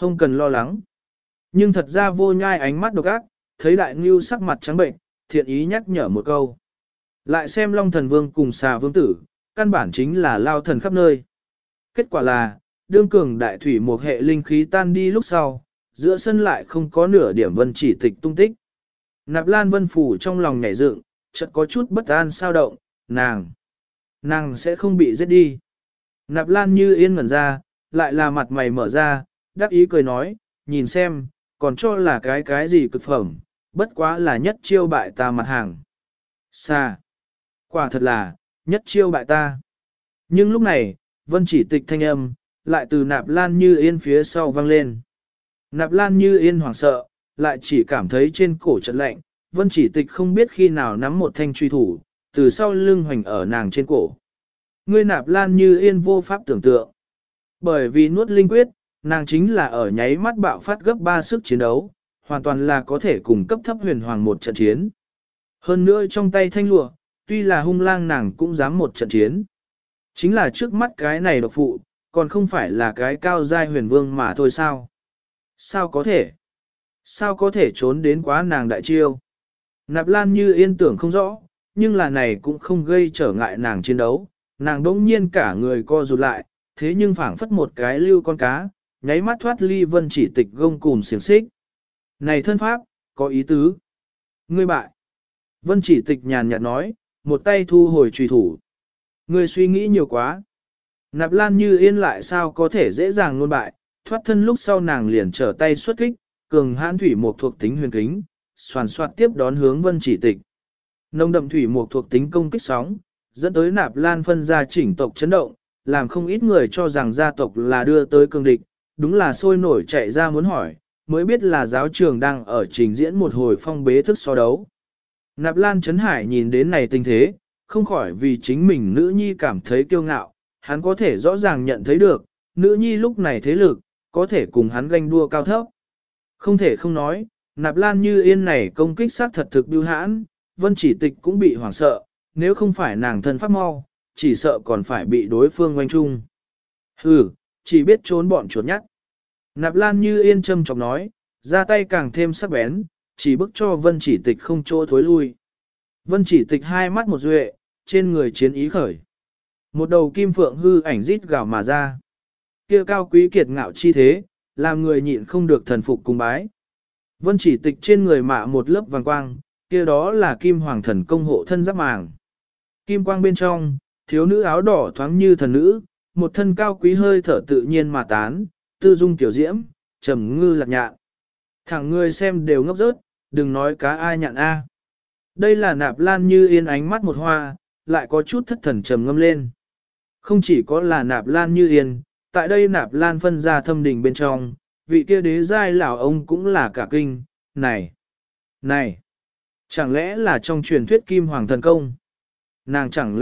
không cần lo lắng. Nhưng thật ra Vô Nhai ánh mắt độc ác, thấy Đại Ngưu sắc mặt trắng bệnh, thiện ý nhắc nhở một câu. Lại xem Long Thần Vương cùng Xà Vương Tử, căn bản chính là lao thần khắp nơi. Kết quả là, đương cường đại thủy một hệ linh khí tan đi lúc sau, giữa sân lại không có nửa điểm Vân Chỉ Tịch tung tích. Nạp Lan Vân Phủ trong lòng nhảy dựng, chợt có chút bất an sao động, nàng sẽ không bị giết đi. Nạp Lan Như Yên ngẩn ra, lại là mặt mày mở ra, đắc ý cười nói, nhìn xem, còn cho là cái gì cực phẩm, bất quá là nhất chiêu bại ta mặt hàng. Xa, quả thật là, nhất chiêu bại ta. Nhưng lúc này, Vân Chỉ Tịch thanh âm, lại từ Nạp Lan Như Yên phía sau vang lên. Nạp Lan Như Yên hoảng sợ, lại chỉ cảm thấy trên cổ chợt lạnh, Vân Chỉ Tịch không biết khi nào nắm một thanh truy thủ, từ sau lưng hoành ở nàng trên cổ. Ngươi Nạp Lan Như Yên vô pháp tưởng tượng. Bởi vì nuốt linh quyết, nàng chính là ở nháy mắt bạo phát gấp 3 sức chiến đấu, hoàn toàn là có thể cùng cấp thấp huyền hoàng một trận chiến. Hơn nữa trong tay thanh lụa, tuy là hung lang nàng cũng dám một trận chiến. Chính là trước mắt cái này độc phụ, còn không phải là cái cao giai huyền vương mà thôi sao? Sao có thể? Sao có thể trốn đến quá nàng đại chiêu? Nạp Lan Như Yên tưởng không rõ, nhưng là này cũng không gây trở ngại nàng chiến đấu. Nàng đỗng nhiên cả người co rụt lại, thế nhưng phảng phất một cái lưu con cá, nháy mắt thoát ly Vân Chỉ Tịch gông cùm xiềng xích. Này thân pháp, có ý tứ. Ngươi bại. Vân Chỉ Tịch nhàn nhạt nói, một tay thu hồi trùy thủ. Ngươi suy nghĩ nhiều quá. Nạp Lan Như Yên lại sao có thể dễ dàng luôn bại, thoát thân lúc sau nàng liền trở tay xuất kích, cường hãn thủy một thuộc tính huyền kính, soàn soạt tiếp đón hướng Vân Chỉ Tịch. Nông đậm thủy một thuộc tính công kích sóng, dẫn tới Nạp Lan phân ra chỉnh tộc chấn động, làm không ít người cho rằng gia tộc là đưa tới cường địch, đúng là sôi nổi chạy ra muốn hỏi, mới biết là giáo trường đang ở trình diễn một hồi phong bế thức so đấu. Nạp Lan Trấn Hải nhìn đến này tình thế, không khỏi vì chính mình nữ nhi cảm thấy kiêu ngạo, hắn có thể rõ ràng nhận thấy được, nữ nhi lúc này thế lực, có thể cùng hắn ganh đua cao thấp. Không thể không nói, Nạp Lan Như Yên này công kích sát thật thực bưu hãn, Vân Chỉ Tịch cũng bị hoảng sợ, nếu không phải nàng thân pháp mau, chỉ sợ còn phải bị đối phương oanh chung. Hừ, chỉ biết trốn bọn chuột nhắt. Nạp Lan Như Yên châm chọc nói, ra tay càng thêm sắc bén, chỉ bức cho Vân Chỉ Tịch không chỗ thối lui. Vân Chỉ Tịch hai mắt một duệ, trên người chiến ý khởi. Một đầu kim phượng hư ảnh rít gào mà ra. Kia cao quý kiệt ngạo chi thế, làm người nhịn không được thần phục cung bái. Vân Chỉ Tịch trên người mạ một lớp vàng quang, kia đó là kim hoàng thần công hộ thân giáp màng. Kim quang bên trong, thiếu nữ áo đỏ thoáng như thần nữ, một thân cao quý hơi thở tự nhiên mà tán, tư dung tiểu diễm, trầm ngư lạc nhạn. Thẳng người xem đều ngốc rớt, đừng nói cá ai nhạn a. Đây là Nạp Lan Như Yên ánh mắt một hoa, lại có chút thất thần trầm ngâm lên. Không chỉ có là Nạp Lan Như Yên, tại đây Nạp Lan phân ra thâm đình bên trong, vị kia đế giai lão ông cũng là cả kinh, này, chẳng lẽ là trong truyền thuyết kim hoàng thần công? Nàng chẳng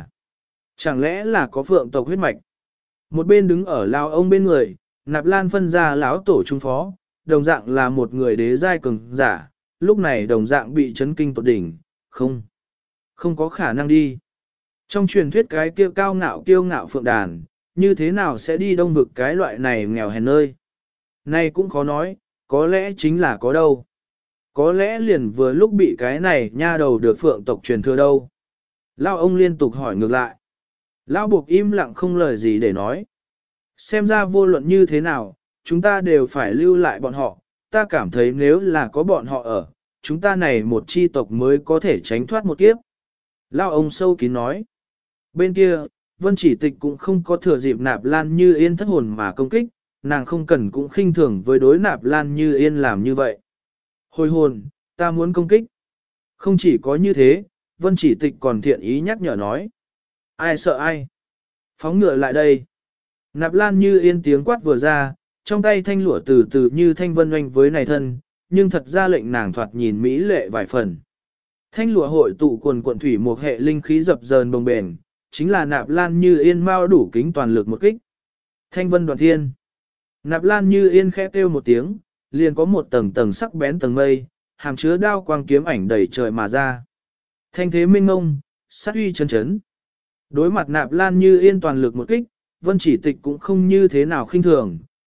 lẽ là có phượng tộc huyết mạch? Một bên đứng ở lão ông bên người, Nạp Lan phân ra lão tổ trung phó, đồng dạng là một người đế giai cường giả, lúc này đồng dạng bị chấn kinh tột đỉnh, không có khả năng đi. Trong truyền thuyết cái kia cao ngạo kiêu ngạo phượng đàn, như thế nào sẽ đi đông vực cái loại này nghèo hèn nơi? Này cũng khó nói, có lẽ chính là có đâu. Có lẽ liền vừa lúc bị cái này nha đầu được phượng tộc truyền thừa đâu. Lão ông liên tục hỏi ngược lại. Lão buộc im lặng không lời gì để nói. Xem ra vô luận như thế nào, chúng ta đều phải lưu lại bọn họ. Ta cảm thấy nếu là có bọn họ ở, chúng ta này một chi tộc mới có thể tránh thoát một kiếp. Lão ông sâu kín nói. Bên kia, Vân Chỉ Tịch cũng không có thừa dịp Nạp Lan Như Yên thất hồn mà công kích, nàng không cần cũng khinh thường với đối Nạp Lan Như Yên làm như vậy. Hồi hồn, ta muốn công kích. Không chỉ có như thế, Vân Chỉ Tịch còn thiện ý nhắc nhở nói. Ai sợ ai? Phóng ngựa lại đây. Nạp Lan Như Yên tiếng quát vừa ra, trong tay thanh lụa từ từ như thanh vân oanh với này thân, nhưng thật ra lệnh nàng thoạt nhìn mỹ lệ vài phần. Thanh lụa hội tụ quần quận thủy một hệ linh khí dập dờn bồng bền, chính là Nạp Lan Như Yên mau đủ kính toàn lực một kích. Thanh vân đoạn thiên. Nạp Lan Như Yên khẽ kêu một tiếng, liền có một tầng tầng sắc bén tầng mây, hàm chứa đao quang kiếm ảnh đầy trời mà ra. Thanh thế minh ngông, sát uy chấn chấn. Đối mặt Nạp Lan Như Yên toàn lực một kích, Vân Chỉ Tịch cũng không như thế nào khinh thường,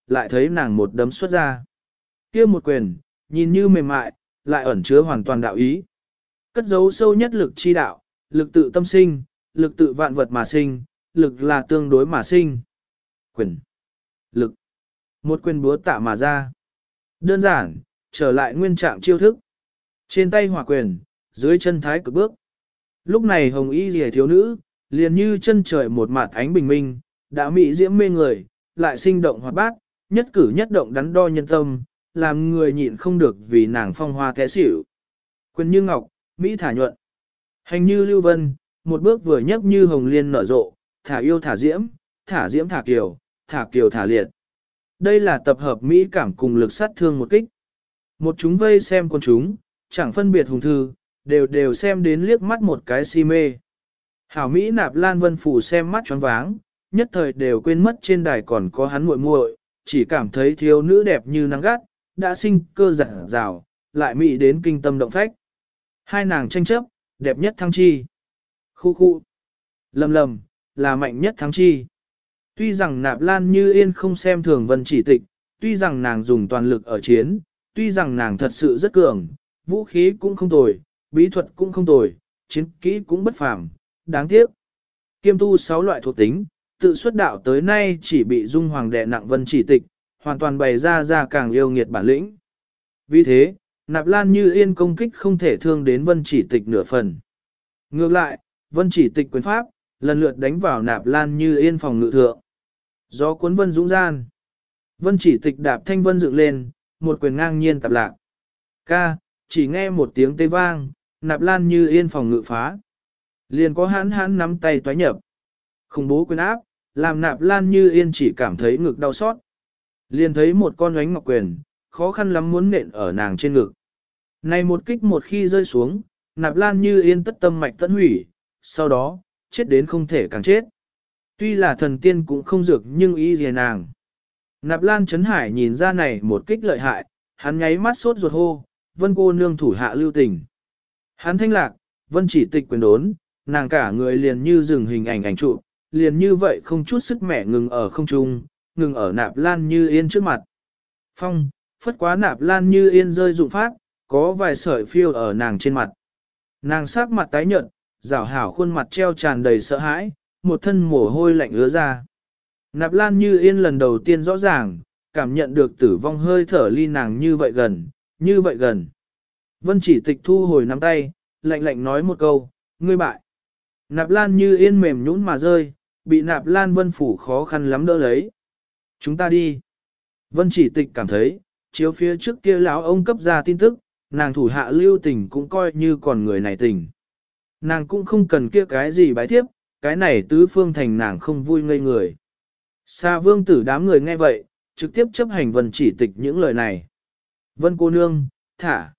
lại thấy nàng một đấm xuất ra. Kia một quyền, nhìn như mềm mại, lại ẩn chứa hoàn toàn đạo ý. Cất giấu sâu nhất lực chi đạo, lực tự tâm sinh, lực tự vạn vật mà sinh, lực là tương đối mà sinh. Quyền, lực, một quyền búa tạ mà ra. Đơn giản, trở lại nguyên trạng chiêu thức. Trên tay hỏa quyền, dưới chân thái cực bước. Lúc này hồng y rìa thiếu nữ, liền như chân trời một mặt ánh bình minh, đã mị diễm mê người, lại sinh động hoạt bát, nhất cử nhất động đắn đo nhân tâm, làm người nhịn không được vì nàng phong hoa té xỉu. Quyền như ngọc, mỹ thả nhuận. Hành như lưu vân, một bước vừa nhấc như hồng liên nở rộ, thả yêu thả diễm thả kiều thả liệt. Đây là tập hợp mỹ cảm cùng lực sát thương một kích. Một chúng vây xem con chúng, chẳng phân biệt hùng thư, đều xem đến liếc mắt một cái si mê. Hảo Mỹ Nạp Lan Vân Phủ xem mắt choáng váng, nhất thời đều quên mất trên đài còn có hắn muội muội, chỉ cảm thấy thiếu nữ đẹp như nắng gắt, đã sinh cơ rạng rào, lại mỹ đến kinh tâm động phách. Hai nàng tranh chấp, đẹp nhất thăng chi. Khu khu. Lầm, là mạnh nhất thắng chi. Tuy rằng Nạp Lan Như Yên không xem thường Vân Chỉ Tịch, tuy rằng nàng dùng toàn lực ở chiến, tuy rằng nàng thật sự rất cường, vũ khí cũng không tồi, bí thuật cũng không tồi, chiến kỹ cũng bất phàm, đáng tiếc. Kiêm tu 6 loại thuộc tính, tự xuất đạo tới nay chỉ bị Dung Hoàng đè nặng Vân Chỉ Tịch, hoàn toàn bày ra càng yêu nghiệt bản lĩnh. Vì thế, Nạp Lan Như Yên công kích không thể thương đến Vân Chỉ Tịch nửa phần. Ngược lại, Vân Chỉ Tịch quyền pháp, lần lượt đánh vào Nạp Lan Như Yên phòng ngự thượng. Gió cuốn vân dũng gian. Vân Chỉ Tịch đạp thanh vân dựng lên, một quyền ngang nhiên tạp lạc. Ca, chỉ nghe một tiếng tê vang, Nạp Lan Như Yên phòng ngự phá. Liền có hãn nắm tay toái nhập. Khủng bố quyền áp, làm Nạp Lan Như Yên chỉ cảm thấy ngực đau xót. Liền thấy một con oánh ngọc quyền, khó khăn lắm muốn nện ở nàng trên ngực. Này một kích một khi rơi xuống, Nạp Lan Như Yên tất tâm mạch tận hủy, sau đó, chết đến không thể càng chết. Tuy là thần tiên cũng không dược nhưng ý gì nàng. Nạp Lan Chấn Hải nhìn ra này một kích lợi hại, hắn nháy mắt sốt ruột hô, Vân cô nương thủ hạ lưu tình. Hắn thanh lạc, Vân Chỉ Tịch quyền đốn, nàng cả người liền như dừng hình ảnh trụ, liền như vậy không chút sức mẻ ngừng ở không trung, ngừng ở Nạp Lan Như Yên trước mặt. Phong, phất quá Nạp Lan Như Yên rơi rụng phát, có vài sợi phiêu ở nàng trên mặt. Nàng sắc mặt tái nhợt, rảo hảo khuôn mặt treo tràn đầy sợ hãi, một thân mồ hôi lạnh ứa ra. Nạp Lan Như Yên lần đầu tiên rõ ràng, cảm nhận được tử vong hơi thở ly nàng như vậy gần, như vậy gần. Vân Chỉ Tịch thu hồi nắm tay, lạnh lạnh nói một câu, ngươi bại. Nạp Lan Như Yên mềm nhũn mà rơi, bị Nạp Lan Vân Phủ khó khăn lắm đỡ lấy. Chúng ta đi. Vân Chỉ Tịch cảm thấy, chiếu phía trước kia lão ông cấp ra tin tức, nàng thủ hạ lưu tình cũng coi như còn người này tình. Nàng cũng không cần kia cái gì bái tiếp, cái này tứ phương thành nàng không vui ngây người. Sa Vương Tử đám người nghe vậy, trực tiếp chấp hành Vân Chỉ Tịch những lời này. Vân cô nương, thả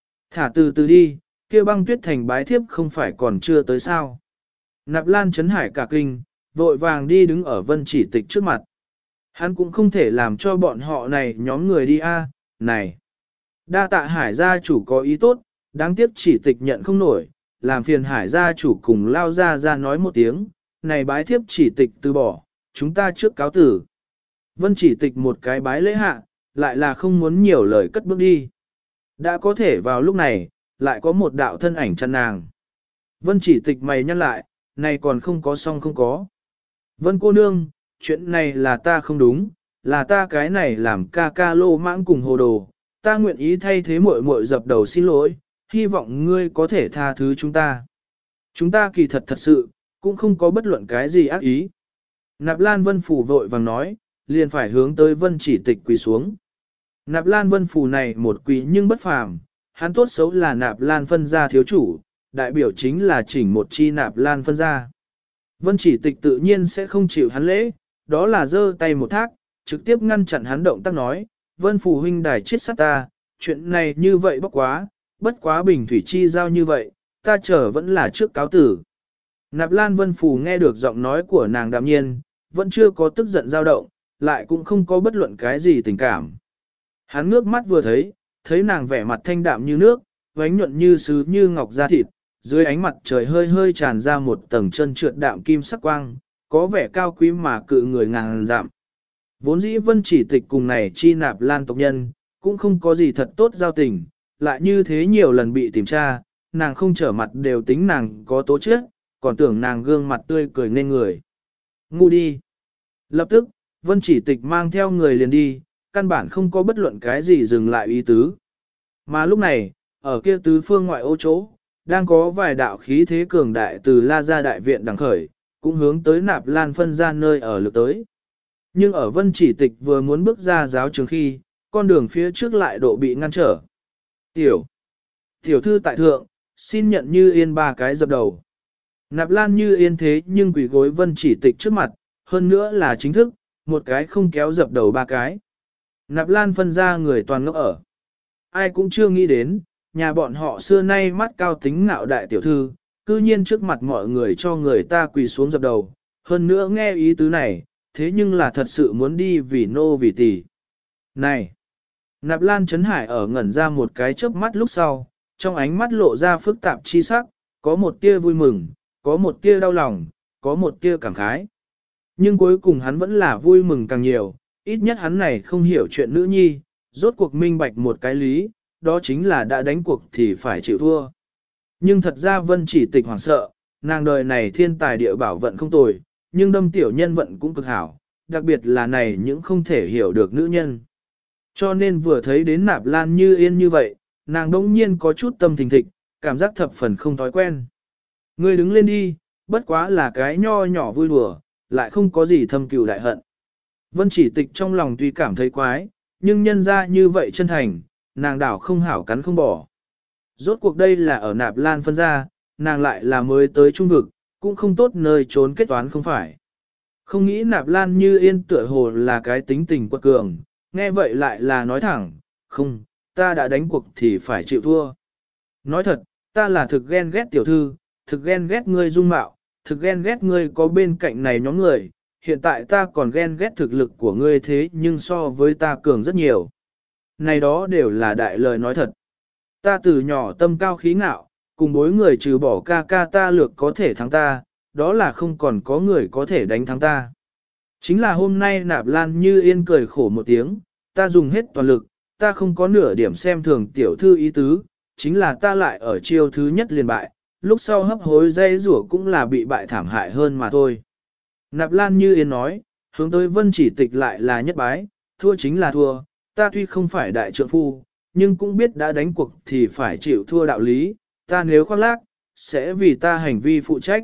từ từ đi, kia băng tuyết thành bái thiếp không phải còn chưa tới sao. Nạp Lan Chấn Hải cả kinh, vội vàng đi đứng ở Vân Chỉ Tịch trước mặt. Hắn cũng không thể làm cho bọn họ này nhóm người đi a, này. Đa tạ Hải gia chủ có ý tốt, đáng tiếc Chỉ Tịch nhận không nổi, làm phiền Hải gia chủ cùng lao ra nói một tiếng, này bái thiếp Chỉ Tịch từ bỏ, chúng ta trước cáo tử. Vân Chỉ Tịch một cái bái lễ hạ, lại là không muốn nhiều lời cất bước đi. Đã có thể vào lúc này, lại có một đạo thân ảnh chăn nàng. Vân Chỉ Tịch mày nhăn lại, này còn không có xong không có. Vân cô nương, chuyện này là ta không đúng, là ta cái này làm ca ca lô mãng cùng hồ đồ, ta nguyện ý thay thế muội muội dập đầu xin lỗi, hy vọng ngươi có thể tha thứ chúng ta. Chúng ta kỳ thật thật sự, cũng không có bất luận cái gì ác ý. Nạp Lan Vân Phủ vội vàng nói, liền phải hướng tới Vân Chỉ Tịch quỳ xuống. Nạp Lan Vân Phủ này một quỳ nhưng bất phàm, hắn tốt xấu là Nạp Lan phân gia thiếu chủ, đại biểu chính là chỉnh một chi Nạp Lan phân gia. Vân Chỉ Tịch tự nhiên sẽ không chịu hắn lễ, đó là giơ tay một thác, trực tiếp ngăn chặn hắn động tác nói, Vân Phủ huynh đài chết sát ta, chuyện này như vậy bất quá bình thủy chi giao như vậy, ta chờ vẫn là trước cáo tử. Nạp Lan Vân Phủ nghe được giọng nói của nàng đạm nhiên, vẫn chưa có tức giận dao động, lại cũng không có bất luận cái gì tình cảm. Hắn ngước mắt vừa thấy nàng vẻ mặt thanh đạm như nước, vánh nhuận như sứ như ngọc da thịt, dưới ánh mặt trời hơi hơi tràn ra một tầng chân trượt đạm kim sắc quang, có vẻ cao quý mà cự người ngàn dặm. Vốn dĩ Vân Chỉ Tịch cùng này chi Nạp Lan tộc nhân, cũng không có gì thật tốt giao tình, lại như thế nhiều lần bị tìm tra, nàng không trở mặt đều tính nàng có tố chết, còn tưởng nàng gương mặt tươi cười nên người. Ngu đi. Lập tức, Vân Chỉ Tịch mang theo người liền đi, căn bản không có bất luận cái gì dừng lại ý tứ. Mà lúc này, ở kia tứ phương ngoại ô chỗ, đang có vài đạo khí thế cường đại từ La Gia đại viện đằng khởi, cũng hướng tới Nạp Lan phân ra nơi ở lực tới. Nhưng ở Vân Chỉ Tịch vừa muốn bước ra giáo trường khi, con đường phía trước lại độ bị ngăn trở. Tiểu thư tại thượng, xin nhận Như Yên ba cái dập đầu. Nạp Lan Như Yên thế nhưng quỳ gối Vân Chỉ Tịch trước mặt, hơn nữa là chính thức, một cái không kéo dập đầu ba cái. Nạp Lan phân ra người toàn ngốc ở. Ai cũng chưa nghĩ đến, nhà bọn họ xưa nay mắt cao tính ngạo đại tiểu thư, cư nhiên trước mặt mọi người cho người ta quỳ xuống dập đầu, hơn nữa nghe ý tứ này, thế nhưng là thật sự muốn đi vì nô vì tỷ. Này! Nạp Lan Trấn Hải ở ngẩn ra một cái chớp mắt lúc sau, trong ánh mắt lộ ra phức tạp chi sắc, có một tia vui mừng, có một tia đau lòng, có một tia cảm khái. Nhưng cuối cùng hắn vẫn là vui mừng càng nhiều, ít nhất hắn này không hiểu chuyện nữ nhi, rốt cuộc minh bạch một cái lý, đó chính là đã đánh cuộc thì phải chịu thua. Nhưng thật ra Vân Chỉ Tịch hoảng sợ, nàng đời này thiên tài địa bảo vận không tồi, nhưng đâm tiểu nhân vận cũng cực hảo, đặc biệt là này những không thể hiểu được nữ nhân. Cho nên vừa thấy đến Nạp Lan Như Yên như vậy, nàng đông nhiên có chút tâm thình thịch, cảm giác thập phần không thói quen. Ngươi đứng lên đi, bất quá là cái nho nhỏ vui đùa, lại không có gì thâm cừu đại hận. Vân Chỉ Tịch trong lòng tuy cảm thấy quái, nhưng nhân ra như vậy chân thành, nàng đảo không hảo cắn không bỏ. Rốt cuộc đây là ở Nạp Lan phân ra, nàng lại là mới tới trung vực, cũng không tốt nơi trốn kết toán không phải. Không nghĩ Nạp Lan Như Yên tựa hồ là cái tính tình quật cường, nghe vậy lại là nói thẳng, không, ta đã đánh cuộc thì phải chịu thua. Nói thật, ta là thực ghen ghét tiểu thư, thực ghen ghét ngươi dung mạo, thực ghen ghét ngươi có bên cạnh này nhóm người, hiện tại ta còn ghen ghét thực lực của ngươi thế nhưng so với ta cường rất nhiều. Này đó đều là đại lời nói thật. Ta từ nhỏ tâm cao khí ngạo, cùng bối người trừ bỏ ca ca ta lược có thể thắng ta, đó là không còn có người có thể đánh thắng ta. Chính là hôm nay Nạp Lan Như Yên cười khổ một tiếng, ta dùng hết toàn lực, ta không có nửa điểm xem thường tiểu thư ý tứ, chính là ta lại ở chiêu thứ nhất liền bại, lúc sau hấp hối dây rủa cũng là bị bại thảm hại hơn mà thôi. Nạp Lan Như Yên nói, hướng tới Vân Chỉ Tịch lại là nhất bái, thua chính là thua, ta tuy không phải đại trượng phu, nhưng cũng biết đã đánh cuộc thì phải chịu thua đạo lý, ta nếu khoác lác, sẽ vì ta hành vi phụ trách.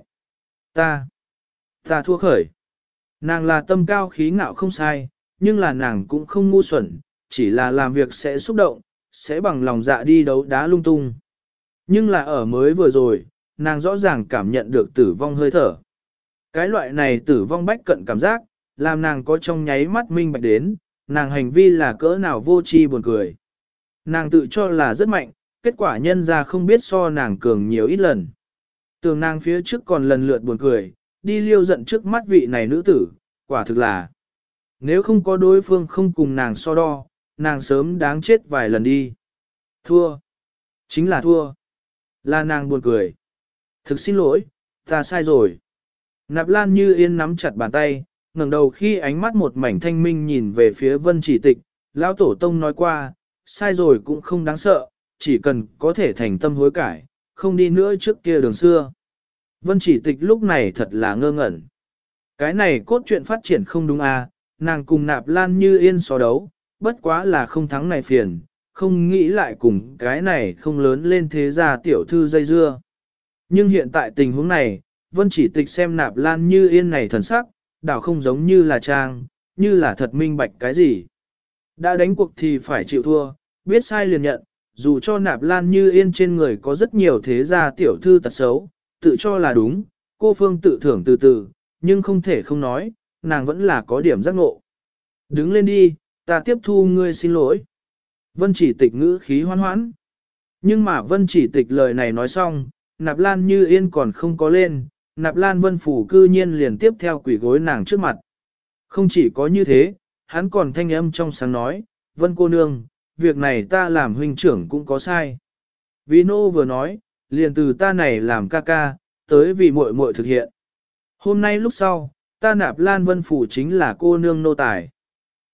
Ta thua khởi. Nàng là tâm cao khí ngạo không sai, nhưng là nàng cũng không ngu xuẩn, chỉ là làm việc sẽ xúc động, sẽ bằng lòng dạ đi đấu đá lung tung. Nhưng là ở mới vừa rồi, nàng rõ ràng cảm nhận được tử vong hơi thở. Cái loại này tử vong bách cận cảm giác, làm nàng có trong nháy mắt minh bạch đến, nàng hành vi là cỡ nào vô tri buồn cười. Nàng tự cho là rất mạnh, kết quả nhân ra không biết so nàng cường nhiều ít lần. Tưởng nàng phía trước còn lần lượt buồn cười, đi liêu giận trước mắt vị này nữ tử, quả thực là. Nếu không có đối phương không cùng nàng so đo, nàng sớm đáng chết vài lần đi. Thua. Chính là thua. Là nàng buồn cười. Thực xin lỗi, ta sai rồi. Nạp Lan Như Yên nắm chặt bàn tay, ngẩng đầu khi ánh mắt một mảnh thanh minh nhìn về phía Vân Chỉ Tịch, lão tổ tông nói qua, sai rồi cũng không đáng sợ, chỉ cần có thể thành tâm hối cải, không đi nữa trước kia đường xưa. Vân Chỉ Tịch lúc này thật là ngơ ngẩn. Cái này cốt truyện phát triển không đúng à, nàng cùng Nạp Lan Như Yên so đấu, bất quá là không thắng này phiền, không nghĩ lại cùng cái này không lớn lên thế gia tiểu thư dây dưa. Nhưng hiện tại tình huống này, Vân Chỉ Tịch xem Nạp Lan Như Yên này thần sắc, đảo không giống như là trang, như là thật minh bạch cái gì. Đã đánh cuộc thì phải chịu thua, biết sai liền nhận, dù cho Nạp Lan Như Yên trên người có rất nhiều thế gia tiểu thư tật xấu, tự cho là đúng, cô Phương tự thưởng từ từ, nhưng không thể không nói, nàng vẫn là có điểm giác ngộ. Đứng lên đi, ta tiếp thu ngươi xin lỗi. Vân Chỉ Tịch ngữ khí hoan hoãn. Nhưng mà Vân Chỉ Tịch lời này nói xong, Nạp Lan Như Yên còn không có lên, Nạp Lan Vân Phủ cư nhiên liền tiếp theo quỷ gối nàng trước mặt. Không chỉ có như thế, hắn còn thanh âm trong sáng nói, Vân cô nương, việc này ta làm huynh trưởng cũng có sai. Vino vừa nói, liền từ ta này làm ca ca, tới vì muội muội thực hiện. Hôm nay lúc sau, ta Nạp Lan Vân Phủ chính là cô nương nô tài.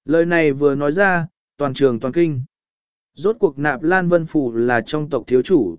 Lời này vừa nói ra, toàn trường toàn kinh. Rốt cuộc Nạp Lan Vân Phủ là trong tộc thiếu chủ,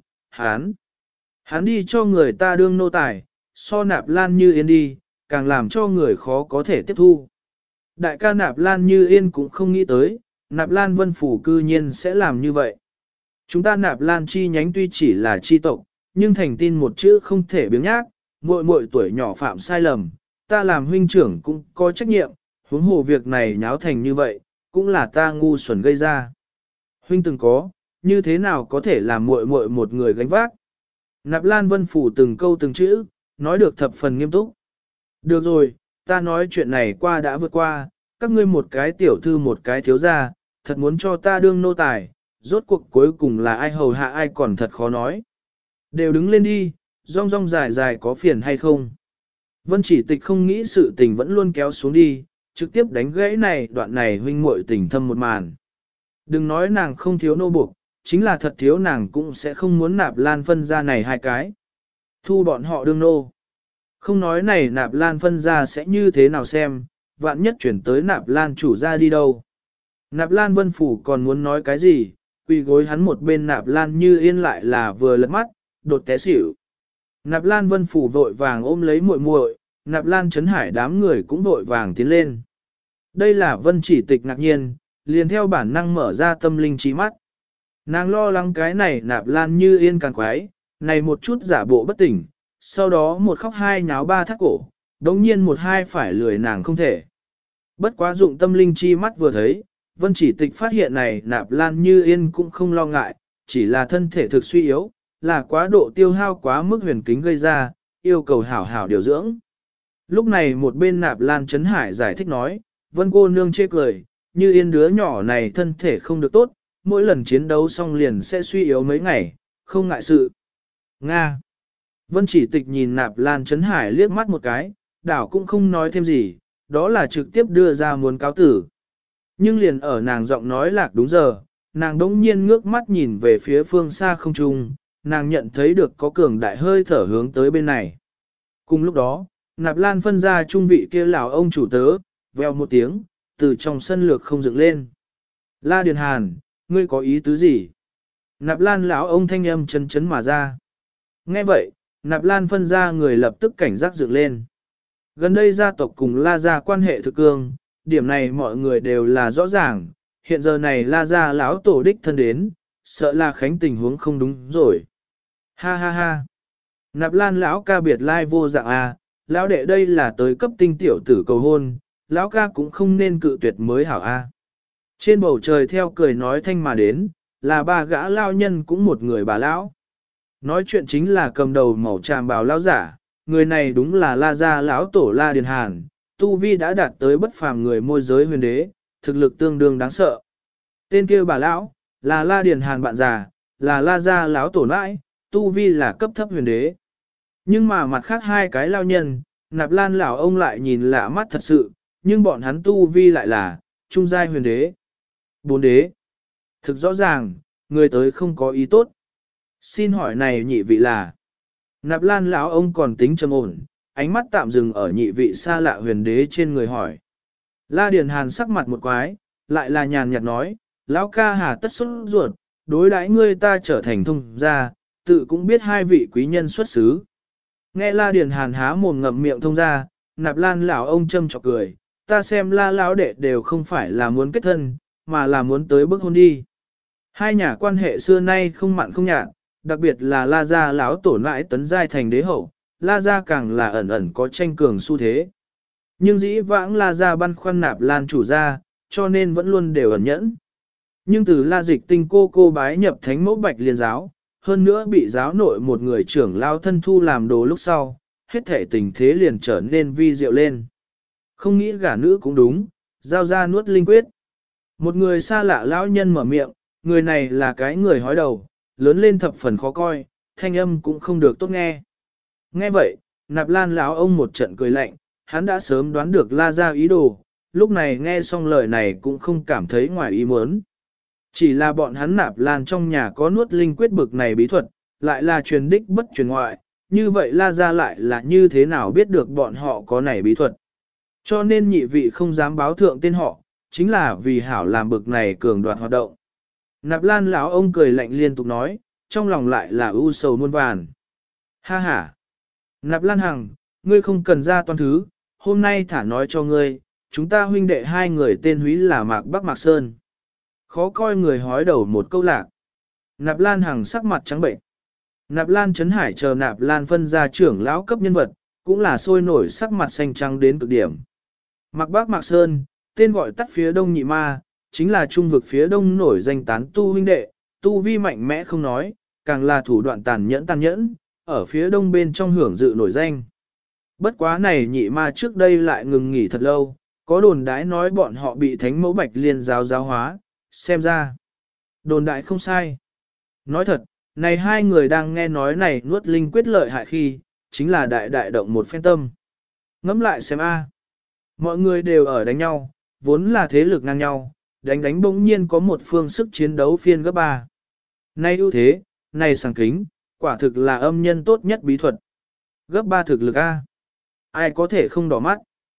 hắn đi cho người ta đương nô tài, so Nạp Lan Như Yên đi, càng làm cho người khó có thể tiếp thu. Đại ca Nạp Lan Như Yên cũng không nghĩ tới, Nạp Lan Vân Phủ cư nhiên sẽ làm như vậy. Chúng ta Nạp Lan chi nhánh tuy chỉ là chi tộc, nhưng thành tin một chữ không thể biếng nhác, muội muội tuổi nhỏ phạm sai lầm, ta làm huynh trưởng cũng có trách nhiệm, huống hồ việc này nháo thành như vậy, cũng là ta ngu xuẩn gây ra. Huynh từng có, như thế nào có thể làm muội muội một người gánh vác? Nạp Lan Vân Phủ từng câu từng chữ, nói được thập phần nghiêm túc. Được rồi, ta nói chuyện này qua đã vượt qua, các ngươi một cái tiểu thư một cái thiếu gia, thật muốn cho ta đương nô tài, rốt cuộc cuối cùng là ai hầu hạ ai còn thật khó nói. Đều đứng lên đi, rong rong dài dài có phiền hay không? Vân Chỉ Tịch không nghĩ sự tình vẫn luôn kéo xuống đi, trực tiếp đánh gãy này đoạn này huynh muội tình thâm một màn. Đừng nói nàng không thiếu nô buộc, chính là thật thiếu nàng cũng sẽ không muốn Nạp Lan phân ra này hai cái. Thu bọn họ đương nô. Không nói này Nạp Lan phân ra sẽ như thế nào xem, vạn nhất chuyển tới Nạp Lan chủ ra đi đâu. Nạp Lan Vân Phủ còn muốn nói cái gì, quỳ gối hắn một bên Nạp Lan Như Yên lại là vừa lật mắt, đột té xỉu. Nạp Lan Vân Phủ vội vàng ôm lấy muội muội, Nạp Lan Trấn Hải đám người cũng vội vàng tiến lên. Đây là Vân Chỉ Tịch ngạc nhiên, liền theo bản năng mở ra tâm linh trí mắt. Nàng lo lắng cái này Nạp Lan Như Yên càng quái, này một chút giả bộ bất tỉnh, sau đó một khóc hai nháo ba thắt cổ, đống nhiên một hai phải lười nàng không thể. Bất quá dụng tâm linh chi mắt vừa thấy, Vân Chỉ Tịch phát hiện này Nạp Lan Như Yên cũng không lo ngại, chỉ là thân thể thực suy yếu, là quá độ tiêu hao quá mức huyền kính gây ra, yêu cầu hảo hảo điều dưỡng. Lúc này một bên Nạp Lan Trấn Hải giải thích nói, Vân cô nương chê cười, Như Yên đứa nhỏ này thân thể không được tốt, mỗi lần chiến đấu xong liền sẽ suy yếu mấy ngày, không ngại sự. Nga. Vân Chỉ Tịch nhìn Nạp Lan Trấn Hải liếc mắt một cái, đảo cũng không nói thêm gì, đó là trực tiếp đưa ra muốn cáo tử. Nhưng liền ở nàng giọng nói lạc đúng giờ, nàng đống nhiên ngước mắt nhìn về phía phương xa không trung, nàng nhận thấy được có cường đại hơi thở hướng tới bên này. Cùng lúc đó, Nạp Lan phân ra trung vị kia lão ông chủ tớ, veo một tiếng, từ trong sân lược không dựng lên. La Điền Hàn, ngươi có ý tứ gì? Nạp Lan lão ông thanh âm chấn chấn mà ra. Nghe vậy, Nạp Lan phân ra người lập tức cảnh giác dựng lên. Gần đây gia tộc cùng La gia quan hệ thực cương, điểm này mọi người đều là rõ ràng, hiện giờ này La gia lão tổ đích thân đến, sợ là Khánh tình huống không đúng rồi. Ha ha ha. Nạp Lan lão ca biệt lai vô dạng à, lão đệ đây là tới cấp tinh tiểu tử cầu hôn, lão ca cũng không nên cự tuyệt mới hảo a. Trên bầu trời theo cười nói thanh mà đến, là ba gã lao nhân cũng một người bà lão. Nói chuyện chính là cầm đầu màu tràm bào lão giả, người này đúng là La gia lão tổ La Điền Hàn, tu vi đã đạt tới bất phàm người môi giới huyền đế, thực lực tương đương đáng sợ. Tên kia bà lão là La Điền Hàn bạn già, là La gia lão tổ nãi, tu vi là cấp thấp huyền đế. Nhưng mà mặt khác hai cái lao nhân, Nạp Lan lão ông lại nhìn lạ mắt thật sự, nhưng bọn hắn tu vi lại là trung giai huyền đế. Bốn đế. Thực rõ ràng, người tới không có ý tốt. Xin hỏi này nhị vị là? Nạp Lan lão ông còn tính trầm ổn, ánh mắt tạm dừng ở nhị vị xa lạ huyền đế trên người hỏi. La Điền Hàn sắc mặt một quái, lại là nhàn nhạt nói, lão ca hà tất xuất ruột, đối đãi ngươi ta trở thành thông gia, tự cũng biết hai vị quý nhân xuất xứ. Nghe La Điền Hàn há mồm ngậm miệng thông ra, Nạp Lan lão ông châm chọc cười, ta xem La lão đệ đều không phải là muốn kết thân, mà là muốn tới bước hôn đi. Hai nhà quan hệ xưa nay không mặn không nhạt, đặc biệt là La gia lão tổ nãi tấn giai thành đế hậu, La gia càng là ẩn ẩn có tranh cường xu thế. Nhưng dĩ vãng La gia băn khoăn Nạp Lan chủ gia, cho nên vẫn luôn đều ẩn nhẫn. Nhưng từ La Dịch Tinh cô bái nhập thánh mẫu Bạch Liên giáo, hơn nữa bị giáo nội một người trưởng lao thân thu làm đồ lúc sau, hết thể tình thế liền trở nên vi diệu lên. Không nghĩ gả nữ cũng đúng, giao ra nuốt linh quyết. Một người xa lạ lão nhân mở miệng, người này là cái người hói đầu, lớn lên thập phần khó coi, thanh âm cũng không được tốt nghe. Nghe vậy, Nạp Lan lão ông một trận cười lạnh, hắn đã sớm đoán được La gia ý đồ, lúc này nghe xong lời này cũng không cảm thấy ngoài ý muốn. Chỉ là bọn hắn Nạp Lan trong nhà có nuốt linh quyết bực này bí thuật, lại là truyền đích bất truyền ngoại, như vậy La gia lại là như thế nào biết được bọn họ có này bí thuật. Cho nên nhị vị không dám báo thượng tên họ, chính là vì hảo làm bực này cường đoạt hoạt động. Nạp Lan lão ông cười lạnh liên tục nói, trong lòng lại là ưu sầu muôn vàn. Ha ha! Nạp Lan Hằng, ngươi không cần ra toàn thứ, hôm nay thả nói cho ngươi, chúng ta huynh đệ hai người tên húy là Mạc Bắc Mạc Sơn. Khó coi người hói đầu một câu lạc. Nạp Lan Hằng sắc mặt trắng bệnh. Nạp Lan Trấn Hải chờ Nạp Lan phân gia trưởng lão cấp nhân vật, cũng là sôi nổi sắc mặt xanh trắng đến cực điểm. Mạc Bắc Mạc Sơn, tên gọi tắt phía đông nhị ma, chính là trung vực phía đông nổi danh tán tu huynh đệ, tu vi mạnh mẽ không nói, càng là thủ đoạn tàn nhẫn, ở phía đông bên trong hưởng dự nổi danh. Bất quá này nhị ma trước đây lại ngừng nghỉ thật lâu, có đồn đãi nói bọn họ bị thánh mẫu bạch liên giáo hóa, xem ra. Đồn đại không sai. Nói thật, này hai người đang nghe nói này nuốt linh quyết lợi hại khi, chính là đại động một phen tâm. Ngẫm lại xem a, mọi người đều ở đánh nhau, vốn là thế lực ngang nhau, đánh bỗng nhiên có một phương sức chiến đấu phiên gấp 3. Nay ưu thế, này sảng kính, quả thực là âm nhân tốt nhất bí thuật. Gấp 3 thực lực a, ai có thể không đỏ mắt?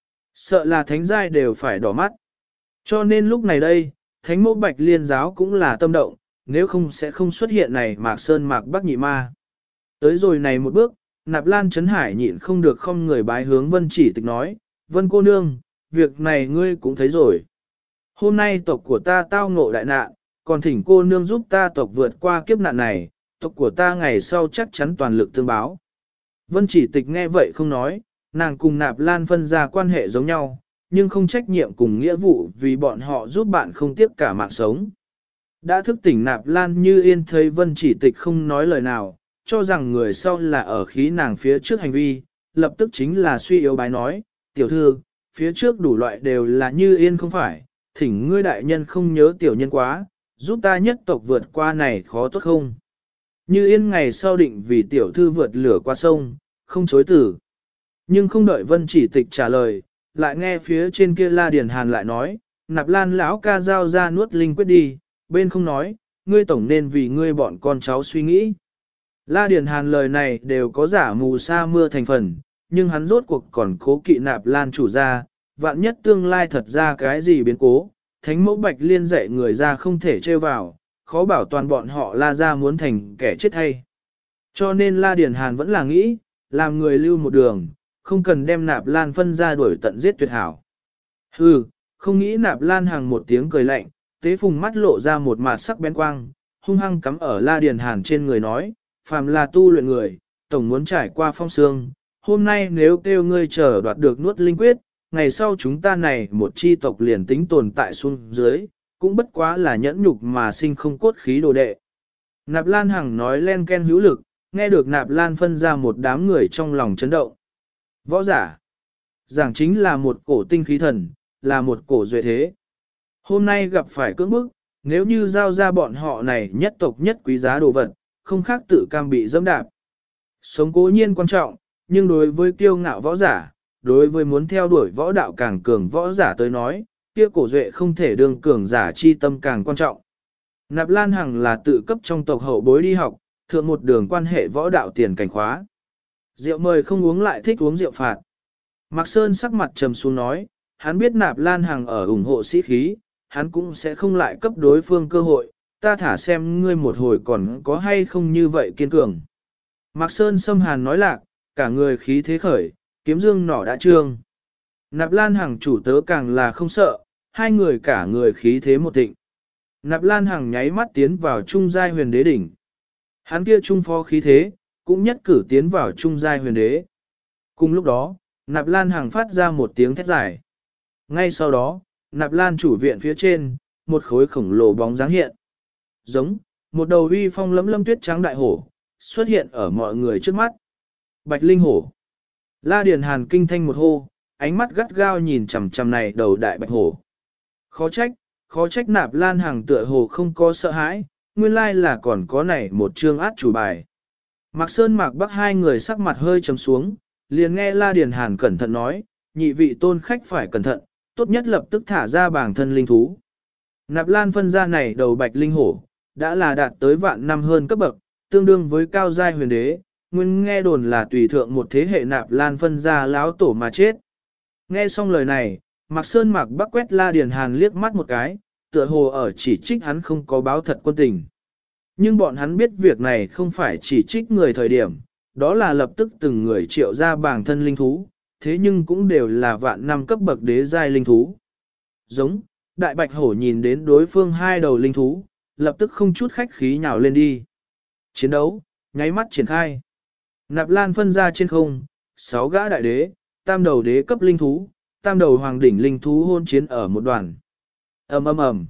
Sợ là thánh giai đều phải đỏ mắt. Cho nên lúc này đây, thánh mẫu bạch liên giáo cũng là tâm động, nếu không sẽ không xuất hiện này Mạc Sơn Mạc Bắc nhị ma. Tới rồi này một bước, Nạp Lan Trấn Hải nhịn không được không người bái hướng Vân Chỉ Tịch nói, Vân cô nương, việc này ngươi cũng thấy rồi. Hôm nay tộc của ta tao ngộ đại nạn, còn thỉnh cô nương giúp ta tộc vượt qua kiếp nạn này, tộc của ta ngày sau chắc chắn toàn lực tương báo. Vân Chỉ Tịch nghe vậy không nói, nàng cùng Nạp Lan phân ra quan hệ giống nhau, nhưng không trách nhiệm cùng nghĩa vụ vì bọn họ giúp bạn không tiếc cả mạng sống. Đã thức tỉnh Nạp Lan Như Yên thấy Vân Chỉ Tịch không nói lời nào, cho rằng người sau là ở khí nàng phía trước hành vi, lập tức chính là suy yếu bái nói, tiểu thư, phía trước đủ loại đều là Như Yên không phải, thỉnh ngươi đại nhân không nhớ tiểu nhân quá, giúp ta nhất tộc vượt qua này khó tốt không? Như Yên ngày sau định vì tiểu thư vượt lửa qua sông, không chối từ. Nhưng không đợi Vân Chỉ Tịch trả lời, lại nghe phía trên kia La Điền Hàn lại nói, Nạp Lan lão ca giao ra nuốt linh quyết đi, bên không nói, ngươi tổng nên vì ngươi bọn con cháu suy nghĩ. La Điền Hàn lời này đều có giả mù sa mưa thành phần, nhưng hắn rốt cuộc còn cố kỵ Nạp Lan chủ ra, vạn nhất tương lai thật ra cái gì biến cố, thánh mẫu bạch liên dạy người ra không thể trêu vào, khó bảo toàn bọn họ La ra muốn thành kẻ chết hay. Cho nên La Điền Hàn vẫn là nghĩ, làm người lưu một đường, không cần đem Nạp Lan phân ra đuổi tận giết tuyệt hảo. Hừ, không nghĩ Nạp Lan Hằng một tiếng cười lạnh, tế phùng mắt lộ ra một mạt sắc bén quang, hung hăng cắm ở La Điền Hàn trên người nói, phàm là tu luyện người, tổng muốn trải qua phong sương, hôm nay nếu kêu ngươi chờ đoạt được nuốt linh quyết, ngày sau chúng ta này một chi tộc liền tính tồn tại xuống dưới, cũng bất quá là nhẫn nhục mà sinh không cốt khí đồ đệ. Nạp Lan Hằng nói len ken hữu lực, nghe được Nạp Lan phân ra một đám người trong lòng chấn động. Võ giả, giảng chính là một cổ tinh khí thần, là một cổ duệ thế. Hôm nay gặp phải cưỡng bức, nếu như giao ra bọn họ này nhất tộc nhất quý giá đồ vật, không khác tự cam bị dẫm đạp. Sống cố nhiên quan trọng, nhưng đối với kiêu ngạo võ giả, đối với muốn theo đuổi võ đạo càng cường võ giả tới nói, kia cổ duệ không thể đương cường giả chi tâm càng quan trọng. Nạp Lan Hằng là tự cấp trong tộc hậu bối đi học, thượng một đường quan hệ võ đạo tiền cảnh khóa. Rượu mời không uống lại thích uống rượu phạt. Mạc Sơn sắc mặt trầm xuống nói, hắn biết Nạp Lan Hằng ở ủng hộ sĩ khí, hắn cũng sẽ không lại cấp đối phương cơ hội, ta thả xem ngươi một hồi còn có hay không như vậy kiên cường. Mạc Sơn xâm hàn nói lạc, cả người khí thế khởi, kiếm dương nỏ đã trương. Nạp Lan Hằng chủ tớ càng là không sợ, hai người cả người khí thế một thịnh. Nạp Lan Hằng nháy mắt tiến vào trung giai huyền đế đỉnh. Hắn kia trung phó khí thế, cũng nhất cử tiến vào trung giai huyền đế. Cùng lúc đó, Nạp Lan Hằng phát ra một tiếng thét dài. Ngay sau đó, Nạp Lan chủ viện phía trên, một khối khổng lồ bóng dáng hiện. Giống, một đầu uy phong lẫm lâm tuyết trắng đại hổ, xuất hiện ở mọi người trước mắt. Bạch Linh hổ. La Điền Hàn kinh thanh một hô, ánh mắt gắt gao nhìn chằm chằm này đầu đại bạch hổ. Khó trách Nạp Lan Hằng tựa hồ không có sợ hãi, nguyên lai là còn có này một chương át chủ bài. Mạc Sơn Mạc Bắc hai người sắc mặt hơi trầm xuống, liền nghe La Điền Hàn cẩn thận nói, nhị vị tôn khách phải cẩn thận, tốt nhất lập tức thả ra bản thân linh thú. Nạp Lan phân ra này đầu bạch linh hổ, đã là đạt tới vạn năm hơn cấp bậc, tương đương với cao giai huyền đế, nguyên nghe đồn là tùy thượng một thế hệ Nạp Lan phân ra láo tổ mà chết. Nghe xong lời này, Mạc Sơn Mạc Bắc quét La Điền Hàn liếc mắt một cái, tựa hồ ở chỉ trích hắn không có báo thật quân tình. Nhưng bọn hắn biết việc này không phải chỉ trích người thời điểm, đó là lập tức từng người triệu ra bản thân linh thú, thế nhưng cũng đều là vạn năm cấp bậc đế giai linh thú. Giống, đại bạch hổ nhìn đến đối phương hai đầu linh thú, lập tức không chút khách khí nhào lên đi. Chiến đấu, nháy mắt triển khai. Nạp Lan phân ra trên không, 6 gã đại đế, tam đầu đế cấp linh thú, tam đầu hoàng đỉnh linh thú hôn chiến ở một đoàn. Ầm ầm ầm.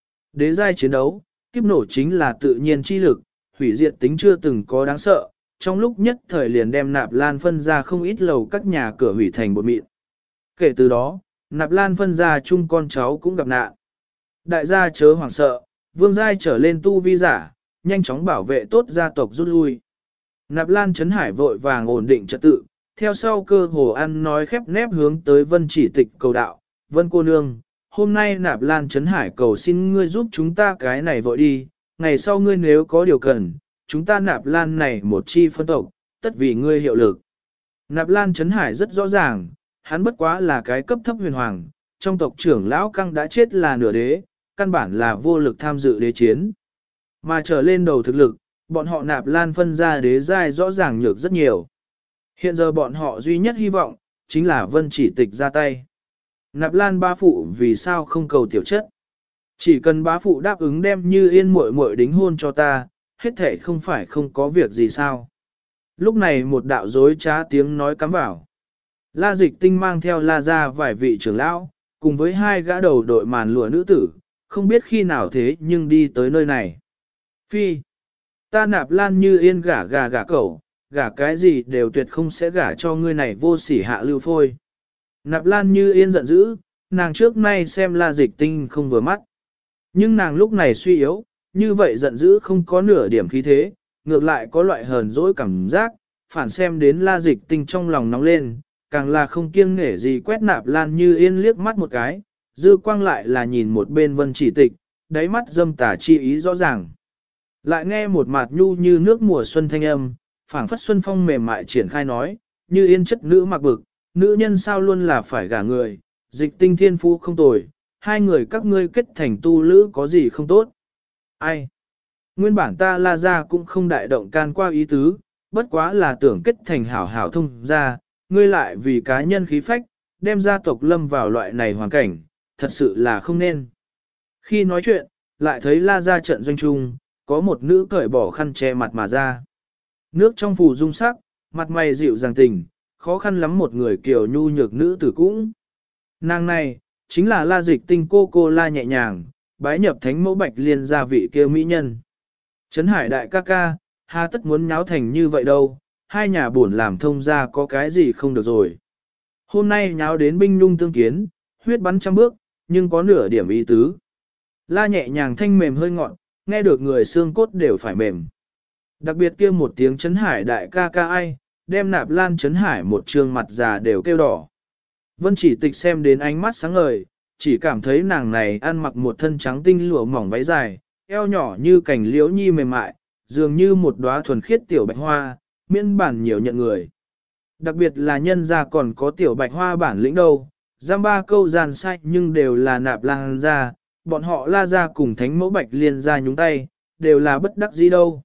Đế giai chiến đấu, kiếp nổ chính là tự nhiên chi lực, hủy diệt tính chưa từng có đáng sợ, trong lúc nhất thời liền đem Nạp Lan phân ra không ít lầu các nhà cửa hủy thành bột mịn. Kể từ đó, Nạp Lan phân ra chung con cháu cũng gặp nạn. Đại gia chớ hoảng sợ, vương giai trở lên tu vi giả, nhanh chóng bảo vệ tốt gia tộc rút lui. Nạp Lan Trấn Hải vội vàng ổn định trật tự, theo sau cơ hồ ăn nói khép nép hướng tới Vân Chỉ Tịch cầu đạo, Vân cô nương, hôm nay Nạp Lan Trấn Hải cầu xin ngươi giúp chúng ta cái này vội đi, ngày sau ngươi nếu có điều cần, chúng ta Nạp Lan này một chi phân tộc, tất vì ngươi hiệu lực. Nạp Lan Trấn Hải rất rõ ràng, hắn bất quá là cái cấp thấp huyền hoàng, trong tộc trưởng lão căng đã chết là nửa đế, căn bản là vô lực tham dự đế chiến. Mà trở lên đầu thực lực, bọn họ Nạp Lan phân ra đế giai rõ ràng nhược rất nhiều. Hiện giờ bọn họ duy nhất hy vọng, chính là Vân Chỉ Tịch ra tay. Nạp Lan bá phụ vì sao không cầu tiểu chất? Chỉ cần bá phụ đáp ứng đem Như Yên muội muội đính hôn cho ta, hết thể không phải không có việc gì sao. Lúc này một đạo dối trá tiếng nói cắm vào. La Dịch Tinh mang theo La ra vài vị trưởng lão, cùng với hai gã đầu đội màn lụa nữ tử, không biết khi nào thế nhưng đi tới nơi này. Phi, ta Nạp Lan Như Yên gả cẩu, gả cái gì đều tuyệt không sẽ gả cho ngươi này vô sỉ hạ lưu phôi. Nạp Lan Như Yên giận dữ, nàng trước nay xem La Dịch Tinh không vừa mắt. Nhưng nàng lúc này suy yếu, như vậy giận dữ không có nửa điểm khí thế, ngược lại có loại hờn dỗi cảm giác, phản xem đến La Dịch Tinh trong lòng nóng lên, càng là không kiêng nể gì quét Nạp Lan Như Yên liếc mắt một cái, dư quang lại là nhìn một bên Vân Chỉ Tịch, đáy mắt dâm tà chi ý rõ ràng. Lại nghe một mạt nhu như nước mùa xuân thanh âm, phảng phất xuân phong mềm mại triển khai nói, Như Yên chất nữ mặc bực, nữ nhân sao luôn là phải gả người, Dịch Tinh thiên phú không tồi, hai người các ngươi kết thành tu lữ có gì không tốt. Ai? Nguyên bản ta La ra cũng không đại động can qua ý tứ, bất quá là tưởng kết thành hảo hảo thông ra, ngươi lại vì cá nhân khí phách, đem gia tộc lâm vào loại này hoàn cảnh, thật sự là không nên. Khi nói chuyện, lại thấy La ra trận doanh trung, có một nữ cởi bỏ khăn che mặt mà ra. Nước trong phủ dung sắc, mặt mày dịu dàng tình, khó khăn lắm một người kiều nhu nhược nữ tử cũng. Nàng này, chính là La Dịch Tinh cô La nhẹ nhàng, bái nhập thánh mẫu bạch liên gia vị kia mỹ nhân. Trấn Hải đại ca ca, hà tất muốn nháo thành như vậy đâu, hai nhà buồn làm thông ra có cái gì không được rồi. Hôm nay nháo đến binh nhung tương kiến, huyết bắn trăm bước, nhưng có nửa điểm ý tứ. La nhẹ nhàng thanh mềm hơi ngọn, nghe được người xương cốt đều phải mềm. Đặc biệt kia một tiếng Trấn Hải đại ca ca ai, đem Nạp Lan Trấn Hải một trương mặt già đều kêu đỏ. Vân Chỉ Tịch xem đến ánh mắt sáng ngời, chỉ cảm thấy nàng này ăn mặc một thân trắng tinh lụa mỏng váy dài, eo nhỏ như cành liễu nhi mềm mại, dường như một đóa thuần khiết tiểu bạch hoa, miễn bản nhiều nhận người. Đặc biệt là nhân gia còn có tiểu bạch hoa bản lĩnh đâu, giam ba câu giàn sai nhưng đều là Nạp Lan gia, bọn họ La gia cùng thánh mẫu bạch liên gia nhúng tay, đều là bất đắc dĩ đâu.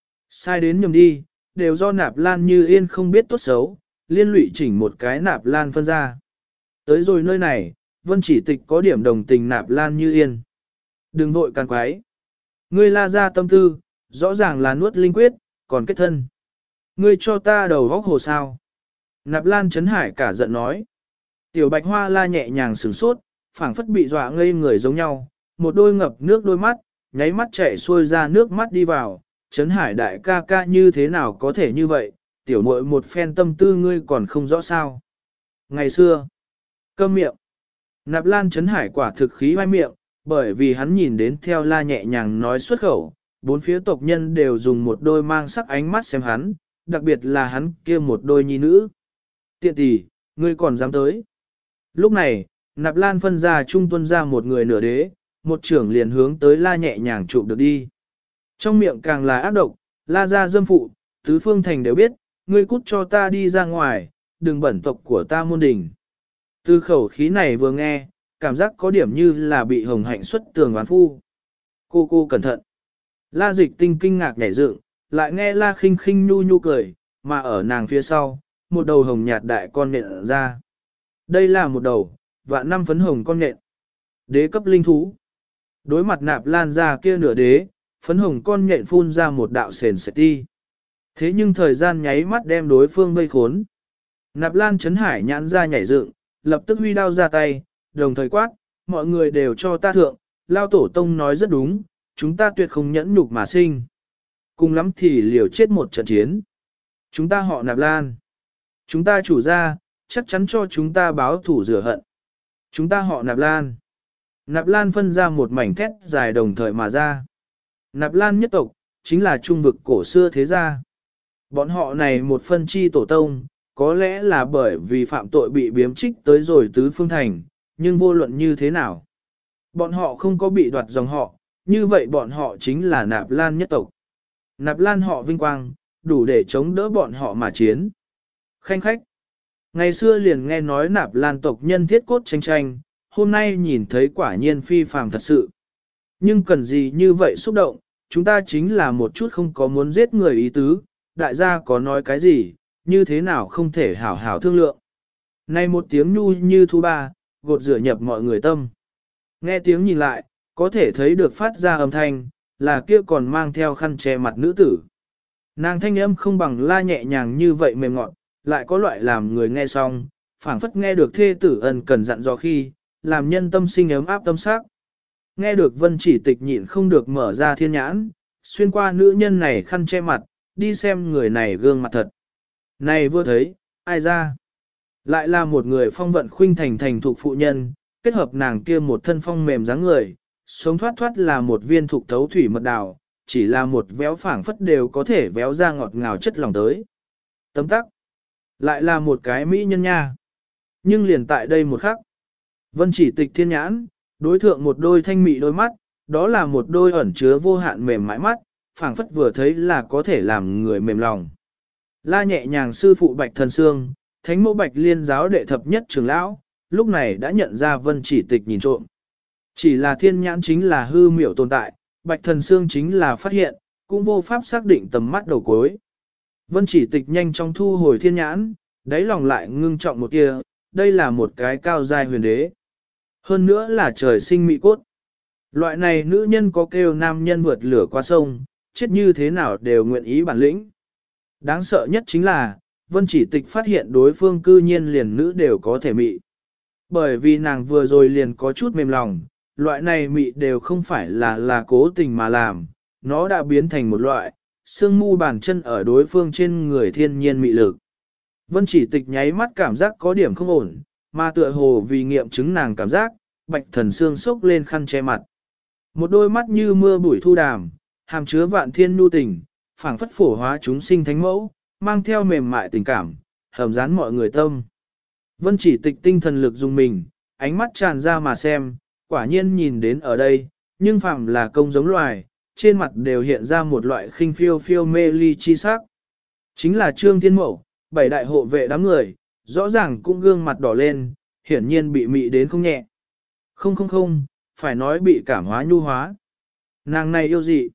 Sai đến nhầm đi, đều do Nạp Lan Như Yên không biết tốt xấu, liên lụy chỉnh một cái Nạp Lan phân ra. Tới rồi nơi này, Vân Chỉ Tịch có điểm đồng tình Nạp Lan Như Yên. Đừng vội càng quái. Ngươi La ra tâm tư, rõ ràng là nuốt linh quyết, còn kết thân. Ngươi cho ta đầu góc hồ sao. Nạp Lan Trấn Hải cả giận nói. Tiểu bạch hoa La nhẹ nhàng sửng sốt, phảng phất bị dọa ngây người giống nhau, một đôi ngập nước đôi mắt, nháy mắt chảy xuôi ra nước mắt đi vào. Trấn Hải đại ca ca như thế nào có thể như vậy, tiểu muội một phen tâm tư ngươi còn không rõ sao. Ngày xưa, câm miệng. Nạp Lan Trấn Hải quả thực khí hoai miệng, bởi vì hắn nhìn đến theo La nhẹ nhàng nói xuất khẩu, bốn phía tộc nhân đều dùng một đôi mang sắc ánh mắt xem hắn, đặc biệt là hắn kia một đôi nhi nữ. Tiện tỷ, ngươi còn dám tới. Lúc này, Nạp Lan phân ra trung tuân ra một người nửa đế, một trưởng liền hướng tới La nhẹ nhàng chụp được đi. Trong miệng càng là ác độc, La ra dâm phụ, tứ phương thành đều biết, ngươi cút cho ta đi ra ngoài, đừng bẩn tộc của ta môn đình. Từ khẩu khí này vừa nghe, cảm giác có điểm như là bị hồng hạnh xuất tường oán phu. Cô cẩn thận. La Dịch Tinh kinh ngạc nhảy dựng, lại nghe La Khinh Khinh nhu nhu cười, mà ở nàng phía sau, một đầu hồng nhạt đại con nện ra. Đây là một đầu, vạn năm phấn hồng con nện. Đế cấp linh thú. Đối mặt Nạp Lan ra kia nửa đế, phấn hồng con nhện phun ra một đạo sền sệt ti. Thế nhưng thời gian nháy mắt đem đối phương vây khốn. Nạp Lan Chấn Hải nhãn ra nhảy dựng, lập tức huy đao ra tay, đồng thời quát, mọi người đều cho ta thượng, Lao Tổ Tông nói rất đúng, chúng ta tuyệt không nhẫn nhục mà sinh. Cùng lắm thì liều chết một trận chiến. Chúng ta họ Nạp Lan. Chúng ta chủ gia, chắc chắn cho chúng ta báo thủ rửa hận. Chúng ta họ Nạp Lan. Nạp Lan phân ra một mảnh thét dài đồng thời mà ra. Nạp Lan nhất tộc, chính là trung vực cổ xưa thế gia. Bọn họ này một phân chi tổ tông, có lẽ là bởi vì phạm tội bị biếm trích tới rồi tứ phương thành, nhưng vô luận như thế nào. Bọn họ không có bị đoạt dòng họ, như vậy bọn họ chính là Nạp Lan nhất tộc. Nạp Lan họ vinh quang, đủ để chống đỡ bọn họ mà chiến. Khanh khách. Ngày xưa liền nghe nói Nạp Lan tộc nhân thiết cốt tranh tranh, hôm nay nhìn thấy quả nhiên phi phàm thật sự. Nhưng cần gì như vậy xúc động, chúng ta chính là một chút không có muốn giết người ý tứ, đại gia có nói cái gì, như thế nào không thể hảo hảo thương lượng. Này một tiếng nhu như thu ba, gột rửa nhập mọi người tâm. Nghe tiếng nhìn lại, có thể thấy được phát ra âm thanh, là kia còn mang theo khăn che mặt nữ tử. Nàng thanh âm không bằng la nhẹ nhàng như vậy mềm ngọt, lại có loại làm người nghe xong, phảng phất nghe được thê tử ân cần dặn dò khi, làm nhân tâm sinh ấm áp tâm sắc. Nghe được Vân Chỉ Tịch nhịn không được mở ra thiên nhãn, xuyên qua nữ nhân này khăn che mặt, đi xem người này gương mặt thật. Này vừa thấy, ai ra? Lại là một người phong vận khuynh thành thuộc phụ nhân, kết hợp nàng kia một thân phong mềm dáng người, sống thoát thoát là một viên thuộc thấu thủy mật đào, chỉ là một véo phảng phất đều có thể véo ra ngọt ngào chất lòng tới. Tấm tắc, lại là một cái mỹ nhân nha. Nhưng liền tại đây một khắc, Vân Chỉ Tịch thiên nhãn, đối thượng một đôi thanh mị đôi mắt, đó là một đôi ẩn chứa vô hạn mềm mại mắt, phảng phất vừa thấy là có thể làm người mềm lòng. La nhẹ nhàng sư phụ Bạch Thần Sương, thánh mẫu Bạch Liên giáo đệ thập nhất trưởng lão, lúc này đã nhận ra Vân Chỉ Tịch nhìn trộm. Chỉ là thiên nhãn chính là hư miểu tồn tại, Bạch Thần Sương chính là phát hiện, cũng vô pháp xác định tầm mắt đầu cuối. Vân Chỉ Tịch nhanh chóng thu hồi thiên nhãn, đáy lòng lại ngưng trọng một kia, đây là một cái cao giai huyền đế. Hơn nữa là trời sinh mỹ cốt. Loại này nữ nhân có kêu nam nhân vượt lửa qua sông, chết như thế nào đều nguyện ý bản lĩnh. Đáng sợ nhất chính là, Vân Chỉ Tịch phát hiện đối phương cư nhiên liền nữ đều có thể mị. Bởi vì nàng vừa rồi liền có chút mềm lòng, loại này mị đều không phải là cố tình mà làm, nó đã biến thành một loại, xương mu bàn chân ở đối phương trên người thiên nhiên mị lực. Vân Chỉ Tịch nháy mắt cảm giác có điểm không ổn, mà tựa hồ vì nghiệm chứng nàng cảm giác, Bạch Thần Sương sốc lên khăn che mặt. Một đôi mắt như mưa bụi thu đàm, hàm chứa vạn thiên nhu tình, phảng phất phổ hóa chúng sinh thánh mẫu, mang theo mềm mại tình cảm, hầm dán mọi người tâm. Vân Chỉ Tịch tinh thần lực dùng mình, ánh mắt tràn ra mà xem, quả nhiên nhìn đến ở đây, nhưng phàm là công giống loài, trên mặt đều hiện ra một loại khinh phiêu phiêu mê ly chi sắc. Chính là Trương Thiên Mẫu, 7 đại hộ vệ đám người, rõ ràng cũng gương mặt đỏ lên, hiển nhiên bị mị đến không nhẹ. Không, phải nói bị cảm hóa nhu hóa. Nàng này yêu dị.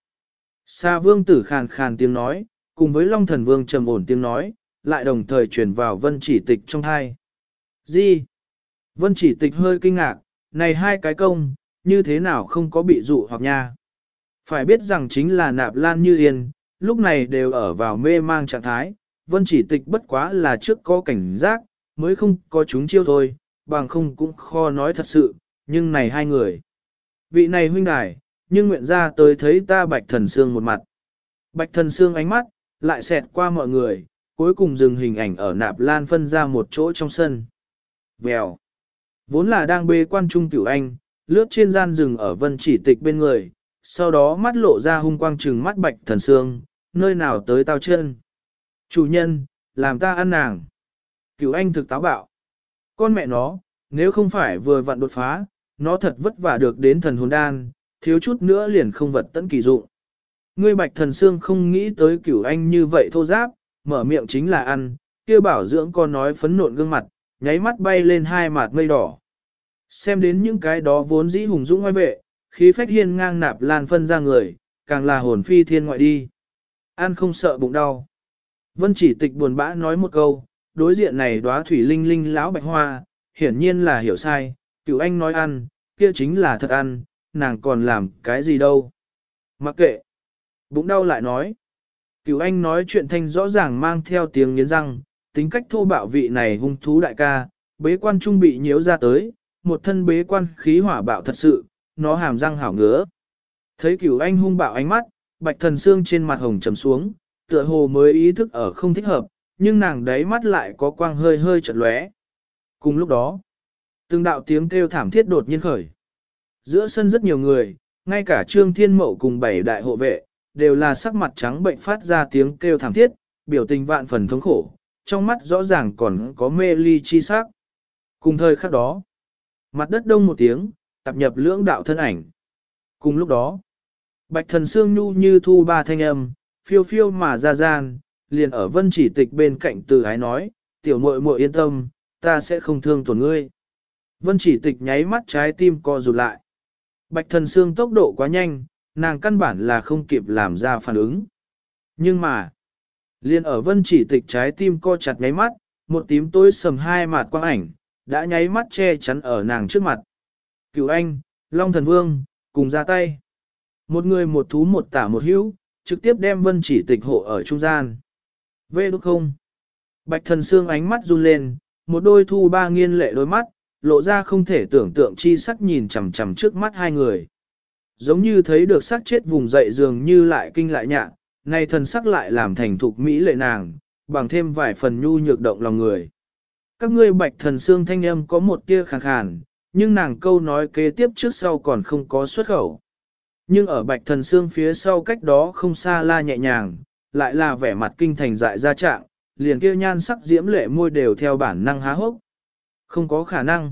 Sa Vương Tử khàn khàn tiếng nói, cùng với Long Thần Vương trầm ổn tiếng nói, lại đồng thời truyền vào Vân Chỉ Tịch trong tai. Gì? Vân Chỉ Tịch hơi kinh ngạc, này hai cái công, như thế nào không có bị dụ hoặc nha. Phải biết rằng chính là Nạp Lan Như Yên, lúc này đều ở vào mê mang trạng thái, Vân Chỉ Tịch bất quá là trước có cảnh giác, mới không có chúng chiêu thôi, bằng không cũng khó nói thật sự, nhưng này hai người. Vị này huynh đài, nhưng nguyện ra tới thấy ta Bạch Thần Sương một mặt. Bạch Thần Sương ánh mắt, lại xẹt qua mọi người, cuối cùng dừng hình ảnh ở Nạp Lan phân ra một chỗ trong sân. Vèo. Vốn là đang bê quan trung Cửu Anh, lướt trên gian rừng ở Vân Chỉ Tịch bên người, sau đó mắt lộ ra hung quang trừng mắt Bạch Thần Sương, nơi nào tới tao chân. Chủ nhân, làm ta ăn nàng. Cửu Anh thực táo bạo. Con mẹ nó, nếu không phải vừa vặn đột phá, nó thật vất vả được đến thần hồn đan, thiếu chút nữa liền không vật tận kỳ dụng. Ngươi Bạch Thần Sương không nghĩ tới Cửu Anh như vậy thô giáp, mở miệng chính là ăn, kia bảo dưỡng con nói phấn nộn gương mặt, nháy mắt bay lên hai mạt mây đỏ. Xem đến những cái đó vốn dĩ hùng dũng oai vệ, khí phách hiên ngang Nạp Lan phân ra người, càng là hồn phi thiên ngoại đi. Ăn không sợ bụng đau. Vân Chỉ Tịch buồn bã nói một câu, đối diện này đóa thủy linh linh lão bạch hoa, hiển nhiên là hiểu sai, Cửu Anh nói ăn, kia chính là thật ăn, nàng còn làm cái gì đâu. Mặc kệ. Bụng đau lại nói. Cửu Anh nói chuyện thanh rõ ràng mang theo tiếng nghiến răng, tính cách thô bạo vị này hung thú đại ca, bế quan trung bị nhiễu ra tới, một thân bế quan khí hỏa bạo thật sự, nó hàm răng hảo ngứa. Thấy Cửu Anh hung bạo ánh mắt, Bạch Thần Xương trên mặt hồng trầm xuống, tựa hồ mới ý thức ở không thích hợp, nhưng nàng đáy mắt lại có quang hơi hơi chợt lóe. Cùng lúc đó, từng đạo tiếng kêu thảm thiết đột nhiên khởi. Giữa sân rất nhiều người, ngay cả Trương Thiên Mậu cùng 7 đại hộ vệ, đều là sắc mặt trắng bệnh phát ra tiếng kêu thảm thiết, biểu tình vạn phần thống khổ, trong mắt rõ ràng còn có mê ly chi sắc. Cùng thời khắc đó, mặt đất đông một tiếng, tập nhập lưỡng đạo thân ảnh. Cùng lúc đó, Bạch Thần Xương nhu như thu ba thanh âm, phiêu phiêu mà ra gian, liền ở Vân Chỉ Tịch bên cạnh Từ Ái nói, tiểu muội muội yên tâm, ta sẽ không thương tổn ngươi. Vân Chỉ Tịch nháy mắt trái tim co rụt lại. Bạch Thần Xương tốc độ quá nhanh, nàng căn bản là không kịp làm ra phản ứng. Nhưng mà, liền ở Vân Chỉ Tịch trái tim co chặt nháy mắt, một tím tối sầm hai mặt quang ảnh, đã nháy mắt che chắn ở nàng trước mặt. Cửu Anh, Long Thần Vương, cùng ra tay. Một người một thú một tả một hữu, trực tiếp đem Vân Chỉ Tịch hộ ở trung gian. Vê đúc không? Bạch Thần Xương ánh mắt run lên, một đôi thu ba nghiên lệ đôi mắt, lộ ra không thể tưởng tượng chi sắc nhìn chằm chằm trước mắt hai người. Giống như thấy được sắc chết vùng dậy dường như lại kinh lại nhạ, nay thần sắc lại làm thành thục mỹ lệ nàng, bằng thêm vài phần nhu nhược động lòng người. Các ngươi Bạch Thần Xương thanh âm có một tia khàn khàn, nhưng nàng câu nói kế tiếp trước sau còn không có xuất khẩu. Nhưng ở Bạch Thần Xương phía sau cách đó không xa la nhẹ nhàng, lại là vẻ mặt kinh thành dại ra trạng, liền kia nhan sắc diễm lệ môi đều theo bản năng há hốc. Không có khả năng.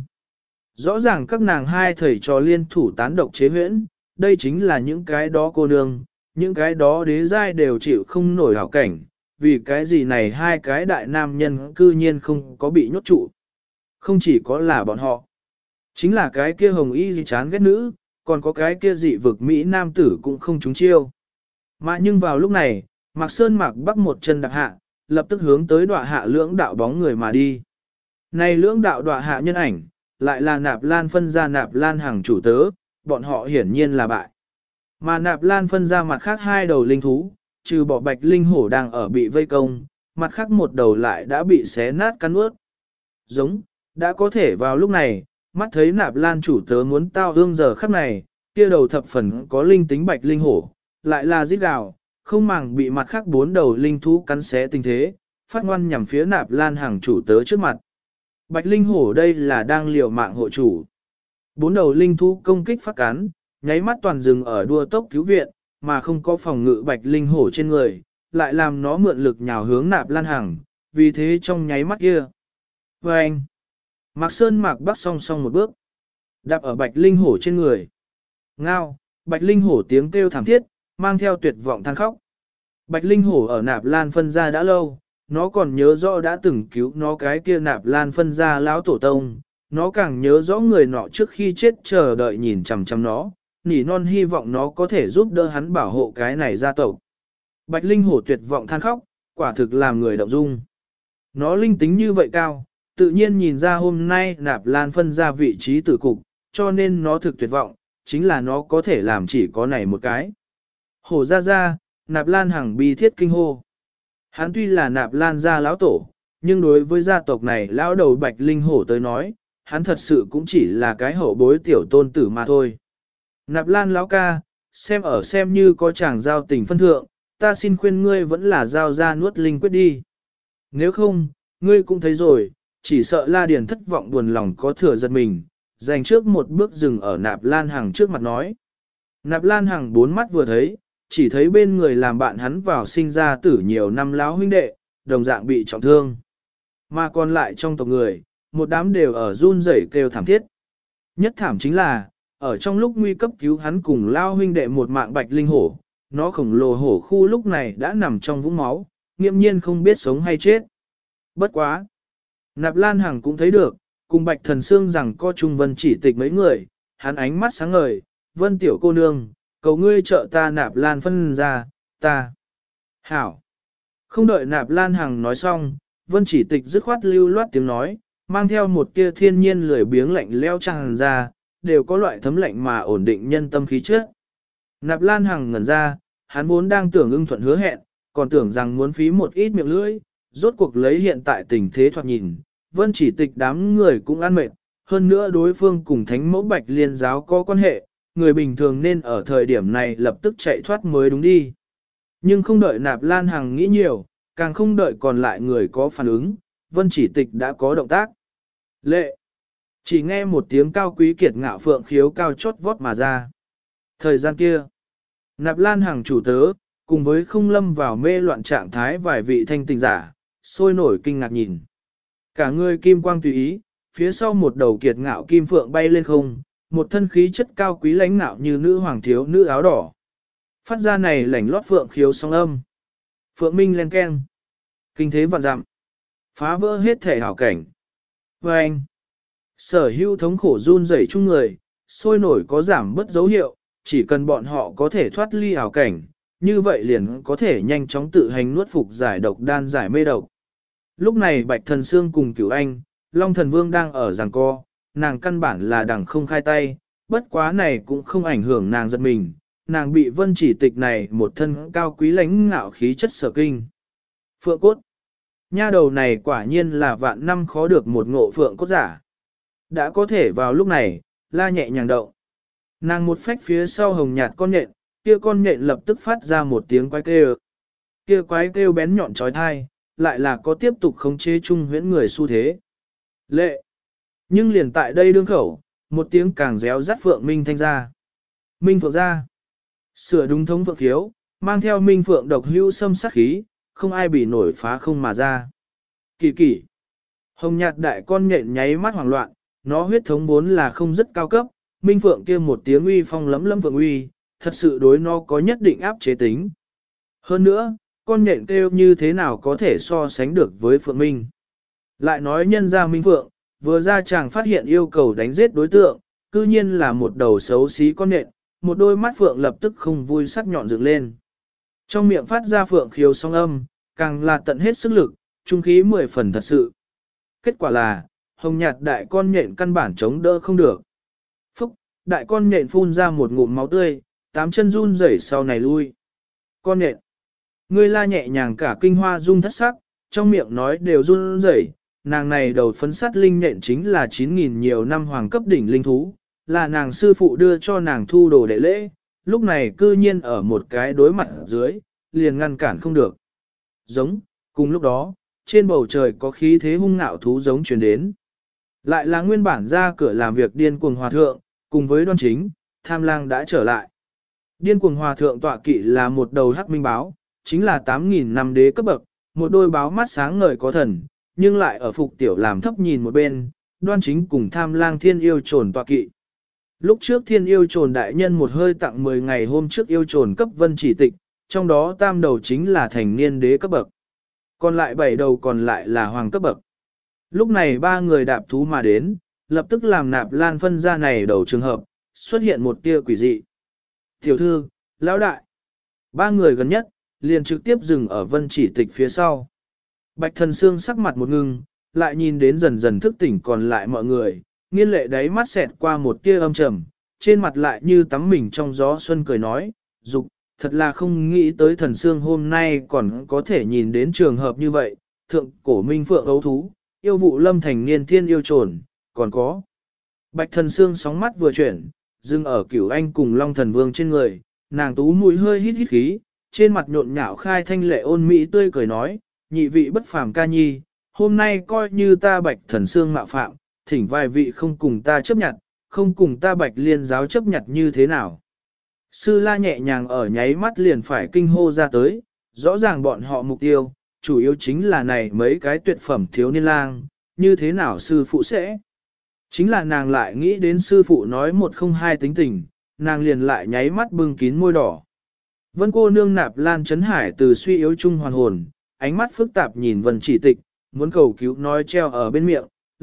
Rõ ràng các nàng hai thầy trò liên thủ tán độc chế huyễn, đây chính là những cái đó cô nương, những cái đó đế giai đều chịu không nổi hảo cảnh, vì cái gì này hai cái đại nam nhân cư nhiên không có bị nhốt trụ. Không chỉ có là bọn họ, chính là cái kia hồng y gì chán ghét nữ, còn có cái kia dị vực Mỹ nam tử cũng không trúng chiêu. Mà nhưng vào lúc này, Mạc Sơn Mạc Bắc một chân đạp hạ, lập tức hướng tới đọa hạ lưỡng đạo bóng người mà đi. Này lưỡng đạo đọa hạ nhân ảnh, lại là Nạp Lan phân ra Nạp Lan hàng chủ tớ, bọn họ hiển nhiên là bại. Mà Nạp Lan phân ra mặt khác hai đầu linh thú, trừ bỏ bạch linh hổ đang ở bị vây công, mặt khác một đầu lại đã bị xé nát cắn ướt. Giống, đã có thể vào lúc này, mắt thấy Nạp Lan chủ tớ muốn tao hương giờ khắc này, kia đầu thập phần có linh tính bạch linh hổ, lại là giết gào, không màng bị mặt khác bốn đầu linh thú cắn xé tình thế, phát ngoan nhằm phía Nạp Lan hàng chủ tớ trước mặt. Bạch linh hổ đây là đang liều mạng hộ chủ. Bốn đầu linh thú công kích phát cắn, nháy mắt toàn rừng ở đua tốc cứu viện, mà không có phòng ngự bạch linh hổ trên người, lại làm nó mượn lực nhào hướng Nạp Lan hàng, vì thế trong nháy mắt kia. Và anh, Mạc Sơn Mạc Bắc song song một bước, đạp ở bạch linh hổ trên người. Ngao, bạch linh hổ tiếng kêu thảm thiết, mang theo tuyệt vọng than khóc. Bạch linh hổ ở Nạp Lan phân ra đã lâu, nó còn nhớ rõ đã từng cứu nó cái kia Nạp Lan phân ra lão tổ tông, nó càng nhớ rõ người nọ trước khi chết chờ đợi nhìn chằm chằm nó, nỉ non hy vọng nó có thể giúp đỡ hắn bảo hộ cái này gia tộc. Bạch linh hổ tuyệt vọng than khóc, quả thực làm người động dung. Nó linh tính như vậy cao, tự nhiên nhìn ra hôm nay Nạp Lan phân ra vị trí tử cục, cho nên nó thực tuyệt vọng, chính là nó có thể làm chỉ có này một cái. Hổ ra, Nạp Lan hằng bi thiết kinh hô. Hắn tuy là Nạp Lan gia lão tổ, nhưng đối với gia tộc này lão đầu bạch linh hổ tới nói, hắn thật sự cũng chỉ là cái hậu bối tiểu tôn tử mà thôi. Nạp Lan lão ca, xem như có chàng giao tình phân thượng, ta xin khuyên ngươi vẫn là giao ra nuốt linh quyết đi. Nếu không, ngươi cũng thấy rồi, chỉ sợ La Điền thất vọng buồn lòng có thừa giật mình, dành trước một bước dừng ở Nạp Lan Hằng trước mặt nói. Nạp Lan Hằng bốn mắt vừa thấy, chỉ thấy bên người làm bạn hắn vào sinh ra tử nhiều năm lão huynh đệ, đồng dạng bị trọng thương. Mà còn lại trong tộc người, một đám đều ở run rẩy kêu thảm thiết. Nhất thảm chính là, ở trong lúc nguy cấp cứu hắn cùng lao huynh đệ một mạng bạch linh hổ, nó khổng lồ hổ khu lúc này đã nằm trong vũng máu, nghiêm nhiên không biết sống hay chết. Bất quá! Nạp Lan Hằng cũng thấy được, cùng Bạch Thần Sương rằng co chung Vân Chỉ Tịch mấy người, hắn ánh mắt sáng ngời, Vân tiểu cô nương, cầu ngươi trợ ta Nạp Lan phân ra, ta. Hảo. Không đợi Nạp Lan Hằng nói xong, Vân Chỉ Tịch dứt khoát lưu loát tiếng nói, mang theo một tia thiên nhiên lười biếng lạnh leo tràn ra, đều có loại thấm lạnh mà ổn định nhân tâm khí chất. Nạp Lan Hằng ngẩn ra, hắn vốn đang tưởng ưng thuận hứa hẹn, còn tưởng rằng muốn phí một ít miệng lưỡi, rốt cuộc lấy hiện tại tình thế thoạt nhìn, Vân Chỉ Tịch đám người cũng ăn mệt, hơn nữa đối phương cùng Thánh Mẫu Bạch Liên giáo có quan hệ, người bình thường nên ở thời điểm này lập tức chạy thoát mới đúng đi. Nhưng không đợi Nạp Lan Hằng nghĩ nhiều, càng không đợi còn lại người có phản ứng, Vân Chỉ Tịch đã có động tác. Lệ! Chỉ nghe một tiếng cao quý kiệt ngạo phượng khiếu cao chót vót mà ra. Thời gian kia, Nạp Lan Hằng chủ tớ, cùng với không lâm vào mê loạn trạng thái vài vị thanh tình giả, sôi nổi kinh ngạc nhìn. Cả người kim quang tùy ý, phía sau một đầu kiệt ngạo kim phượng bay lên không, một thân khí chất cao quý lãnh ngạo như nữ hoàng thiếu nữ áo đỏ. Phát ra này lảnh lót phượng khiếu song âm. Phượng minh len keng. Kinh thế vạn dặm. Phá vỡ hết thể hảo cảnh. Và anh. Sở hữu thống khổ run rẩy chung người, sôi nổi có giảm bất dấu hiệu, chỉ cần bọn họ có thể thoát ly ảo cảnh, như vậy liền có thể nhanh chóng tự hành nuốt phục giải độc đan giải mê độc. Lúc này Bạch Thần Sương cùng Cửu Anh, Long Thần Vương đang ở giằng co, nàng căn bản là đằng không khai tay, bất quá này cũng không ảnh hưởng nàng giật mình, nàng bị Vân Chỉ Tịch này một thân cao quý lãnh ngạo khí chất sở kinh. Phượng cốt. Nha đầu này quả nhiên là vạn năm khó được một ngộ phượng cốt giả. Đã có thể vào lúc này, la nhẹ nhàng động. Nàng một phách phía sau hồng nhạt con nhện, kia con nhện lập tức phát ra một tiếng quái kêu. Kia quái kêu bén nhọn trói thai, lại là có tiếp tục khống chế chung huyễn người xu thế. Lệ. Nhưng liền tại đây đương khẩu, một tiếng càng réo rắt phượng minh thanh ra. Minh phượng ra. Sửa đúng thống phượng khiếu, mang theo minh phượng độc hữu xâm sát khí, không ai bị nổi phá không mà ra. Kỳ kỳ. Hồng nhạt đại con nhện nháy mắt hoảng loạn, nó huyết thống vốn là không rất cao cấp, minh phượng kia một tiếng uy phong lấm lấm phượng uy, thật sự đối nó có nhất định áp chế tính. Hơn nữa, con nhện kêu như thế nào có thể so sánh được với phượng minh. Lại nói nhân ra minh phượng, vừa ra chàng phát hiện yêu cầu đánh giết đối tượng, cư nhiên là một đầu xấu xí con nhện, một đôi mắt phượng lập tức không vui sắc nhọn dựng lên. Trong miệng phát ra phượng khiếu song âm, càng là tận hết sức lực, trung khí 10 phần thật sự. Kết quả là, hồng nhạt đại con nhện căn bản chống đỡ không được. Phúc, đại con nhện phun ra một ngụm máu tươi, 8 chân run rẩy sau này lui. Con nhện, ngươi la nhẹ nhàng cả kinh hoa rung thất sắc, trong miệng nói đều run rẩy. Nàng này đầu phấn sắt linh nhện chính là 9.000 nhiều năm hoàng cấp đỉnh linh thú, là nàng sư phụ đưa cho nàng thu đồ đệ lễ, lúc này cư nhiên ở một cái đối mặt dưới, liền ngăn cản không được. Giống, cùng lúc đó, trên bầu trời có khí thế hung ngạo thú giống truyền đến. Lại là nguyên bản ra cửa làm việc điên cuồng hòa thượng, cùng với Đoan Chính, Tham Lang đã trở lại. Điên cuồng hòa thượng tọa kỵ là một đầu hắc minh báo, chính là 8.000 năm đế cấp bậc, một đôi báo mắt sáng ngời có thần, nhưng lại ở phục tiểu làm thấp nhìn một bên, Đoan Chính cùng Tham Lang thiên yêu trồn tọa kỵ. Lúc trước thiên yêu trồn đại nhân một hơi tặng 10 ngày hôm trước yêu trồn cấp Vân Chỉ Tịch, trong đó tam đầu chính là thành niên đế cấp bậc. Còn lại 7 đầu còn lại là hoàng cấp bậc. Lúc này ba người đạp thú mà đến, lập tức làm Nạp Lan phân ra này đầu trường hợp, xuất hiện một tia quỷ dị. Tiểu thư, lão đại. Ba người gần nhất, liền trực tiếp dừng ở Vân Chỉ Tịch phía sau. Bạch Thần Sương sắc mặt một ngưng, lại nhìn đến dần dần thức tỉnh còn lại mọi người, nghiên lệ đáy mắt xẹt qua một tia âm trầm, trên mặt lại như tắm mình trong gió xuân cười nói, dục, thật là không nghĩ tới Thần Sương hôm nay còn có thể nhìn đến trường hợp như vậy, thượng cổ minh phượng ấu thú, yêu vụ lâm thành niên thiên yêu trồn, còn có. Bạch Thần Sương sóng mắt vừa chuyển, dừng ở Cửu Anh cùng Long Thần Vương trên người, nàng tú mũi hơi hít hít khí, trên mặt nhộn nhạo khai thanh lệ ôn mỹ tươi cười nói, nhị vị bất phàm ca nhi, hôm nay coi như ta Bạch Thần Sương mạo phạm, thỉnh vài vị không cùng ta chấp nhận, không cùng ta Bạch Liên giáo chấp nhận như thế nào. Sư la nhẹ nhàng ở nháy mắt liền phải kinh hô ra tới, rõ ràng bọn họ mục tiêu, chủ yếu chính là này mấy cái tuyệt phẩm thiếu niên lang, như thế nào sư phụ sẽ. Chính là nàng lại nghĩ đến sư phụ nói một không hai tính tình, nàng liền lại nháy mắt bưng kín môi đỏ. Vân cô nương Nạp Lan Chấn Hải từ suy yếu chung hoàn hồn, ánh mắt phức tạp nhìn Vân Chỉ Tịch, muốn cầu cứu nói treo ở bên miệng,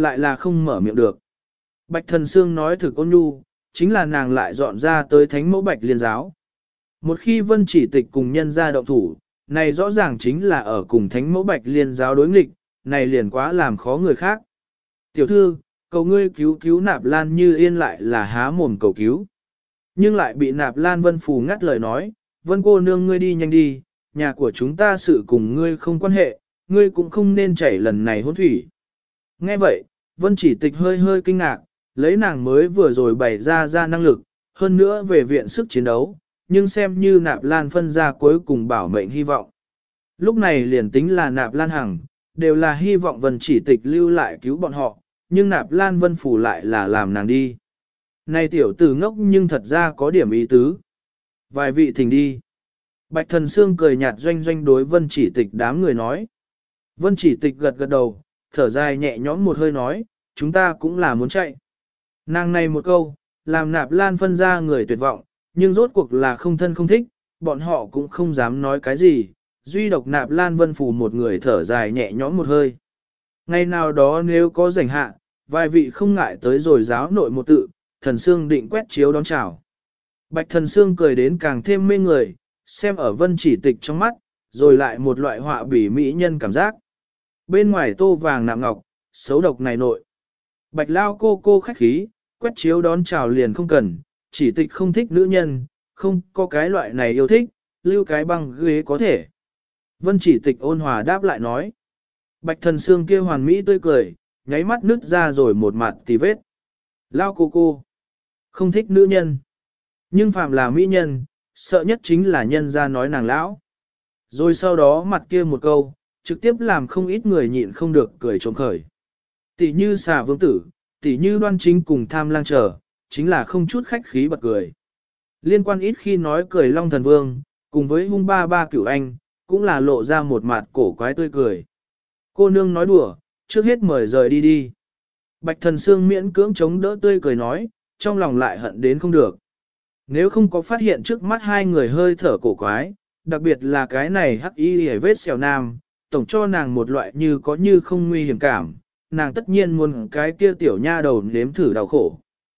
lại là không mở miệng được. Bạch Thần Sương nói thực ôn nhu, chính là nàng lại dọn ra tới thánh mẫu Bạch Liên giáo. Một khi Vân Chỉ Tịch cùng nhân ra động thủ, này rõ ràng chính là ở cùng thánh mẫu Bạch Liên giáo đối nghịch, này liền quá làm khó người khác. Tiểu thư, cầu ngươi cứu cứu Nạp Lan Như Yên lại là há mồm cầu cứu. Nhưng lại bị Nạp Lan Vân Phù ngắt lời nói, Vân cô nương ngươi đi nhanh đi, nhà của chúng ta sự cùng ngươi không quan hệ, ngươi cũng không nên chảy lần này hôn thủy. Nghe vậy, Vân Chỉ Tịch hơi hơi kinh ngạc, lấy nàng mới vừa rồi bày ra năng lực, hơn nữa về viện sức chiến đấu, nhưng xem như Nạp Lan phân ra cuối cùng bảo mệnh hy vọng. Lúc này liền tính là Nạp Lan Hằng, đều là hy vọng Vân Chỉ Tịch lưu lại cứu bọn họ, nhưng Nạp Lan Vân Phủ lại là làm nàng đi. Này tiểu tử ngốc nhưng thật ra có điểm ý tứ. Vài vị thỉnh đi. Bạch Thần Sương cười nhạt doanh doanh đối Vân Chỉ Tịch đám người nói. Vân Chỉ Tịch gật gật đầu, thở dài nhẹ nhõm một hơi nói, chúng ta cũng là muốn chạy. Nàng này một câu, làm Nạp Lan phân ra người tuyệt vọng, nhưng rốt cuộc là không thân không thích, bọn họ cũng không dám nói cái gì, duy độc Nạp Lan Vân Phủ một người thở dài nhẹ nhõm một hơi. Ngày nào đó nếu có rảnh hạ, vài vị không ngại tới rồi giáo nội một tự, Thần Sương định quét chiếu đón chào. Bạch Thần Sương cười đến càng thêm mê người, xem ở Vân Chỉ Tịch trong mắt, rồi lại một loại họa bỉ mỹ nhân cảm giác. Bên ngoài tô vàng nạm ngọc, xấu độc này nội. Bạch Lao cô khách khí, quét chiếu đón chào liền không cần, Chỉ Tịch không thích nữ nhân, không có cái loại này yêu thích, lưu cái băng ghế có thể. Vân Chỉ Tịch ôn hòa đáp lại nói. Bạch Thần Sương kia hoàn mỹ tươi cười, nháy mắt nứt ra rồi một mặt tì vết. Lao cô, không thích nữ nhân. Nhưng phạm là mỹ nhân, sợ nhất chính là nhân ra nói nàng lão. Rồi sau đó mặt kia một câu, trực tiếp làm không ít người nhịn không được cười trộm khởi. Tỷ như xà vương tử, tỷ như đoan chính cùng tham lang trở, chính là không chút khách khí bật cười. Liên quan ít khi nói cười Long Thần Vương, cùng với hung ba cửu anh, cũng là lộ ra một mặt cổ quái tươi cười. Cô nương nói đùa, trước hết mời rời đi đi. Bạch Thần Sương miễn cưỡng chống đỡ tươi cười nói, trong lòng lại hận đến không được. Nếu không có phát hiện trước mắt hai người hơi thở cổ quái, đặc biệt là cái này hắc y hề vết xèo nam, tổng cho nàng một loại như có như không nguy hiểm cảm, nàng tất nhiên muốn cái kia tiểu nha đầu nếm thử đau khổ.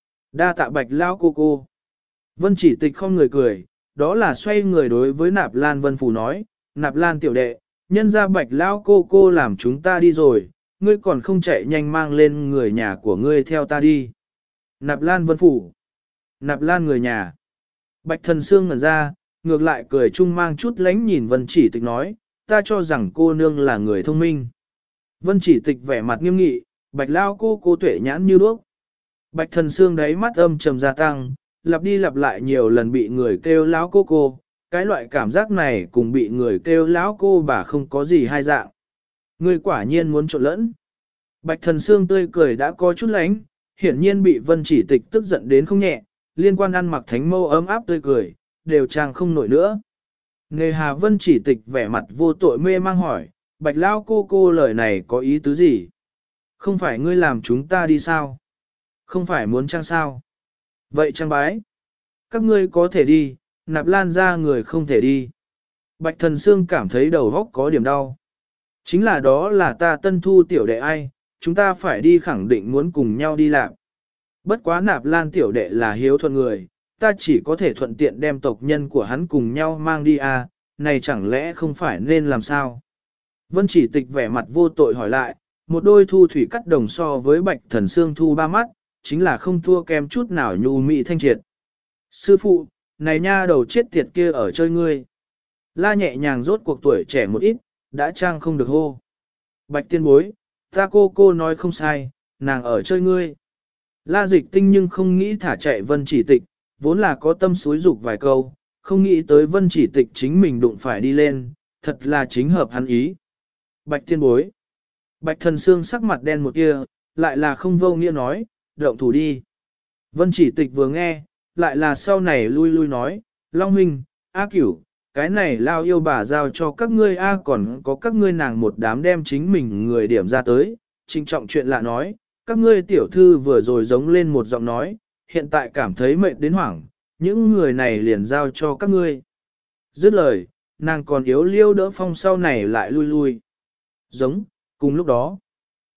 Đa tạ Bạch Lao cô. Vân Chỉ Tịch không người cười, đó là xoay người đối với Nạp Lan Vân Phù nói, Nạp Lan tiểu đệ, nhân ra Bạch Lao cô làm chúng ta đi rồi, ngươi còn không chạy nhanh mang lên người nhà của ngươi theo ta đi. Nạp Lan Vân Phủ. Nạp Lan người nhà. Bạch Thần Sương ngẩn ra, ngược lại cười chung mang chút lánh nhìn Vân Chỉ Tịch nói, ta cho rằng cô nương là người thông minh. Vân Chỉ Tịch vẻ mặt nghiêm nghị, Bạch Lao cô tuệ nhãn như đuốc. Bạch Thần Sương đáy mắt âm trầm gia tăng, lặp đi lặp lại nhiều lần bị người kêu lão cô, cái loại cảm giác này cùng bị người kêu lão cô bà không có gì hai dạng. Ngươi quả nhiên muốn trộn lẫn. Bạch Thần Sương tươi cười đã có chút lánh, hiển nhiên bị Vân Chỉ Tịch tức giận đến không nhẹ, liên quan ăn mặc thánh mâu ấm áp tươi cười, đều trang không nổi nữa. Nghề Hà Vân Chỉ Tịch vẻ mặt vô tội mê mang hỏi, Bạch Lao cô lời này có ý tứ gì? Không phải ngươi làm chúng ta đi sao? Không phải muốn trang sao? Vậy trang bái. Các ngươi có thể đi, Nạp Lan ra người không thể đi. Bạch Thần Sương cảm thấy đầu óc có điểm đau. Chính là đó là ta Tân Thu tiểu đệ ai, chúng ta phải đi khẳng định muốn cùng nhau đi làm. Bất quá Nạp Lan tiểu đệ là hiếu thuận người, ta chỉ có thể thuận tiện đem tộc nhân của hắn cùng nhau mang đi à, này chẳng lẽ không phải nên làm sao? Vân Chỉ Tịch vẻ mặt vô tội hỏi lại, một đôi thu thủy cắt đồng so với Bạch Thần Sương thu ba mắt, chính là không thua kém chút nào nhu mị thanh triệt. Sư phụ, này nha đầu chết tiệt kia ở chơi ngươi. La nhẹ nhàng rốt cuộc tuổi trẻ một ít, đã trang không được hô. Bạch tiên bối, ta cô nói không sai, nàng ở chơi ngươi. La Dịch Tinh nhưng không nghĩ thả chạy Vân Chỉ Tịch, vốn là có tâm xúi dục vài câu, không nghĩ tới Vân Chỉ Tịch chính mình đụng phải đi lên, thật là chính hợp hắn ý. Bạch tiên bối. Bạch Thần Sương sắc mặt đen một kia, lại là không vô nghĩa nói, động thủ đi. Vân Chỉ Tịch vừa nghe, lại là sau này lui nói, Long Huynh, A Cửu, cái này lao yêu bà giao cho các ngươi A còn có các ngươi nàng một đám đem chính mình người điểm ra tới, trinh trọng chuyện lạ nói, các ngươi tiểu thư vừa rồi giống lên một giọng nói, hiện tại cảm thấy mệt đến hoảng, những người này liền giao cho các ngươi. Dứt lời, nàng còn yếu liêu đỡ phong sau này lại lui. Giống, cùng lúc đó,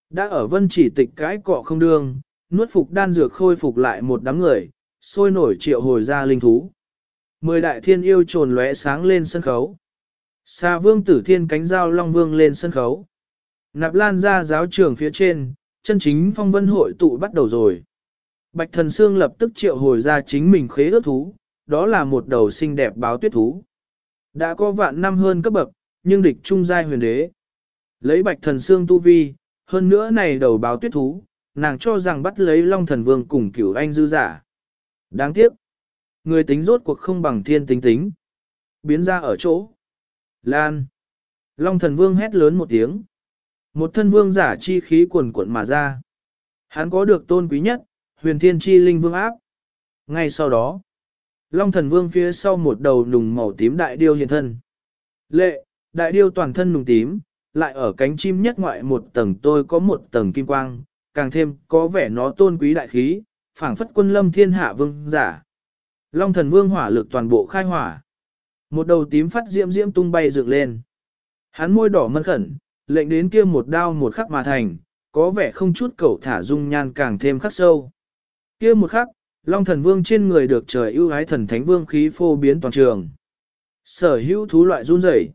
Đã ở vân chỉ tịch cái cọ không đương, nuốt phục đan dược khôi phục lại một đám người, sôi nổi triệu hồi ra linh thú. 10 đại thiên yêu trồn lóe sáng lên sân khấu. Xà vương tử thiên cánh giao long vương lên sân khấu. Nạp Lan ra giáo trường phía trên, chân chính phong vân hội tụ bắt đầu rồi. Bạch Thần Sương lập tức triệu hồi ra chính mình khế ước thú, đó là một đầu xinh đẹp báo tuyết thú. Đã có vạn năm hơn cấp bậc, nhưng địch trung giai huyền đế. Lấy Bạch Thần Sương tu vi, hơn nữa này đầu báo tuyết thú, nàng cho rằng bắt lấy Long Thần Vương cùng Cửu Anh dư giả. Đáng tiếc, người tính rốt cuộc không bằng thiên tính. Biến ra ở chỗ. Lan. Long Thần Vương hét lớn một tiếng. Một thân vương giả chi khí cuồn cuộn mà ra. Hắn có được tôn quý nhất, huyền thiên chi linh vương áp. Ngay sau đó, Long Thần Vương phía sau một đầu nùng màu tím đại điêu hiện thân. Lệ, đại điêu toàn thân nùng tím, lại ở cánh chim nhất ngoại một tầng tôi có một tầng kim quang, càng thêm có vẻ nó tôn quý đại khí, phảng phất quân lâm thiên hạ vương giả. Long Thần Vương hỏa lực toàn bộ khai hỏa. Một đầu tím phát diễm diễm tung bay dựng lên. Hắn môi đỏ mân khẩn, lệnh đến kia một đao một khắc mà thành, có vẻ không chút cẩu thả dung nhan càng thêm khắc sâu. Kia một khắc, Long Thần Vương trên người được trời ưu ái thần thánh vương khí phô biến toàn trường. Sở hữu thú loại run rẩy.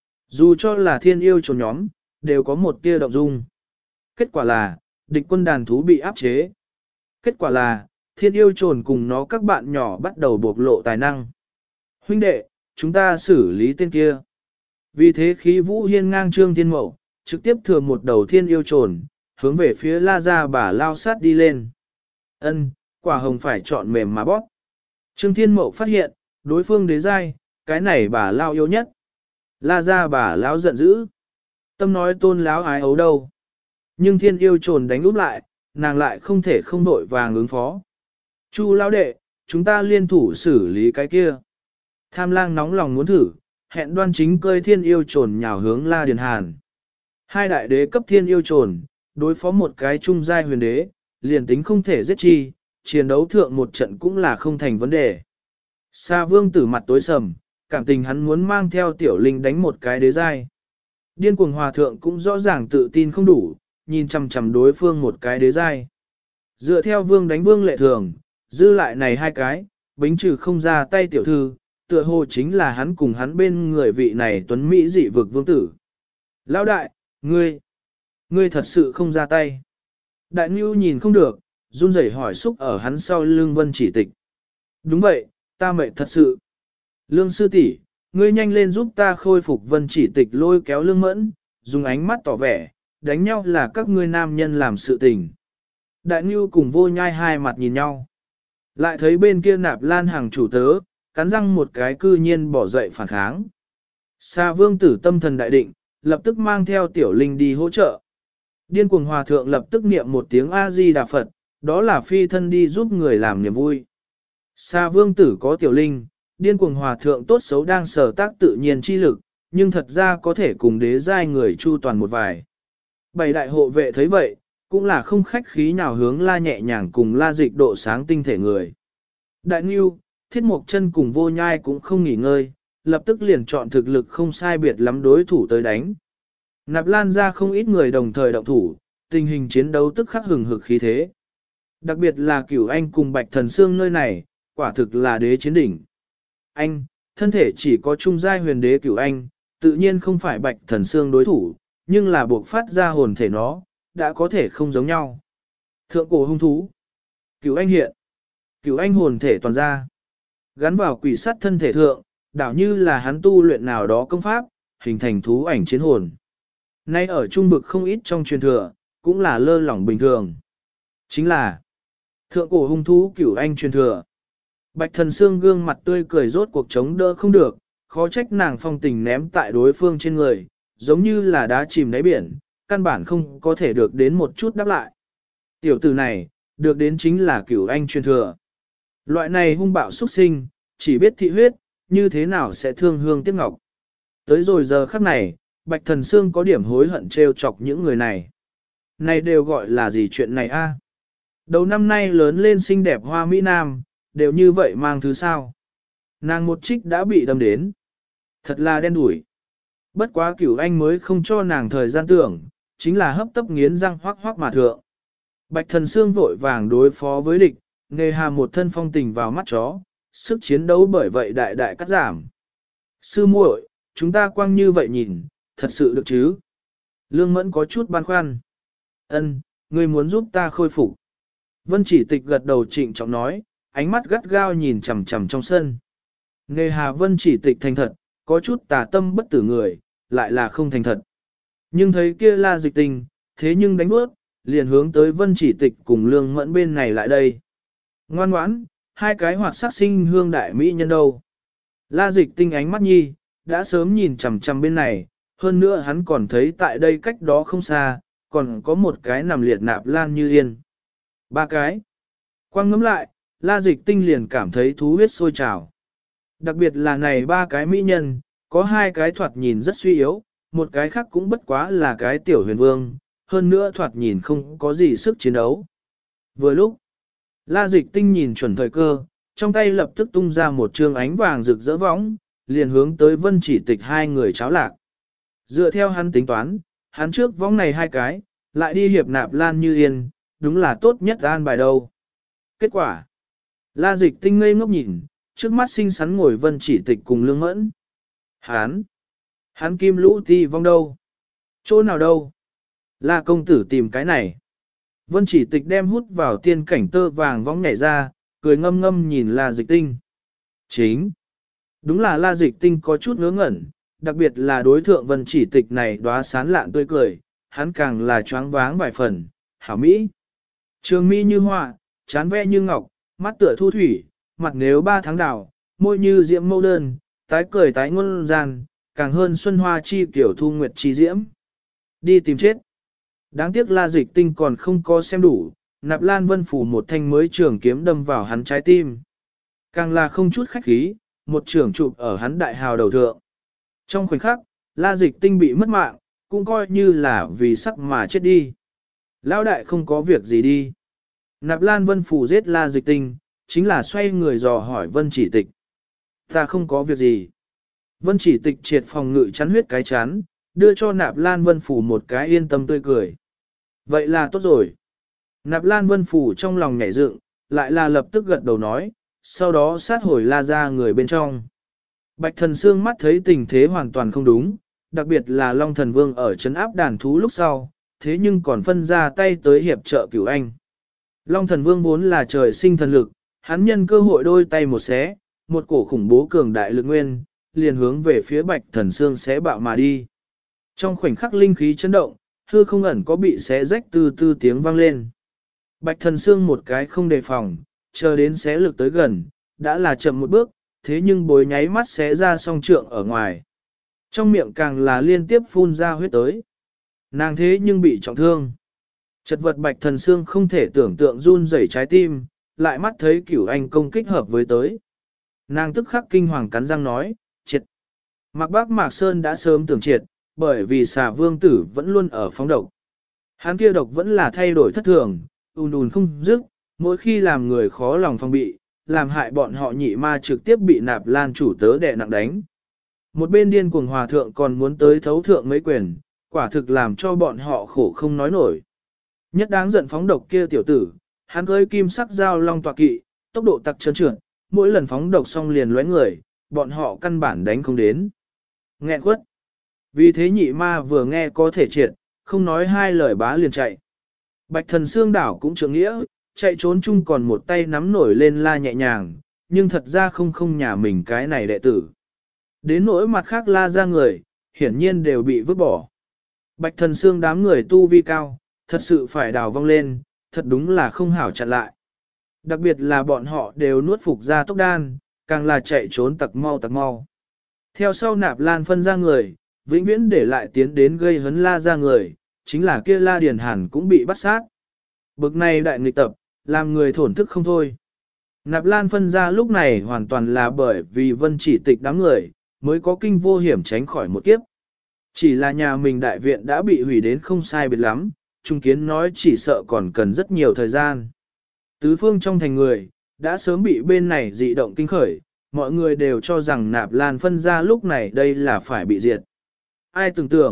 Dù cho là thiên yêu trồn nhóm, đều có một tia động dung. Kết quả là, địch quân đàn thú bị áp chế. Kết quả là, thiên yêu trồn cùng nó các bạn nhỏ bắt đầu bộc lộ tài năng. Huynh đệ, chúng ta xử lý tên kia. Vì thế khí vũ hiên ngang trương thiên mậu, trực tiếp thừa một đầu thiên yêu trồn, hướng về phía La Gia Bà lao sát đi lên. Ân, quả hồng phải chọn mềm mà bóp. Trương thiên mậu phát hiện, đối phương đế giai, cái này bà lao yếu nhất. La Gia Bà lão giận dữ. Tâm nói tôn láo ái ấu đâu. Nhưng thiên yêu trồn đánh úp lại, nàng lại không thể không đội vàng ứng phó. Chu lão đệ, chúng ta liên thủ xử lý cái kia. Tham lang nóng lòng muốn thử, hẹn đoan chính cơi thiên yêu trồn nhào hướng La Điền Hàn. Hai đại đế cấp thiên yêu trồn, đối phó một cái trung giai huyền đế, liền tính không thể giết chi, chiến đấu thượng một trận cũng là không thành vấn đề. Sa vương tử mặt tối sầm, cảm tình hắn muốn mang theo tiểu linh đánh một cái đế giai. Điên cuồng hòa thượng cũng rõ ràng tự tin không đủ, nhìn chằm chằm đối phương một cái đế giai. Dựa theo vương đánh vương lệ thường, dư lại này hai cái, bính trừ không ra tay tiểu thư, tựa hồ chính là hắn cùng hắn bên người vị này tuấn Mỹ dị vực vương tử. Lão đại, ngươi thật sự không ra tay. Đại Ngưu nhìn không được, run rẩy hỏi xúc ở hắn sau lưng Vân Chỉ Tịch. Đúng vậy, ta mệt thật sự. Lương sư tỷ, ngươi nhanh lên giúp ta khôi phục Vân Chỉ Tịch lôi kéo Lương Mẫn, dùng ánh mắt tỏ vẻ, đánh nhau là các ngươi nam nhân làm sự tình. Đại Ngưu cùng Vô Nhai hai mặt nhìn nhau. Lại thấy bên kia Nạp Lan hàng chủ tớ, cắn răng một cái cư nhiên bỏ dậy phản kháng. Sa vương tử tâm thần đại định, lập tức mang theo tiểu linh đi hỗ trợ. Điên cuồng hòa thượng lập tức niệm một tiếng A-di-đà Phật, đó là phi thân đi giúp người làm niềm vui. Sa vương tử có tiểu linh, điên cuồng hòa thượng tốt xấu đang sở tác tự nhiên chi lực, nhưng thật ra có thể cùng đế giai người chu toàn một vài. Bảy đại hộ vệ thấy vậy, cũng là không khách khí nào hướng La nhẹ nhàng cùng La dịch độ sáng tinh thể người. Đại Ngưu, Thiết Mộc Chân cùng Vô Nhai cũng không nghỉ ngơi, lập tức liền chọn thực lực không sai biệt lắm đối thủ tới đánh. Nạp Lan ra không ít người đồng thời động thủ, tình hình chiến đấu tức khắc hừng hực khí thế. Đặc biệt là Cửu Anh cùng Bạch Thần Sương nơi này, quả thực là đế chiến đỉnh. Anh, thân thể chỉ có trung giai huyền đế Cửu Anh, tự nhiên không phải Bạch Thần Sương đối thủ, nhưng là buộc phát ra hồn thể nó, đã có thể không giống nhau. Thượng cổ hung thú. Cửu Anh hiện. Cửu Anh hồn thể toàn ra. Gắn vào quỷ sắt thân thể thượng, đảo như là hắn tu luyện nào đó công pháp, hình thành thú ảnh chiến hồn. Nay ở trung vực không ít trong truyền thừa, cũng là lơ lỏng bình thường. Chính là thượng cổ hung thú Cửu Anh truyền thừa. Bạch Thần Sương gương mặt tươi cười rốt cuộc chống đỡ không được, khó trách nàng phong tình ném tại đối phương trên người, giống như là đá chìm đáy biển, căn bản không có thể được đến một chút đáp lại. Tiểu tử này, được đến chính là Cửu Anh truyền thừa. Loại này hung bạo xuất sinh, chỉ biết thị huyết, như thế nào sẽ thương hương tiếc ngọc. Tới rồi giờ khắc này, Bạch Thần Sương có điểm hối hận trêu chọc những người này. Này đều gọi là gì chuyện này a? Đầu năm nay lớn lên xinh đẹp hoa Mỹ Nam, đều như vậy mang thứ sao. Nàng một trích đã bị đâm đến. Thật là đen đủi. Bất quá Cửu Anh mới không cho nàng thời gian tưởng, chính là hấp tấp nghiến răng hoác hoác mà thượng. Bạch Thần Xương vội vàng đối phó với địch, nghề hà một thân phong tình vào mắt chó, sức chiến đấu bởi vậy đại đại cắt giảm. Sư muội, chúng ta quăng như vậy nhìn, thật sự được chứ? Lương Mẫn có chút băn khoăn. Ân, ngươi muốn giúp ta khôi phục. Vân Chỉ Tịch gật đầu trịnh trọng nói, ánh mắt gắt gao nhìn chằm chằm trong sân. Nghề hà Vân Chỉ Tịch thành thật, có chút tà tâm bất tử người, lại là không thành thật. Nhưng thấy kia La Dịch Tình, thế nhưng đánh bước, liền hướng tới Vân Chỉ Tịch cùng Lương Mẫn bên này lại đây. Ngoan ngoãn, hai cái hoạt sắc sinh hương đại mỹ nhân đâu. La Dịch Tinh ánh mắt nhi, đã sớm nhìn chằm chằm bên này, hơn nữa hắn còn thấy tại đây cách đó không xa, còn có một cái nằm liệt nạp lan như yên. Ba cái. Quang ngắm lại, La Dịch Tinh liền cảm thấy thú huyết sôi trào. Đặc biệt là này ba cái mỹ nhân, có hai cái thoạt nhìn rất suy yếu, một cái khác cũng bất quá là cái tiểu huyền vương, hơn nữa thoạt nhìn không có gì sức chiến đấu. Vừa lúc, La Dịch Tinh nhìn chuẩn thời cơ, trong tay lập tức tung ra một trương ánh vàng rực rỡ võng, liền hướng tới Vân Chỉ Tịch hai người cháo lạc. Dựa theo hắn tính toán, hắn trước võng này hai cái, lại đi hiệp nạp lan như yên, đúng là tốt nhất an bài đâu. Kết quả, La Dịch Tinh ngây ngốc nhìn, trước mắt xinh xắn ngồi Vân Chỉ Tịch cùng Lương Mẫn. Hắn kim lũ ti vong đâu? Chỗ nào đâu? La công tử tìm cái này. Vân Chỉ Tịch đem hút vào tiên cảnh tơ vàng vong nhảy ra, cười ngâm ngâm nhìn La Dịch Tinh. Chính. Đúng là La Dịch Tinh có chút ngớ ngẩn, đặc biệt là đối thượng Vân Chỉ Tịch này đóa sán lạn tươi cười, hắn càng là choáng váng vài phần, hảo mỹ. Trường mi như hoa, chán ve như ngọc, mắt tựa thu thủy, mặt nếu ba tháng đào, môi như diễm mâu đơn, tái cười tái ngôn gian, càng hơn xuân hoa chi kiểu thu nguyệt chi diễm. Đi tìm chết. Đáng tiếc La Dịch Tinh còn không có xem đủ, Nạp Lan Vân phủ một thanh mới trường kiếm đâm vào hắn trái tim. Càng là không chút khách khí, một trường chụp ở hắn đại hào đầu thượng. Trong khoảnh khắc, La Dịch Tinh bị mất mạng, cũng coi như là vì sắc mà chết đi. Lão đại không có việc gì đi. Nạp Lan Vân phủ giết La Dịch Tinh, chính là xoay người dò hỏi Vân Chỉ Tịch. Ta không có việc gì. Vân Chỉ Tịch triệt phòng ngự chắn huyết cái chán, đưa cho Nạp Lan Vân phủ một cái yên tâm tươi cười. Vậy là tốt rồi. Nạp Lan Vân phủ trong lòng nhảy dựng, lại là lập tức gật đầu nói, sau đó sát hồi La ra người bên trong. Bạch Thần Xương mắt thấy tình thế hoàn toàn không đúng, đặc biệt là Long Thần Vương ở trấn áp đàn thú lúc sau, thế nhưng còn phân ra tay tới hiệp trợ Cửu Anh. Long Thần Vương vốn là trời sinh thần lực, hắn nhân cơ hội đôi tay một xé, một cổ khủng bố cường đại lực nguyên, liền hướng về phía Bạch Thần Xương xé bạo mà đi. Trong khoảnh khắc linh khí chấn động, hư không ẩn có bị xé rách từ từ tiếng vang lên. Bạch Thần Xương một cái không đề phòng, chờ đến xé lực tới gần, đã là chậm một bước, thế nhưng bối nháy mắt xé ra song trượng ở ngoài. Trong miệng càng là liên tiếp phun ra huyết tới. Nàng thế nhưng bị trọng thương. Chật vật Bạch Thần Xương không thể tưởng tượng run rẩy trái tim, lại mắt thấy Cửu Anh công kích hợp với tới. Nàng tức khắc kinh hoàng cắn răng nói, triệt. Mạc Bác Mạc Sơn đã sớm tưởng triệt, bởi vì xà vương tử vẫn luôn ở phóng độc. Hắn kia độc vẫn là thay đổi thất thường, ùn không dứt, mỗi khi làm người khó lòng phòng bị, làm hại bọn họ nhị ma trực tiếp bị Nạp Lan chủ tớ đè nặng đánh. Một bên điên cuồng hòa thượng còn muốn tới thấu thượng mấy quyền, quả thực làm cho bọn họ khổ không nói nổi. Nhất đáng giận phóng độc kia tiểu tử, hắn cưỡi kim sắc dao long tọa kỵ, tốc độ tặc trơn trượt, mỗi lần phóng độc xong liền lóe người, bọn họ căn bản đánh không đến. Nghẹn quất. Vì thế nhị ma vừa nghe có thể triệt, không nói hai lời bá liền chạy. Bạch Thần Xương đảo cũng trưởng nghĩa, chạy trốn chung còn một tay nắm nổi lên La nhẹ nhàng, nhưng thật ra không nhà mình cái này đệ tử. Đến nỗi mặt khác La ra người, hiển nhiên đều bị vứt bỏ. Bạch Thần Xương đám người tu vi cao, thật sự phải đào vong lên, thật đúng là không hảo chặn lại. Đặc biệt là bọn họ đều nuốt phục ra tốc đan, càng là chạy trốn tặc mau. Theo sau Nạp Lan phân ra người, vĩnh viễn để lại tiến đến gây hấn La ra người, chính là kia La Điền Hàn cũng bị bắt sát. Bực này đại nghịch tập, làm người thổn thức không thôi. Nạp Lan phân ra lúc này hoàn toàn là bởi vì Vân Chỉ Tịch đám người, mới có kinh vô hiểm tránh khỏi một kiếp. Chỉ là nhà mình đại viện đã bị hủy đến không sai biệt lắm, Trung Kiến nói chỉ sợ còn cần rất nhiều thời gian. Tứ phương trong thành người, đã sớm bị bên này dị động kinh khởi, mọi người đều cho rằng Nạp Lan phân ra lúc này đây là phải bị diệt. Ai tưởng tượng,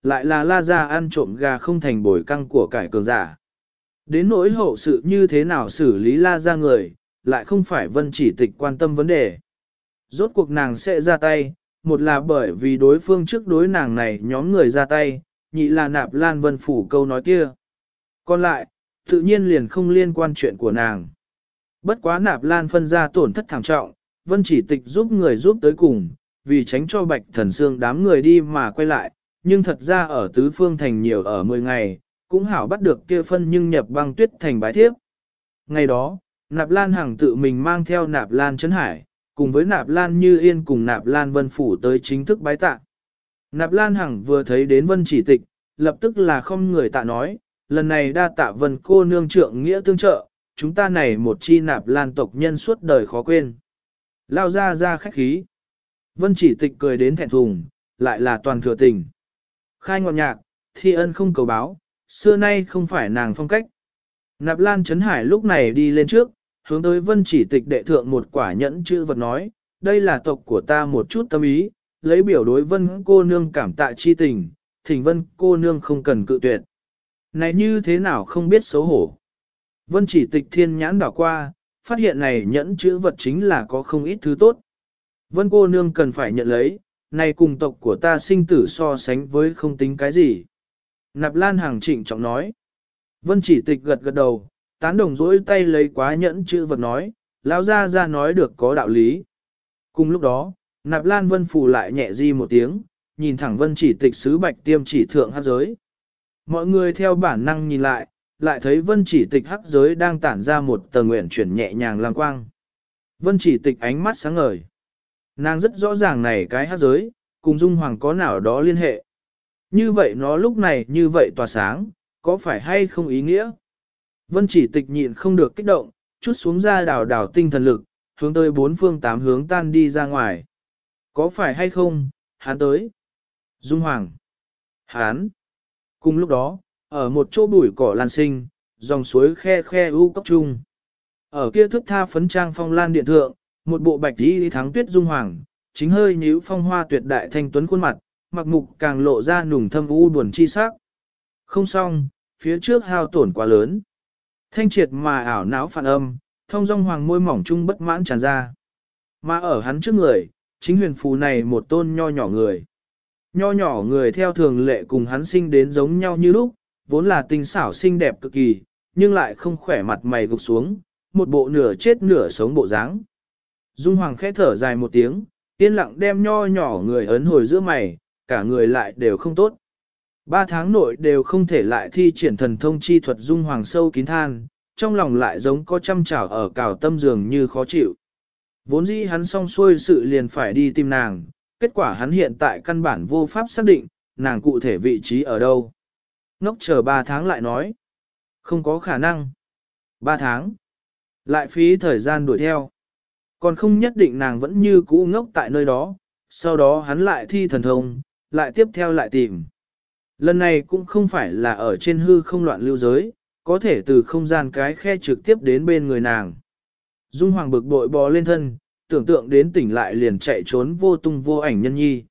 lại là La Gia ăn trộm gà không thành bồi căng của cải cường giả. Đến nỗi hậu sự như thế nào xử lý La Gia người, lại không phải Vân Chỉ Tịch quan tâm vấn đề. Rốt cuộc nàng sẽ ra tay, một là bởi vì đối phương trước đối nàng này nhóm người ra tay, nhị là Nạp Lan Vân Phủ câu nói kia. Còn lại, tự nhiên liền không liên quan chuyện của nàng. Bất quá Nạp Lan phân ra tổn thất thảm trọng, Vân Chỉ Tịch giúp người giúp tới cùng, vì tránh cho Bạch Thần Sương đám người đi mà quay lại, nhưng thật ra ở Tứ Phương Thành nhiều ở 10 ngày, cũng hảo bắt được kia phân nhưng nhập băng tuyết thành bái thiếp. Ngày đó, Nạp Lan Hằng tự mình mang theo Nạp Lan Trấn Hải, cùng với Nạp Lan Như Yên cùng Nạp Lan Vân Phủ tới chính thức bái tạ. Nạp Lan Hằng vừa thấy đến Vân Chỉ Tịch, lập tức là không người tạ nói, lần này đa tạ Vân cô nương trượng nghĩa tương trợ, chúng ta này một chi Nạp Lan tộc nhân suốt đời khó quên. Lao ra khách khí. Vân Chỉ Tịch cười đến thẹn thùng, lại là toàn thừa tình. Khai ngọn nhạc, thi ân không cầu báo, xưa nay không phải nàng phong cách. Nạp Lan Trấn Hải lúc này đi lên trước, hướng tới Vân Chỉ Tịch đệ thượng một quả nhẫn chữ vật nói, đây là tộc của ta một chút tâm ý, lấy biểu đối Vân cô nương cảm tạ chi tình, thỉnh Vân cô nương không cần cự tuyệt. Này như thế nào không biết xấu hổ. Vân Chỉ Tịch thiên nhãn đảo qua, phát hiện này nhẫn chữ vật chính là có không ít thứ tốt. Vân cô nương cần phải nhận lấy, này cùng tộc của ta sinh tử so sánh với không tính cái gì. Nạp Lan Hằng trịnh trọng nói. Vân Chỉ Tịch gật gật đầu, tán đồng dỗi tay lấy quá nhẫn chữ vật nói, lão ra nói được có đạo lý. Cùng lúc đó, Nạp Lan Vân Phủ lại nhẹ di một tiếng, nhìn thẳng Vân Chỉ Tịch sứ bạch tiêm chỉ thượng hắc giới. Mọi người theo bản năng nhìn lại thấy Vân Chỉ Tịch hắc giới đang tản ra một tầng nguyện chuyển nhẹ nhàng lang quang. Vân Chỉ Tịch ánh mắt sáng ngời. Nàng rất rõ ràng này cái hắc giới, cùng Dung Hoàng có nào đó liên hệ. Như vậy nó lúc này như vậy tỏa sáng, có phải hay không ý nghĩa? Vân Chỉ Tịch nhịn không được kích động, chút xuống ra đảo tinh thần lực, hướng tới bốn phương tám hướng tan đi ra ngoài. Có phải hay không, hắn tới. Dung Hoàng. Hắn. Cùng lúc đó, ở một chỗ bụi cỏ lan sinh, dòng suối khe u cốc trung. Ở kia thước tha phấn trang phong lan điện thượng, một bộ bạch y thắng tuyết Dung Hoàng, chính hơi nhíu phong hoa tuyệt đại thanh tuấn khuôn mặt, mặc mục càng lộ ra nùng thâm u buồn chi sắc. Không xong, phía trước hao tổn quá lớn. Thanh triệt mà ảo não phản âm, thông dong hoàng môi mỏng trung bất mãn tràn ra. Mà ở hắn trước người, chính huyền phù này một tôn nho nhỏ người. Nho nhỏ người theo thường lệ cùng hắn sinh đến giống nhau như lúc, vốn là tinh xảo xinh đẹp cực kỳ, nhưng lại không khỏe mặt mày gục xuống, một bộ nửa chết nửa sống bộ dáng. Dung Hoàng khẽ thở dài một tiếng, yên lặng đem nho nhỏ người ấn hồi giữa mày, cả người lại đều không tốt. 3 tháng nội đều không thể lại thi triển thần thông chi thuật. Dung Hoàng sâu kín than, trong lòng lại giống có trăm chảo ở cào tâm dường như khó chịu. Vốn dĩ hắn xong xuôi sự liền phải đi tìm nàng, kết quả hắn hiện tại căn bản vô pháp xác định, nàng cụ thể vị trí ở đâu. Ngốc chờ 3 tháng lại nói. Không có khả năng. 3 tháng. Lại phí thời gian đuổi theo. Còn không nhất định nàng vẫn như cũ ngốc tại nơi đó, sau đó hắn lại thi thần thông, lại tiếp theo lại tìm. Lần này cũng không phải là ở trên hư không loạn lưu giới, có thể từ không gian cái khe trực tiếp đến bên người nàng. Dung Hoàng bực bội bò lên thân, tưởng tượng đến tỉnh lại liền chạy trốn vô tung vô ảnh nhân nhi,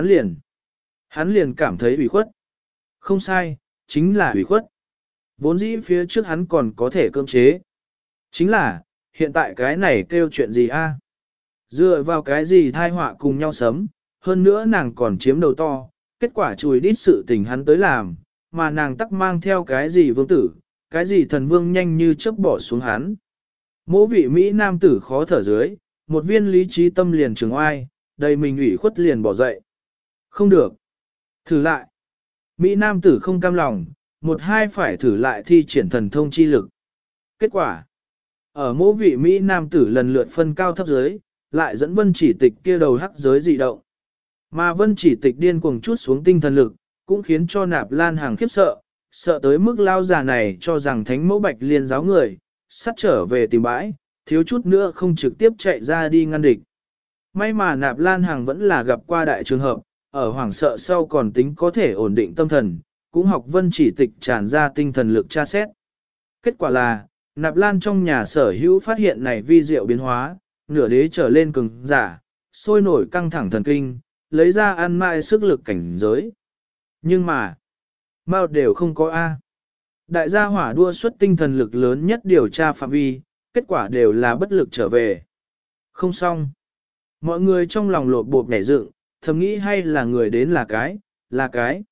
hắn liền cảm thấy ủy khuất. Không sai, chính là ủy khuất. Vốn dĩ phía trước hắn còn có thể cưỡng chế. Chính là, hiện tại cái này kêu chuyện gì a? Dựa vào cái gì thai họa cùng nhau sớm, hơn nữa nàng còn chiếm đầu to, kết quả chùi đít sự tình hắn tới làm, mà nàng tắc mang theo cái gì vương tử, cái gì thần vương nhanh như chớp bỏ xuống hắn. Mỗ vị Mỹ nam tử khó thở dưới, một viên lý trí tâm liền trường oai, đầy mình ủy khuất liền bỏ dậy. Không được. Thử lại. Mỹ nam tử không cam lòng, một hai phải thử lại thi triển thần thông chi lực. Kết quả. Ở mỗ vị Mỹ nam tử lần lượt phân cao thấp dưới, lại dẫn Vân Chỉ Tịch kia đầu hắc giới dị động. Mà Vân Chỉ Tịch điên cuồng chút xuống tinh thần lực, cũng khiến cho Nạp Lan Hằng khiếp sợ, sợ tới mức lao già này cho rằng thánh mẫu Bạch Liên giáo người, sắt trở về tìm bãi, thiếu chút nữa không trực tiếp chạy ra đi ngăn địch. May mà Nạp Lan Hằng vẫn là gặp qua đại trường hợp, ở hoảng sợ sau còn tính có thể ổn định tâm thần, cũng học Vân Chỉ Tịch tràn ra tinh thần lực tra xét. Kết quả là, Nạp Lan trong nhà sở hữu phát hiện này vi diệu biến hóa, nửa đế trở lên cường giả, sôi nổi căng thẳng thần kinh, lấy ra ăn mại sức lực cảnh giới. Nhưng mà, Mao đều không có A. Đại gia hỏa đua xuất tinh thần lực lớn nhất điều tra phạm vi, kết quả đều là bất lực trở về. Không xong. Mọi người trong lòng lột bột nhảy dựng, thầm nghĩ hay là người đến là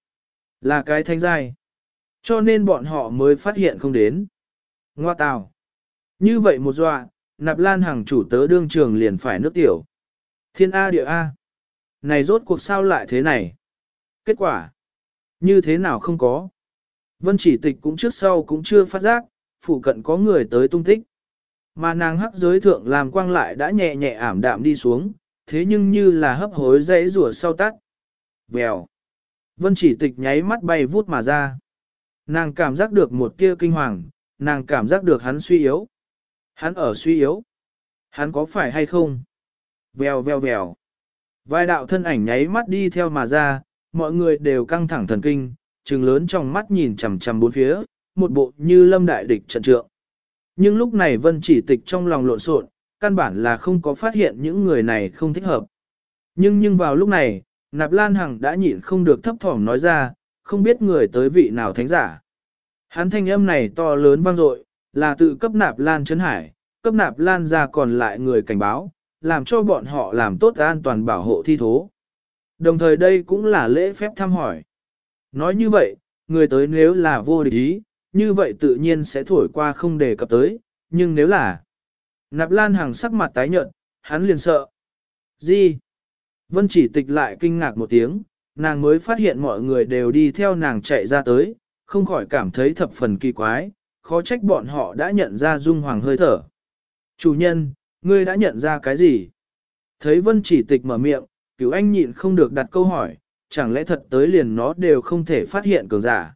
cái thanh giai. Cho nên bọn họ mới phát hiện không đến. Ngoa tào. Như vậy một dọa, Nạp Lan Hằng chủ tớ đương trường liền phải nước tiểu. Thiên A địa A. Này rốt cuộc sao lại thế này? Kết quả. Như thế nào không có. Vân Chỉ Tịch cũng trước sau cũng chưa phát giác, phụ cận có người tới tung tích. Mà nàng hắc giới thượng làm quang lại đã nhẹ nhẹ ảm đạm đi xuống, thế nhưng như là hấp hối dãy rùa sau tắt. Vèo. Vân Chỉ Tịch nháy mắt bay vút mà ra. Nàng cảm giác được một tia kinh hoàng, nàng cảm giác được hắn suy yếu. Hắn ở suy yếu. Hắn có phải hay không? Vèo vèo vèo. Vài đạo thân ảnh nháy mắt đi theo mà ra, mọi người đều căng thẳng thần kinh, trừng lớn trong mắt nhìn chằm chằm bốn phía, một bộ như lâm đại địch trận trượng. Nhưng lúc này Vân Chỉ Tịch trong lòng lộn xộn, căn bản là không có phát hiện những người này không thích hợp. Nhưng vào lúc này, Nạp Lan Hằng đã nhịn không được thấp thỏm nói ra, không biết người tới vị nào thánh giả. Hắn thanh âm này to lớn vang dội, là tự cấp Nạp Lan Trấn Hải, cấp Nạp Lan ra còn lại người cảnh báo, làm cho bọn họ làm tốt an toàn bảo hộ thi thố. Đồng thời đây cũng là lễ phép thăm hỏi. Nói như vậy, người tới nếu là vô địch ý, như vậy tự nhiên sẽ thổi qua không đề cập tới, nhưng nếu là Nạp Lan Hằng sắc mặt tái nhợt, hắn liền sợ. Gì? Vân Chỉ Tịch lại kinh ngạc một tiếng, nàng mới phát hiện mọi người đều đi theo nàng chạy ra tới, không khỏi cảm thấy thập phần kỳ quái, khó trách bọn họ đã nhận ra Dung Hoàng hơi thở. Chủ nhân, ngươi đã nhận ra cái gì? Thấy Vân Chỉ Tịch mở miệng, Cửu Anh nhịn không được đặt câu hỏi, chẳng lẽ thật tới liền nó đều không thể phát hiện cường giả.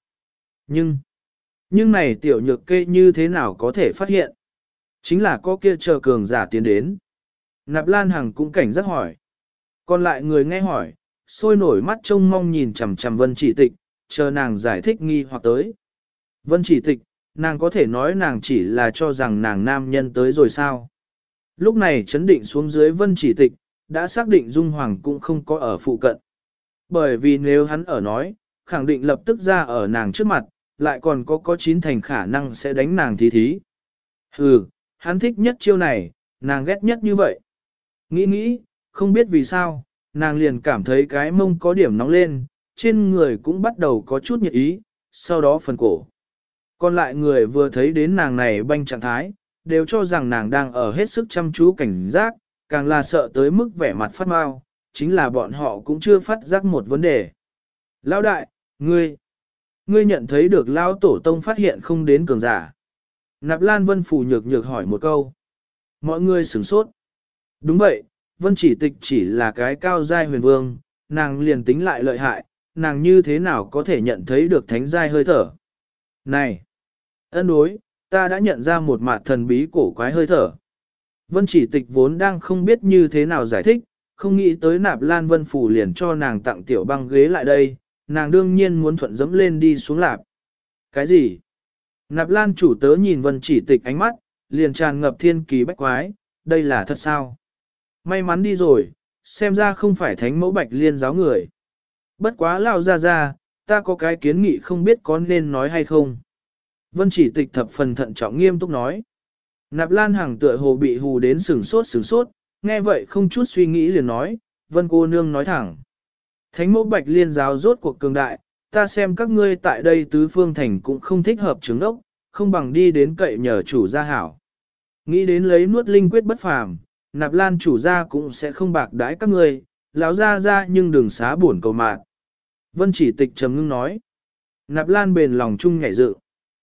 Nhưng này tiểu nhược kê như thế nào có thể phát hiện? Chính là có kia chờ cường giả tiến đến. Nạp Lan Hằng cũng cảnh giác hỏi. Còn lại người nghe hỏi, sôi nổi mắt trông mong nhìn chằm chằm Vân Chỉ Tịch, chờ nàng giải thích nghi hoặc tới. Vân Chỉ Tịch, nàng có thể nói nàng chỉ là cho rằng nàng nam nhân tới rồi sao? Lúc này chấn định xuống dưới Vân Chỉ Tịch, đã xác định Dung Hoàng cũng không có ở phụ cận. Bởi vì nếu hắn ở nói, khẳng định lập tức ra ở nàng trước mặt, lại còn có 9 thành khả năng sẽ đánh nàng thí. Hắn thích nhất chiêu này, nàng ghét nhất như vậy. Nghĩ, không biết vì sao, nàng liền cảm thấy cái mông có điểm nóng lên, trên người cũng bắt đầu có chút nhiệt ý, sau đó phần cổ. Còn lại người vừa thấy đến nàng này banh trạng thái, đều cho rằng nàng đang ở hết sức chăm chú cảnh giác, càng là sợ tới mức vẻ mặt phát mau, chính là bọn họ cũng chưa phát giác một vấn đề. Lão đại, ngươi nhận thấy được Lão Tổ Tông phát hiện không đến cường giả. Nạp Lan Vân Phủ nhược hỏi một câu. Mọi người sửng sốt. Đúng vậy, Vân Chỉ Tịch chỉ là cái cao giai huyền vương, nàng liền tính lại lợi hại, nàng như thế nào có thể nhận thấy được thánh giai hơi thở. Này! Ân đối, ta đã nhận ra một mặt thần bí cổ quái hơi thở. Vân Chỉ Tịch vốn đang không biết như thế nào giải thích, không nghĩ tới Nạp Lan Vân Phủ liền cho nàng tặng tiểu băng ghế lại đây, nàng đương nhiên muốn thuận dẫm lên đi xuống lạp. Cái gì? Nạp Lan chủ tớ nhìn Vân Chỉ Tịch ánh mắt, liền tràn ngập thiên kỳ bách quái, đây là thật sao? May mắn đi rồi, xem ra không phải thánh mẫu Bạch Liên giáo người. Bất quá lao ra, ta có cái kiến nghị không biết có nên nói hay không. Vân Chỉ Tịch thập phần thận trọng nghiêm túc nói. Nạp Lan Hằng tựa hồ bị hù đến sửng sốt, nghe vậy không chút suy nghĩ liền nói, Vân cô nương nói thẳng. Thánh mẫu Bạch Liên giáo rốt cuộc cường đại, ta xem các ngươi tại đây tứ phương thành cũng không thích hợp chứng ốc, không bằng đi đến cậy nhờ chủ gia hảo. Nghĩ đến lấy nuốt linh quyết bất phàm, Nạp Lan chủ gia cũng sẽ không bạc đãi các ngươi, lão ra nhưng đừng xá buồn cầu mạn. Vân Chỉ Tịch trầm ngưng nói. Nạp Lan bền lòng chung nhảy dự.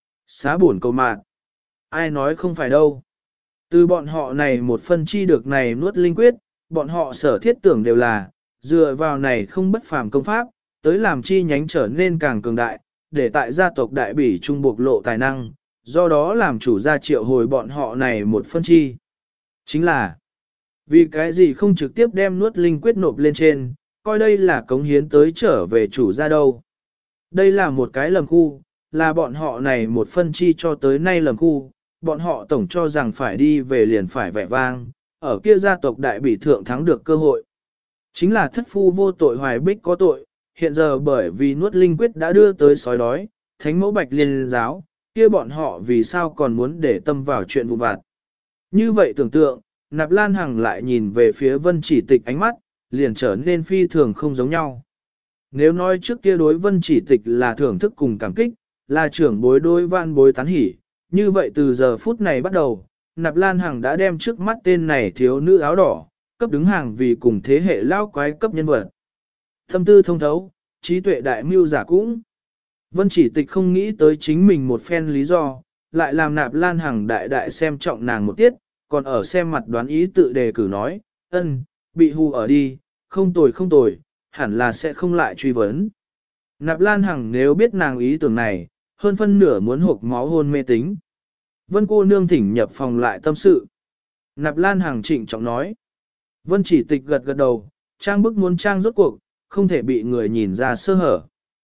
Xá buồn cầu mạn. Ai nói không phải đâu. Từ bọn họ này một phân chi được này nuốt linh quyết, bọn họ sở thiết tưởng đều là, dựa vào này không bất phàm công pháp, tới làm chi nhánh trở nên càng cường đại, để tại gia tộc đại bỉ trung bộc lộ tài năng, do đó làm chủ gia triệu hồi bọn họ này một phân chi. Chính là, vì cái gì không trực tiếp đem nuốt linh quyết nộp lên trên, coi đây là cống hiến tới trở về chủ gia đâu. Đây là một cái lầm khu, là bọn họ này một phân chi cho tới nay lầm khu, bọn họ tổng cho rằng phải đi về liền phải vẻ vang, ở kia gia tộc đại bỉ thượng thắng được cơ hội. Chính là thất phu vô tội hoài bích có tội, hiện giờ bởi vì nuốt linh quyết đã đưa tới sói đói, thánh mẫu bạch liên giáo, kia bọn họ vì sao còn muốn để tâm vào chuyện vụ vặt. Như vậy tưởng tượng, Nạp Lan Hằng lại nhìn về phía Vân Chỉ Tịch ánh mắt, liền trở nên phi thường không giống nhau. Nếu nói trước kia đối Vân Chỉ Tịch là thưởng thức cùng cảm kích, là trưởng bối đôi vạn bối tán hỉ, như vậy từ giờ phút này bắt đầu, Nạp Lan Hằng đã đem trước mắt tên này thiếu nữ áo đỏ, cấp đứng hàng vì cùng thế hệ lao quái cấp nhân vật. Thâm tư thông thấu, trí tuệ đại mưu giả cũng. Vân Chỉ Tịch không nghĩ tới chính mình một phen lý do, lại làm Nạp Lan Hằng đại đại xem trọng nàng một tiết, còn ở xem mặt đoán ý tự đề cử nói, bị hù ở đi, không tồi, hẳn là sẽ không lại truy vấn. Nạp Lan Hằng nếu biết nàng ý tưởng này, hơn phân nửa muốn hộp máu hôn mê tính. Vân cô nương thỉnh nhập phòng lại tâm sự. Nạp Lan Hằng trịnh trọng nói. Vân Chỉ Tịch gật gật đầu, trang bức muốn trang rốt cuộc, không thể bị người nhìn ra sơ hở.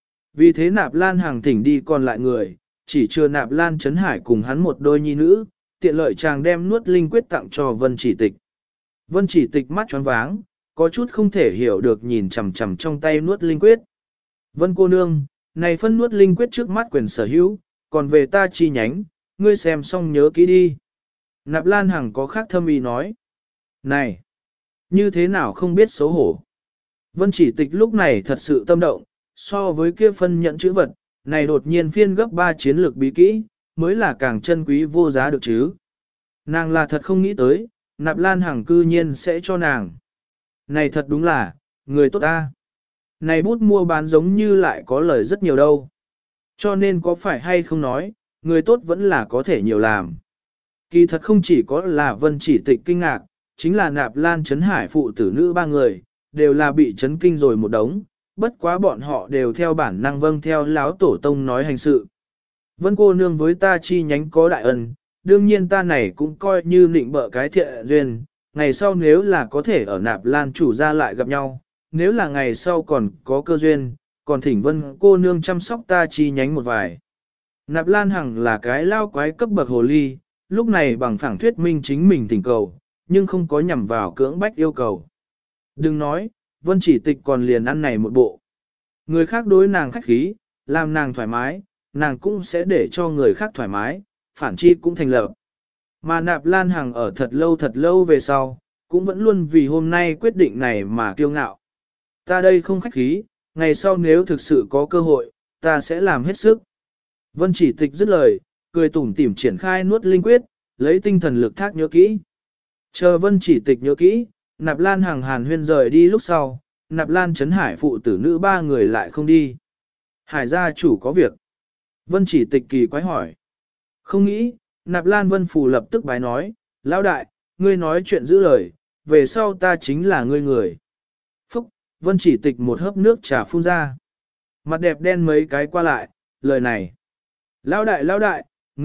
Vì thế Nạp Lan Hằng thỉnh đi còn lại người, chỉ chưa Nạp Lan Trấn Hải cùng hắn một đôi nhi nữ, tiện lợi chàng đem nuốt linh quyết tặng cho Vân Chỉ Tịch. Vân Chỉ Tịch mắt choáng váng, có chút không thể hiểu được nhìn chằm chằm trong tay nuốt linh quyết. Vân cô nương, này phân nuốt linh quyết trước mắt quyền sở hữu, còn về ta chi nhánh, ngươi xem xong nhớ kỹ đi. Nạp Lan Hằng có khác thâm ý nói. Này, như thế nào không biết xấu hổ. Vân Chỉ Tịch lúc này thật sự tâm động, so với kia phân nhận chữ vật, này đột nhiên phiên gấp 3 chiến lược bí kỹ, mới là càng chân quý vô giá được chứ. Nàng là thật không nghĩ tới, Nạp Lan Hằng cư nhiên sẽ cho nàng. Này thật đúng là, người tốt ta. Này bút mua bán giống như lại có lời rất nhiều đâu. Cho nên có phải hay không nói, người tốt vẫn là có thể nhiều làm. Kỳ thật không chỉ có là Vân Chỉ Tịch kinh ngạc, chính là Nạp Lan Trấn Hải phụ tử nữ ba người, đều là bị chấn kinh rồi một đống, bất quá bọn họ đều theo bản năng vâng theo láo tổ tông nói hành sự. Vân cô nương với ta chi nhánh có đại ân, đương nhiên ta này cũng coi như nịnh bợ cái thiện duyên, ngày sau nếu là có thể ở Nạp Lan chủ gia lại gặp nhau, nếu là ngày sau còn có cơ duyên, còn thỉnh Vân cô nương chăm sóc ta chi nhánh một vài. Nạp Lan Hằng là cái lao quái cấp bậc hồ ly, lúc này bằng phẳng thuyết minh chính mình thỉnh cầu, nhưng không có nhằm vào cưỡng bách yêu cầu. Đừng nói, Vân Chỉ Tịch còn liền ăn này một bộ. Người khác đối nàng khách khí, làm nàng thoải mái, nàng cũng sẽ để cho người khác thoải mái, phản chi cũng thành lập. Mà Nạp Lan Hằng ở thật lâu về sau, cũng vẫn luôn vì hôm nay quyết định này mà kiêu ngạo. Ta đây không khách khí, ngày sau nếu thực sự có cơ hội, ta sẽ làm hết sức. Vân Chỉ Tịch dứt lời, cười tủm tỉm triển khai nuốt linh quyết, lấy tinh thần lực thác nhớ kỹ. Chờ Vân Chỉ Tịch nhớ kỹ, Nạp Lan Hằng hàn huyên rời đi lúc sau, Nạp Lan Trấn Hải phụ tử nữ ba người lại không đi. Hải gia chủ có việc. Vân Chỉ Tịch kỳ quái hỏi. Không nghĩ, Nạp Lan Vân Phù lập tức bái nói, lão đại, ngươi nói chuyện giữ lời, về sau ta chính là ngươi người. Phúc, Vân Chỉ Tịch một hớp nước trà phun ra. Mặt đẹp đen mấy cái qua lại, lời này. Lão đại,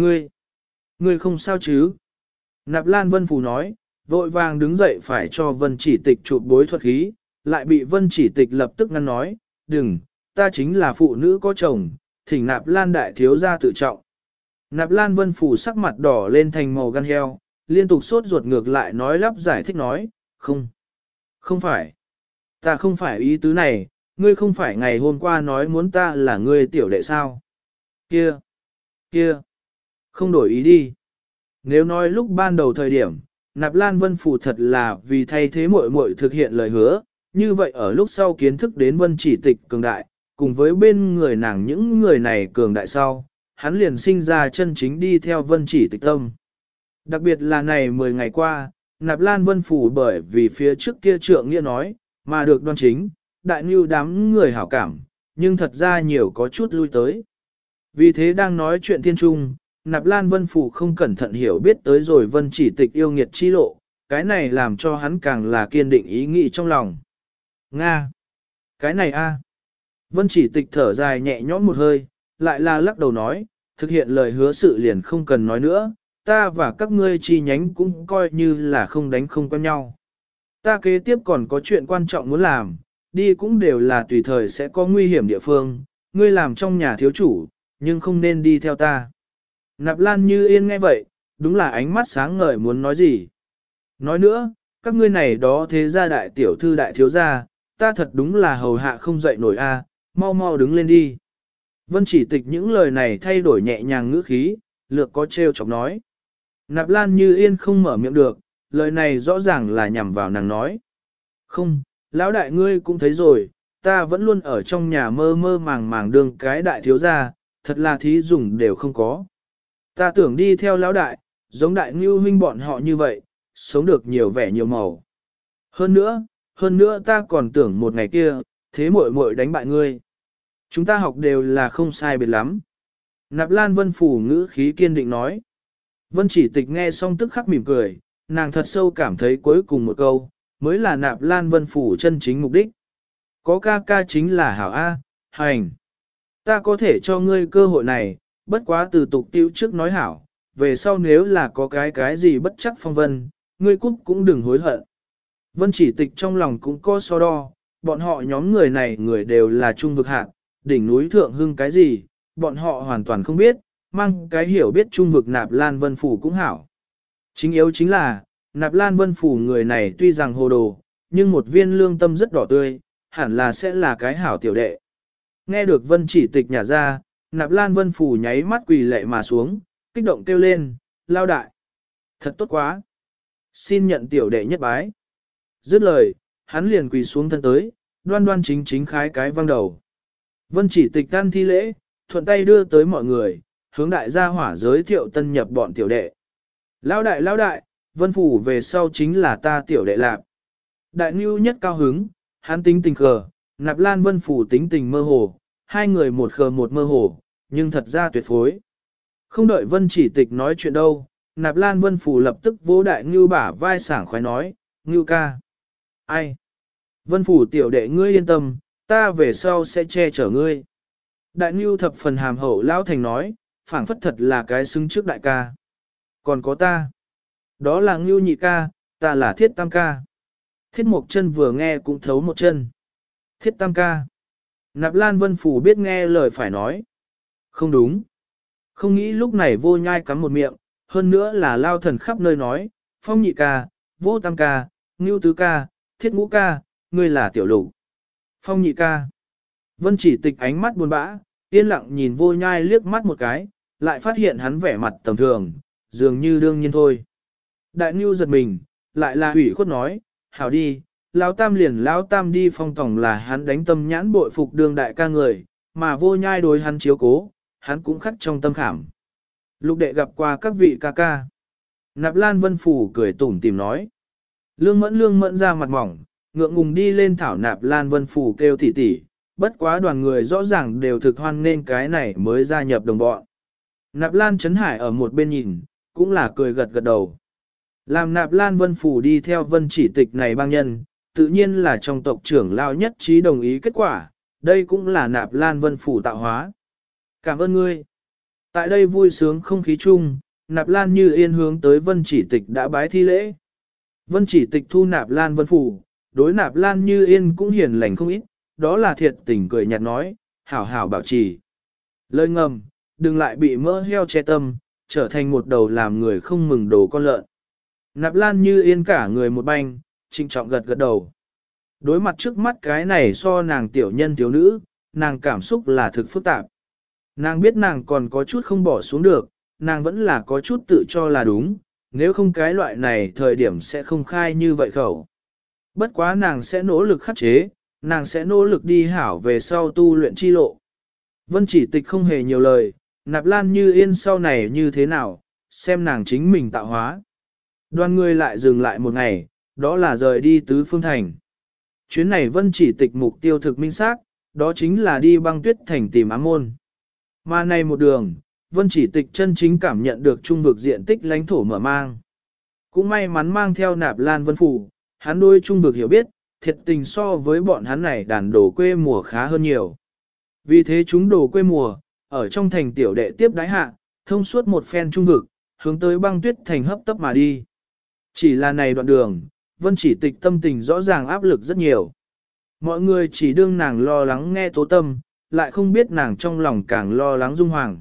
ngươi không sao chứ? Nạp Lan Vân Phù nói, vội vàng đứng dậy phải cho Vân Chỉ Tịch chụp bối thuật khí, lại bị Vân Chỉ Tịch lập tức ngăn nói, đừng, ta chính là phụ nữ có chồng, thỉnh Nạp Lan đại thiếu gia tự trọng. Nạp Lan Vân Phủ sắc mặt đỏ lên thành màu gan heo, liên tục sốt ruột ngược lại nói lắp giải thích nói, không phải, ta không phải ý tứ này, ngươi không phải ngày hôm qua nói muốn ta là ngươi tiểu đệ sao? Kia, không đổi ý đi. Nếu nói lúc ban đầu thời điểm, Nạp Lan Vân Phủ thật là vì thay thế muội muội thực hiện lời hứa, như vậy ở lúc sau kiến thức đến Vân Chỉ Tịch cường đại, cùng với bên người nàng những người này cường đại sau, hắn liền sinh ra chân chính đi theo Vân Chỉ Tịch tâm. Đặc biệt là này 10 ngày qua, Nạp Lan Vân Phủ bởi vì phía trước kia trượng nghĩa nói, mà được đoan chính, đại nưu đám người hảo cảm, nhưng thật ra nhiều có chút lui tới. Vì thế đang nói chuyện thiên trung, Nạp Lan Vân Phủ không cẩn thận hiểu biết tới rồi Vân Chỉ Tịch yêu nghiệt chi lộ, cái này làm cho hắn càng là kiên định ý nghĩ trong lòng. Nga! Cái này a Vân Chỉ Tịch thở dài nhẹ nhõm một hơi, lại là lắc đầu nói, thực hiện lời hứa sự liền không cần nói nữa, ta và các ngươi chi nhánh cũng coi như là không đánh không quen nhau. Ta kế tiếp còn có chuyện quan trọng muốn làm, đi cũng đều là tùy thời sẽ có nguy hiểm địa phương, ngươi làm trong nhà thiếu chủ, nhưng không nên đi theo ta. Nạp Lan Như Yên nghe vậy, đúng là ánh mắt sáng ngời muốn nói gì. Nói nữa, các ngươi này đó thế gia đại tiểu thư đại thiếu gia, ta thật đúng là hầu hạ không dậy nổi a, mau mau đứng lên đi. Vân Chỉ Tịch những lời này thay đổi nhẹ nhàng ngữ khí, lược có trêu chọc nói. Nạp Lan Như Yên không mở miệng được, lời này rõ ràng là nhằm vào nàng nói. Không, lão đại ngươi cũng thấy rồi, ta vẫn luôn ở trong nhà mơ mơ màng màng đương cái đại thiếu gia, thật là thí dùng đều không có. Ta tưởng đi theo lão đại, giống đại ngưu huynh bọn họ như vậy, sống được nhiều vẻ nhiều màu. Hơn nữa ta còn tưởng một ngày kia, thế muội muội đánh bại ngươi. Chúng ta học đều là không sai biệt lắm. Nạp Lan Vân Phủ ngữ khí kiên định nói. Vân Chỉ Tịch nghe xong tức khắc mỉm cười, nàng thật sâu cảm thấy cuối cùng một câu, mới là Nạp Lan Vân Phủ chân chính mục đích. Có ca ca chính là hảo A, hành. Ta có thể cho ngươi cơ hội này, bất quá từ tục tiêu trước nói hảo, về sau nếu là có cái gì bất chắc phong vân, ngươi cút cũng đừng hối hận. Vân Chỉ Tịch trong lòng cũng có so đo, bọn họ nhóm người này người đều là trung vực hạng, đỉnh núi thượng hưng cái gì, bọn họ hoàn toàn không biết, mang cái hiểu biết trung vực Nạp Lan Vân Phủ cũng hảo. Chính yếu chính là, Nạp Lan Vân Phủ người này tuy rằng hồ đồ, nhưng một viên lương tâm rất đỏ tươi, hẳn là sẽ là cái hảo tiểu đệ. Nghe được Vân Chỉ Tịch nhả ra, Nạp Lan Vân Phủ nháy mắt quỳ lệ mà xuống, kích động kêu lên, lao đại. Thật tốt quá. Xin nhận tiểu đệ nhất bái. Dứt lời, hắn liền quỳ xuống thân tới, đoan đoan chính chính khái cái văng đầu. Vân Chỉ Tịch can thi lễ, thuận tay đưa tới mọi người, hướng đại gia hỏa giới thiệu tân nhập bọn tiểu đệ. Lão đại, Vân Phủ về sau chính là ta tiểu đệ lạc. Đại Nưu nhất cao hứng, hắn tính tình khờ, Nạp Lan Vân Phủ tính tình mơ hồ, hai người một khờ một mơ hồ, nhưng thật ra tuyệt phối. Không đợi Vân Chỉ Tịch nói chuyện đâu, Nạp Lan Vân Phủ lập tức vỗ Đại Nưu bả vai sảng khoái nói, Nưu ca. Ai? Vân Phủ tiểu đệ ngươi yên tâm, ta về sau sẽ che chở ngươi. Đại Nưu thập phần hàm hậu lão thành nói, phảng phất thật là cái xứng trước đại ca. Còn có ta. Đó là Nưu nhị ca, ta là Thiết Tam ca. Thiết Mộc Chân vừa nghe cũng thấu một chân. Thiết Tam ca. Nạp Lan Vân Phủ biết nghe lời phải nói. Không đúng. Không nghĩ lúc này Vô Nhai cắm một miệng, hơn nữa là lao thần khắp nơi nói, Phong nhị ca, Vô Tam ca, Ngưu tứ ca, Thiết ngũ ca, ngươi là tiểu lục. Phong nhị ca. Vân Chỉ Tịch ánh mắt buồn bã, yên lặng nhìn Vô Nhai liếc mắt một cái, lại phát hiện hắn vẻ mặt tầm thường, dường như đương nhiên thôi. Đại Ngưu giật mình, lại là ủy khuất nói, hảo đi, Lão Tam liền Lão Tam đi phong tổng là hắn đánh tâm nhãn bội phục đương đại ca người, mà Vô Nhai đối hắn chiếu cố, hắn cũng khắc trong tâm khảm. Lục đệ gặp qua các vị ca ca. Nạp Lan Vân Phủ cười tủm tìm nói. Lương mẫn ra mặt mỏng, ngượng ngùng đi lên thảo Nạp Lan Vân Phủ kêu tỉ tỉ, bất quá đoàn người rõ ràng đều thực hoan nên cái này mới gia nhập đồng bọn. Nạp Lan Trấn Hải ở một bên nhìn, cũng là cười gật gật đầu. Làm Nạp Lan Vân Phủ đi theo Vân Chỉ Tịch này bang nhân, tự nhiên là trong tộc trưởng lao nhất trí đồng ý kết quả, đây cũng là Nạp Lan Vân Phủ tạo hóa. Cảm ơn ngươi. Tại đây vui sướng không khí chung, Nạp Lan Như Yên hướng tới Vân Chỉ Tịch đã bái thi lễ. Vân Chỉ Tịch thu Nạp Lan Vân Phủ, đối Nạp Lan Như Yên cũng hiền lành không ít, đó là thiệt tình cười nhạt nói, hảo hảo bảo trì. Lời ngầm, đừng lại bị mỡ heo che tâm, trở thành một đầu làm người không mừng đồ con lợn. Nạp Lan Như Yên cả người một banh, trịnh trọng gật gật đầu. Đối mặt trước mắt cái này so nàng tiểu nhân thiếu nữ, nàng cảm xúc là thực phức tạp. Nàng biết nàng còn có chút không bỏ xuống được, nàng vẫn là có chút tự cho là đúng, nếu không cái loại này thời điểm sẽ không khai như vậy khẩu. Bất quá nàng sẽ nỗ lực khắc chế, nàng sẽ nỗ lực đi hảo về sau tu luyện chi lộ. Vân Chỉ Tịch không hề nhiều lời, Nạp Lan Như Yên sau này như thế nào, xem nàng chính mình tạo hóa. Đoàn người lại dừng lại một ngày, đó là rời đi tứ phương thành. Chuyến này Vân Chỉ Tịch mục tiêu thực minh xác, đó chính là đi băng tuyết thành tìm ám môn. Mà này một đường, Vân Chỉ Tịch chân chính cảm nhận được trung vực diện tích lãnh thổ mở mang. Cũng may mắn mang theo Nạp Lan Vân Phủ, hắn đôi trung vực hiểu biết, thiệt tình so với bọn hắn này đàn đồ quê mùa khá hơn nhiều. Vì thế chúng đồ quê mùa, ở trong thành tiểu đệ tiếp đái hạ, thông suốt một phen trung vực, hướng tới băng tuyết thành hấp tấp mà đi. Chỉ là này đoạn đường, Vân Chỉ Tịch tâm tình rõ ràng áp lực rất nhiều. Mọi người chỉ đương nàng lo lắng nghe tố tâm, lại không biết nàng trong lòng càng lo lắng dung hoàng.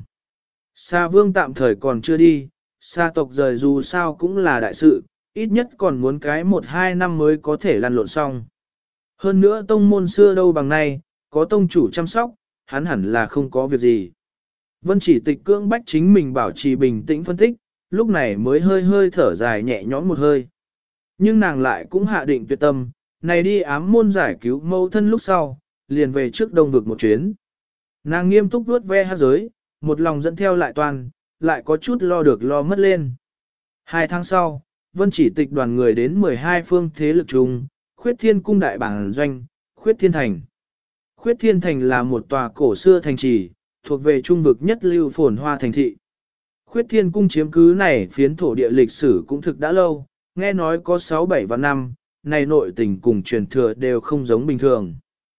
Sa Vương tạm thời còn chưa đi, Sa tộc rời dù sao cũng là đại sự, ít nhất còn muốn cái 1-2 năm mới có thể lăn lộn xong. Hơn nữa tông môn xưa đâu bằng nay, có tông chủ chăm sóc, hắn hẳn là không có việc gì. Vân Chỉ Tịch cưỡng bách chính mình bảo trì bình tĩnh phân tích, lúc này mới hơi hơi thở dài nhẹ nhõm một hơi. Nhưng nàng lại cũng hạ định tuyệt tâm, này đi ám môn giải cứu mẫu thân lúc sau, liền về trước đông vực một chuyến. Nàng nghiêm túc vuốt ve hát giới, một lòng dẫn theo lại toàn, lại có chút lo được lo mất lên. 2 tháng sau, Vân Chỉ Tịch đoàn người đến 12 phương thế lực chung, Khuyết Thiên cung đại bản doanh, Khuyết Thiên Thành. Khuyết Thiên Thành là một tòa cổ xưa thành trì, thuộc về trung vực nhất lưu phồn hoa thành thị. Khuyết Thiên cung chiếm cứ này phiến thổ địa lịch sử cũng thực đã lâu, nghe nói có 6-7 vạn năm, này nội tình cùng truyền thừa đều không giống bình thường.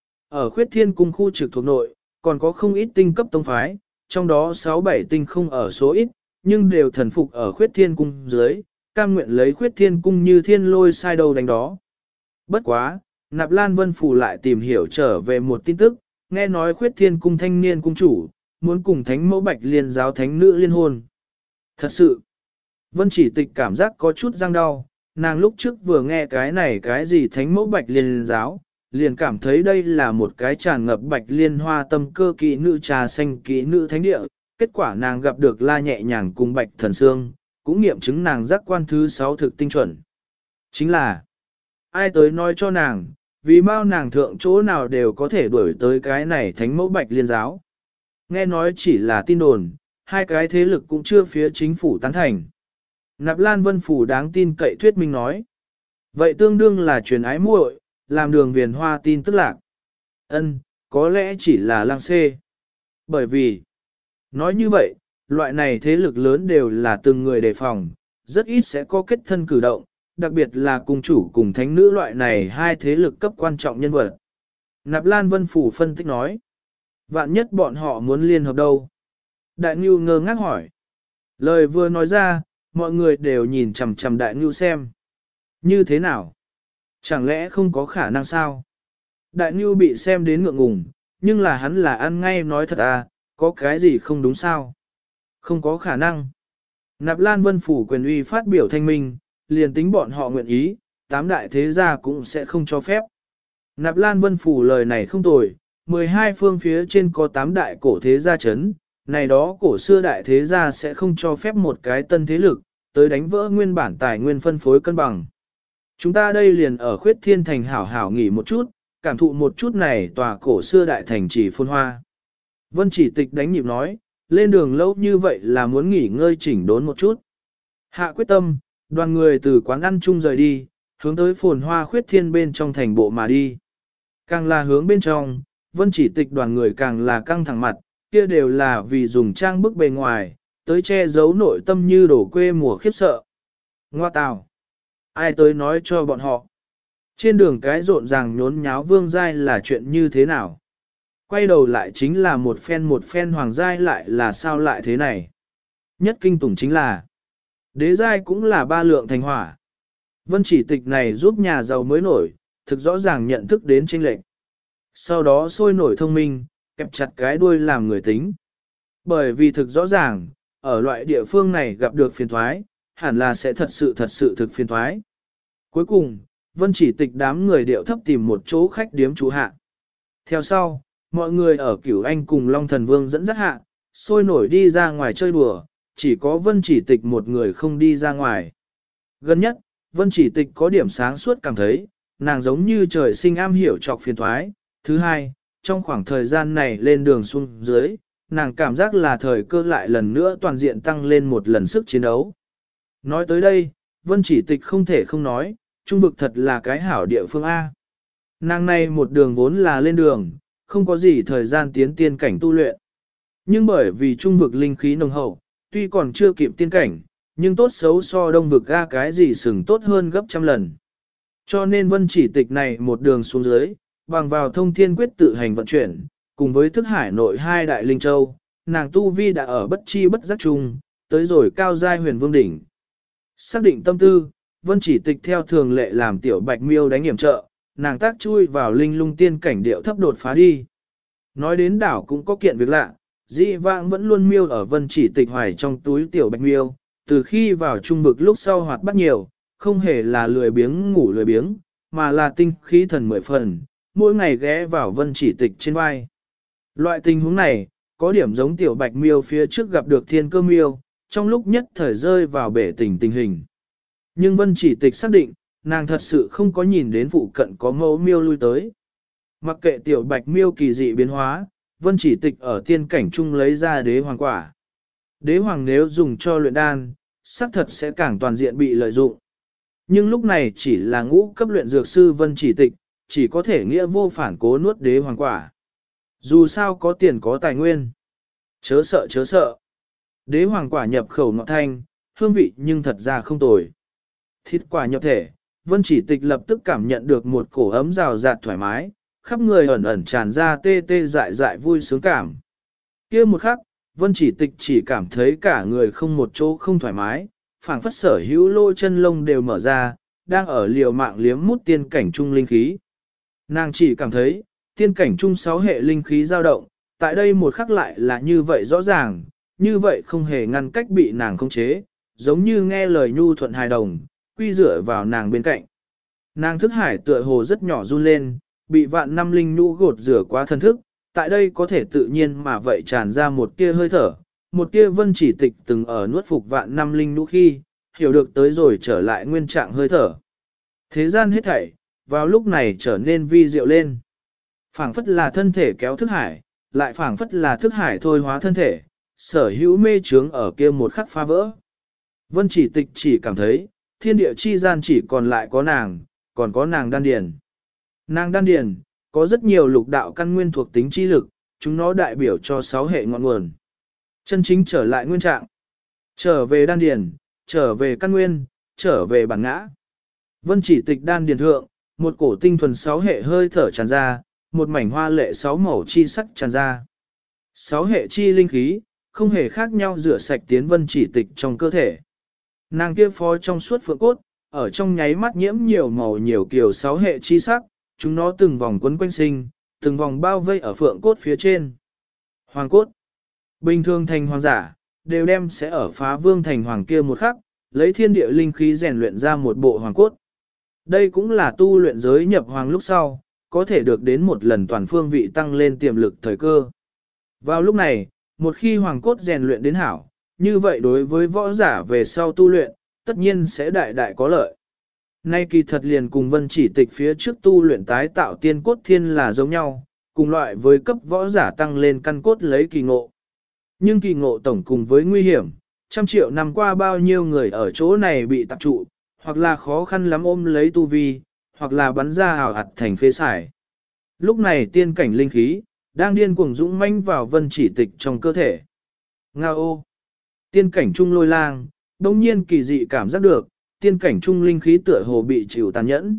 Ở Khuyết Thiên cung khu trực thuộc nội, còn có không ít tinh cấp tông phái, trong đó 6-7 tinh không ở số ít, nhưng đều thần phục ở Khuyết Thiên cung dưới, cam nguyện lấy Khuyết Thiên cung như thiên lôi sai đầu đánh đó. Bất quá, Nạp Lan Vân Phủ lại tìm hiểu trở về một tin tức, nghe nói Khuyết Thiên cung thanh niên cung chủ, muốn cùng thánh mẫu Bạch Liên giáo thánh nữ liên hôn. Thật sự, Vân Chỉ Tịch cảm giác có chút răng đau, nàng lúc trước vừa nghe cái gì thánh mẫu Bạch Liên giáo, liền cảm thấy đây là một cái tràn ngập Bạch Liên hoa tâm cơ kỵ nữ trà xanh kỵ nữ thánh địa, kết quả nàng gặp được La nhẹ nhàng cùng Bạch Thần Sương, cũng nghiệm chứng nàng giác quan thứ 6 thực tinh chuẩn. Chính là, ai tới nói cho nàng, vì bao nàng thượng chỗ nào đều có thể đuổi tới cái này thánh mẫu Bạch Liên giáo. Nghe nói chỉ là tin đồn, hai cái thế lực cũng chưa phía chính phủ tán thành. Nạp Lan Vân Phủ đáng tin cậy thuyết minh nói. Vậy tương đương là truyền ái muội, làm đường viền hoa tin tức lạc. Ân, có lẽ chỉ là lang xê. Bởi vì, nói như vậy, loại này thế lực lớn đều là từng người đề phòng, rất ít sẽ có kết thân cử động, đặc biệt là cùng chủ cùng thánh nữ loại này hai thế lực cấp quan trọng nhân vật. Nạp Lan Vân Phủ phân tích nói. Vạn nhất bọn họ muốn liên hợp đâu? Đại Ngưu ngơ ngác hỏi. Lời vừa nói ra, mọi người đều nhìn chằm chằm Đại Ngưu xem. Như thế nào? Chẳng lẽ không có khả năng sao? Đại Ngưu bị xem đến ngượng ngùng, nhưng là hắn là ăn ngay nói thật à, có cái gì không đúng sao? Không có khả năng. Nạp Lan Vân Phủ quyền uy phát biểu thanh minh, liền tính bọn họ nguyện ý, 8 đại thế gia cũng sẽ không cho phép. Nạp Lan Vân Phủ lời này không tồi, 12 phương phía trên có 8 đại cổ thế gia chấn, này đó cổ xưa đại thế gia sẽ không cho phép một cái tân thế lực, tới đánh vỡ nguyên bản tài nguyên phân phối cân bằng. Chúng ta đây liền ở Khuyết Thiên Thành hảo hảo nghỉ một chút, cảm thụ một chút này tòa cổ xưa đại thành chỉ phôn hoa. Vân Chỉ Tịch đánh nhịp nói, lên đường lâu như vậy là muốn nghỉ ngơi chỉnh đốn một chút. Hạ quyết tâm, đoàn người từ quán ăn chung rời đi, hướng tới phồn hoa Khuyết Thiên bên trong thành bộ mà đi. Càng là hướng bên trong, Vân Chỉ Tịch đoàn người càng là căng thẳng mặt, kia đều là vì dùng trang bức bề ngoài, tới che giấu nội tâm như đổ quê mùa khiếp sợ. Ngoa tào! Ai tới nói cho bọn họ? Trên đường cái rộn ràng nhốn nháo Vương Giai là chuyện như thế nào? Quay đầu lại chính là một phen Hoàng Giai lại là sao lại thế này? Nhất kinh tủng chính là Đế Giai cũng là 3 lượng thành hỏa. Vân Chỉ Tịch này giúp nhà giàu mới nổi, thực rõ ràng nhận thức đến chênh lệch. Sau đó sôi nổi thông minh, kẹp chặt cái đuôi làm người tính. Bởi vì thực rõ ràng, ở loại địa phương này gặp được phiền thoái, hẳn là sẽ thật sự thực phiền thoái. Cuối cùng, Vân Chỉ Tịch đám người điệu thấp tìm một chỗ khách điếm trú hạ. Theo sau, mọi người ở Cửu Anh cùng Long Thần Vương dẫn dắt hạ, sôi nổi đi ra ngoài chơi đùa, chỉ có Vân Chỉ Tịch một người không đi ra ngoài. Gần nhất, Vân Chỉ Tịch có điểm sáng suốt cảm thấy, nàng giống như trời sinh am hiểu trọc phiền thoái. Thứ hai, trong khoảng thời gian này lên đường xuống dưới, nàng cảm giác là thời cơ lại lần nữa toàn diện tăng lên một lần sức chiến đấu. Nói tới đây, Vân Chỉ Tịch không thể không nói, trung vực thật là cái hảo địa phương A. Nàng này một đường vốn là lên đường, không có gì thời gian tiến tiên cảnh tu luyện. Nhưng bởi vì trung vực linh khí nồng hậu, tuy còn chưa kịp tiên cảnh, nhưng tốt xấu so đông vực ga cái gì sừng tốt hơn gấp trăm lần. Cho nên Vân Chỉ Tịch này một đường xuống dưới, bằng vào thông thiên quyết tự hành vận chuyển, cùng với thức hải nội 2 đại linh châu, nàng tu vi đã ở bất chi bất giác chung, tới rồi cao giai huyền vương đỉnh. Xác định tâm tư, Vân Chỉ Tịch theo thường lệ làm tiểu bạch miêu đánh hiểm trợ, nàng tác chui vào linh lung tiên cảnh điệu thấp đột phá đi. Nói đến đảo cũng có kiện việc lạ, dị vãng vẫn luôn miêu ở Vân Chỉ Tịch hoài trong túi tiểu bạch miêu, từ khi vào trung vực lúc sau hoạt bát nhiều, không hề là lười biếng ngủ lười biếng, mà là tinh khí thần 10 phần, mỗi ngày ghé vào Vân Chỉ Tịch trên vai. Loại tình huống này, có điểm giống tiểu bạch miêu phía trước gặp được thiên cơ miêu, trong lúc nhất thời rơi vào bể tình hình. Nhưng Vân Chỉ Tịch xác định, nàng thật sự không có nhìn đến phụ cận có mẫu miêu lui tới. Mặc kệ tiểu bạch miêu kỳ dị biến hóa, Vân Chỉ Tịch ở tiên cảnh trung lấy ra đế hoàng quả. Đế hoàng nếu dùng cho luyện đan, xác thật sẽ càng toàn diện bị lợi dụng. Nhưng lúc này chỉ là ngũ cấp luyện dược sư Vân Chỉ Tịch, chỉ có thể nghĩa vô phản cố nuốt đế hoàng quả. Dù sao có tiền có tài nguyên. Chớ sợ chớ sợ. Đế hoàng quả nhập khẩu ngọt thanh, hương vị nhưng thật ra không tồi. Thịt quả nhập thể, Vân Chỉ Tịch lập tức cảm nhận được một cổ ấm rào rạt thoải mái, khắp người ẩn ẩn tràn ra tê tê dại dại vui sướng cảm. Kia một khắc, Vân Chỉ Tịch chỉ cảm thấy cả người không một chỗ không thoải mái, phảng phất sở hữu lỗ chân lông đều mở ra, đang ở liều mạng liếm mút tiên cảnh trung linh khí. Nàng chỉ cảm thấy, tiên cảnh trung 6 hệ linh khí dao động, tại đây một khắc lại là như vậy rõ ràng, như vậy không hề ngăn cách bị nàng khống chế, giống như nghe lời nhu thuận hài đồng, quy dựa vào nàng bên cạnh. Nàng thức hải tựa hồ rất nhỏ run lên, bị vạn năm linh nhũ gột rửa quá thân thức, tại đây có thể tự nhiên mà vậy tràn ra một tia hơi thở, một tia Vân Chỉ Tịch từng ở nuốt phục vạn năm linh nhũ khi, hiểu được tới rồi trở lại nguyên trạng hơi thở. Thế gian hết thảy, vào lúc này trở nên vi diệu lên. Phảng phất là thân thể kéo thức hải, lại phảng phất là thức hải thôi hóa thân thể, sở hữu mê trướng ở kia một khắc phá vỡ. Vân Chỉ Tịch chỉ cảm thấy, thiên địa chi gian chỉ còn lại có nàng, còn có nàng đan điền. Nàng đan điền, có rất nhiều lục đạo căn nguyên thuộc tính chi lực, chúng nó đại biểu cho 6 hệ ngọn nguồn. Chân chính trở lại nguyên trạng, trở về đan điền, trở về căn nguyên, trở về bản ngã. Vân Chỉ Tịch đan điền thượng, một cổ tinh thuần 6 hệ hơi thở tràn ra, một mảnh hoa lệ 6 màu chi sắc tràn ra. 6 hệ chi linh khí, không hề khác nhau rửa sạch tiến Vân Chỉ Tịch trong cơ thể. Nàng kia phó trong suốt phượng cốt, ở trong nháy mắt nhiễm nhiều màu nhiều kiểu 6 hệ chi sắc, chúng nó từng vòng quấn quanh sinh, từng vòng bao vây ở phượng cốt phía trên. Hoàng cốt, bình thường thành hoàng giả, đều đem sẽ ở phá vương thành hoàng kia một khắc, lấy thiên địa linh khí rèn luyện ra một bộ hoàng cốt. Đây cũng là tu luyện giới nhập hoàng lúc sau, có thể được đến một lần toàn phương vị tăng lên tiềm lực thời cơ. Vào lúc này, một khi hoàng cốt rèn luyện đến hảo, như vậy đối với võ giả về sau tu luyện, tất nhiên sẽ đại đại có lợi. Nay kỳ thật liền cùng Vân Chỉ Tịch phía trước tu luyện tái tạo tiên cốt thiên là giống nhau, cùng loại với cấp võ giả tăng lên căn cốt lấy kỳ ngộ. Nhưng kỳ ngộ tổng cùng với nguy hiểm, trăm triệu năm qua bao nhiêu người ở chỗ này bị tập trụ, hoặc là khó khăn lắm ôm lấy tu vi, hoặc là bắn ra ảo ạt thành phế sải. Lúc này tiên cảnh linh khí, đang điên cuồng dũng manh vào Vân Chỉ Tịch trong cơ thể. Nga ô! Tiên cảnh trung lôi lang, đồng nhiên kỳ dị cảm giác được, tiên cảnh trung linh khí tựa hồ bị chịu tàn nhẫn.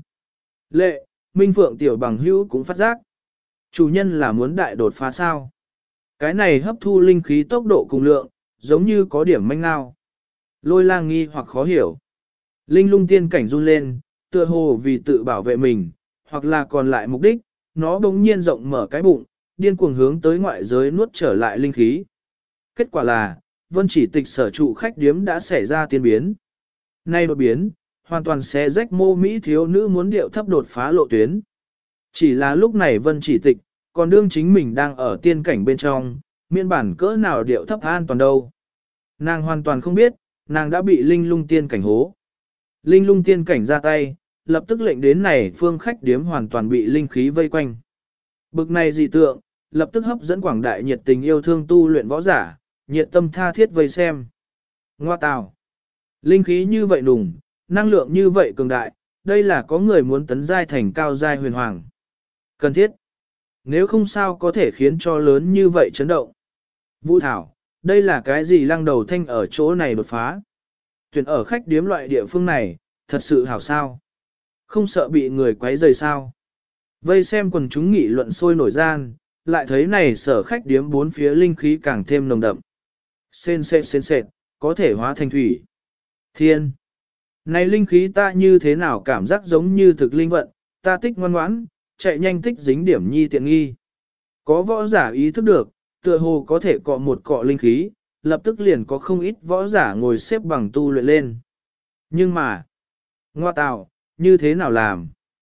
Lệ, Minh Phượng tiểu bằng hữu cũng phát giác. Chủ nhân là muốn đại đột phá sao. Cái này hấp thu linh khí tốc độ cùng lượng, giống như có điểm manh nào. Lôi lang nghi hoặc khó hiểu. Linh lung tiên cảnh run lên, tựa hồ vì tự bảo vệ mình, hoặc là còn lại mục đích, nó bỗng nhiên rộng mở cái bụng, điên cuồng hướng tới ngoại giới nuốt trở lại linh khí. Kết quả là, Vân Chỉ Tịch sở trụ khách điếm đã xảy ra tiên biến. Nay đột biến, hoàn toàn sẽ rách mô Mỹ thiếu nữ muốn điệu thấp đột phá lộ tuyến. Chỉ là lúc này Vân Chỉ Tịch, còn đương chính mình đang ở tiên cảnh bên trong, miên bản cỡ nào điệu thấp an toàn đâu. Nàng hoàn toàn không biết, nàng đã bị linh lung tiên cảnh hố. Linh lung tiên cảnh ra tay, lập tức lệnh đến này phương khách điếm hoàn toàn bị linh khí vây quanh. Bực này dị tượng, lập tức hấp dẫn quảng đại nhiệt tình yêu thương tu luyện võ giả, nhiệt tâm tha thiết vây xem. Ngoa tào! Linh khí như vậy đùng, năng lượng như vậy cường đại, đây là có người muốn tấn giai thành cao giai huyền hoàng. Cần thiết. Nếu không sao có thể khiến cho lớn như vậy chấn động. Vũ Thảo, đây là cái gì lăng đầu thanh ở chỗ này đột phá? Tuyển ở khách điếm loại địa phương này, thật sự hảo sao? Không sợ bị người quấy rầy sao? Vây xem quần chúng nghị luận sôi nổi gian, lại thấy này sở khách điếm bốn phía linh khí càng thêm nồng đậm. Sên sệt, có thể hóa thành thủy. Thiên! Này linh khí ta như thế nào cảm giác giống như thực linh vận, ta tích ngoan ngoãn, chạy nhanh tích dính điểm nhi tiện nghi. Có võ giả ý thức được, tựa hồ có thể cọ một cọ linh khí, lập tức liền có không ít võ giả ngồi xếp bằng tu luyện lên. Nhưng mà, ngoa tạo, như thế nào làm?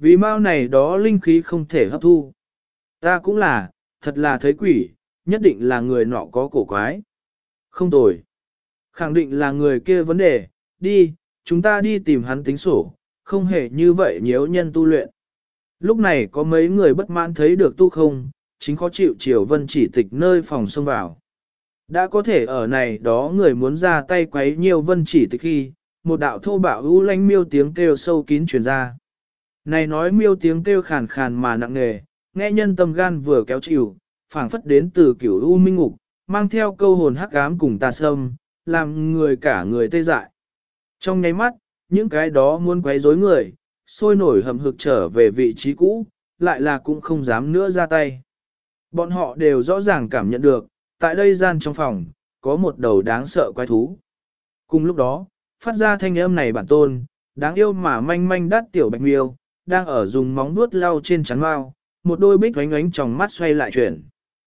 Vì mau này đó linh khí không thể hấp thu. Ta cũng là, thật là thấy quỷ, nhất định là người nọ có cổ quái. Không tồi. Khẳng định là người kia vấn đề, đi, chúng ta đi tìm hắn tính sổ, không hề như vậy nhiễu nhân tu luyện. Lúc này có mấy người bất mãn thấy được tu không, chính khó chịu Triều Vân Chỉ Tịch nơi phòng xông vào. Đã có thể ở này đó người muốn ra tay quấy nhiều Vân Chỉ Tịch khi, một đạo thô bạo u lanh miêu tiếng kêu sâu kín truyền ra. Này nói miêu tiếng kêu khàn khàn mà nặng nề, nghe nhân tâm gan vừa kéo chịu, phảng phất đến từ kiểu u minh ngục, mang theo câu hồn hắc ám cùng tà sâm, làm người cả người tê dại. Trong nháy mắt, những cái đó muốn quấy rối người, sôi nổi hầm hực trở về vị trí cũ, lại là cũng không dám nữa ra tay. Bọn họ đều rõ ràng cảm nhận được, tại đây gian trong phòng, có một đầu đáng sợ quái thú. Cùng lúc đó, phát ra thanh âm này bản tôn, đáng yêu mà manh manh đắt tiểu bạch miêu, đang ở dùng móng vuốt lau trên chắn mao, một đôi bích oánh oánh trong mắt xoay lại chuyển.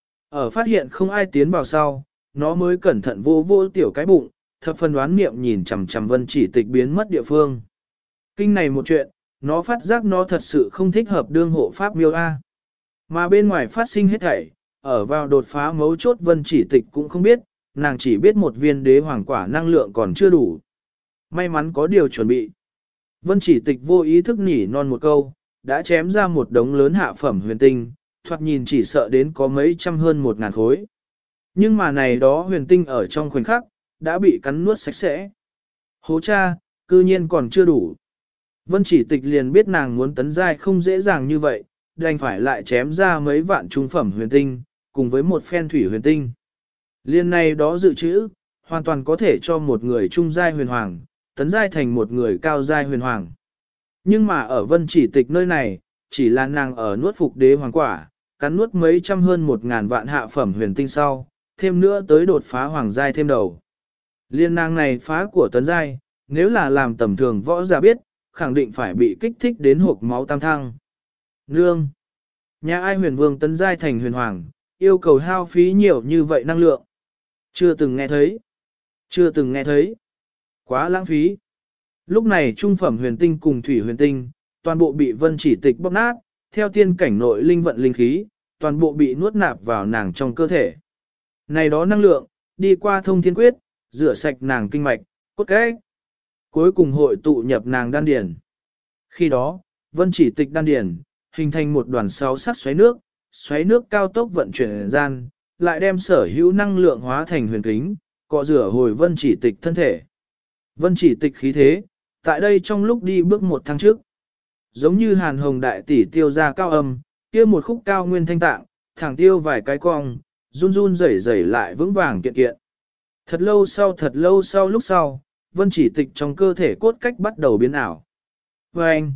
Ở phát hiện không ai tiến vào sau, nó mới cẩn thận vô vô tiểu cái bụng, thập phần đoán niệm nhìn chằm chằm Vân Chỉ Tịch biến mất địa phương. Kinh này một chuyện, nó phát giác nó thật sự không thích hợp đương hộ pháp miêu A. Mà bên ngoài phát sinh hết thảy, ở vào đột phá mấu chốt Vân Chỉ Tịch cũng không biết, nàng chỉ biết một viên đế hoàng quả năng lượng còn chưa đủ. May mắn có điều chuẩn bị. Vân Chỉ Tịch vô ý thức nỉ non một câu, đã chém ra một đống lớn hạ phẩm huyền tinh, thoạt nhìn chỉ sợ đến có mấy trăm hơn 1.000 khối. Nhưng mà này đó huyền tinh ở trong khoảnh khắc, đã bị cắn nuốt sạch sẽ. Hố cha, cư nhiên còn chưa đủ. Vân Chỉ Tịch liền biết nàng muốn tấn giai không dễ dàng như vậy, đành phải lại chém ra mấy vạn trung phẩm huyền tinh, cùng với một phen thủy huyền tinh. Liên này đó dự trữ, hoàn toàn có thể cho một người trung giai huyền hoàng, tấn giai thành một người cao giai huyền hoàng. Nhưng mà ở Vân Chỉ Tịch nơi này, chỉ là nàng ở nuốt phục đế hoàng quả, cắn nuốt mấy trăm hơn 1.000 vạn hạ phẩm huyền tinh sau, thêm nữa tới đột phá hoàng giai thêm đầu. Liên nàng này phá của tấn giai, nếu là làm tầm thường võ giả biết, khẳng định phải bị kích thích đến hộp máu tam thăng. Nương! Nhà ai huyền vương tấn giai thành huyền hoàng, yêu cầu hao phí nhiều như vậy năng lượng. Chưa từng nghe thấy. Chưa từng nghe thấy. Quá lãng phí. Lúc này trung phẩm huyền tinh cùng thủy huyền tinh, toàn bộ bị Vân Chỉ Tịch bóp nát, theo tiên cảnh nội linh vận linh khí, toàn bộ bị nuốt nạp vào nàng trong cơ thể. Này đó năng lượng, đi qua thông thiên quyết, rửa sạch nàng kinh mạch, cốt cách. Cuối cùng hội tụ nhập nàng đan điền. Khi đó, Vân Chỉ Tịch đan điền, hình thành một đoàn 6 sắc xoáy nước cao tốc vận chuyển gian, lại đem sở hữu năng lượng hóa thành huyền kính, cọ rửa hồi Vân Chỉ Tịch thân thể. Vân Chỉ Tịch khí thế, tại đây trong lúc đi bước một thăng trước. Giống như hàn hồng đại tỷ tiêu ra cao âm, kia một khúc cao nguyên thanh tạng, thẳng tiêu vài cái cong, run run rẩy rẩy lại vững vàng kiện kiện. Thật lâu sau lúc sau, Vân Chỉ Tịch trong cơ thể cốt cách bắt đầu biến ảo. Và anh,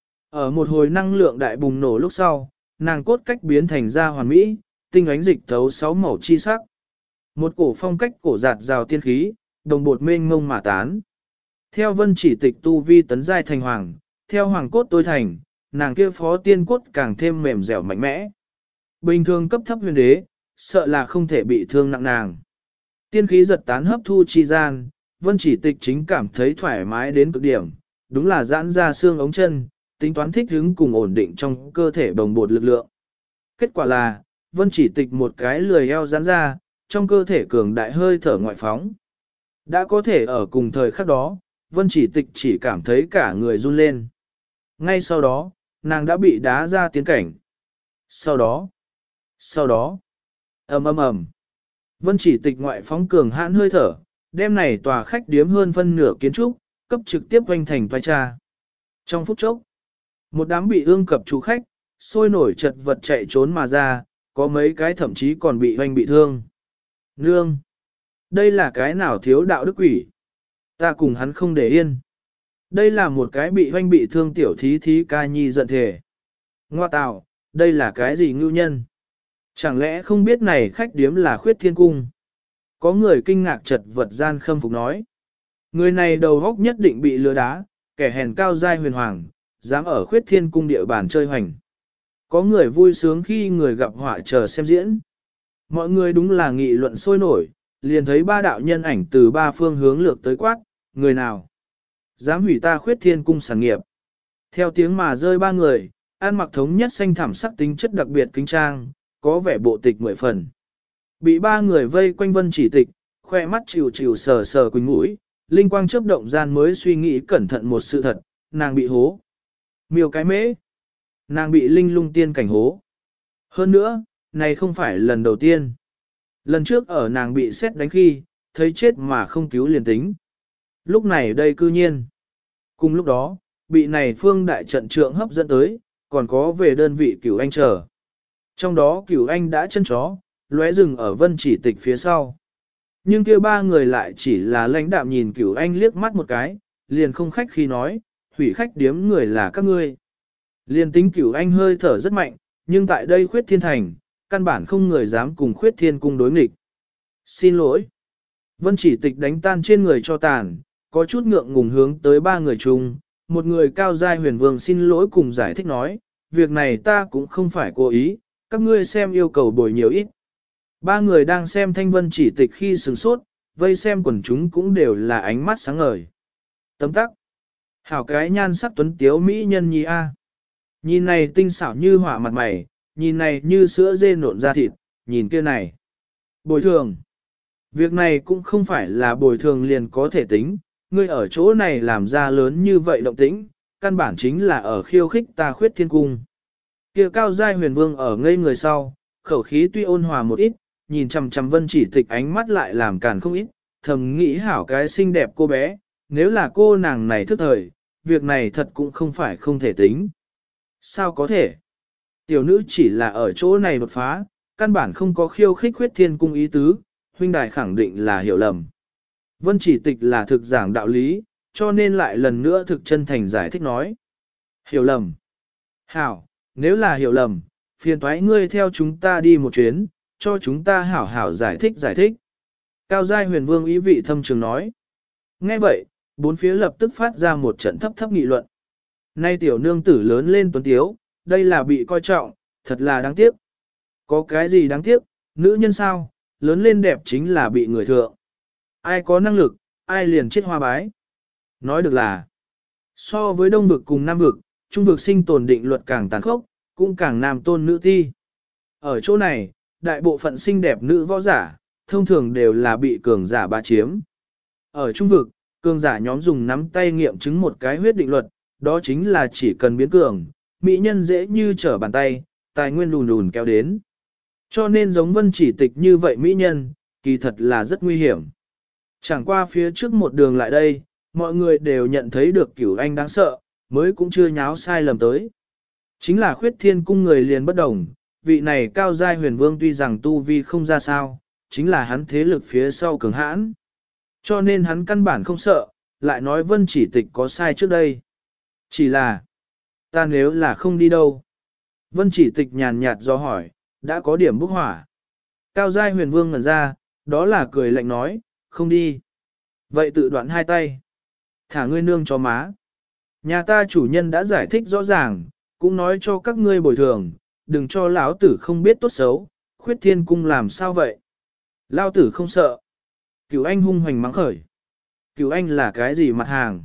ở một hồi năng lượng đại bùng nổ lúc sau, nàng cốt cách biến thành ra hoàn mỹ, tinh ánh dịch thấu 6 màu chi sắc. Một cổ phong cách cổ giạt rào tiên khí, đồng bột mênh ngông mà tán. Theo Vân Chỉ Tịch tu vi tấn giai thành hoàng, theo hoàng cốt tôi thành, nàng kia phó tiên cốt càng thêm mềm dẻo mạnh mẽ. Bình thường cấp thấp huyền đế, sợ là không thể bị thương nặng nàng. Tiên khí giật tán hấp thu chi gian, Vân Chỉ Tịch chính cảm thấy thoải mái đến cực điểm, đúng là giãn ra xương ống chân, tính toán thích ứng cùng ổn định trong cơ thể bồng bột lực lượng. Kết quả là, Vân Chỉ Tịch một cái lười eo giãn ra, trong cơ thể cường đại hơi thở ngoại phóng. Đã có thể ở cùng thời khắc đó, Vân Chỉ Tịch chỉ cảm thấy cả người run lên. Ngay sau đó, nàng đã bị đá ra tiến cảnh. Sau đó, ầm. Vân Chỉ Tịch ngoại phóng cường hãn hơi thở, đêm này tòa khách điếm hơn phân nửa kiến trúc, cấp trực tiếp hoành thành toai cha. Trong phút chốc, một đám bị ương cập chủ khách, sôi nổi chật vật chạy trốn mà ra, có mấy cái thậm chí còn bị hoành bị thương. Nương! Đây là cái nào thiếu đạo đức quỷ? Ta cùng hắn không để yên. Đây là một cái bị hoành bị thương tiểu thí thí ca nhi giận thề. Ngoa tạo, đây là cái gì ngưu nhân? Chẳng lẽ không biết này khách điếm là khuyết thiên cung? Có người kinh ngạc chật vật gian khâm phục nói. Người này đầu góc nhất định bị lừa đá, kẻ hèn cao giai huyền hoàng, dám ở khuyết thiên cung địa bàn chơi hoành. Có người vui sướng khi người gặp họa chờ xem diễn. Mọi người đúng là nghị luận sôi nổi, liền thấy 3 đạo nhân ảnh từ 3 phương hướng lược tới quát, người nào? Dám hủy ta khuyết thiên cung sản nghiệp. Theo tiếng mà rơi ba người, ăn mặc thống nhất xanh thảm sắc tính chất đặc biệt kính trang, có vẻ bộ tịch 10 phần. Bị ba người vây quanh Vân Chỉ Tịch, khoe mắt chịu chịu sờ sờ quỳnh mũi, linh quang chớp động gian mới suy nghĩ cẩn thận một sự thật, nàng bị hố. Miêu cái mễ, nàng bị linh lung tiên cảnh hố. Hơn nữa, này không phải lần đầu tiên. Lần trước ở nàng bị xét đánh khi, thấy chết mà không cứu liền tính. Lúc này đây cư nhiên. Cùng lúc đó, bị này phương đại trận trượng hấp dẫn tới, còn có về đơn vị cửu anh chờ. Trong đó cửu anh đã chân chó, lóe rừng ở Vân Chỉ Tịch phía sau. Nhưng kia ba người lại chỉ là lãnh đạm nhìn cửu anh liếc mắt một cái, liền không khách khi nói, hủy khách điếm người là các ngươi. Liền tính cửu anh hơi thở rất mạnh, nhưng tại đây khuyết thiên thành, căn bản không người dám cùng khuyết thiên cung đối nghịch. Xin lỗi. Vân Chỉ Tịch đánh tan trên người cho tàn, có chút ngượng ngùng hướng tới ba người chung, một người cao giai huyền vương xin lỗi cùng giải thích nói, việc này ta cũng không phải cố ý, các ngươi xem yêu cầu bồi nhiều ít. Ba người đang xem Thanh Vân Chỉ Tịch khi sửng sốt, vây xem quần chúng cũng đều là ánh mắt sáng ngời. Tấm tắc. Hảo cái nhan sắc tuấn tiếu mỹ nhân nhi a. Nhìn này tinh xảo như hỏa mặt mày, nhìn này như sữa dê nộn ra thịt, nhìn kia này. Bồi thường. Việc này cũng không phải là bồi thường liền có thể tính, ngươi ở chỗ này làm ra lớn như vậy động tĩnh, căn bản chính là ở khiêu khích ta khuyết thiên cung. Kia cao giai huyền vương ở ngây người sau, khẩu khí tuy ôn hòa một ít, nhìn chằm chằm Vân Chỉ Tịch ánh mắt lại làm càn không ít, thầm nghĩ hảo cái xinh đẹp cô bé, nếu là cô nàng này thức thời, việc này thật cũng không phải không thể tính. Sao có thể? Tiểu nữ chỉ là ở chỗ này đột phá, căn bản không có khiêu khích khuyết thiên cung ý tứ, huynh đài khẳng định là hiểu lầm. Vân Chỉ Tịch là thực giảng đạo lý, cho nên lại lần nữa thực chân thành giải thích nói. Hiểu lầm. Hảo, nếu là hiểu lầm, phiền toái ngươi theo chúng ta đi một chuyến, cho chúng ta hảo hảo giải thích. Cao giai huyền vương ý vị thâm trường nói. Nghe vậy, bốn phía lập tức phát ra một trận thấp thấp nghị luận. Nay tiểu nương tử lớn lên tuấn tiếu, đây là bị coi trọng, thật là đáng tiếc. Có cái gì đáng tiếc, nữ nhân sao, lớn lên đẹp chính là bị người thượng. Ai có năng lực, ai liền chết hoa bái. Nói được là, so với đông vực cùng nam vực, trung vực sinh tồn định luật càng tàn khốc, cũng càng nam tôn nữ ti. Ở chỗ này, đại bộ phận xinh đẹp nữ võ giả, thông thường đều là bị cường giả bá chiếm. Ở trung vực, cường giả nhóm dùng nắm tay nghiệm chứng một cái huyết định luật, đó chính là chỉ cần biến cường, mỹ nhân dễ như trở bàn tay, tài nguyên lùn lùn kéo đến. Cho nên giống Vân Chỉ Tịch như vậy mỹ nhân, kỳ thật là rất nguy hiểm. Chẳng qua phía trước một đường lại đây, mọi người đều nhận thấy được Cửu Anh đáng sợ, mới cũng chưa nháo sai lầm tới. Chính là khuyết thiên cung người liền bất đồng, vị này cao giai huyền vương tuy rằng tu vi không ra sao, chính là hắn thế lực phía sau cường hãn. Cho nên hắn căn bản không sợ, lại nói Vân Chỉ Tịch có sai trước đây. Chỉ là, ta nếu là không đi đâu. Vân Chỉ Tịch nhàn nhạt do hỏi, đã có điểm bốc hỏa. Cao giai huyền vương ngẩn ra, đó là cười lạnh nói, không đi. Vậy tự đoạn hai tay. Thả ngươi nương cho má. Nhà ta chủ nhân đã giải thích rõ ràng, cũng nói cho các ngươi bồi thường, đừng cho lão tử không biết tốt xấu, khuyết thiên cung làm sao vậy. Lão tử không sợ. Cửu anh hung hoành mắng khởi. Cửu anh là cái gì mặt hàng?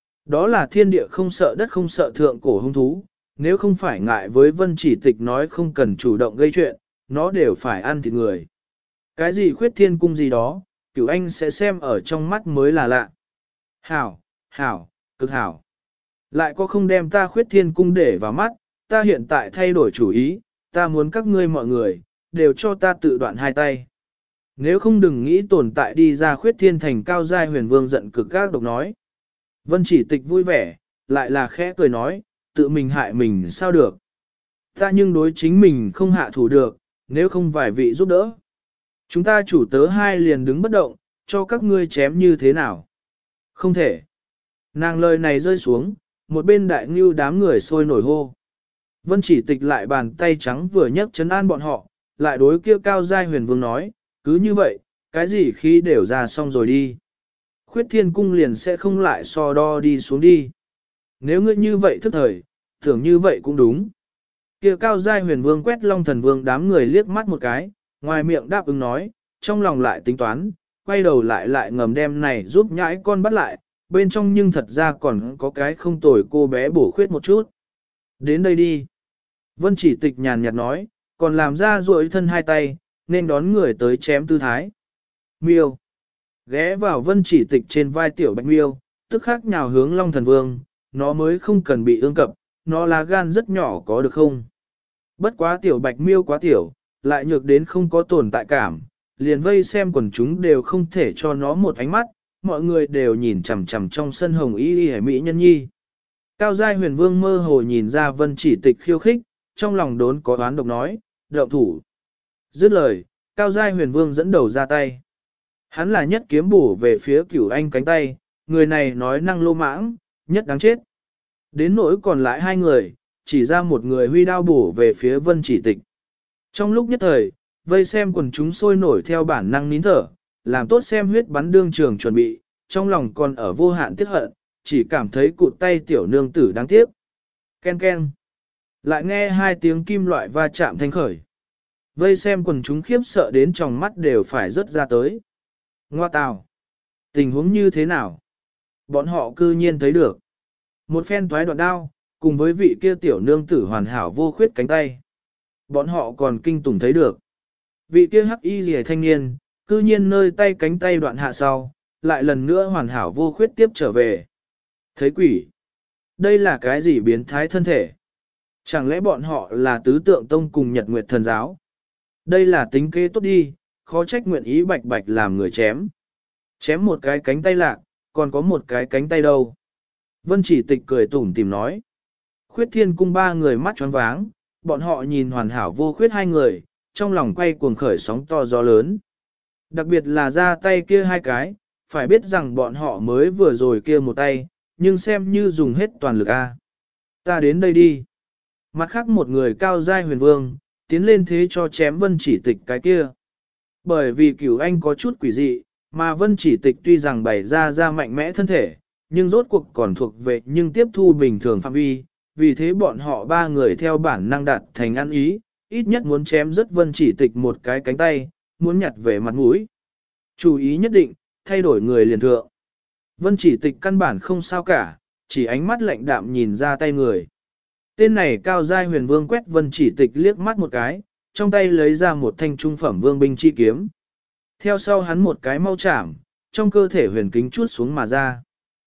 Đó là thiên địa không sợ đất không sợ thượng cổ hung thú, nếu không phải ngại với Vân Chỉ Tịch nói không cần chủ động gây chuyện, nó đều phải ăn thịt người. Cái gì khuyết thiên cung gì đó, Cửu anh sẽ xem ở trong mắt mới là lạ. Hảo, hảo, cực hảo. Lại có không đem ta khuyết thiên cung để vào mắt, ta hiện tại thay đổi chủ ý, ta muốn các ngươi mọi người, đều cho ta tự đoạn hai tay. Nếu không đừng nghĩ tồn tại đi ra khuyết thiên thành cao giai huyền vương giận cực gác độc nói. Vân Chỉ Tịch vui vẻ, lại là khẽ cười nói, tự mình hại mình sao được. Ta nhưng đối chính mình không hạ thủ được, nếu không vài vị giúp đỡ. Chúng ta chủ tớ hai liền đứng bất động, cho các ngươi chém như thế nào. Không thể. Nàng lời này rơi xuống, một bên đại ngưu đám người sôi nổi hô. Vân Chỉ Tịch lại bàn tay trắng vừa nhấc trấn an bọn họ, lại đối kia cao giai huyền vương nói, cứ như vậy, cái gì khi đều ra xong rồi đi. Khuyết thiên cung liền sẽ không lại so đo đi xuống đi. Nếu ngươi như vậy thức thời, tưởng như vậy cũng đúng. Kia cao giai huyền vương quét Long Thần Vương đám người liếc mắt một cái, ngoài miệng đáp ứng nói, trong lòng lại tính toán, quay đầu lại ngầm đem này giúp nhãi con bắt lại, bên trong nhưng thật ra còn có cái không tồi cô bé bổ khuyết một chút. Đến đây đi. Vân Chỉ Tịch nhàn nhạt nói, còn làm ra duỗi thân hai tay, nên đón người tới chém tư thái. Miêu. Ghé vào Vân Chỉ Tịch trên vai tiểu bạch miêu, tức khắc nhào hướng Long Thần Vương, nó mới không cần bị ương cập, nó là gan rất nhỏ có được không? Bất quá tiểu bạch miêu quá tiểu, lại nhược đến không có tồn tại cảm, liền vây xem quần chúng đều không thể cho nó một ánh mắt, mọi người đều nhìn chằm chằm trong sân hồng y y mỹ nhân nhi. Cao Giai Huyền Vương mơ hồ nhìn ra Vân Chỉ Tịch khiêu khích, trong lòng đốn có oán độc nói, động thủ. Dứt lời, Cao Giai Huyền Vương dẫn đầu ra tay. Hắn là nhất kiếm bổ về phía Cửu Anh cánh tay, người này nói năng lô mãng, nhất đáng chết. Đến nỗi còn lại hai người, chỉ ra một người huy đao bổ về phía Vân Chỉ Tịch. Trong lúc nhất thời, vây xem quần chúng sôi nổi theo bản năng nín thở, làm tốt xem huyết bắn đương trường chuẩn bị, trong lòng còn ở vô hạn tiếc hận, chỉ cảm thấy cụt tay tiểu nương tử đáng tiếc. Ken ken. Lại nghe hai tiếng kim loại va chạm thanh khởi. Vây xem quần chúng khiếp sợ đến tròng mắt đều phải rớt ra tới. Ngoa tào. Tình huống như thế nào? Bọn họ cư nhiên thấy được. Một phen toái đoạn đao, cùng với vị kia tiểu nương tử hoàn hảo vô khuyết cánh tay. Bọn họ còn kinh tủng thấy được. Vị kia hắc y rìa thanh niên, cư nhiên nơi tay cánh tay đoạn hạ sau, lại lần nữa hoàn hảo vô khuyết tiếp trở về. Thấy quỷ. Đây là cái gì biến thái thân thể? Chẳng lẽ bọn họ là tứ tượng tông cùng nhật nguyệt thần giáo? Đây là tính kế tốt đi, khó trách nguyện ý bạch bạch làm người chém. Chém một cái cánh tay lạc, còn có một cái cánh tay đâu. Vân Chỉ Tịch cười tủm tìm nói. Khuyết Thiên cung ba người mắt tròn váng, bọn họ nhìn hoàn hảo vô khuyết hai người, trong lòng quay cuồng khởi sóng to gió lớn. Đặc biệt là ra tay kia hai cái, phải biết rằng bọn họ mới vừa rồi kia một tay, nhưng xem như dùng hết toàn lực a. Ta đến đây đi. Mặt khác một người Cao Giai Huyền Vương, tiến lên thế cho chém Vân Chỉ Tịch cái kia. Bởi vì Cửu Anh có chút quỷ dị, mà Vân Chỉ Tịch tuy rằng bày ra mạnh mẽ thân thể, nhưng rốt cuộc còn thuộc về nhưng tiếp thu bình thường phạm vi, vì thế bọn họ ba người theo bản năng đạt thành ăn ý, ít nhất muốn chém rất Vân Chỉ Tịch một cái cánh tay, muốn nhặt về mặt mũi. Chú ý nhất định, thay đổi người liền thượng. Vân Chỉ Tịch căn bản không sao cả, chỉ ánh mắt lạnh đạm nhìn ra tay người. Tên này Cao Giai Huyền Vương quét Vân Chỉ Tịch liếc mắt một cái, trong tay lấy ra một thanh trung phẩm vương binh chi kiếm. Theo sau hắn một cái mau chạm, trong cơ thể huyền kính chuốt xuống mà ra.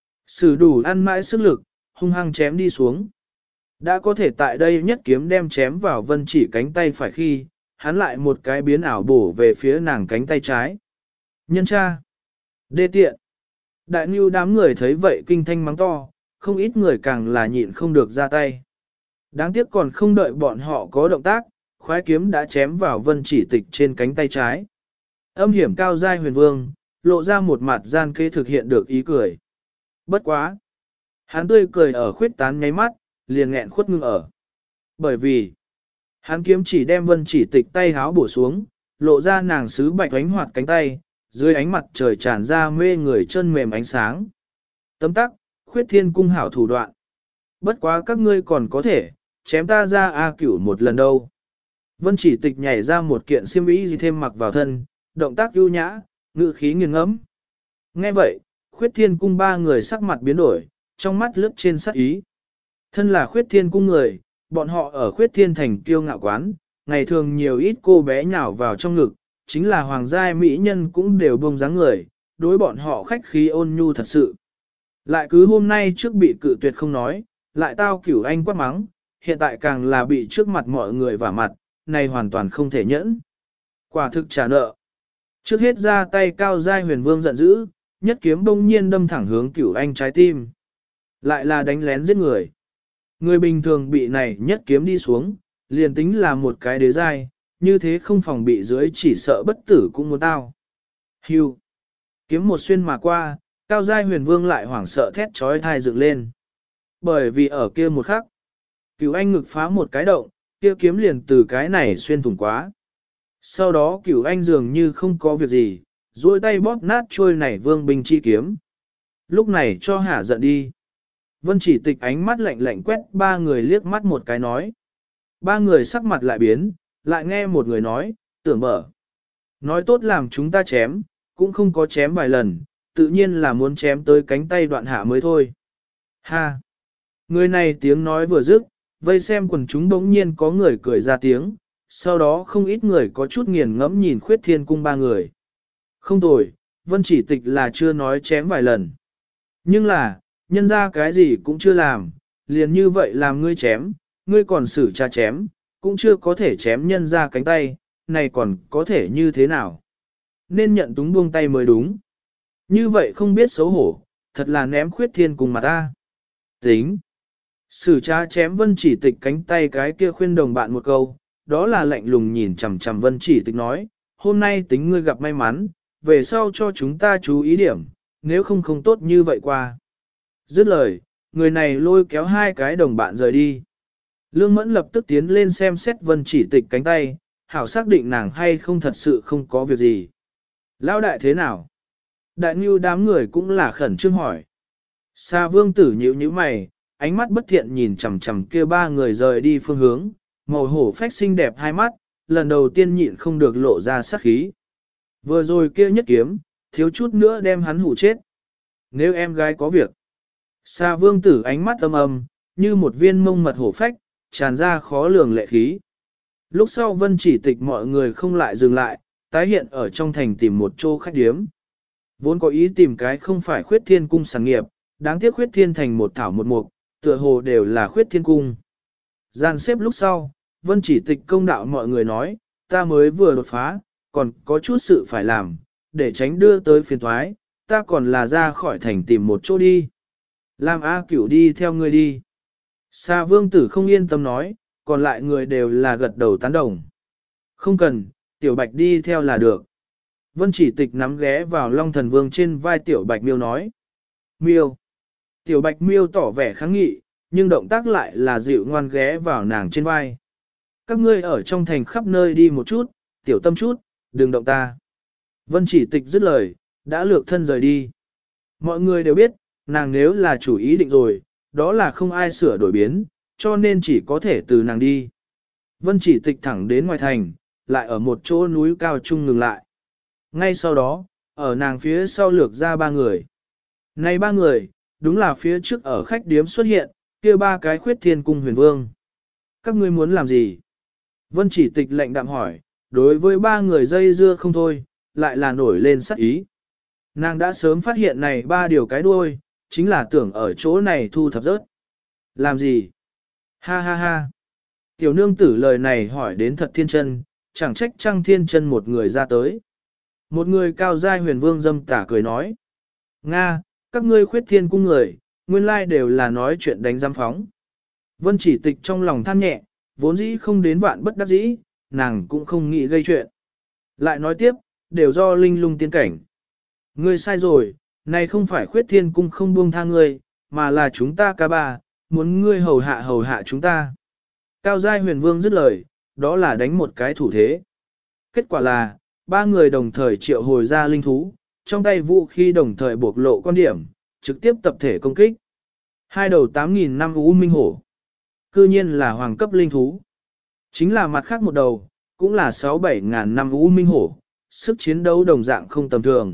Sử đủ ăn mãi sức lực, hung hăng chém đi xuống. Đã có thể tại đây nhất kiếm đem chém vào Vân Chỉ cánh tay phải khi, hắn lại một cái biến ảo bổ về phía nàng cánh tay trái. Nhân cha! Đê tiện! Đại Nưu đám người thấy vậy kinh thanh mắng to, không ít người càng là nhịn không được ra tay. Đáng tiếc còn không đợi bọn họ có động tác, khoái kiếm đã chém vào Vân Chỉ Tịch trên cánh tay trái. Âm hiểm Cao Giai Huyền Vương, lộ ra một mặt gian kế thực hiện được ý cười. Bất quá! Hắn tươi cười ở khuyết tán nháy mắt, liền nghẹn khuất ngưng ở. Bởi vì, hắn kiếm chỉ đem Vân Chỉ Tịch tay háo bổ xuống, lộ ra nàng sứ bạch ánh hoạt cánh tay, dưới ánh mặt trời tràn ra mê người chân mềm ánh sáng. Tấm tắc, Khuyết Thiên cung hảo thủ đoạn. Bất quá các ngươi còn có thể, chém ta ra A Cửu một lần đâu. Vân Chỉ Tịch nhảy ra một kiện xiêm y gì thêm mặc vào thân, động tác ưu nhã, ngữ khí nghiền ngẫm. Nghe vậy, Khuyết Thiên cung ba người sắc mặt biến đổi, trong mắt lướt trên sắc ý. Thân là Khuyết Thiên cung người, bọn họ ở Khuyết Thiên thành kiêu ngạo quán, ngày thường nhiều ít cô bé nhào vào trong ngực, chính là hoàng giai mỹ nhân cũng đều buông dáng người, đối bọn họ khách khí ôn nhu thật sự. Lại cứ hôm nay trước bị cự tuyệt không nói, lại tao Cửu Anh quát mắng, hiện tại càng là bị trước mặt mọi người vả mặt, này hoàn toàn không thể nhẫn. Quả thực trả nợ. Trước hết ra tay Cao Giai Huyền Vương giận dữ, nhất kiếm bỗng nhiên đâm thẳng hướng Cửu Anh trái tim. Lại là đánh lén giết người. Người bình thường bị này nhất kiếm đi xuống, liền tính là một cái đế giai, như thế không phòng bị dưới chỉ sợ bất tử cũng muốn tao. Hưu. Kiếm một xuyên mà qua, Cao Giai Huyền Vương lại hoảng sợ thét trói thai dựng lên. Bởi vì ở kia một khắc, Cửu Anh ngực phá một cái động, kia kiếm liền từ cái này xuyên thủng quá. Sau đó Cửu Anh dường như không có việc gì, duỗi tay bóp nát trôi này vương binh chi kiếm. Lúc này cho hả giận đi. Vân Chỉ Tịch ánh mắt lạnh lạnh quét ba người liếc mắt một cái nói. Ba người sắc mặt lại biến, lại nghe một người nói, tưởng mở. Nói tốt làm chúng ta chém, cũng không có chém vài lần, tự nhiên là muốn chém tới cánh tay đoạn hạ mới thôi. Ha! Người này tiếng nói vừa dứt, vây xem quần chúng bỗng nhiên có người cười ra tiếng, sau đó không ít người có chút nghiền ngẫm nhìn Khuyết Thiên Cung ba người. Không tồi, Vân Chỉ Tịch là chưa nói chém vài lần. Nhưng là, nhân ra cái gì cũng chưa làm, liền như vậy làm ngươi chém, ngươi còn xử cha chém, cũng chưa có thể chém nhân ra cánh tay, này còn có thể như thế nào? Nên nhận túng buông tay mới đúng. Như vậy không biết xấu hổ, thật là ném Khuyết Thiên Cung mà ta. Tính. Sử cha chém Vân Chỉ Tịch cánh tay cái kia khuyên đồng bạn một câu, đó là lạnh lùng nhìn chằm chằm Vân Chỉ Tịch nói, hôm nay tính ngươi gặp may mắn, về sau cho chúng ta chú ý điểm, nếu không không tốt như vậy qua. Dứt lời, người này lôi kéo hai cái đồng bạn rời đi. Lương Mẫn lập tức tiến lên xem xét Vân Chỉ Tịch cánh tay, hảo xác định nàng hay không thật sự không có việc gì. Lão đại thế nào? Đại Ngưu đám người cũng là khẩn trương hỏi. Sa Vương Tử nhíu nhíu mày, ánh mắt bất thiện nhìn chằm chằm kia ba người rời đi phương hướng, màu hổ phách xinh đẹp hai mắt, lần đầu tiên nhịn không được lộ ra sát khí. Vừa rồi kia nhất kiếm, thiếu chút nữa đem hắn hủ chết. Nếu em gái có việc. Sa Vương Tử ánh mắt âm âm, như một viên mông mật hổ phách, tràn ra khó lường lệ khí. Lúc sau Vân Chỉ Tịch mọi người không lại dừng lại, tái hiện ở trong thành tìm một chỗ khách điếm. Vốn có ý tìm cái không phải Khuyết Thiên Cung sản nghiệp, đáng tiếc Khuyết Thiên thành một thảo một mục, tựa hồ đều là Khuyết Thiên Cung. Gian xếp lúc sau, Vân Chỉ Tịch công đạo mọi người nói, ta mới vừa đột phá, còn có chút sự phải làm, để tránh đưa tới phiền thoái, ta còn là ra khỏi thành tìm một chỗ đi. Làm A Cửu đi theo ngươi đi. Sa Vương Tử không yên tâm nói, còn lại người đều là gật đầu tán đồng. Không cần, Tiểu Bạch đi theo là được. Vân Chỉ Tịch nắm ghé vào Long Thần Vương trên vai Tiểu Bạch Miêu nói. Miêu. Tiểu Bạch Miêu tỏ vẻ kháng nghị, nhưng động tác lại là dịu ngoan ghé vào nàng trên vai. Các ngươi ở trong thành khắp nơi đi một chút, tiểu tâm chút, đừng động ta. Vân Chỉ Tịch dứt lời, đã lược thân rời đi. Mọi người đều biết, nàng nếu là chủ ý định rồi, đó là không ai sửa đổi biến, cho nên chỉ có thể từ nàng đi. Vân Chỉ Tịch thẳng đến ngoài thành, lại ở một chỗ núi cao trung ngừng lại. Ngay sau đó, ở nàng phía sau lược ra ba người. Này ba người, đúng là phía trước ở khách điếm xuất hiện, kia ba cái Khuyết Thiên Cung huyền vương. Các ngươi muốn làm gì? Vân Chỉ Tịch lệnh đạm hỏi, đối với ba người dây dưa không thôi, lại là nổi lên sắc ý. Nàng đã sớm phát hiện này ba điều cái đuôi, chính là tưởng ở chỗ này thu thập rớt. Làm gì? Ha ha ha. Tiểu nương tử lời này hỏi đến thật thiên chân, chẳng trách Trăng Thiên Chân một người ra tới. Một người cao giai huyền vương dâm tả cười nói. Nga, các ngươi Khuyết Thiên Cung người, nguyên lai đều là nói chuyện đánh giam phóng. Vân Chỉ Tịch trong lòng than nhẹ, vốn dĩ không đến vạn bất đắc dĩ, nàng cũng không nghĩ gây chuyện. Lại nói tiếp, đều do linh lung tiên cảnh. Ngươi sai rồi, này không phải Khuyết Thiên Cung không buông tha ngươi, mà là chúng ta ca ba, muốn ngươi hầu hạ chúng ta. Cao giai huyền vương dứt lời, đó là đánh một cái thủ thế. Kết quả là, ba người đồng thời triệu hồi ra linh thú, trong tay vũ khí đồng thời bộc lộ quan điểm, trực tiếp tập thể công kích. Hai đầu 8.000 năm U Minh Hổ. Cư nhiên là hoàng cấp linh thú. Chính là mặt khác một đầu, cũng là 6-7 ngàn năm U Minh Hổ, sức chiến đấu đồng dạng không tầm thường.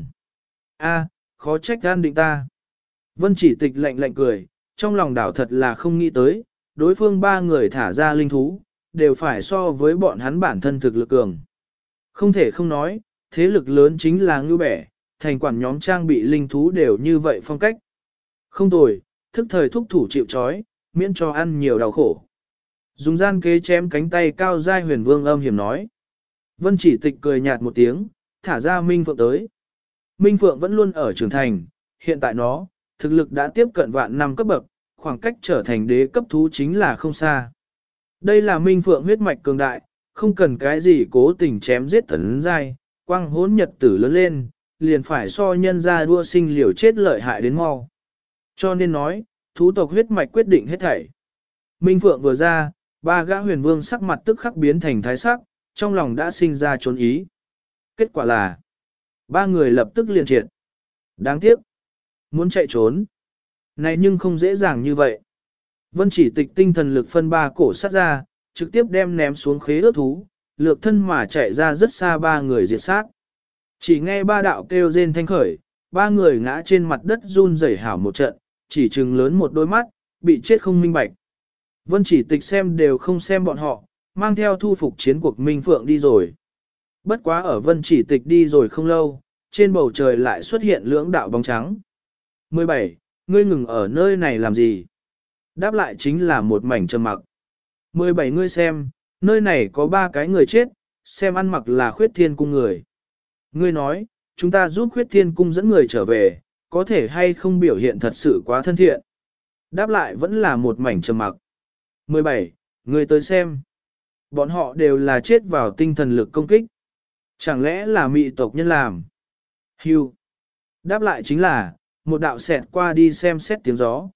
A, khó trách gan định ta. Vân Chỉ Tịch lạnh cười, trong lòng đảo thật là không nghĩ tới, đối phương ba người thả ra linh thú, đều phải so với bọn hắn bản thân thực lực cường. Không thể không nói, thế lực lớn chính là ngưu bẻ, thành quản nhóm trang bị linh thú đều như vậy phong cách. Không tồi, thức thời thúc thủ chịu trói, miễn cho ăn nhiều đau khổ. Dùng gian kế chém cánh tay cao giai huyền vương âm hiểm nói. Vân Chỉ Tịch cười nhạt một tiếng, thả ra Minh Phượng tới. Minh Phượng vẫn luôn ở trưởng thành, hiện tại nó, thực lực đã tiếp cận vạn năm cấp bậc, khoảng cách trở thành đế cấp thú chính là không xa. Đây là Minh Phượng huyết mạch cường đại, không cần cái gì cố tình chém giết tấn giai, quang hỗn nhật tử lớn lên, liền phải so nhân ra đua sinh liều chết lợi hại đến mau. Cho nên nói, thú tộc huyết mạch quyết định hết thảy. Minh Phượng vừa ra, ba gã huyền vương sắc mặt tức khắc biến thành thái sắc, trong lòng đã sinh ra trốn ý. Kết quả là, ba người lập tức liền triệt. Đáng tiếc, muốn chạy trốn. Này nhưng không dễ dàng như vậy. Vân Chỉ Tịch tinh thần lực phân ba cổ sát ra, trực tiếp đem ném xuống khế ước thú, lược thân mà chạy ra rất xa ba người diệt sát. Chỉ nghe ba đạo kêu rên thanh khởi, ba người ngã trên mặt đất run rẩy hảo một trận, chỉ trừng lớn một đôi mắt, bị chết không minh bạch. Vân Chỉ Tịch xem đều không xem bọn họ, mang theo thu phục chiến cuộc Minh Phượng đi rồi. Bất quá ở Vân Chỉ Tịch đi rồi không lâu, trên bầu trời lại xuất hiện lưỡng đạo bóng trắng. 17. Ngươi ngừng ở nơi này làm gì? Đáp lại chính là một mảnh trầm mặc. 17. Ngươi xem, nơi này có 3 cái người chết, xem ăn mặc là Khuyết Thiên Cung người. Ngươi nói, chúng ta giúp Khuyết Thiên Cung dẫn người trở về, có thể hay không biểu hiện thật sự quá thân thiện? Đáp lại vẫn là một mảnh trầm mặc. 17. Ngươi tới xem. Bọn họ đều là chết vào tinh thần lực công kích. Chẳng lẽ là mị tộc nhân làm? Hưu. Đáp lại chính là, một đạo xẹt qua đi xem xét tiếng gió.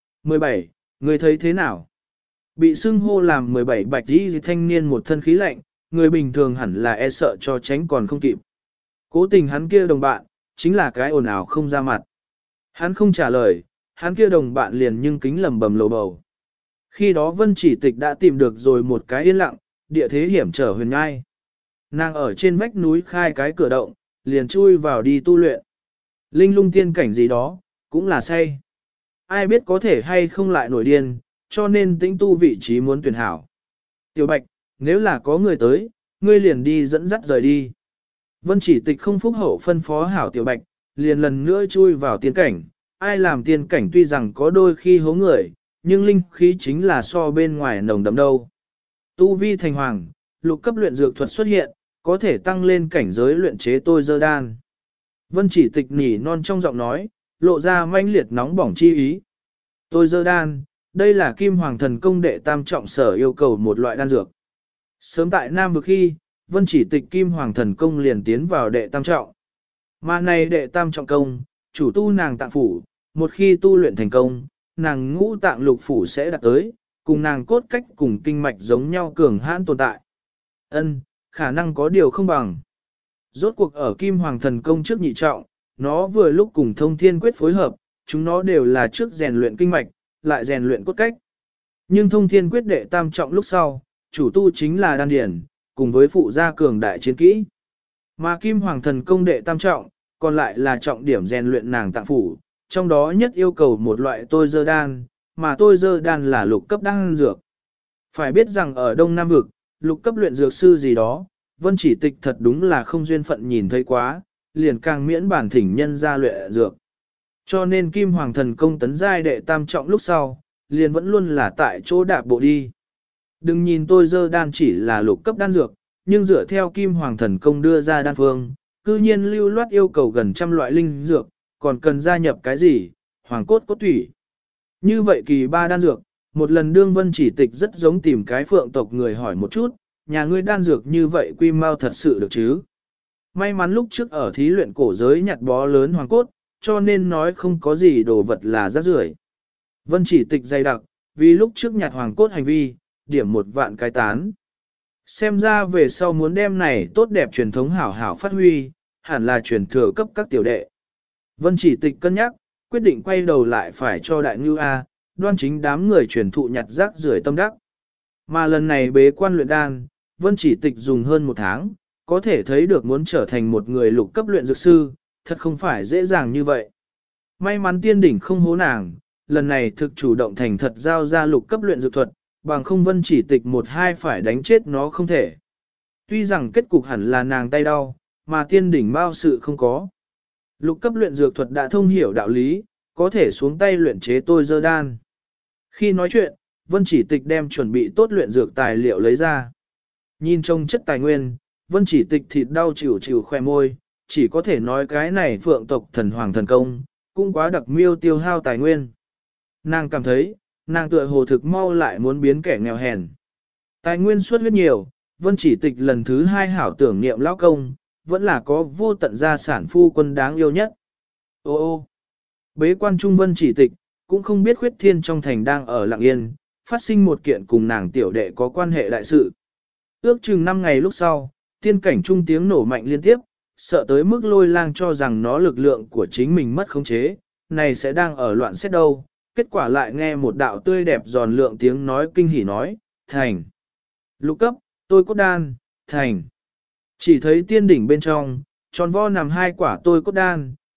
17. Người thấy thế nào? Bị xưng hô làm 17 bạch y thanh niên một thân khí lạnh, người bình thường hẳn là e sợ cho tránh còn không kịp. Cố tình hắn kia đồng bạn, chính là cái ồn ào không ra mặt. Hắn không trả lời, hắn kia đồng bạn liền nhưng kính lầm bầm lầu bầu. Khi đó Vân Chỉ Tịch đã tìm được rồi một cái yên lặng, địa thế hiểm trở huyền ngai. Nàng ở trên vách núi khai cái cửa động, liền chui vào đi tu luyện. Linh lung tiên cảnh gì đó, cũng là say. Ai biết có thể hay không lại nổi điên, cho nên tĩnh tu vị trí muốn tuyển hảo. Tiểu Bạch, nếu là có người tới, ngươi liền đi dẫn dắt rời đi. Vân Chỉ Tịch không phúc hậu phân phó hảo Tiểu Bạch, liền lần nữa chui vào tiên cảnh. Ai làm tiên cảnh tuy rằng có đôi khi hố người, nhưng linh khí chính là so bên ngoài nồng đậm đâu. Tu vi thành hoàng, lục cấp luyện dược thuật xuất hiện, có thể tăng lên cảnh giới luyện chế tôi dơ đan. Vân Chỉ Tịch nỉ non trong giọng nói, lộ ra manh liệt nóng bỏng chi ý. Tôi dơ đan, đây là Kim Hoàng Thần Công đệ tam trọng sở yêu cầu một loại đan dược. Sớm tại Nam Vực khi, Vân Chỉ Tịch Kim Hoàng Thần Công liền tiến vào đệ tam trọng. Mà này đệ tam trọng công, chủ tu nàng tạng phủ, một khi tu luyện thành công, nàng ngũ tạng lục phủ sẽ đạt tới, cùng nàng cốt cách cùng kinh mạch giống nhau cường hãn tồn tại. Ân, khả năng có điều không bằng. Rốt cuộc ở Kim Hoàng Thần Công trước nhị trọng, nó vừa lúc cùng Thông Thiên Quyết phối hợp, chúng nó đều là trước rèn luyện kinh mạch, lại rèn luyện cốt cách. Nhưng Thông Thiên Quyết đệ tam trọng lúc sau, chủ tu chính là đan điển, cùng với phụ gia cường đại chiến kỹ. Mà Kim Hoàng Thần Công đệ tam trọng, còn lại là trọng điểm rèn luyện nàng tạng phủ, trong đó nhất yêu cầu một loại tôi dơ đan, mà tôi dơ đan là lục cấp đan dược. Phải biết rằng ở Đông Nam Vực, lục cấp luyện dược sư gì đó, Vân Chỉ Tịch thật đúng là không duyên phận nhìn thấy quá, liền càng miễn bản thỉnh nhân ra luyện dược. Cho nên Kim Hoàng Thần Công tấn giai đệ tam trọng lúc sau, liền vẫn luôn là tại chỗ đạp bộ đi. Đừng nhìn tôi dơ đan chỉ là lục cấp đan dược, nhưng dựa theo Kim Hoàng Thần Công đưa ra đan phương, cư nhiên lưu loát yêu cầu gần trăm loại linh dược, còn cần gia nhập cái gì, hoàng cốt cốt thủy. Như vậy kỳ ba đan dược, một lần đương Vân Chỉ Tịch rất giống tìm cái phượng tộc người hỏi một chút, nhà ngươi đan dược như vậy quy mau thật sự được chứ. May mắn lúc trước ở thí luyện cổ giới nhặt bó lớn hoàng cốt, cho nên nói không có gì đồ vật là rác rưởi. Vân Chỉ Tịch dày đặc, vì lúc trước nhặt hoàng cốt hành vi, điểm 1 vạn cái tán. Xem ra về sau muốn đem này tốt đẹp truyền thống hảo hảo phát huy, hẳn là truyền thừa cấp các tiểu đệ. Vân Chỉ Tịch cân nhắc, quyết định quay đầu lại phải cho Đại Ngưu A, đoan chính đám người truyền thụ nhặt rác rưởi tâm đắc. Mà lần này bế quan luyện đan, Vân Chỉ Tịch dùng hơn 1 tháng, có thể thấy được muốn trở thành một người lục cấp luyện dược sư, thật không phải dễ dàng như vậy. May mắn tiên đỉnh không hố nàng, lần này thực chủ động thành thật giao ra lục cấp luyện dược thuật, bằng không Vân Chỉ Tịch 1-2 phải đánh chết nó không thể. Tuy rằng kết cục hẳn là nàng tay đau, mà tiên đỉnh bao sự không có. Lục cấp luyện dược thuật đã thông hiểu đạo lý, có thể xuống tay luyện chế tôi dơ đan. Khi nói chuyện, Vân Chỉ Tịch đem chuẩn bị tốt luyện dược tài liệu lấy ra. Nhìn trong chất tài nguyên, Vân Chỉ Tịch thịt đau chịu chịu khoe môi, chỉ có thể nói cái này phượng tộc thần hoàng thần công, cũng quá đặc miêu tiêu hao tài nguyên. Nàng cảm thấy, nàng tựa hồ thực mau lại muốn biến kẻ nghèo hèn. Tài nguyên suất huyết nhiều, Vân Chỉ Tịch lần thứ 2 hảo tưởng niệm lão công, vẫn là có vô tận gia sản phu quân đáng yêu nhất. Ô ô, bế quan trung Vân Chỉ Tịch, cũng không biết Khuyết Thiên trong thành đang ở lặng yên, phát sinh một kiện cùng nàng tiểu đệ có quan hệ đại sự. Ước chừng 5 ngày lúc sau, tiên cảnh trung tiếng nổ mạnh liên tiếp, sợ tới mức Lôi Lang cho rằng nó lực lượng của chính mình mất khống chế, này sẽ đang ở loạn xét đâu. Kết quả lại nghe một đạo tươi đẹp giòn lượng tiếng nói kinh hỉ nói, thành. Lục cấp, tôi cốt đan, thành. Chỉ thấy tiên đỉnh bên trong, tròn vo nằm 2 quả tôi cốt đan,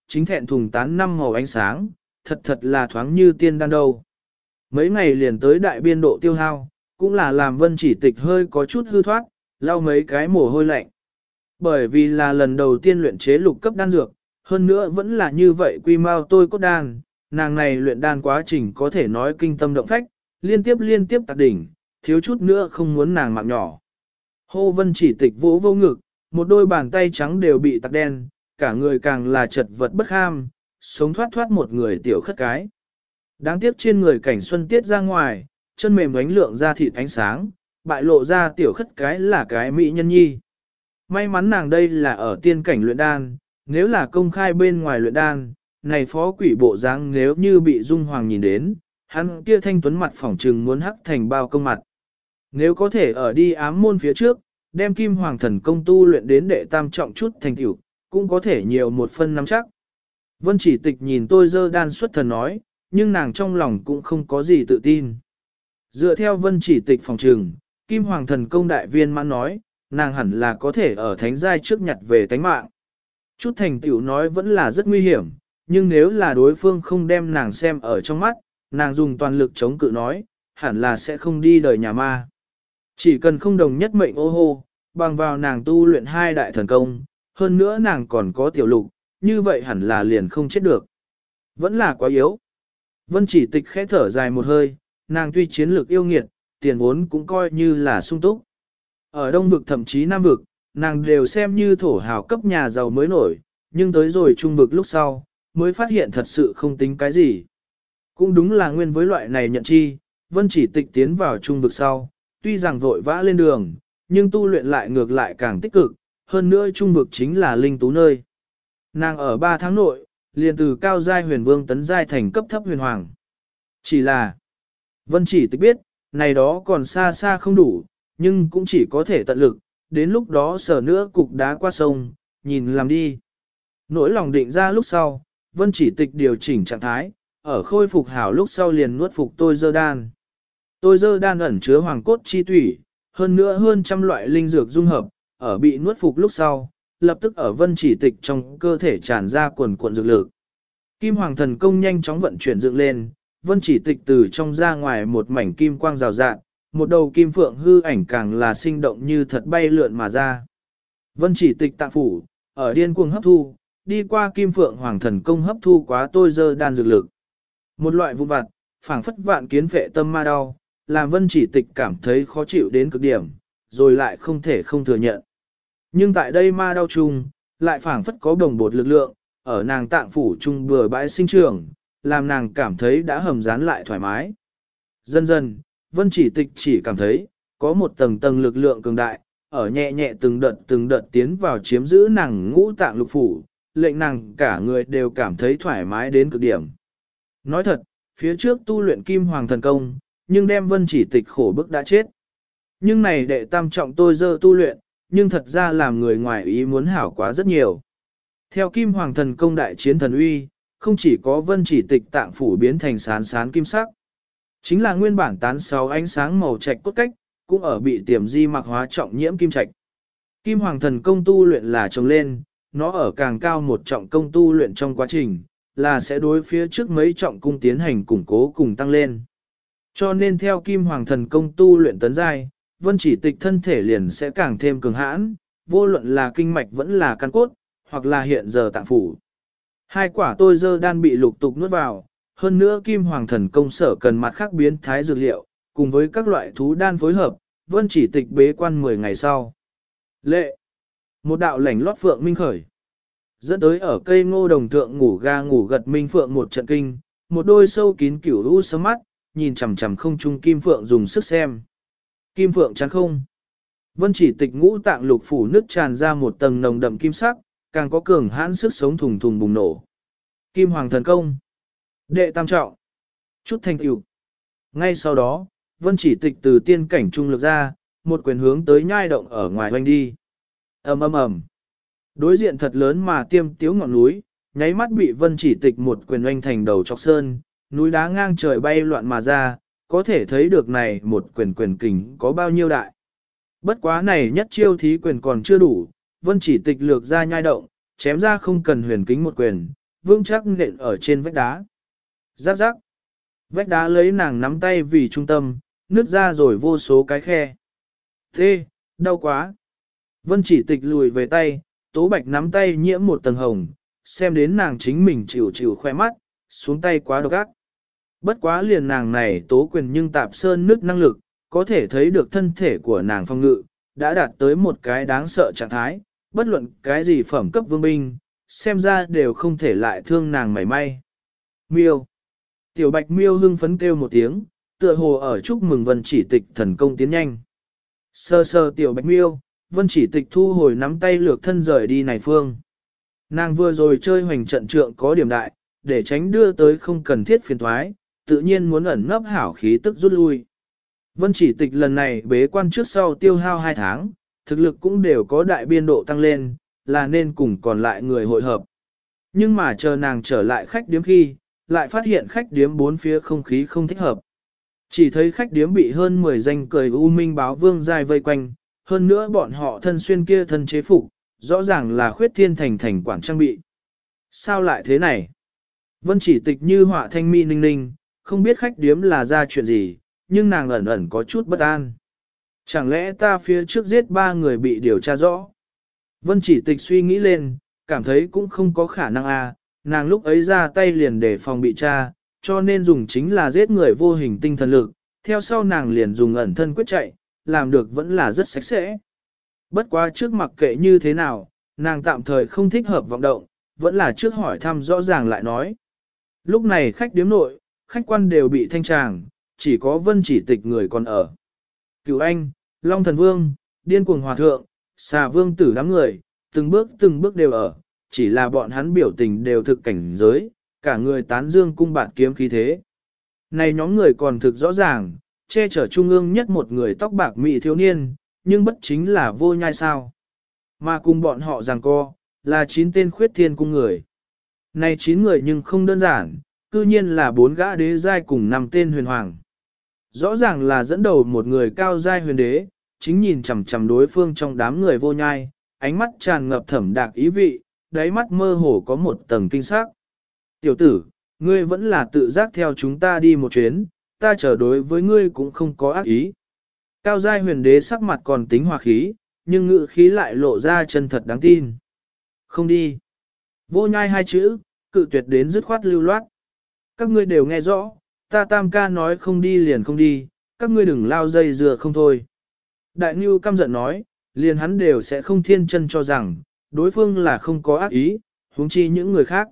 chính thẹn thùng tán năm màu ánh sáng, thật thật là thoáng như tiên đan đâu. Mấy ngày liền tới đại biên độ tiêu hao, cũng là làm Vân Chỉ Tịch hơi có chút hư thoát, lau mấy cái mồ hôi lạnh. Bởi vì là lần đầu tiên luyện chế lục cấp đan dược, hơn nữa vẫn là như vậy quy mau tôi cốt đan, nàng này luyện đan quá trình có thể nói kinh tâm động phách, liên tiếp tạc đỉnh, thiếu chút nữa không muốn nàng mạng nhỏ. Hô Vân Chỉ Tịch vỗ vô ngực, một đôi bàn tay trắng đều bị tạc đen, cả người càng là chật vật bất ham, sống thoát một người tiểu khất cái. Đáng tiếc trên người cảnh xuân tiết ra ngoài, chân mềm ánh lượng ra thịt ánh sáng, bại lộ ra tiểu khất cái là cái mỹ nhân nhi. May mắn nàng đây là ở tiên cảnh luyện đan, nếu là công khai bên ngoài luyện đan, này phó quỷ bộ dáng nếu như bị Dung Hoàng nhìn đến, hắn kia thanh tuấn mặt phỏng trừng muốn hắc thành bao công mặt. Nếu có thể ở đi ám môn phía trước, đem kim hoàng thần công tu luyện đến đệ tam trọng chút thành tiểu, cũng có thể nhiều một phân nắm chắc. Vân Chỉ Tịch nhìn tôi dơ đan xuất thần nói, nhưng nàng trong lòng cũng không có gì tự tin. Dựa theo Vân Chỉ Tịch phòng trừng, kim hoàng thần công đại viên mãn nói, nàng hẳn là có thể ở thánh giai trước nhặt về tánh mạng. Chút thành tiểu nói vẫn là rất nguy hiểm, nhưng nếu là đối phương không đem nàng xem ở trong mắt, nàng dùng toàn lực chống cự nói, hẳn là sẽ không đi đời nhà ma. Chỉ cần không đồng nhất mệnh ô hô, bằng vào nàng tu luyện hai đại thần công, hơn nữa nàng còn có tiểu lục, như vậy hẳn là liền không chết được. Vẫn là quá yếu. Vân Chỉ Tịch khẽ thở dài một hơi, nàng tuy chiến lược yêu nghiệt, tiền vốn cũng coi như là sung túc. Ở Đông vực thậm chí Nam vực, nàng đều xem như thổ hào cấp nhà giàu mới nổi, nhưng tới rồi Trung vực lúc sau, mới phát hiện thật sự không tính cái gì. Cũng đúng là nguyên với loại này nhận chi, Vân Chỉ Tịch tiến vào Trung vực sau, tuy rằng vội vã lên đường, nhưng tu luyện lại ngược lại càng tích cực, hơn nữa Trung vực chính là linh tú nơi. Nàng ở 3 tháng nội, liền từ cao giai huyền vương tấn giai thành cấp thấp huyền hoàng. Chỉ là, Vân Chỉ Tịch biết, này đó còn xa xa không đủ, nhưng cũng chỉ có thể tận lực, đến lúc đó sờ nữa cục đá qua sông, nhìn làm đi. Nỗi lòng định ra lúc sau, Vân Chỉ Tịch điều chỉnh trạng thái, ở khôi phục hảo lúc sau liền nuốt phục tôi dơ đan. Tôi dơ đan ẩn chứa hoàng cốt chi tủy, hơn nữa hơn trăm loại linh dược dung hợp, ở bị nuốt phục lúc sau, lập tức ở Vân Chỉ Tịch trong cơ thể tràn ra quần cuộn dược lực. Kim hoàng thần công nhanh chóng vận chuyển dựng lên, Vân Chỉ Tịch từ trong ra ngoài một mảnh kim quang rào rạng, một đầu kim phượng hư ảnh càng là sinh động như thật bay lượn mà ra. Vân Chỉ Tịch tạng phủ, ở điên cuồng hấp thu, đi qua kim phượng hoàng thần công hấp thu quá tôi dơ đan dược lực. Một loại vụn vặt, phảng phất vạn kiến phệ tâm ma đau, làm Vân Chỉ Tịch cảm thấy khó chịu đến cực điểm, rồi lại không thể không thừa nhận. Nhưng tại đây ma đau chung, lại phảng phất có đồng bột lực lượng, ở nàng tạng phủ chung bừa bãi sinh trưởng, làm nàng cảm thấy đã hầm dán lại thoải mái. Dần dần, Vân Chỉ Tịch chỉ cảm thấy, có một tầng tầng lực lượng cường đại, ở nhẹ nhẹ từng đợt tiến vào chiếm giữ nàng ngũ tạng lục phủ, lệnh nàng cả người đều cảm thấy thoải mái đến cực điểm. Nói thật, phía trước tu luyện kim hoàng thần công, nhưng đem Vân Chỉ Tịch khổ bức đã chết. Nhưng này đệ tam trọng tôi dơ tu luyện, nhưng thật ra làm người ngoài ý muốn hảo quá rất nhiều. Theo kim hoàng thần công đại chiến thần uy, không chỉ có Vân Chỉ Tịch tạng phủ biến thành sán sán kim sắc, chính là nguyên bản tán 6 ánh sáng màu trạch cốt cách, cũng ở bị tiềm di mặc hóa trọng nhiễm kim trạch. Kim hoàng thần công tu luyện là trồng lên, nó ở càng cao một trọng công tu luyện trong quá trình, là sẽ đối phía trước mấy trọng cung tiến hành củng cố cùng tăng lên. Cho nên theo kim hoàng thần công tu luyện tấn giai, Vân Chỉ Tịch thân thể liền sẽ càng thêm cường hãn, vô luận là kinh mạch vẫn là căn cốt, hoặc là hiện giờ tạng phủ. Hai quả tôi dơ đan bị lục tục nuốt vào, hơn nữa kim hoàng thần công sở cần mặt khác biến thái dược liệu, cùng với các loại thú đan phối hợp, Vân Chỉ Tịch bế quan 10 ngày sau. Lệ! Một đạo lảnh lót phượng minh khởi. Dẫn tới ở cây ngô đồng thượng ngủ ga ngủ gật minh phượng một trận kinh, một đôi sâu kín cửu u sớm mắt, nhìn chằm chằm không trung kim phượng dùng sức xem. Kim phượng chán không. Vân Chỉ Tịch ngũ tạng lục phủ nước tràn ra một tầng nồng đậm kim sắc, càng có cường hãn sức sống thùng thùng bùng nổ. Kim hoàng thần công. Đệ tam trọng. Chút thành tựu. Ngay sau đó, Vân Chỉ Tịch từ tiên cảnh trung lực ra, một quyền hướng tới nhai động ở ngoài hoành đi. Ầm ầm ầm. Đối diện thật lớn mà tiêm tiếu ngọn núi, nháy mắt bị Vân Chỉ Tịch một quyền oanh thành đầu chọc sơn, núi đá ngang trời bay loạn mà ra, có thể thấy được này một quyền kình có bao nhiêu đại. Bất quá này nhất chiêu thí quyền còn chưa đủ, Vân Chỉ Tịch lược ra nhai động, chém ra không cần huyền kính một quyền, vững chắc nện ở trên vách đá. Rắc rắc. Vách đá lấy nàng nắm tay vì trung tâm, nứt ra rồi vô số cái khe. Thế, đau quá. Vân Chỉ Tịch lùi về tay, Tố Bạch nắm tay nhiễm một tầng hồng, xem đến nàng chính mình chịu chịu khoe mắt, xuống tay quá độc ác. Bất quá liền nàng này Tố Quyền nhưng tạp sơn nứt năng lực, có thể thấy được thân thể của nàng phong ngự, đã đạt tới một cái đáng sợ trạng thái, bất luận cái gì phẩm cấp vương binh, xem ra đều không thể lại thương nàng mảy may. Miêu. Tiểu Bạch Miêu hưng phấn kêu một tiếng, tựa hồ ở chúc mừng Vân Chỉ Tịch thần công tiến nhanh. Sơ sơ Tiểu Bạch Miêu, Vân Chỉ Tịch thu hồi nắm tay lược thân rời đi này phương. Nàng vừa rồi chơi hoành trận trượng có điểm đại, để tránh đưa tới không cần thiết phiền thoái, tự nhiên muốn ẩn nấp hảo khí tức rút lui. Vân Chỉ Tịch lần này bế quan trước sau tiêu hao 2 tháng, thực lực cũng đều có đại biên độ tăng lên, là nên cùng còn lại người hội hợp. Nhưng mà chờ nàng trở lại khách điếm khi, lại phát hiện khách điếm bốn phía không khí không thích hợp. Chỉ thấy khách điếm bị hơn 10 danh cười u minh báo vương dài vây quanh, hơn nữa bọn họ thân xuyên kia thân chế phục, rõ ràng là khuyết thiên thành quản trang bị. Sao lại thế này? Vân Chỉ Tịch như họa thanh mi ninh ninh, không biết khách điếm là ra chuyện gì, nhưng nàng ẩn ẩn có chút bất an. Chẳng lẽ ta phía trước giết 3 người bị điều tra rõ? Vân Chỉ Tịch suy nghĩ lên, cảm thấy cũng không có khả năng nàng lúc ấy ra tay liền để phòng bị tra, cho nên dùng chính là giết người vô hình tinh thần lực, theo sau nàng liền dùng ẩn thân quyết chạy, làm được vẫn là rất sạch sẽ. Bất quá trước mặc kệ như thế nào, nàng tạm thời không thích hợp vọng động, vẫn là trước hỏi thăm rõ ràng lại nói. Lúc này khách điếm nội, khách quan đều bị thanh tràng, chỉ có Vân Chỉ Tịch người còn ở. Cửu Anh, Long Thần Vương, Điên Cuồng Hòa Thượng, Xà Vương tử đám người, từng bước đều ở, chỉ là bọn hắn biểu tình đều thực cảnh giới, cả người tán dương cung bạt kiếm khí thế. Này nhóm người còn thực rõ ràng, che chở trung ương nhất một người tóc bạc mị thiếu niên, nhưng bất chính là Vô Nhai sao. Mà cùng bọn họ giằng co, là 9 tên khuyết thiên cung người. Này 9 người nhưng không đơn giản, cư nhiên là 4 gã đế giai cùng 5 tên huyền hoàng. Rõ ràng là dẫn đầu một người cao giai huyền đế, chính nhìn chằm chằm đối phương trong đám người Vô Nhai, ánh mắt tràn ngập thẩm đạc ý vị, đáy mắt mơ hồ có một tầng kinh sắc. Tiểu tử, ngươi vẫn là tự giác theo chúng ta đi một chuyến, ta chờ đối với ngươi cũng không có ác ý. Cao giai huyền đế sắc mặt còn tính hòa khí, nhưng ngữ khí lại lộ ra chân thật đáng tin. Không đi. Vô Nhai 2 chữ, cự tuyệt đến dứt khoát lưu loát. Các ngươi đều nghe rõ, ta tam ca nói không đi liền không đi, các ngươi đừng lao dây dừa không thôi. Đại Ngưu căm giận nói, liền hắn đều sẽ không thiên chân cho rằng, đối phương là không có ác ý, huống chi những người khác.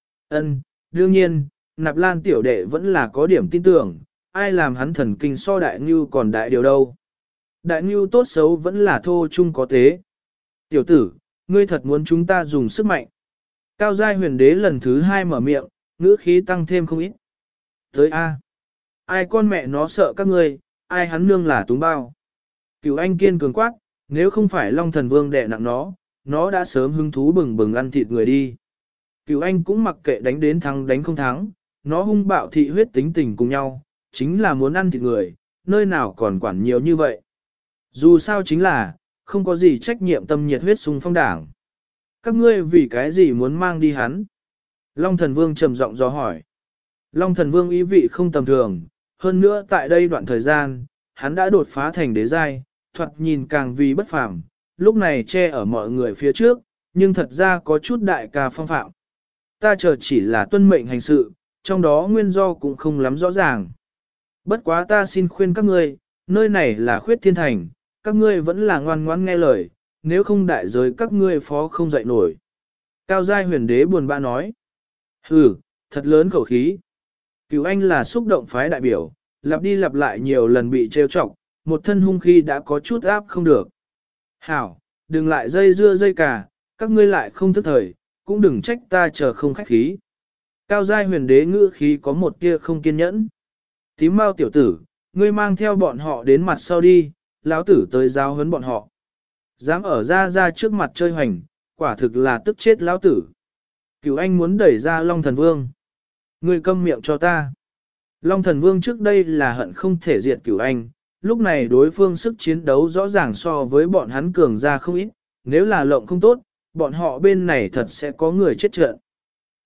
Đương nhiên, Nạp Lan tiểu đệ vẫn là có điểm tin tưởng, ai làm hắn thần kinh so Đại Ngưu còn đại điều đâu. Đại Ngưu tốt xấu vẫn là thô chung có tế. Tiểu tử, ngươi thật muốn chúng ta dùng sức mạnh. Cao giai huyền đế lần thứ 2 mở miệng, ngữ khí tăng thêm không ít. Tới A. Ai con mẹ nó sợ các ngươi, ai hắn nương là túng bao. Cửu Anh kiên cường quát, nếu không phải Long Thần Vương đè nặng nó đã sớm hứng thú bừng bừng ăn thịt người đi. Cửu Anh cũng mặc kệ đánh đến thắng đánh không thắng, nó hung bạo thị huyết tính tình cùng nhau, chính là muốn ăn thịt người, nơi nào còn quản nhiều như vậy. Dù sao chính là, không có gì trách nhiệm tâm nhiệt huyết xung phong đảng. Các ngươi vì cái gì muốn mang đi hắn? Long Thần Vương trầm giọng dò hỏi. Long Thần Vương ý vị không tầm thường, hơn nữa tại đây đoạn thời gian, hắn đã đột phá thành đế giai, thoạt nhìn càng vì bất phàm, lúc này che ở mọi người phía trước, nhưng thật ra có chút đại ca phong phạm. Ta chờ chỉ là tuân mệnh hành sự, trong đó nguyên do cũng không lắm rõ ràng. Bất quá ta xin khuyên các ngươi, nơi này là khuyết thiên thành, các ngươi vẫn là ngoan ngoãn nghe lời, nếu không đại giới các ngươi phó không dậy nổi. Cao giai huyền đế buồn bã nói. Hừ, thật lớn khẩu khí. Cửu Anh là xúc động phái đại biểu, lặp đi lặp lại nhiều lần bị trêu chọc, một thân hung khí đã có chút áp không được. Hảo, đừng lại dây dưa dây cả, các ngươi lại không thức thời, cũng đừng trách ta chờ không khách khí. Cao giai huyền đế ngữ khí có một tia không kiên nhẫn. Tím Mao tiểu tử, ngươi mang theo bọn họ đến mặt sau đi, lão tử tới giáo huấn bọn họ. Dám ở ra trước mặt chơi hoành, quả thực là tức chết lão tử. Cửu Anh muốn đẩy ra Long Thần Vương. Ngươi câm miệng cho ta. Long Thần Vương trước đây là hận không thể diệt Cửu Anh, lúc này đối phương sức chiến đấu rõ ràng so với bọn hắn cường ra không ít, nếu là lộng không tốt, bọn họ bên này thật sẽ có người chết trận.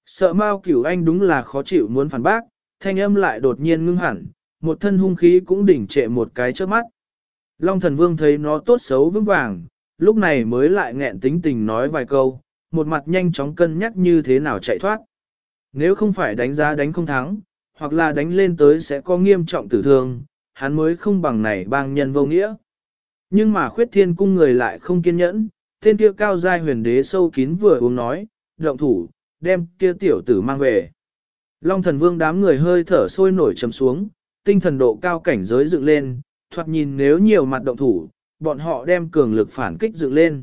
Sợ Mao Cửu Anh đúng là khó chịu muốn phản bác, thanh âm lại đột nhiên ngưng hẳn, một thân hung khí cũng đỉnh trệ một cái trước mắt. Long Thần Vương thấy nó tốt xấu vững vàng, lúc này mới lại nghẹn tính tình nói vài câu, một mặt nhanh chóng cân nhắc như thế nào chạy thoát. Nếu không phải đánh giá đánh không thắng, hoặc là đánh lên tới sẽ có nghiêm trọng tử thương, hắn mới không bằng này bang nhân vô nghĩa. Nhưng mà Khuyết Thiên Cung người lại không kiên nhẫn, tên kia cao giai huyền đế sâu kín vừa uống nói, động thủ, đem kia tiểu tử mang về. Long Thần Vương đám người hơi thở sôi nổi trầm xuống, tinh thần độ cao cảnh giới dựng lên, thoạt nhìn nếu nhiều mặt động thủ, bọn họ đem cường lực phản kích dựng lên.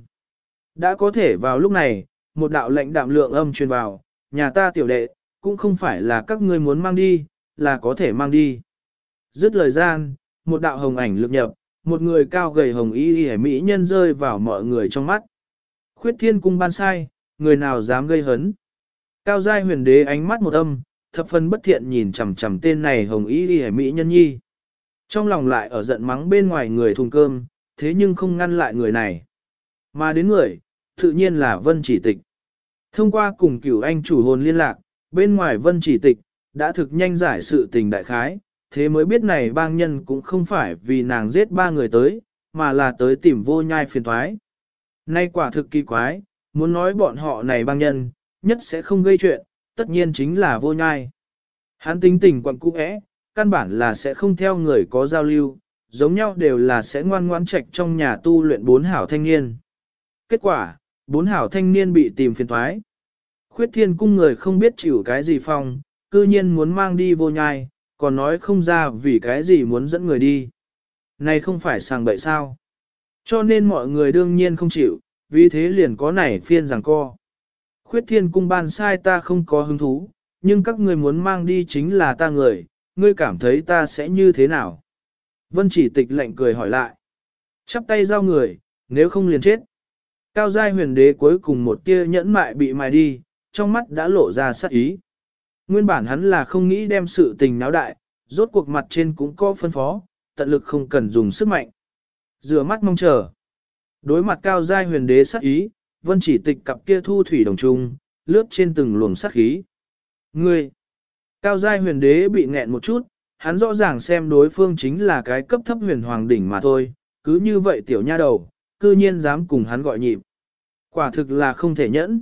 Đã có thể vào lúc này, một đạo lệnh đạm lượng âm truyền vào, nhà ta tiểu đệ, cũng không phải là các ngươi muốn mang đi, là có thể mang đi. Dứt lời gian, một đạo hồng ảnh lực nhập, một người cao gầy hồng y y mỹ nhân rơi vào mọi người trong mắt. Khuyết Thiên Cung ban sai, người nào dám gây hấn. Cao giai huyền đế ánh mắt một âm, thập phần bất thiện nhìn chằm chằm tên này hồng y y mỹ nhân nhi. Trong lòng lại ở giận mắng bên ngoài người thùng cơm, thế nhưng không ngăn lại người này. Mà đến người, tự nhiên là Vân Chỉ Tịch. Thông qua cùng Cửu Anh chủ hồn liên lạc, bên ngoài Vân Chỉ Tịch, đã thực nhanh giải sự tình đại khái, thế mới biết này bang nhân cũng không phải vì nàng giết 3 người tới, mà là tới tìm Vô Nhai phiền thoái. Nay quả thực kỳ quái, muốn nói bọn họ này bang nhân, nhất sẽ không gây chuyện, tất nhiên chính là Vô Nhai. Hắn tính tình quặng cũ ẽ, căn bản là sẽ không theo người có giao lưu, giống nhau đều là sẽ ngoan ngoãn trạch trong nhà tu luyện 4 hảo thanh niên. Kết quả, 4 hảo thanh niên bị tìm phiền thoái. Khuyết Thiên Cung người không biết chịu cái gì phong, cư nhiên muốn mang đi Vô Nhai, còn nói không ra vì cái gì muốn dẫn người đi. Này không phải sàng bậy sao. Cho nên mọi người đương nhiên không chịu, vì thế liền có nảy phiên giằng co. Khuyết Thiên Cung ban sai ta không có hứng thú, nhưng các ngươi muốn mang đi chính là ta người, ngươi cảm thấy ta sẽ như thế nào? Vân Chỉ Tịch lạnh cười hỏi lại. Chắp tay giao người, nếu không liền chết. Cao giai huyền đế cuối cùng một tia nhẫn mại bị mài đi, trong mắt đã lộ ra sát ý. Nguyên bản hắn là không nghĩ đem sự tình náo đại, rốt cuộc mặt trên cũng có phân phó, tận lực không cần dùng sức mạnh. Rửa mắt mong chờ. Đối mặt cao giai huyền đế sát ý, Vân Chỉ Tịch cặp kia thu thủy đồng trung, lướt trên từng luồng sát khí. Ngươi! Cao giai huyền đế bị nghẹn một chút, hắn rõ ràng xem đối phương chính là cái cấp thấp huyền hoàng đỉnh mà thôi, cứ như vậy tiểu nha đầu, cư nhiên dám cùng hắn gọi nhịp. Quả thực là không thể nhẫn.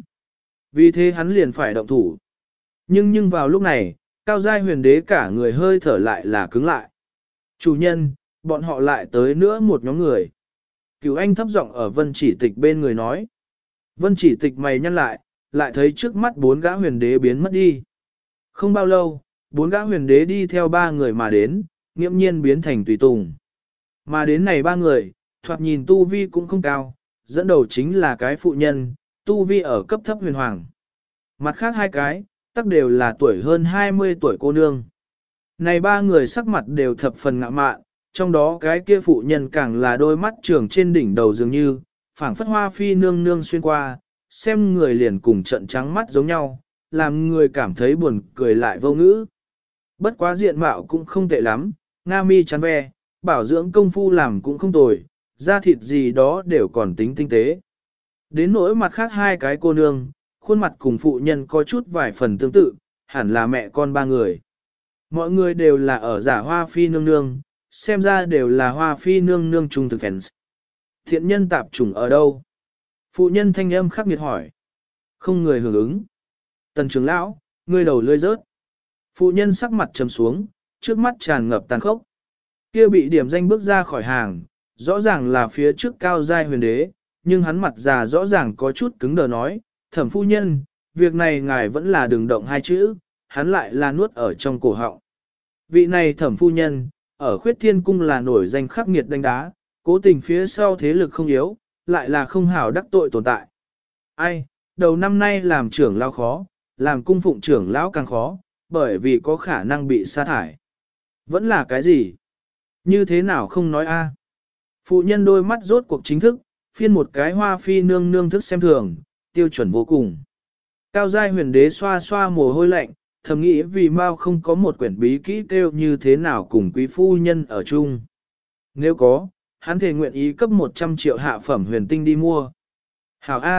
Vì thế hắn liền phải động thủ. Nhưng vào lúc này, cao giai huyền đế cả người hơi thở lại là cứng lại. Chủ nhân, bọn họ lại tới nữa một nhóm người. Cửu Anh thấp giọng ở Vân Chỉ Tịch bên người nói. Vân Chỉ Tịch mày nhăn lại thấy trước mắt 4 gã huyền đế biến mất đi. Không bao lâu, 4 gã huyền đế đi theo 3 người mà đến, nghiễm nhiên biến thành tùy tùng. Mà đến này 3 người, thoạt nhìn tu vi cũng không cao, dẫn đầu chính là cái phụ nhân, tu vi ở cấp thấp huyền hoàng. Mặt khác 2 cái, tất đều là tuổi hơn 20 tuổi cô nương. Này 3 người sắc mặt đều thập phần ngạ mạn, trong đó cái kia phụ nhân càng là đôi mắt trường trên đỉnh đầu dường như, phảng phất hoa phi nương nương xuyên qua, xem người liền cùng trận trắng mắt giống nhau, làm người cảm thấy buồn cười lại vô ngữ. Bất quá diện mạo cũng không tệ lắm, nga mi chắn ve, bảo dưỡng công phu làm cũng không tồi, da thịt gì đó đều còn tính tinh tế. Đến nỗi mặt khác 2 cái cô nương, khuôn mặt cùng phụ nhân có chút vài phần tương tự, hẳn là mẹ con 3 người. Mọi người đều là ở giả hoa phi nương nương, xem ra đều là hoa phi nương nương trung thực fans. Thiện nhân tạp chủng ở đâu? Phụ nhân thanh âm khắc nghiệt hỏi. Không người hưởng ứng. Tần trưởng lão, ngươi đầu lươi rớt. Phụ nhân sắc mặt trầm xuống, trước mắt tràn ngập tàn khốc. Kia bị điểm danh bước ra khỏi hàng, rõ ràng là phía trước cao giai huyền đế, nhưng hắn mặt già rõ ràng có chút cứng đờ nói, thẩm phu nhân, việc này ngài vẫn là đừng động 2 chữ, hắn lại là nuốt ở trong cổ họng. Vị này thẩm phu nhân, ở Khuyết Thiên Cung là nổi danh khắc nghiệt đánh đá, cố tình phía sau thế lực không yếu, lại là không hảo đắc tội tồn tại. Ai, đầu năm nay làm trưởng lão khó, làm cung phụng trưởng lão càng khó, bởi vì có khả năng bị sa thải. Vẫn là cái gì? Như thế nào không nói a? Phụ nhân đôi mắt rốt cuộc chính thức, phiên một cái hoa phi nương nương thức xem thường, tiêu chuẩn vô cùng. Cao giai huyền đế xoa xoa mồ hôi lạnh, thầm nghĩ vì mau không có một quyển bí kỹ kêu như thế nào cùng quý phu nhân ở chung. Nếu có, hắn thề nguyện ý cấp 100 triệu hạ phẩm huyền tinh đi mua. Hảo A,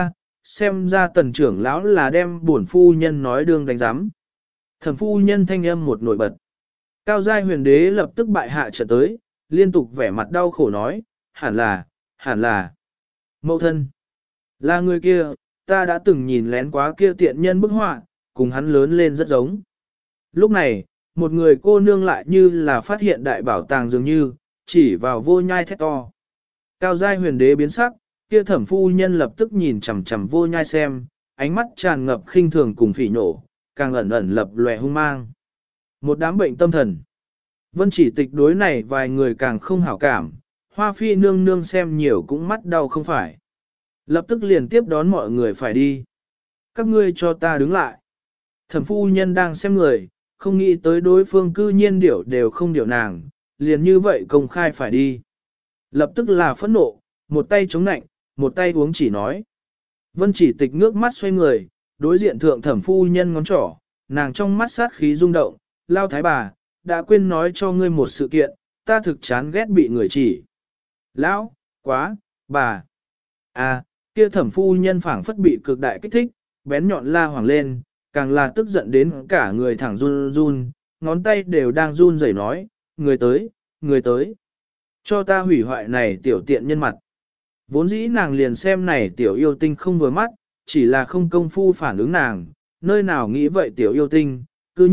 xem ra tần trưởng lão là đem bổn phu nhân nói đương đánh giám. Thẩm phu nhân thanh âm một nổi bật. Cao giai huyền đế lập tức bại hạ trở tới, liên tục vẻ mặt đau khổ nói, hẳn là, mẫu thân. Là người kia, ta đã từng nhìn lén quá kia tiện nhân bức họa, cùng hắn lớn lên rất giống. Lúc này, một người cô nương lại như là phát hiện đại bảo tàng dường như, chỉ vào vô nhai thét to. Cao giai huyền đế biến sắc, kia thẩm phu nhân lập tức nhìn chằm chằm vô nhai xem, ánh mắt tràn ngập khinh thường cùng phỉ nổ, càng ẩn ẩn lập lòe hung mang. Một đám bệnh tâm thần. Vân chỉ tịch đối này vài người càng không hảo cảm, hoa phi nương nương xem nhiều cũng mắt đau không phải. Lập tức liền tiếp đón mọi người phải đi. Các ngươi cho ta đứng lại. Thẩm phu nhân đang xem người, không nghĩ tới đối phương cư nhiên điểu đều không điểu nàng, liền như vậy công khai phải đi. Lập tức là phẫn nộ, một tay chống nạnh, một tay uống chỉ nói. Vân chỉ tịch ngước mắt xoay người, đối diện thượng thẩm phu nhân ngón trỏ, nàng trong mắt sát khí rung động, lao thái bà, đã quên nói cho ngươi một sự kiện, ta thực chán ghét bị người chỉ. Lão, quá, bà. À, kia thẩm phu nhân phảng phất bị cực đại kích thích, bén nhọn la hoàng lên, càng là tức giận đến cả người thẳng run run, ngón tay đều đang run rẩy nói, người tới, người tới. Cho ta hủy hoại này tiểu tiện nhân mặt. Vốn dĩ nàng liền xem này tiểu yêu tinh không vừa mắt, chỉ là không công phu phản ứng nàng, nơi nào nghĩ vậy tiểu yêu tinh, cư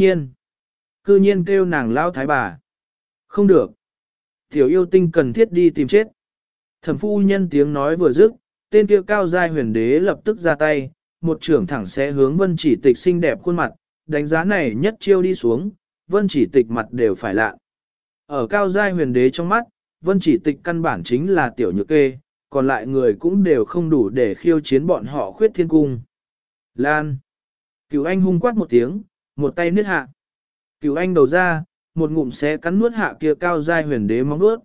nhiên kêu nàng lao thái bà. Không được. Tiểu yêu tinh cần thiết đi tìm chết. Thẩm phu nhân tiếng nói vừa dứt, tên kia cao giai huyền đế lập tức ra tay, một trưởng thẳng sẽ hướng vân chỉ tịch xinh đẹp khuôn mặt, đánh giá này nhất chiêu đi xuống, vân chỉ tịch mặt đều phải lạ. Ở cao giai huyền đế trong mắt, vân chỉ tịch căn bản chính là tiểu nhược kê, còn lại người cũng đều không đủ để khiêu chiến bọn họ khuyết thiên cung. Lan. Cửu anh hung quát một tiếng, một tay niết hạ. Cửu anh đầu ra, một ngụm xé cắn nuốt hạ kia cao giai huyền đế móng nuốt.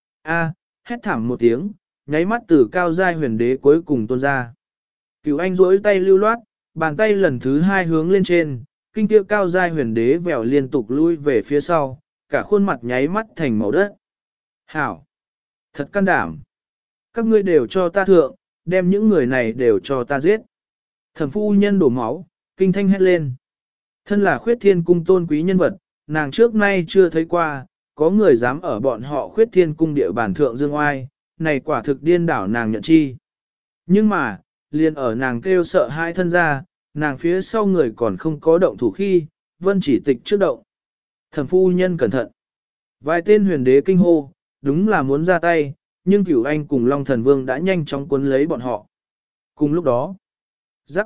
A, hét thảm một tiếng, nháy mắt từ cao giai huyền đế cuối cùng tuôn ra. Cửu anh duỗi tay lưu loát, bàn tay lần thứ hai hướng lên trên, kinh kia cao giai huyền đế vèo liên tục lui về phía sau, cả khuôn mặt nháy mắt thành màu đất. Hảo! Thật can đảm! Các ngươi đều cho ta thượng, đem những người này đều cho ta giết. Thẩm phu nhân đổ máu, kinh thanh hét lên. Thân là khuyết thiên cung tôn quý nhân vật, nàng trước nay chưa thấy qua, có người dám ở bọn họ khuyết thiên cung địa bàn thượng dương oai, này quả thực điên đảo nàng nhận chi. Nhưng mà, liền ở nàng kêu sợ hai thân ra, nàng phía sau người còn không có động thủ khi, vân chỉ tịch trước động. Thẩm phu nhân cẩn thận. Vài tên huyền đế kinh hô, đúng là muốn ra tay, nhưng Cửu Anh cùng Long Thần Vương đã nhanh chóng cuốn lấy bọn họ. Cùng lúc đó, rắc.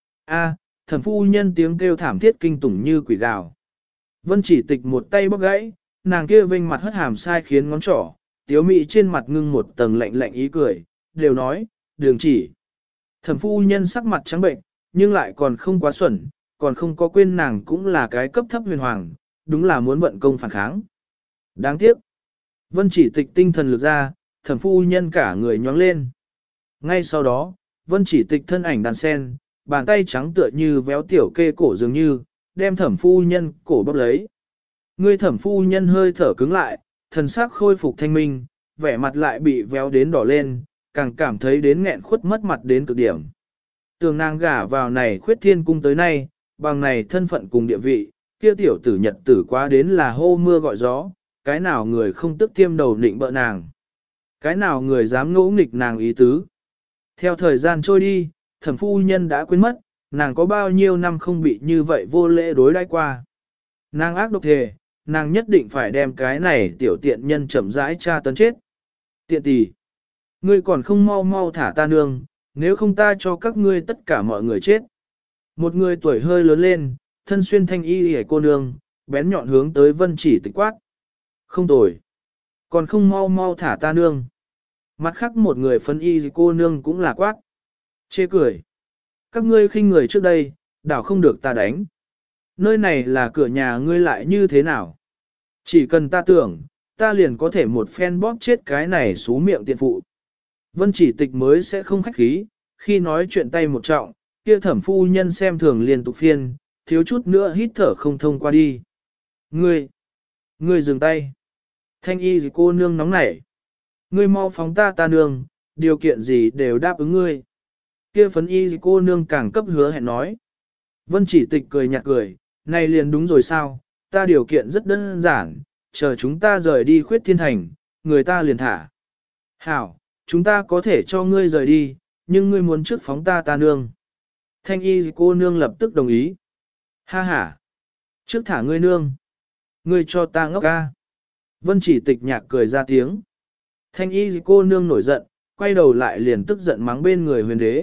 A, thẩm phu nhân tiếng kêu thảm thiết kinh tủng như quỷ gào. Vân chỉ tịch một tay bóc gãy, nàng kia vênh mặt hất hàm sai khiến ngón trỏ, tiếu mị trên mặt ngưng một tầng lạnh lạnh ý cười, đều nói, đường chỉ. Thẩm phu nhân sắc mặt trắng bệnh, nhưng lại còn không quá xuẩn, còn không có quên nàng cũng là cái cấp thấp huyền hoàng, đúng là muốn vận công phản kháng. Đáng tiếc. Vân chỉ tịch tinh thần lực ra, thẩm phu nhân cả người nhóng lên. Ngay sau đó, vân chỉ tịch thân ảnh đàn sen, bàn tay trắng tựa như véo tiểu kê cổ dường như, đem thẩm phu nhân cổ bóp lấy. Người thẩm phu nhân hơi thở cứng lại, thần sắc khôi phục thanh minh, vẻ mặt lại bị véo đến đỏ lên, càng cảm thấy đến nghẹn khuất mất mặt đến cực điểm. Tường nàng gả vào này khuyết thiên cung tới nay, bằng này thân phận cùng địa vị, kia tiểu tử nhật tử quá đến là hô mưa gọi gió, cái nào người không tức tiêm đầu định bợ nàng. Cái nào người dám ngỗ nghịch nàng ý tứ. Theo thời gian trôi đi, thẩm phu nhân đã quên mất, nàng có bao nhiêu năm không bị như vậy vô lễ đối đãi qua. Nàng ác độc thề, nàng nhất định phải đem cái này tiểu tiện nhân chậm rãi tra tấn chết. Tiện tỷ, ngươi còn không mau mau thả ta nương, nếu không ta cho các ngươi tất cả mọi người chết. Một người tuổi hơi lớn lên, thân xuyên thanh y hề cô nương, bén nhọn hướng tới vân chỉ tịch quát. Không tồi, còn không mau mau thả ta nương. Mặt khác một người phân y cô nương cũng là quát. Chê cười. Các ngươi khinh người trước đây, đảo không được ta đánh. Nơi này là cửa nhà ngươi lại như thế nào? Chỉ cần ta tưởng, ta liền có thể một phen bóp chết cái này xú miệng tiện phụ. Vân chỉ tịch mới sẽ không khách khí, khi nói chuyện tay một trọng, kia thẩm phu nhân xem thường liên tục phiên, thiếu chút nữa hít thở không thông qua đi. Ngươi dừng tay. Thanh y gì cô nương nóng nảy. Ngươi mau phóng ta nương, điều kiện gì đều đáp ứng ngươi. Kia phấn y cô nương càng cấp hứa hẹn nói. Vân Chỉ Tịch cười nhạt cười, này liền đúng rồi sao, ta điều kiện rất đơn giản, chờ chúng ta rời đi Khuyết Thiên Thành, người ta liền thả. Hảo, chúng ta có thể cho ngươi rời đi, nhưng ngươi muốn trước phóng ta nương. Thanh y cô nương lập tức đồng ý. Ha ha, trước thả ngươi nương. Ngươi cho ta ngốc ca. Vân Chỉ Tịch nhạc cười ra tiếng. Thanh y cô nương nổi giận, quay đầu lại liền tức giận mắng bên người huyền đế,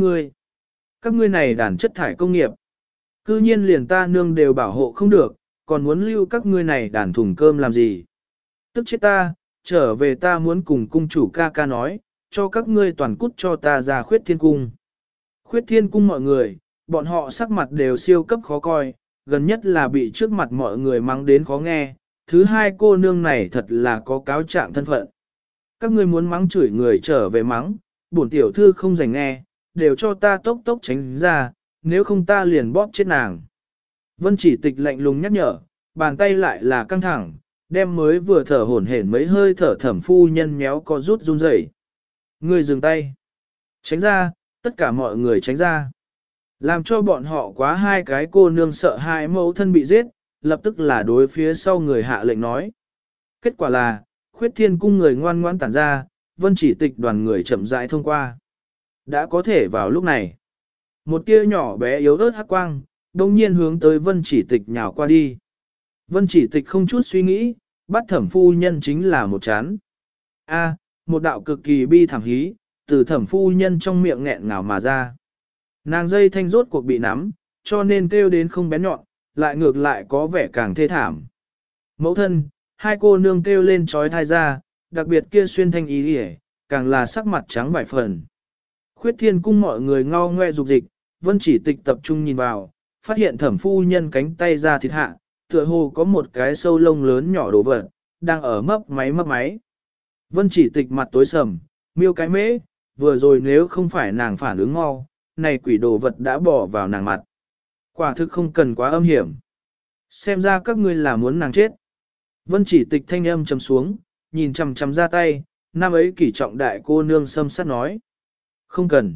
các ngươi này đàn chất thải công nghiệp. Cư nhiên liền ta nương đều bảo hộ không được, còn muốn lưu các ngươi này đàn thùng cơm làm gì. Tức chết ta, trở về ta muốn cùng cung chủ ca ca nói, cho các ngươi toàn cút cho ta ra Khuyết Thiên Cung. Khuyết Thiên Cung mọi người, bọn họ sắc mặt đều siêu cấp khó coi, gần nhất là bị trước mặt mọi người mắng đến khó nghe, thứ hai cô nương này thật là có cáo trạng thân phận. Các ngươi muốn mắng chửi người trở về mắng, bổn tiểu thư không dành nghe, đều cho ta tốc tốc tránh ra, nếu không ta liền bóp chết nàng. Vân Chỉ Tịch lạnh lùng nhắc nhở, bàn tay lại là căng thẳng, đem mới vừa thở hổn hển mấy hơi thở thẩm phu nhân méo có rút run rẩy. Người dừng tay. Tránh ra, tất cả mọi người tránh ra. Làm cho bọn họ quá hai cái cô nương sợ hai mẫu thân bị giết, lập tức là đối phía sau người hạ lệnh nói. Kết quả là, Khuyết Thiên Cung người ngoan ngoãn tản ra, Vân Chỉ Tịch đoàn người chậm rãi thông qua. Đã có thể vào lúc này. Một tia nhỏ bé yếu ớt hắc quang, đồng nhiên hướng tới Vân Chỉ Tịch nhào qua đi. Vân Chỉ Tịch không chút suy nghĩ, bắt thẩm phu nhân chính là một chán. Một đạo cực kỳ bi thảm hí, từ thẩm phu nhân trong miệng nghẹn ngào mà ra. Nàng dây thanh rốt cuộc bị nắm, cho nên kêu đến không bén nhọn, lại ngược lại có vẻ càng thê thảm. Mẫu thân, hai cô nương kêu lên trói thai ra, đặc biệt kia xuyên thanh ý hề, càng là sắc mặt trắng vài phần. Khuyết Thiên Cung mọi người ngao ngoe dục dịch, Vân Chỉ Tịch tập trung nhìn vào, phát hiện thẩm phu nhân cánh tay ra thịt hạ, tựa hồ có một cái sâu lông lớn nhỏ đồ vật, đang ở mấp máy. Vân Chỉ Tịch mặt tối sầm, miêu cái mễ, vừa rồi nếu không phải nàng phản ứng mau, này quỷ đồ vật đã bỏ vào nàng mặt. Quả thực không cần quá âm hiểm. Xem ra các ngươi là muốn nàng chết. Vân Chỉ Tịch thanh âm trầm xuống, nhìn chằm chằm ra tay, năm ấy kỷ trọng đại cô nương xâm sát nói. Không cần.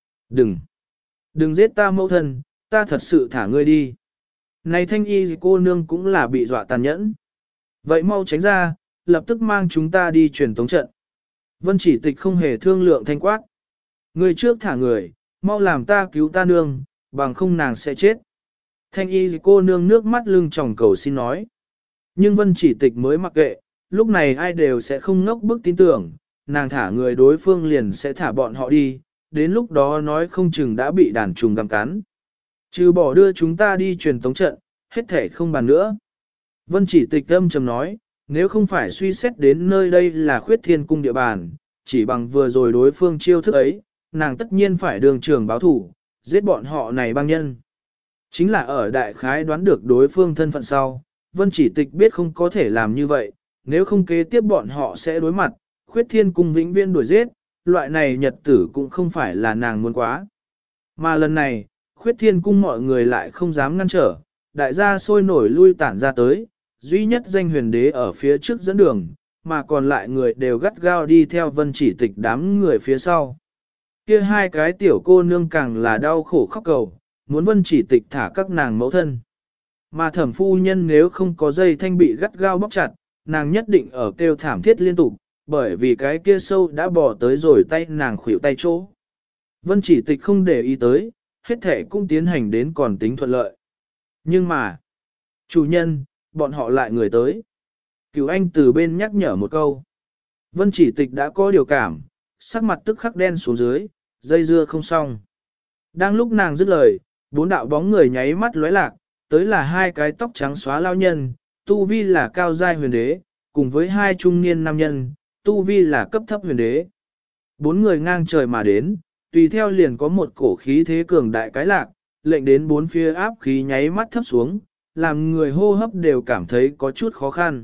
Đừng giết ta mẫu thân, ta thật sự thả ngươi đi. Này thanh y cô nương cũng là bị dọa tàn nhẫn. Vậy mau tránh ra, lập tức mang chúng ta đi truyền tống trận. Vân Chỉ Tịch không hề thương lượng thanh quát. Ngươi trước thả người, mau làm ta cứu ta nương, bằng không nàng sẽ chết. Thanh y cô nương nước mắt lưng tròng cầu xin nói. Nhưng Vân Chỉ Tịch mới mặc kệ, lúc này ai đều sẽ không ngốc bức tin tưởng, nàng thả người đối phương liền sẽ thả bọn họ đi, đến lúc đó nói không chừng đã bị đàn trùng gặm cắn. Trừ bỏ đưa chúng ta đi truyền tống trận, hết thể không bàn nữa. Vân Chỉ Tịch âm trầm nói, nếu không phải suy xét đến nơi đây là Khuyết Thiên Cung địa bàn, chỉ bằng vừa rồi đối phương chiêu thức ấy, nàng tất nhiên phải đường trường báo thủ, giết bọn họ này băng nhân. Chính là ở đại khái đoán được đối phương thân phận sau, Vân Chỉ Tịch biết không có thể làm như vậy, nếu không kế tiếp bọn họ sẽ đối mặt, Khuyết Thiên Cung vĩnh viên đuổi giết, loại này nhật tử cũng không phải là nàng muốn quá. Mà lần này, Khuyết Thiên Cung mọi người lại không dám ngăn trở, đại gia sôi nổi lui tản ra tới, duy nhất danh huyền đế ở phía trước dẫn đường, mà còn lại người đều gắt gao đi theo Vân Chỉ Tịch đám người phía sau. Kia hai cái tiểu cô nương càng là đau khổ khóc cầu, muốn Vân Chỉ Tịch thả các nàng mẫu thân. Mà thẩm phu nhân nếu không có dây thanh bị gắt gao bóc chặt, nàng nhất định ở kêu thảm thiết liên tục, bởi vì cái kia sâu đã bỏ tới rồi tay nàng khuỷu tay chỗ. Vân Chỉ Tịch không để ý tới, hết thể cũng tiến hành đến còn tính thuận lợi. Nhưng mà, chủ nhân, bọn họ lại người tới. Cửu Anh từ bên nhắc nhở một câu. Vân Chỉ Tịch đã có điều cảm, sắc mặt tức khắc đen xuống dưới, dây dưa không xong. Đang lúc nàng dứt lời, bốn đạo bóng người nháy mắt lóe lạc, tới là hai cái tóc trắng xóa lao nhân, tu vi là cao giai huyền đế, cùng với hai trung niên nam nhân, tu vi là cấp thấp huyền đế. Bốn người ngang trời mà đến, tùy theo liền có một cổ khí thế cường đại cái lạc, lệnh đến bốn phía áp khí nháy mắt thấp xuống, làm người hô hấp đều cảm thấy có chút khó khăn.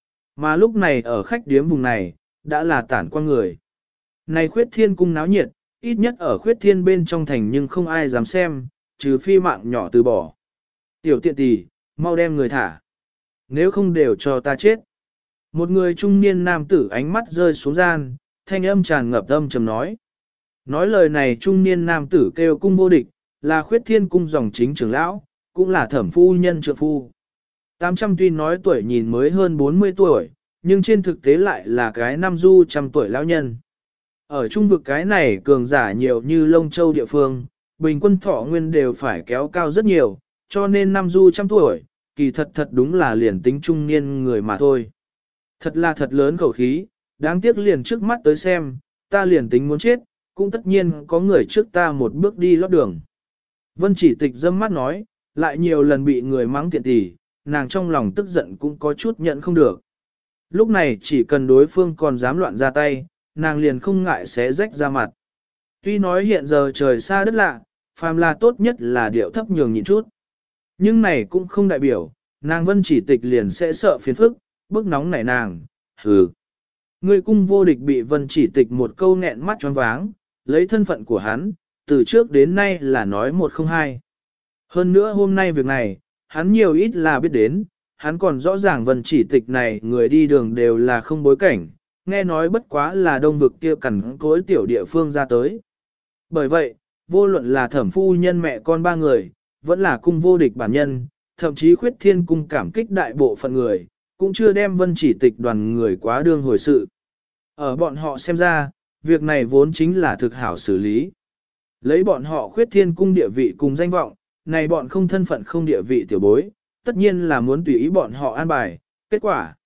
Mà lúc này ở khách điếm vùng này, đã là tản qua người. Này Khuyết Thiên Cung náo nhiệt, ít nhất ở Khuyết Thiên bên trong thành nhưng không ai dám xem, trừ phi mạng nhỏ từ bỏ. Tiểu tiện tỷ, mau đem người thả. Nếu không đều cho ta chết. Một người trung niên nam tử ánh mắt rơi xuống gian, thanh âm tràn ngập âm trầm nói. Nói lời này trung niên nam tử kêu cung vô địch, là khuyết thiên cung dòng chính trưởng lão, cũng là thẩm phu nhân trượng phu. 800 tuy nói tuổi nhìn mới hơn 40 tuổi, nhưng trên thực tế lại là cái năm du trăm tuổi lão nhân. Ở trung vực cái này cường giả nhiều như Lông Châu địa phương, bình quân thọ nguyên đều phải kéo cao rất nhiều, cho nên năm du trăm tuổi, kỳ thật đúng là liền tính trung niên người mà thôi. Thật là thật lớn khẩu khí, đáng tiếc liền trước mắt tới xem, ta liền tính muốn chết, cũng tất nhiên có người trước ta một bước đi lót đường. Vân Chỉ Tịch dâm mắt nói, lại nhiều lần bị người mắng tiện tỷ, nàng trong lòng tức giận cũng có chút nhận không được. Lúc này chỉ cần đối phương còn dám loạn ra tay, nàng liền không ngại xé rách ra mặt. Tuy nói hiện giờ trời xa đất lạ, phàm là tốt nhất là điệu thấp nhường nhịn chút. Nhưng này cũng không đại biểu, nàng Vân Chỉ Tịch liền sẽ sợ phiền phức, bức nóng nảy nàng, hừ. Người cung vô địch bị Vân Chỉ Tịch một câu nghẹn mắt choáng váng, lấy thân phận của hắn, từ trước đến nay là nói một không hai. Hơn nữa hôm nay việc này, hắn nhiều ít là biết đến, hắn còn rõ ràng Vân Chỉ Tịch này người đi đường đều là không bối cảnh, nghe nói bất quá là đông vực kia cằn cối tiểu địa phương ra tới. Bởi vậy, vô luận là thẩm phu nhân mẹ con ba người, vẫn là cung vô địch bản nhân, thậm chí khuyết thiên cung cảm kích đại bộ phận người, cũng chưa đem Vân Chỉ Tịch đoàn người quá đương hồi sự. Ở bọn họ xem ra, việc này vốn chính là thực hảo xử lý. Lấy bọn họ khuyết thiên cung địa vị cùng danh vọng, này bọn không thân phận không địa vị tiểu bối, tất nhiên là muốn tùy ý bọn họ an bài, kết quả.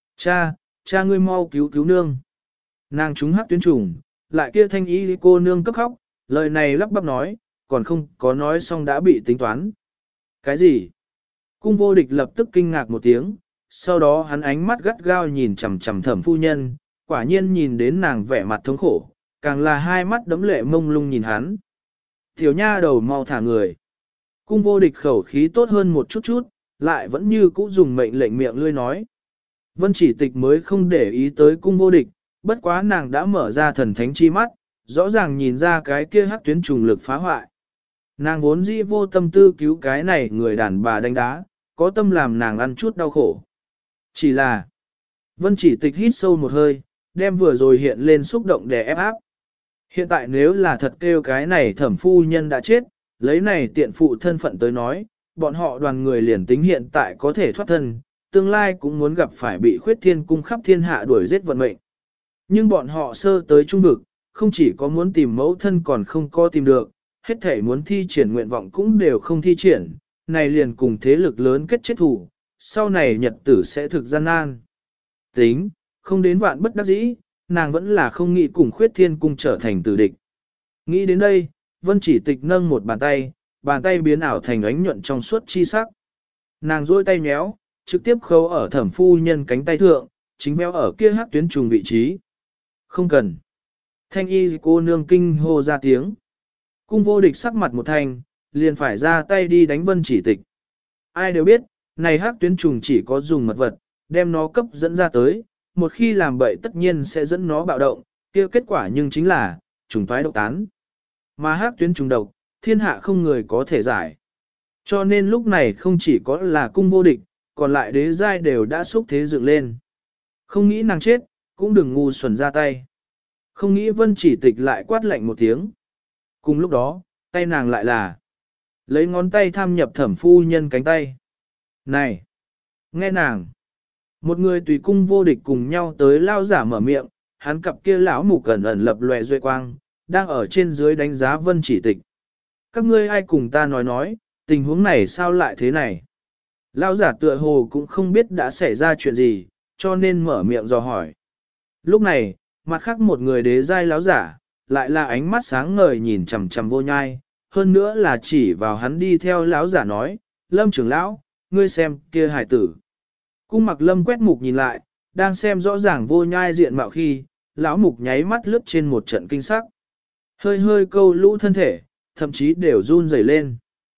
Cha ngươi mau cứu cứu nương. Nàng trúng hắc tuyến trùng, lại kia thanh ý cô nương cấp khóc, lời này lắp bắp nói, còn không có nói xong đã bị tính toán. Cái gì? Cung vô địch lập tức kinh ngạc một tiếng, sau đó hắn ánh mắt gắt gao nhìn chằm chằm thẩm phu nhân, quả nhiên nhìn đến nàng vẻ mặt thống khổ, càng là hai mắt đấm lệ mông lung nhìn hắn. Tiểu nha đầu mau thả người. Cung vô địch khẩu khí tốt hơn một chút, lại vẫn như cũ dùng mệnh lệnh miệng lươi nói. Vân Chỉ Tịch mới không để ý tới cung vô địch, bất quá nàng đã mở ra thần thánh chi mắt, rõ ràng nhìn ra cái kia hắc tuyến trùng lực phá hoại. Nàng vốn dĩ vô tâm tư cứu cái này người đàn bà đánh đá, có tâm làm nàng ăn chút đau khổ. Chỉ là, Vân Chỉ Tịch hít sâu một hơi, đem vừa rồi hiện lên xúc động để ép áp. Hiện tại nếu là thật kêu cái này thẩm phu nhân đã chết, lấy này tiện phụ thân phận tới nói, bọn họ đoàn người liền tính hiện tại có thể thoát thân, tương lai cũng muốn gặp phải bị khuyết thiên cung khắp thiên hạ đuổi giết vận mệnh. Nhưng bọn họ sơ tới trung vực, không chỉ có muốn tìm mẫu thân còn không có tìm được, hết thể muốn thi triển nguyện vọng cũng đều không thi triển, này liền cùng thế lực lớn kết chết thủ, sau này nhật tử sẽ thực gian nan. Tính, không đến vạn bất đắc dĩ, nàng vẫn là không nghĩ cùng khuyết thiên cung trở thành tử địch. Nghĩ đến đây, Vân Chỉ Tịch nâng một bàn tay biến ảo thành ánh nhuận trong suốt chi sắc. Nàng duỗi tay nhéo, trực tiếp khâu ở thẩm phu nhân cánh tay thượng, chính véo ở kia hắc tuyến trùng vị trí. Không cần. Thanh y cô nương kinh hô ra tiếng. Cung vô địch sắc mặt một thanh, liền phải ra tay đi đánh Vân Chỉ Tịch. Ai đều biết, này hắc tuyến trùng chỉ có dùng mật vật, đem nó cấp dẫn ra tới, một khi làm bậy tất nhiên sẽ dẫn nó bạo động, kia kết quả nhưng chính là, trùng toái độc tán. Mà hắc tuyến trùng độc, thiên hạ không người có thể giải. Cho nên lúc này không chỉ có là cung vô địch, còn lại đế giai đều đã xúc thế dựng lên. Không nghĩ nàng chết, cũng đừng ngu xuẩn ra tay. Không nghĩ Vân Chỉ Tịch lại quát lạnh một tiếng. Cùng lúc đó, tay nàng lại là lấy ngón tay tham nhập thẩm phu nhân cánh tay. Này! Nghe nàng! Một người tùy cung vô địch cùng nhau tới lao giả mở miệng, hắn cặp kia lão mục ẩn ẩn lập lòe duệ quang, đang ở trên dưới đánh giá Vân Chỉ Tịch. Các ngươi ai cùng ta nói, tình huống này sao lại thế này? Lão giả tựa hồ cũng không biết đã xảy ra chuyện gì, cho nên mở miệng dò hỏi. Lúc này, mặt khác một người đế giai lão giả, lại là ánh mắt sáng ngời nhìn chằm chằm Vô Nhai, hơn nữa là chỉ vào hắn đi theo lão giả nói, Lâm trưởng lão, ngươi xem kia hải tử. Cung Mặc Lâm quét mục nhìn lại, đang xem rõ ràng Vô Nhai diện mạo khi, lão mục nháy mắt lướt trên một trận kinh sắc. Hơi hơi câu lũ thân thể, thậm chí đều run rẩy lên.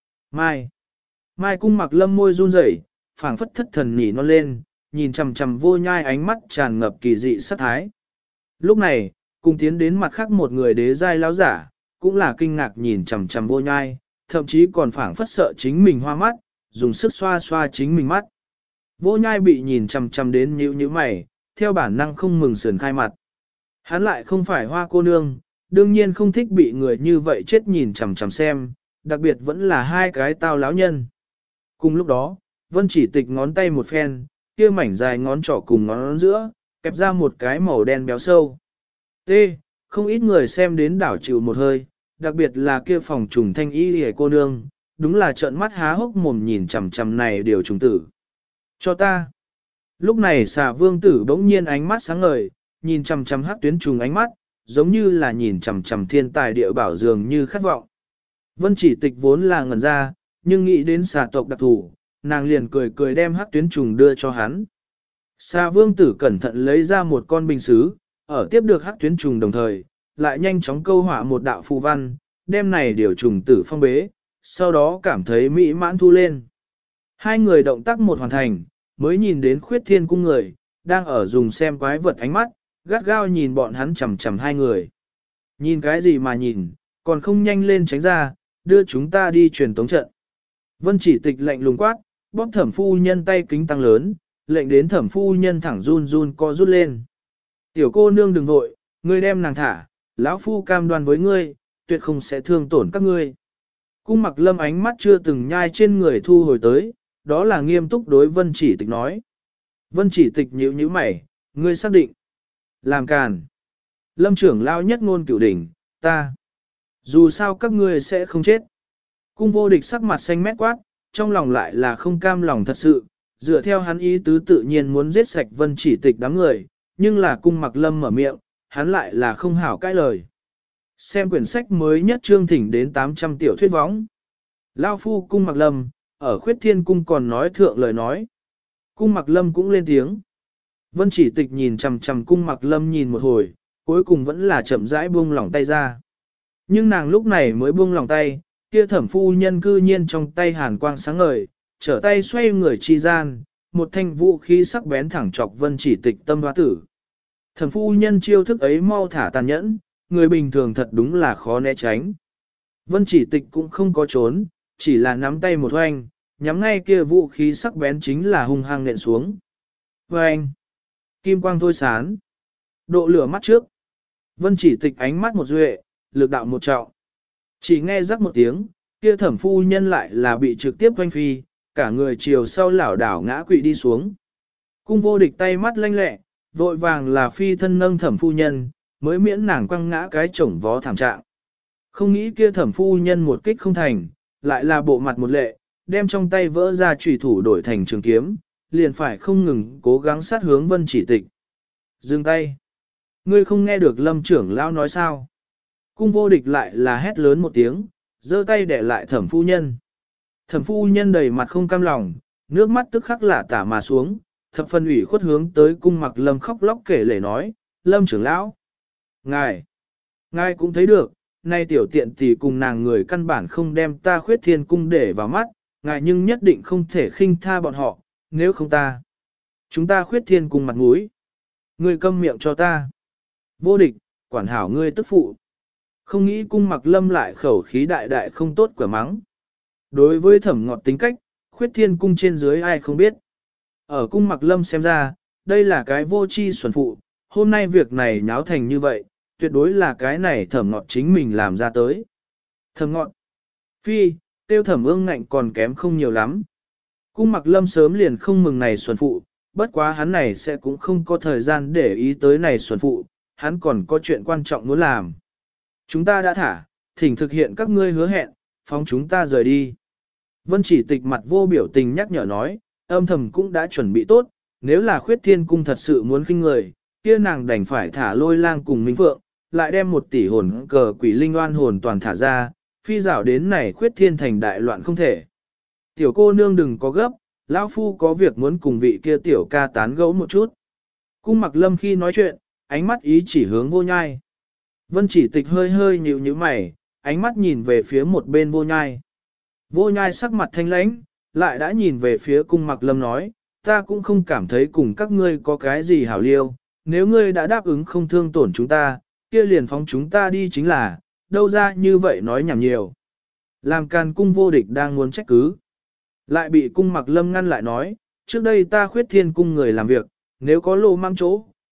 Mai Cung Mặc Lâm môi run rẩy, phảng phất thất thần nhỉ non lên, nhìn chằm chằm Vô Nhai ánh mắt tràn ngập kỳ dị sát thái. Lúc này, cùng tiến đến mặt khác một người đế giai lão giả, cũng là kinh ngạc nhìn chằm chằm Vô Nhai, thậm chí còn phảng phất sợ chính mình hoa mắt, dùng sức xoa xoa chính mình mắt. Vô Nhai bị nhìn chằm chằm đến nhíu nhíu mày, theo bản năng không mừng sườn khai mặt. Hắn lại không phải Hoa cô nương, đương nhiên không thích bị người như vậy chết nhìn chằm chằm xem, đặc biệt vẫn là hai cái tao láo nhân. Cùng lúc đó, Vân Chỉ Tịch ngón tay một phen, kia mảnh dài ngón trỏ cùng ngón giữa, kẹp ra một cái màu đen béo sâu. T. Không ít người xem đến đảo chịu một hơi, đặc biệt là kia phòng trùng thanh y hề cô nương, đúng là trợn mắt há hốc mồm nhìn chằm chằm này điều trùng tử. Cho ta. Lúc này xà vương tử bỗng nhiên ánh mắt sáng ngời, nhìn chằm chằm hắc tuyến trùng ánh mắt, giống như là nhìn chằm chằm thiên tài địa bảo dường như khát vọng. Vân Chỉ Tịch vốn là ngẩn ra, nhưng nghĩ đến xà tộc đặc thù, nàng liền cười cười đem hắc tuyến trùng đưa cho hắn. Xà vương tử cẩn thận lấy ra một con bình sứ, ở tiếp được hắc tuyến trùng đồng thời, lại nhanh chóng câu họa một đạo phù văn, đem này điều trùng tử phong bế, sau đó cảm thấy mỹ mãn thu lên. Hai người động tác một hoàn thành, mới nhìn đến Khuyết Thiên cung người, đang ở dùng xem quái vật ánh mắt, gắt gao nhìn bọn hắn chằm chằm hai người. Nhìn cái gì mà nhìn, còn không nhanh lên tránh ra, đưa chúng ta đi truyền tống trận. Vân Chỉ Tịch lệnh lùng quát, bóp Thẩm phu nhân tay kính tăng lớn, lệnh đến Thẩm phu nhân thẳng run run co rút lên. Tiểu cô nương đừng vội, ngươi đem nàng thả, lão phu cam đoan với ngươi, tuyệt không sẽ thương tổn các ngươi. Cung Mặc Lâm ánh mắt chưa từng nhai trên người thu hồi tới, đó là nghiêm túc đối Vân Chỉ Tịch nói. Vân Chỉ Tịch nhíu nhíu mày, ngươi xác định. Làm càn. Lâm trưởng lao nhất ngôn cửu đỉnh, ta. Dù sao các ngươi sẽ không chết. Cung Vô Địch sắc mặt xanh mét quát, trong lòng lại là không cam lòng thật sự, dựa theo hắn ý tứ tự nhiên muốn giết sạch Vân Chỉ Tịch đám người, nhưng là Cung Mặc Lâm mở miệng, hắn lại là không hảo cãi lời. Xem quyển sách mới nhất chương thỉnh đến 800 tiểu thuyết võng. Lao phu Cung Mặc Lâm, ở Khuyết Thiên cung còn nói thượng lời nói. Cung Mặc Lâm cũng lên tiếng. Vân Chỉ Tịch nhìn chằm chằm Cung Mặc Lâm nhìn một hồi, cuối cùng vẫn là chậm rãi buông lỏng tay ra. Nhưng nàng lúc này mới buông lỏng tay, kia Thẩm phu nhân cư nhiên trong tay hàn quang sáng ngời, trở tay xoay người chi gian, một thanh vũ khí sắc bén thẳng chọc Vân Chỉ Tịch tâm hoa tử. Thẩm phu nhân chiêu thức ấy mau thả tàn nhẫn, người bình thường thật đúng là khó né tránh. Vân Chỉ Tịch cũng không có trốn, chỉ là nắm tay một hoành, nhắm ngay kia vũ khí sắc bén chính là hung hăng nện xuống. Hoành! Kim quang thôi sán. Độ lửa mắt trước. Vân Chỉ Tịch ánh mắt một duệ, lực đạo một trọng. Chỉ nghe rắc một tiếng, kia Thẩm phu nhân lại là bị trực tiếp hoanh phi, cả người chiều sau lảo đảo ngã quỵ đi xuống. Cung Vô Địch tay mắt lanh lẹ, vội vàng là phi thân nâng Thẩm phu nhân, mới miễn nàng quăng ngã cái chổng vó thảm trạng. Không nghĩ kia Thẩm phu nhân một kích không thành, lại là bộ mặt một lệ, đem trong tay vỡ ra chủy thủ đổi thành trường kiếm, liền phải không ngừng cố gắng sát hướng Vân Chỉ Tịch. Dừng tay. Ngươi không nghe được Lâm trưởng lão nói sao? Cung Vô Địch lại là hét lớn một tiếng, giơ tay để lại Thẩm phu nhân. Thẩm phu nhân đầy mặt không cam lòng, nước mắt tức khắc lả tả mà xuống, thập phân ủy khuất hướng tới Cung Mặc Lâm khóc lóc kể lể nói, Lâm trưởng lão. Ngài cũng thấy được, nay tiểu tiện tỷ cùng nàng người căn bản không đem ta Khuyết Thiên cung để vào mắt, ngài nhưng nhất định không thể khinh tha bọn họ, nếu không chúng ta Khuyết Thiên cung mặt mũi. Ngươi câm miệng cho ta. Vô Địch, quản hảo ngươi tức phụ. Không nghĩ Cung Mặc Lâm lại khẩu khí đại đại không tốt quả mắng. Đối với Thẩm Ngọt tính cách, Khuyết Thiên cung trên dưới ai không biết. Ở Cung Mặc Lâm xem ra, đây là cái vô tri xuẩn phụ, hôm nay việc này nháo thành như vậy, tuyệt đối là cái này Thẩm Ngọt chính mình làm ra tới. Thẩm Ngọt, phi, tiêu Thẩm Ương Ngạnh còn kém không nhiều lắm. Cung Mặc Lâm sớm liền không mừng này xuẩn phụ, bất quá hắn này sẽ cũng không có thời gian để ý tới này xuẩn phụ, hắn còn có chuyện quan trọng muốn làm. Chúng ta đã thả, thỉnh thực hiện các ngươi hứa hẹn, phóng chúng ta rời đi. Vân Chỉ Tịch mặt vô biểu tình nhắc nhở nói, âm thầm cũng đã chuẩn bị tốt, nếu là Khuyết Thiên cung thật sự muốn khinh người, kia nàng đành phải thả Lôi Lang cùng Minh Phượng, lại đem 1 tỷ hồn cờ quỷ linh oan hồn toàn thả ra, phi dạo đến này Khuyết Thiên thành đại loạn không thể. Tiểu cô nương đừng có gấp, lão phu có việc muốn cùng vị kia tiểu ca tán gẫu một chút. Cung Mặc Lâm khi nói chuyện, ánh mắt ý chỉ hướng Vô Nhai. Vân Chỉ Tịch hơi hơi nhíu nhíu mày, ánh mắt nhìn về phía một bên Vô Nhai. Vô Nhai sắc mặt thanh lãnh, lại đã nhìn về phía Cung Mặc Lâm nói, ta cũng không cảm thấy cùng các ngươi có cái gì hảo liêu, nếu ngươi đã đáp ứng không thương tổn chúng ta, kia liền phóng chúng ta đi chính là, đâu ra như vậy nói nhảm nhiều. Làm Càn Cung Vô Địch đang muốn trách cứ. Lại bị Cung Mặc Lâm ngăn lại nói, trước đây ta Khuyết Thiên cung người làm việc, nếu có lô mang chỗ,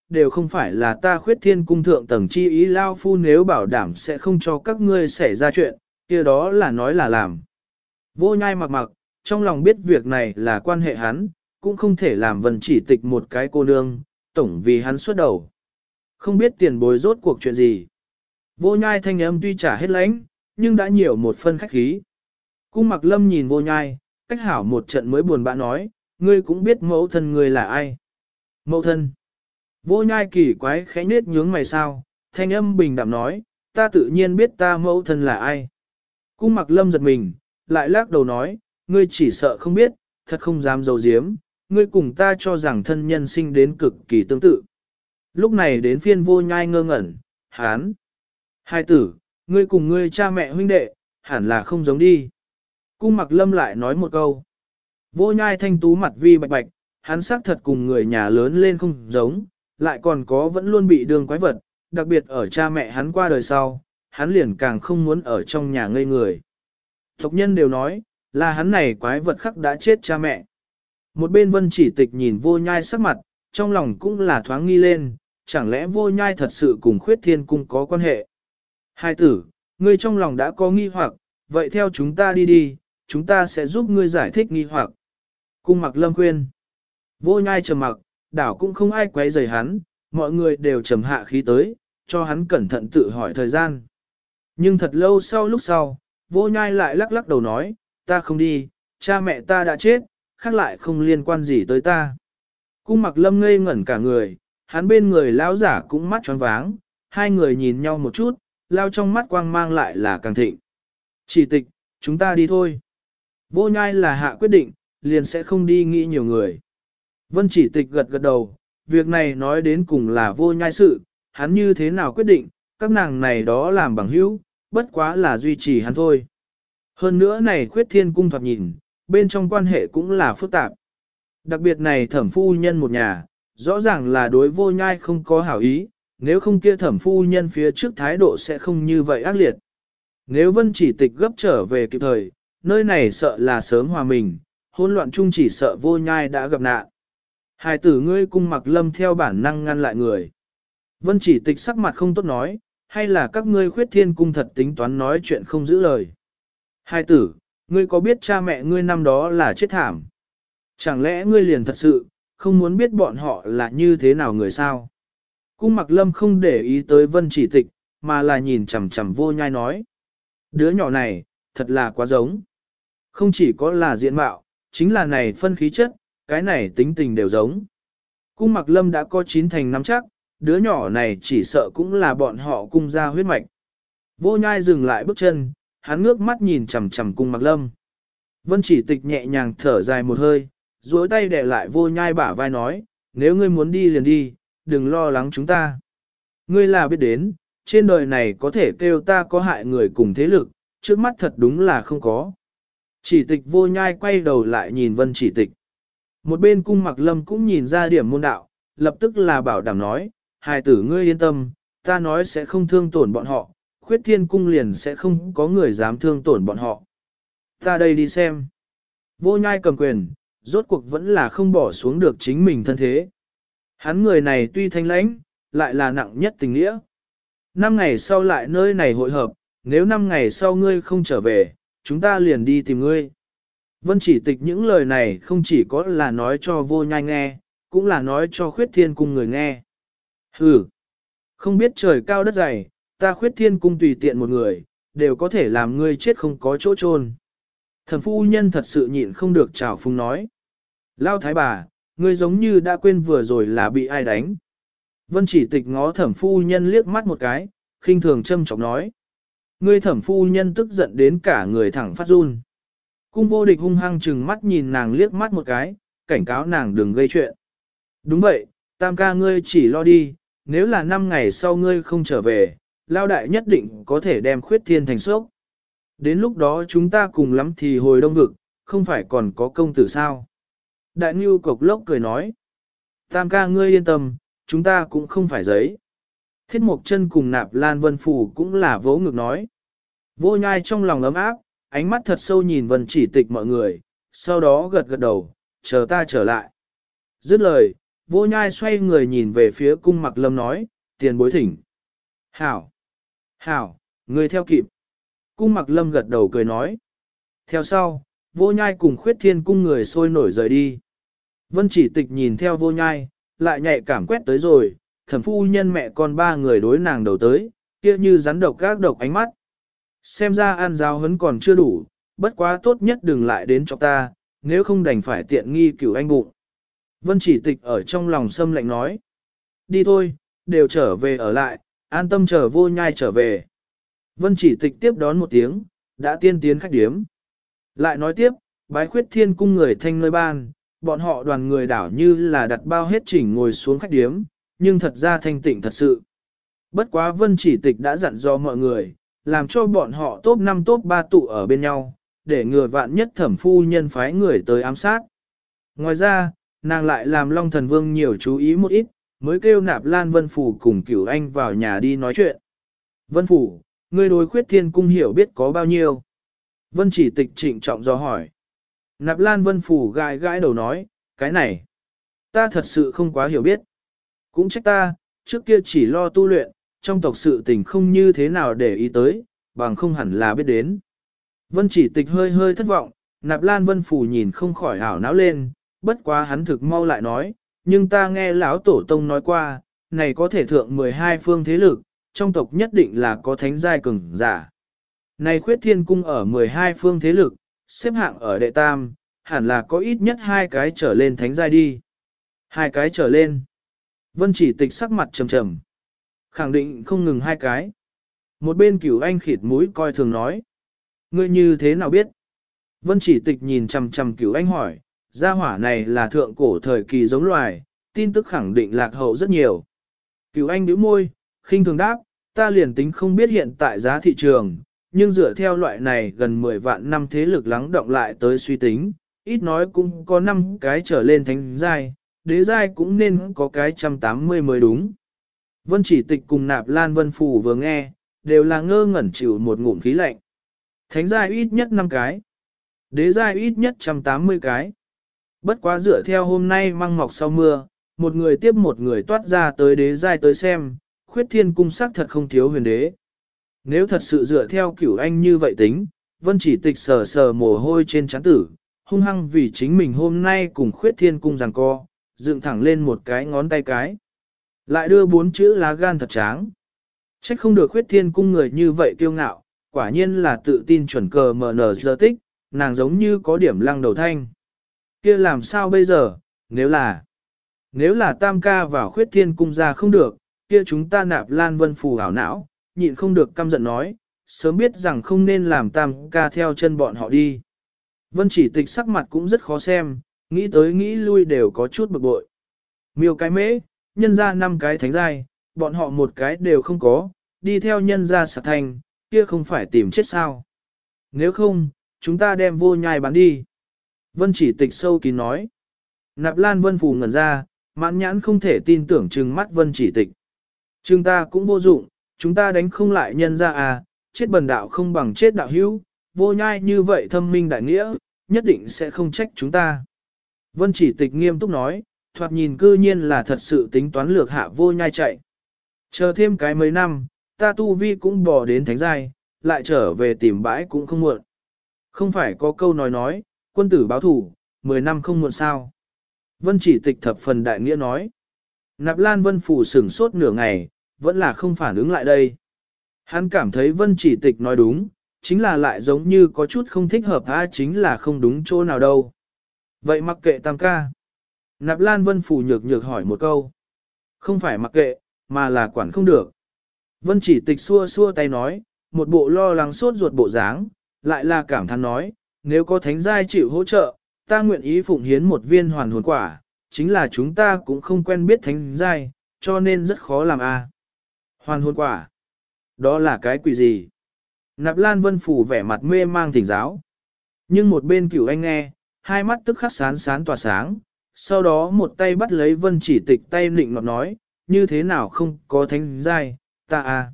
đều không phải là ta khuyết thiên cung thượng tầng chi ý lao phu nếu bảo đảm sẽ không cho các ngươi xảy ra chuyện, kia đó là nói là làm. Vô nhai mặc mặc, trong lòng biết việc này là quan hệ hắn, cũng không thể làm Vân Chỉ Tịch một cái cô nương, tổng vì hắn xuất đầu. Không biết tiền bối rốt cuộc chuyện gì. Vô nhai thanh âm tuy trả hết lãnh, nhưng đã nhiều một phân khách khí. Cung Mặc Lâm nhìn vô nhai, cách hảo một trận mới buồn bã nói, ngươi cũng biết mẫu thân ngươi là ai. Mẫu thân. Vô nhai kỳ quái khẽ nết nhướng mày sao, thanh âm bình đạm nói, ta tự nhiên biết ta mẫu thân là ai. Cung Mặc Lâm giật mình, lại lắc đầu nói, ngươi chỉ sợ không biết, thật không dám giấu giếm, ngươi cùng ta cho rằng thân nhân sinh đến cực kỳ tương tự. Lúc này đến phiên vô nhai ngơ ngẩn, hán. Hai tử, ngươi cùng ngươi cha mẹ huynh đệ, hẳn là không giống đi. Cung Mặc Lâm lại nói một câu. Vô nhai thanh tú mặt vi bạch bạch, hắn xác thật cùng người nhà lớn lên không giống, lại còn có vẫn luôn bị đường quái vật, đặc biệt ở cha mẹ hắn qua đời sau, hắn liền càng không muốn ở trong nhà ngây người. Tộc nhân đều nói, là hắn này quái vật khắc đã chết cha mẹ. Một bên Vân Chỉ Tịch nhìn vô nhai sắc mặt, trong lòng cũng là thoáng nghi lên, chẳng lẽ vô nhai thật sự cùng khuyết thiên cung có quan hệ. Hai tử, ngươi trong lòng đã có nghi hoặc, vậy theo chúng ta đi đi, chúng ta sẽ giúp ngươi giải thích nghi hoặc. Cung Mặc Lâm khuyên. Vô nhai trầm mặc, đảo cũng không ai quấy rầy hắn, mọi người đều trầm hạ khí tới, cho hắn cẩn thận tự hỏi thời gian. Nhưng thật lâu lúc sau, vô nhai lại lắc lắc đầu nói, ta không đi, cha mẹ ta đã chết, khác lại không liên quan gì tới ta. Cung Mặc Lâm ngây ngẩn cả người, hắn bên người lão giả cũng mắt tròn váng, hai người nhìn nhau một chút, lao trong mắt quang mang lại là càng thịnh. Chỉ Tịch, chúng ta đi thôi. Vô nhai là hạ quyết định, liền sẽ không đi nghĩ nhiều người. Vân Chỉ Tịch gật gật đầu, việc này nói đến cùng là vô nhai sự, hắn như thế nào quyết định, các nàng này đó làm bằng hữu, bất quá là duy trì hắn thôi. Hơn nữa này khuyết thiên cung thoạt nhìn, bên trong quan hệ cũng là phức tạp. Đặc biệt này thẩm phu nhân một nhà, rõ ràng là đối vô nhai không có hảo ý, nếu không kia thẩm phu nhân phía trước thái độ sẽ không như vậy ác liệt. Nếu Vân Chỉ Tịch gấp trở về kịp thời, nơi này sợ là sớm hòa mình, hỗn loạn chung chỉ sợ vô nhai đã gặp nạn. Hài tử ngươi Cung Mặc Lâm theo bản năng ngăn lại người. Vân Chỉ Tịch sắc mặt không tốt nói, hay là các ngươi khuyết thiên cung thật tính toán nói chuyện không giữ lời. Hài tử, ngươi có biết cha mẹ ngươi năm đó là chết thảm? Chẳng lẽ ngươi liền thật sự, không muốn biết bọn họ là như thế nào người sao? Cung Mặc Lâm không để ý tới Vân Chỉ Tịch, mà là nhìn chằm chằm vô nhai nói. Đứa nhỏ này, thật là quá giống. Không chỉ có là diện mạo, chính là này phân khí chất, cái này tính tình đều giống. Cung Mặc Lâm đã có 9 thành nắm chắc, đứa nhỏ này chỉ sợ cũng là bọn họ cung ra huyết mạch. Vô nhai dừng lại bước chân, hắn ngước mắt nhìn chằm chằm Cung Mặc Lâm. Vân Chỉ Tịch nhẹ nhàng thở dài một hơi, duỗi tay đè lại vô nhai bả vai nói, nếu ngươi muốn đi liền đi, đừng lo lắng chúng ta. Ngươi là biết đến, trên đời này có thể kêu ta có hại người cùng thế lực, trước mắt thật đúng là không có. Chỉ Tịch vô nhai quay đầu lại nhìn Vân Chỉ Tịch. Một bên Cung Mặc Lâm cũng nhìn ra điểm môn đạo, lập tức là bảo đảm nói, hài tử ngươi yên tâm, ta nói sẽ không thương tổn bọn họ, khuyết thiên cung liền sẽ không có người dám thương tổn bọn họ. Ta đây đi xem. Vô nhai cầm quyền, rốt cuộc vẫn là không bỏ xuống được chính mình thân thế. Hắn người này tuy thanh lãnh, lại là nặng nhất tình nghĩa. 5 ngày sau lại nơi này hội hợp, nếu 5 ngày sau ngươi không trở về, chúng ta liền đi tìm ngươi. Vân Chỉ Tịch những lời này không chỉ có là nói cho vô nhai nghe, cũng là nói cho khuyết thiên cung người nghe. Hừ, không biết trời cao đất dày, ta khuyết thiên cung tùy tiện một người, đều có thể làm ngươi chết không có chỗ chôn. Thẩm phu nhân thật sự nhịn không được trào phúng nói. Lao thái bà, ngươi giống như đã quên vừa rồi là bị ai đánh. Vân Chỉ Tịch ngó thẩm phu nhân liếc mắt một cái, khinh thường châm chọc nói. Ngươi thẩm phu nhân tức giận đến cả người thẳng phát run. Cung vô địch hung hăng chừng mắt nhìn nàng liếc mắt một cái, cảnh cáo nàng đừng gây chuyện. Đúng vậy, tam ca ngươi chỉ lo đi, nếu là 5 ngày sau ngươi không trở về, lao đại nhất định có thể đem khuyết thiên thành sốc. Đến lúc đó chúng ta cùng lắm thì hồi đông vực, không phải còn có công tử sao. Đại Ngưu cộc lốc cười nói. Tam ca ngươi yên tâm, chúng ta cũng không phải giấy. Thiết Mộc Chân cùng Nạp Lan Vân Phủ cũng là vỗ ngực nói. Vô nhai trong lòng ấm áp, ánh mắt thật sâu nhìn Vân Chỉ Tịch mọi người, sau đó gật gật đầu, chờ ta trở lại. Dứt lời, Vô Nhai xoay người nhìn về phía Cung Mặc Lâm nói, tiền bối thỉnh. Hảo! Hảo! Người theo kịp. Cung Mặc Lâm gật đầu cười nói. Theo sau, Vô Nhai cùng Khuyết Thiên Cung người sôi nổi rời đi. Vân Chỉ Tịch nhìn theo Vô Nhai, lại nhạy cảm quét tới rồi, thẩm phu nhân mẹ con ba người đối nàng đầu tới, kia như rắn độc gác độc ánh mắt. Xem ra an giáo huấn còn chưa đủ, bất quá tốt nhất đừng lại đến cho ta, nếu không đành phải tiện nghi cửu anh bụng. Vân Chỉ Tịch ở trong lòng xâm lạnh nói. Đi thôi, đều trở về ở lại, an tâm chờ Vô Nhai trở về. Vân Chỉ Tịch tiếp đón một tiếng, đã tiên tiến khách điếm. Lại nói tiếp, bái Khuyết Thiên Cung người thanh nơi ban, bọn họ đoàn người đảo như là đặt bao hết chỉnh ngồi xuống khách điếm, nhưng thật ra thanh tịnh thật sự. Bất quá Vân Chỉ Tịch đã dặn dò mọi người, làm cho bọn họ top 5 top 3 tụ ở bên nhau, để ngừa vạn nhất thẩm phu nhân phái người tới ám sát. Ngoài ra, nàng lại làm Long Thần Vương nhiều chú ý một ít, mới kêu Nạp Lan Vân Phủ cùng Cửu Anh vào nhà đi nói chuyện. Vân Phủ, ngươi đối Khuyết Thiên Cung hiểu biết có bao nhiêu? Vân Chỉ Tịch trịnh trọng do hỏi. Nạp Lan Vân Phủ gãi gãi đầu nói, cái này, ta thật sự không quá hiểu biết. Cũng trách ta, trước kia chỉ lo tu luyện, trong tộc sự tình không như thế nào để ý tới, bằng không hẳn là biết đến. Vân Chỉ Tịch hơi hơi thất vọng, Nạp Lan Vân Phủ nhìn không khỏi hảo não lên, bất quá hắn thực mau lại nói, nhưng ta nghe lão tổ tông nói qua, này có thể thượng 12 phương thế lực, trong tộc nhất định là có thánh giai cường giả. Này Khuyết Thiên Cung ở 12 phương thế lực, xếp hạng ở đệ tam, hẳn là có ít nhất 2 cái trở lên thánh giai đi. 2 cái trở lên. Vân Chỉ Tịch sắc mặt trầm trầm. Khẳng định không ngừng 2 cái. Một bên Cửu Anh khịt mũi coi thường nói. Ngươi như thế nào biết? Vân Chỉ Tịch nhìn chằm chằm Cửu Anh hỏi, gia hỏa này là thượng cổ thời kỳ giống loài, tin tức khẳng định lạc hậu rất nhiều. Cửu Anh nhíu môi, khinh thường đáp, ta liền tính không biết hiện tại giá thị trường, nhưng dựa theo loại này gần 10 vạn năm thế lực lắng động lại tới suy tính, ít nói cũng có 5 cái trở lên thánh giai, đế giai cũng nên có cái 180 mới đúng. Vân Chỉ Tịch cùng Nạp Lan Vân Phủ vừa nghe, đều là ngơ ngẩn chịu một ngụm khí lạnh. Thánh giai ít nhất 5 cái, đế giai ít nhất 180 cái. Bất quá dựa theo hôm nay măng mọc sau mưa, một người tiếp một người toát ra tới đế giai tới xem, Khuyết Thiên Cung sắc thật không thiếu huyền đế. Nếu thật sự dựa theo Cửu Anh như vậy tính, Vân Chỉ Tịch sờ sờ mồ hôi trên trán tử, hung hăng vì chính mình hôm nay cùng Khuyết Thiên Cung giằng co, dựng thẳng lên một cái ngón tay cái. Lại đưa 4 chữ lá gan thật tráng. Trách không được Khuyết Thiên Cung người như vậy kiêu ngạo, quả nhiên là tự tin chuẩn cờ MN giờ tích, nàng giống như có điểm lăng đầu thanh. Kia làm sao bây giờ, nếu là Tam ca vào Khuyết Thiên Cung ra không được, kia chúng ta Nạp Lan Vân Phù hảo não, nhịn không được căm giận nói, sớm biết rằng không nên làm Tam ca theo chân bọn họ đi. Vân Chỉ Tịch sắc mặt cũng rất khó xem, nghĩ tới nghĩ lui đều có chút bực bội. Miêu cái mễ, nhân ra 5 cái thánh giai, bọn họ một cái đều không có, đi theo nhân ra sạc thành, kia không phải tìm chết sao. Nếu không, chúng ta đem Vô Nhai bán đi. Vân Chỉ Tịch sâu kín nói. Nạp Lan Vân Phù ngẩn ra, mãn nhãn không thể tin tưởng trừng mắt Vân Chỉ Tịch. Chúng ta cũng vô dụng, chúng ta đánh không lại nhân ra à, chết bần đạo không bằng chết đạo hữu, Vô Nhai như vậy thâm minh đại nghĩa, nhất định sẽ không trách chúng ta. Vân Chỉ Tịch nghiêm túc nói, thoạt nhìn cư nhiên là thật sự tính toán lược hạ Vô Nhai chạy. Chờ thêm cái mấy năm, ta tu vi cũng bỏ đến thánh giai, lại trở về tìm bãi cũng không muộn. Không phải có câu nói, quân tử báo thủ, 10 năm không muộn sao. Vân Chỉ Tịch thập phần đại nghĩa nói. Nạp Lan Vân Phủ sửng sốt nửa ngày, vẫn là không phản ứng lại đây. Hắn cảm thấy Vân Chỉ Tịch nói đúng, chính là lại giống như có chút không thích hợp chính là không đúng chỗ nào đâu. Vậy mặc kệ Tam ca. Nạp Lan Vân Phủ nhược nhược hỏi một câu. Không phải mặc kệ, mà là quản không được. Vân Chỉ Tịch xua xua tay nói, một bộ lo lắng sốt ruột bộ dáng, lại là cảm thán nói, nếu có thánh giai chịu hỗ trợ, ta nguyện ý phụng hiến một viên hoàn hồn quả, chính là chúng ta cũng không quen biết thánh giai, cho nên rất khó làm a. Hoàn hồn quả, đó là cái quỷ gì? Nạp Lan Vân Phủ vẻ mặt mê mang thỉnh giáo. Nhưng một bên Cửu Anh nghe, hai mắt tức khắc sáng sáng tỏa sáng, sau đó một tay bắt lấy Vân Chỉ Tịch tay nịnh nọt nói, như thế nào không có thánh giai, ta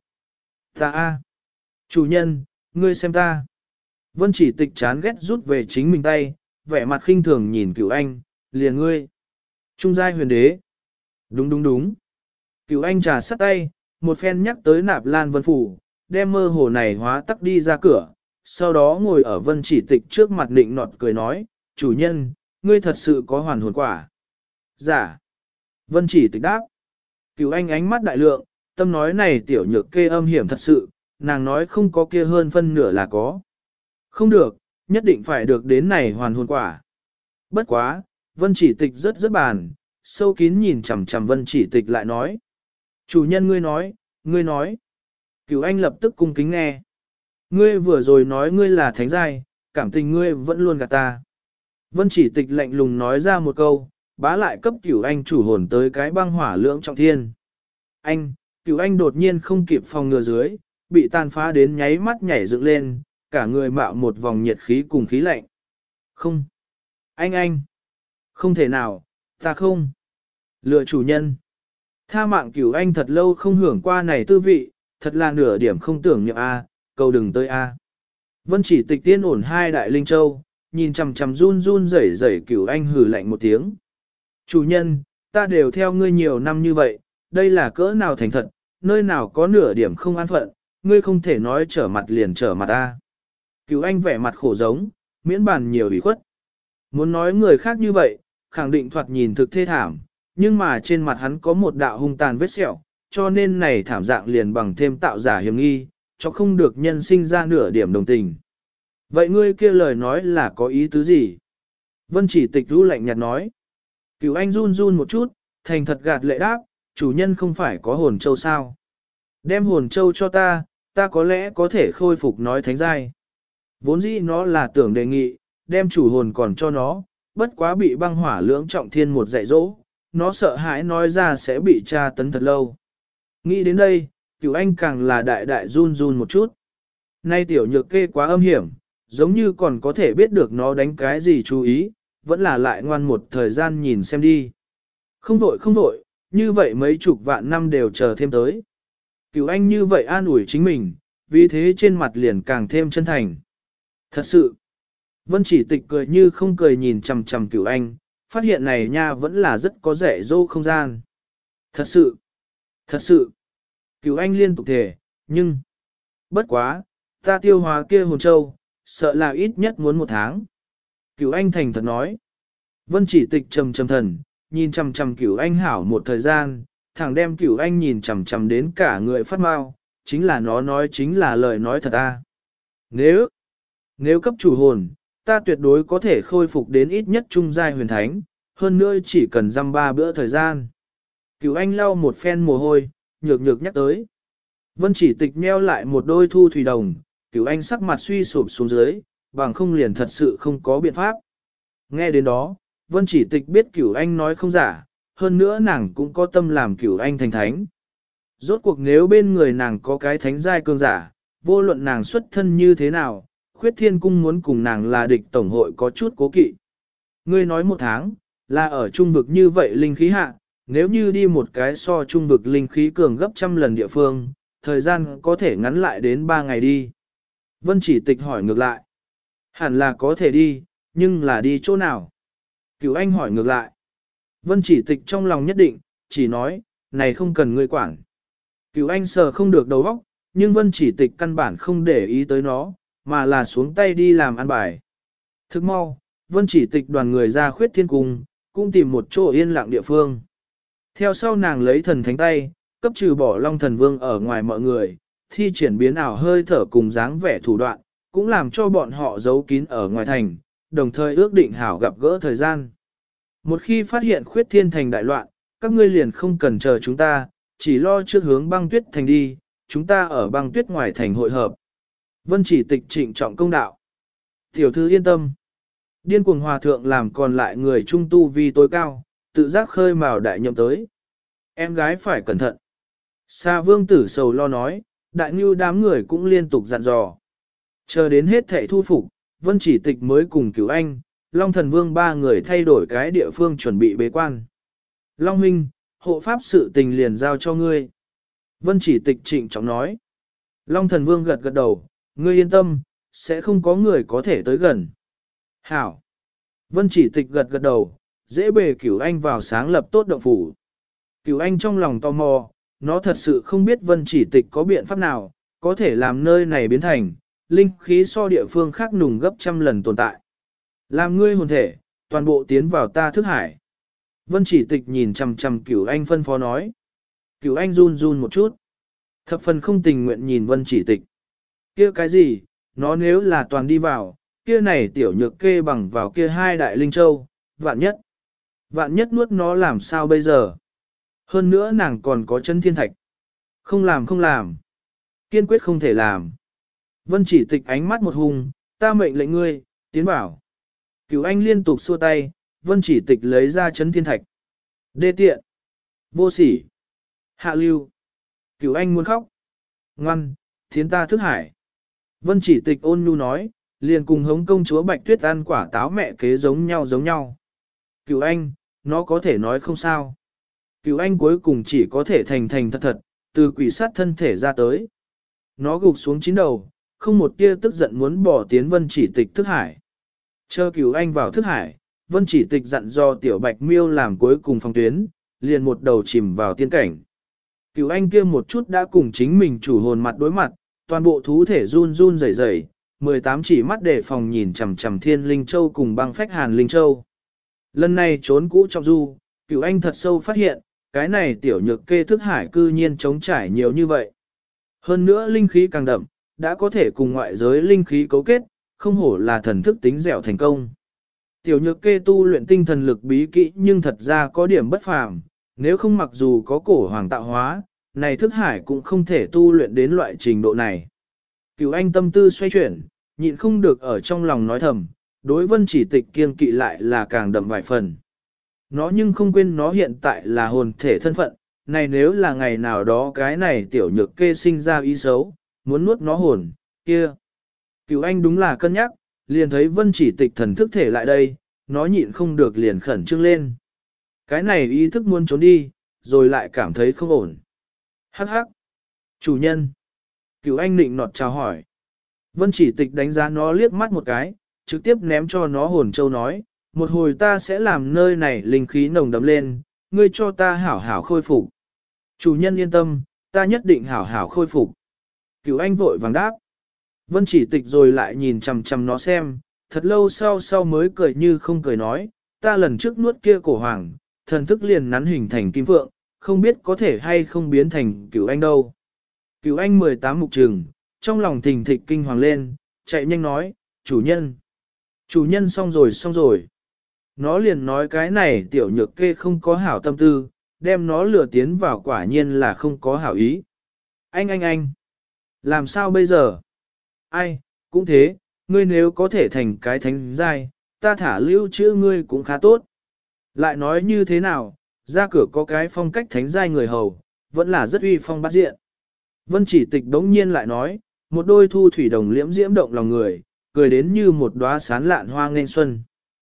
a. Chủ nhân, ngươi xem ta. Vân Chỉ Tịch chán ghét rút về chính mình tay, vẻ mặt khinh thường nhìn Cửu Anh, liền ngươi. Trung giai huyền đế. Đúng đúng đúng. Cửu anh trà sắt tay, một phen nhắc tới Nạp Lan Vân Phủ, đem mơ hồ này hóa tắc đi ra cửa, sau đó ngồi ở Vân Chỉ Tịch trước mặt định nọt cười nói, chủ nhân, ngươi thật sự có hoàn hồn quả. Dạ. Vân Chỉ Tịch đáp. Cửu anh ánh mắt đại lượng, tâm nói này tiểu nhược kê âm hiểm thật sự, nàng nói không có kia hơn phân nửa là có. Không được, nhất định phải được đến này hoàn hồn quả. Bất quá, Vân Chỉ Tịch rất bàn, sâu kín nhìn chằm chằm Vân Chỉ Tịch lại nói. Chủ nhân ngươi nói. Cửu anh lập tức cung kính nghe. Ngươi vừa rồi nói ngươi là thánh giai, cảm tình ngươi vẫn luôn gạt ta. Vân Chỉ Tịch lạnh lùng nói ra một câu, bá lại cấp Cửu anh chủ hồn tới cái băng hỏa lưỡng trọng thiên. Cửu anh đột nhiên không kịp phòng ngừa dưới, bị tàn phá đến nháy mắt nhảy dựng lên, cả người mạo một vòng nhiệt khí cùng khí lạnh. Không. Anh. Không thể nào, ta không. Lựa chủ nhân. Tha mạng Cửu anh thật lâu không hưởng qua này tư vị, thật là nửa điểm không tưởng nhậm A, cầu đừng tới A. Vân Chỉ Tịch tiên ổn hai đại linh châu, nhìn chằm chằm run rẩy Cửu anh hừ lạnh một tiếng. Chủ nhân, ta đều theo ngươi nhiều năm như vậy, đây là cỡ nào thành thật, nơi nào có nửa điểm không an phận, ngươi không thể nói trở mặt liền trở mặt ta. Cửu anh vẻ mặt khổ giống, miễn bàn nhiều ủy khuất. Muốn nói người khác như vậy, khẳng định thoạt nhìn thực thê thảm, nhưng mà trên mặt hắn có một đạo hung tàn vết sẹo, cho nên này thảm dạng liền bằng thêm tạo giả hiểm nghi, cho không được nhân sinh ra nửa điểm đồng tình. Vậy ngươi kia lời nói là có ý tứ gì? Vân Chỉ Tịch rũ lạnh nhạt nói. Cửu anh run một chút, thành thật gạt lệ đáp, chủ nhân không phải có hồn châu sao? Đem hồn châu cho ta có lẽ có thể khôi phục nói thánh giai. Vốn dĩ nó là tưởng đề nghị, đem chủ hồn còn cho nó, bất quá bị băng hỏa lưỡng trọng thiên một dạy dỗ, nó sợ hãi nói ra sẽ bị tra tấn thật lâu. Nghĩ đến đây, Cửu anh càng là đại run một chút. Nay tiểu nhược kê quá âm hiểm, giống như còn có thể biết được nó đánh cái gì chú ý, vẫn là lại ngoan một thời gian nhìn xem đi. Không vội, như vậy mấy chục vạn năm đều chờ thêm tới. Cửu anh như vậy an ủi chính mình, vì thế trên mặt liền càng thêm chân thành. Thật sự, Vân Chỉ Tịch cười như không cười nhìn chằm chằm Cửu anh, phát hiện này nha vẫn là rất có rẻ dô không gian. Thật sự, Cửu anh liên tục thề, nhưng, bất quá, ta tiêu hóa kia hồn châu, sợ là ít nhất muốn 1 tháng. Cửu anh thành thật nói. Vân Chỉ Tịch trầm thần, nhìn chằm chằm Cửu anh hảo một thời gian, thẳng đem Cửu anh nhìn chằm chằm đến cả người phát mau, chính là nó nói chính là lời nói thật ta. Nếu cấp chủ hồn, ta tuyệt đối có thể khôi phục đến ít nhất trung giai huyền thánh, hơn nữa chỉ cần dăm 3 bữa thời gian. Cửu anh lau một phen mồ hôi, nhược nhắc tới. Vân Chỉ Tịch nheo lại một đôi thu thủy đồng, Cửu anh sắc mặt suy sụp xuống dưới, bằng không liền thật sự không có biện pháp. Nghe đến đó, Vân Chỉ Tịch biết Cửu anh nói không giả, hơn nữa nàng cũng có tâm làm Cửu anh thành thánh. Rốt cuộc nếu bên người nàng có cái thánh giai cường giả, vô luận nàng xuất thân như thế nào, Khuyết Thiên Cung muốn cùng nàng là địch tổng hội có chút cố kỵ. Ngươi nói 1 tháng, là ở trung vực như vậy linh khí hạ, nếu như đi một cái so trung vực linh khí cường gấp trăm lần địa phương, thời gian có thể ngắn lại đến 3 ngày đi. Vân Chỉ Tịch hỏi ngược lại. Hẳn là có thể đi, nhưng là đi chỗ nào? Cửu anh hỏi ngược lại. Vân Chỉ Tịch trong lòng nhất định, chỉ nói, này không cần ngươi quản. Cửu anh sờ không được đầu óc, nhưng Vân Chỉ Tịch căn bản không để ý tới nó, mà là xuống tay đi làm ăn bài. Thức mau, Vân Chỉ Tịch đoàn người ra Khuyết Thiên Cung, cũng tìm một chỗ yên lặng địa phương. Theo sau nàng lấy thần thánh tay, cấp trừ bỏ Long Thần Vương ở ngoài mọi người, thi triển biến ảo hơi thở cùng dáng vẻ thủ đoạn, cũng làm cho bọn họ giấu kín ở ngoài thành, đồng thời ước định hảo gặp gỡ thời gian. Một khi phát hiện Khuyết Thiên Thành đại loạn, các ngươi liền không cần chờ chúng ta, chỉ lo trước hướng Băng Tuyết Thành đi, chúng ta ở Băng Tuyết ngoài thành hội hợp. Vân Chỉ Tịch trịnh trọng công đạo. Tiểu thư yên tâm. Điên cuồng hòa thượng làm còn lại người trung tu vi tối cao, tự giác khơi mào đại nhậm tới. Em gái phải cẩn thận. Sa Vương Tử sầu lo nói, đại ngưu đám người cũng liên tục dặn dò. Chờ đến hết thảy thu phục, Vân Chỉ Tịch mới cùng Cửu anh, Long Thần Vương 3 người thay đổi cái địa phương chuẩn bị bế quan. Long huynh, hộ pháp sự tình liền giao cho ngươi. Vân Chỉ Tịch trịnh trọng nói. Long Thần Vương gật đầu, ngươi yên tâm, sẽ không có người có thể tới gần. Hảo. Vân Chỉ Tịch gật đầu, dễ bề Cửu anh vào sáng lập tốt động phủ. Cửu Anh trong lòng tò mò, nó thật sự không biết Vân Chỉ Tịch có biện pháp nào, có thể làm nơi này biến thành, linh khí so địa phương khác nùng gấp trăm lần tồn tại. Làm ngươi hồn thể, toàn bộ tiến vào ta thức hải. Vân Chỉ Tịch nhìn chằm chằm Cửu Anh phân phó nói. Cửu Anh run run một chút. Thập phần không tình nguyện nhìn Vân Chỉ Tịch. Kia cái gì, nó nếu là toàn đi vào, kia này tiểu nhược kê bằng vào kia hai đại linh châu, vạn nhất. Vạn nhất nuốt nó làm sao bây giờ? Hơn nữa nàng còn có chân thiên thạch. Không làm không làm. Kiên quyết không thể làm. Vân Chỉ Tịch ánh mắt một hùng, ta mệnh lệnh ngươi, tiến bảo. Cửu Anh liên tục xua tay, Vân Chỉ Tịch lấy ra chấn thiên thạch. Đê tiện. Vô sỉ. Hạ lưu. Cửu Anh muốn khóc. Ngoan, thiến ta thức hải. Vân Chỉ Tịch ôn nhu nói, liền cùng hống công chúa Bạch Tuyết ăn quả táo mẹ kế giống nhau. Cửu Anh, nó có thể nói không sao. Cửu Anh cuối cùng chỉ có thể thành thật, từ quỷ sát thân thể ra tới. Nó gục xuống chín đầu, không một tia tức giận muốn bỏ tiến Vân Chỉ Tịch thức hải. Chờ Cửu Anh vào thức hải, Vân Chỉ Tịch dặn do tiểu Bạch Miêu làm cuối cùng phòng tuyến, liền một đầu chìm vào tiên cảnh. Cửu Anh kia một chút đã cùng chính mình chủ hồn mặt đối mặt, toàn bộ thú thể run run rẩy rẩy, 18 chỉ mắt đề phòng nhìn chằm chằm Thiên Linh Châu cùng băng phách Hàn Linh Châu. Lần này trốn cũ trong du, Cửu Anh thật sâu phát hiện, cái này tiểu nhược kê thức hải cư nhiên chống trải nhiều như vậy. Hơn nữa linh khí càng đậm, đã có thể cùng ngoại giới linh khí cấu kết, không hổ là thần thức tính dẻo thành công. Tiểu nhược kê tu luyện tinh thần lực bí kỹ nhưng thật ra có điểm bất phàm, nếu không mặc dù có cổ hoàng tạo hóa, này thức hải cũng không thể tu luyện đến loại trình độ này. Cửu Anh tâm tư xoay chuyển, nhịn không được ở trong lòng nói thầm, đối Vân Chỉ Tịch kiêng kỵ lại là càng đậm vài phần. Nó nhưng không quên nó hiện tại là hồn thể thân phận, này nếu là ngày nào đó cái này tiểu nhược kê sinh ra ý xấu, muốn nuốt nó hồn, kia. Cửu Anh đúng là cân nhắc, liền thấy Vân Chỉ Tịch thần thức thể lại đây, nó nhịn không được liền khẩn trương lên. Cái này ý thức muốn trốn đi, rồi lại cảm thấy không ổn. Hắc hắc. Chủ nhân. Cửu Anh nịnh nọt chào hỏi. Vân Chỉ Tịch đánh giá nó liếc mắt một cái, trực tiếp ném cho nó hồn châu nói, một hồi ta sẽ làm nơi này linh khí nồng đậm lên, ngươi cho ta hảo hảo khôi phục. Chủ nhân yên tâm, ta nhất định hảo hảo khôi phục. Cửu Anh vội vàng đáp. Vân Chỉ Tịch rồi lại nhìn chằm chằm nó xem, thật lâu sau mới cười như không cười nói, ta lần trước nuốt kia cổ hoàng, thần thức liền nắn hình thành kim phượng, không biết có thể hay không biến thành Cửu Anh đâu. Cửu Anh 18 mục trừng, trong lòng thình thịch kinh hoàng lên, chạy nhanh nói, chủ nhân xong rồi. Nó liền nói cái này tiểu nhược kê không có hảo tâm tư, đem nó lừa tiến vào quả nhiên là không có hảo ý. Anh, làm sao bây giờ? Ai, cũng thế, ngươi nếu có thể thành cái thánh giai, ta thả lưu trữ ngươi cũng khá tốt. Lại nói như thế nào, ra cửa có cái phong cách thánh giai người hầu, vẫn là rất uy phong bát diện. Vân Chỉ Tịch đống nhiên lại nói, một đôi thu thủy đồng liễm diễm động lòng người, cười đến như một đóa sán lạn hoa nghênh xuân.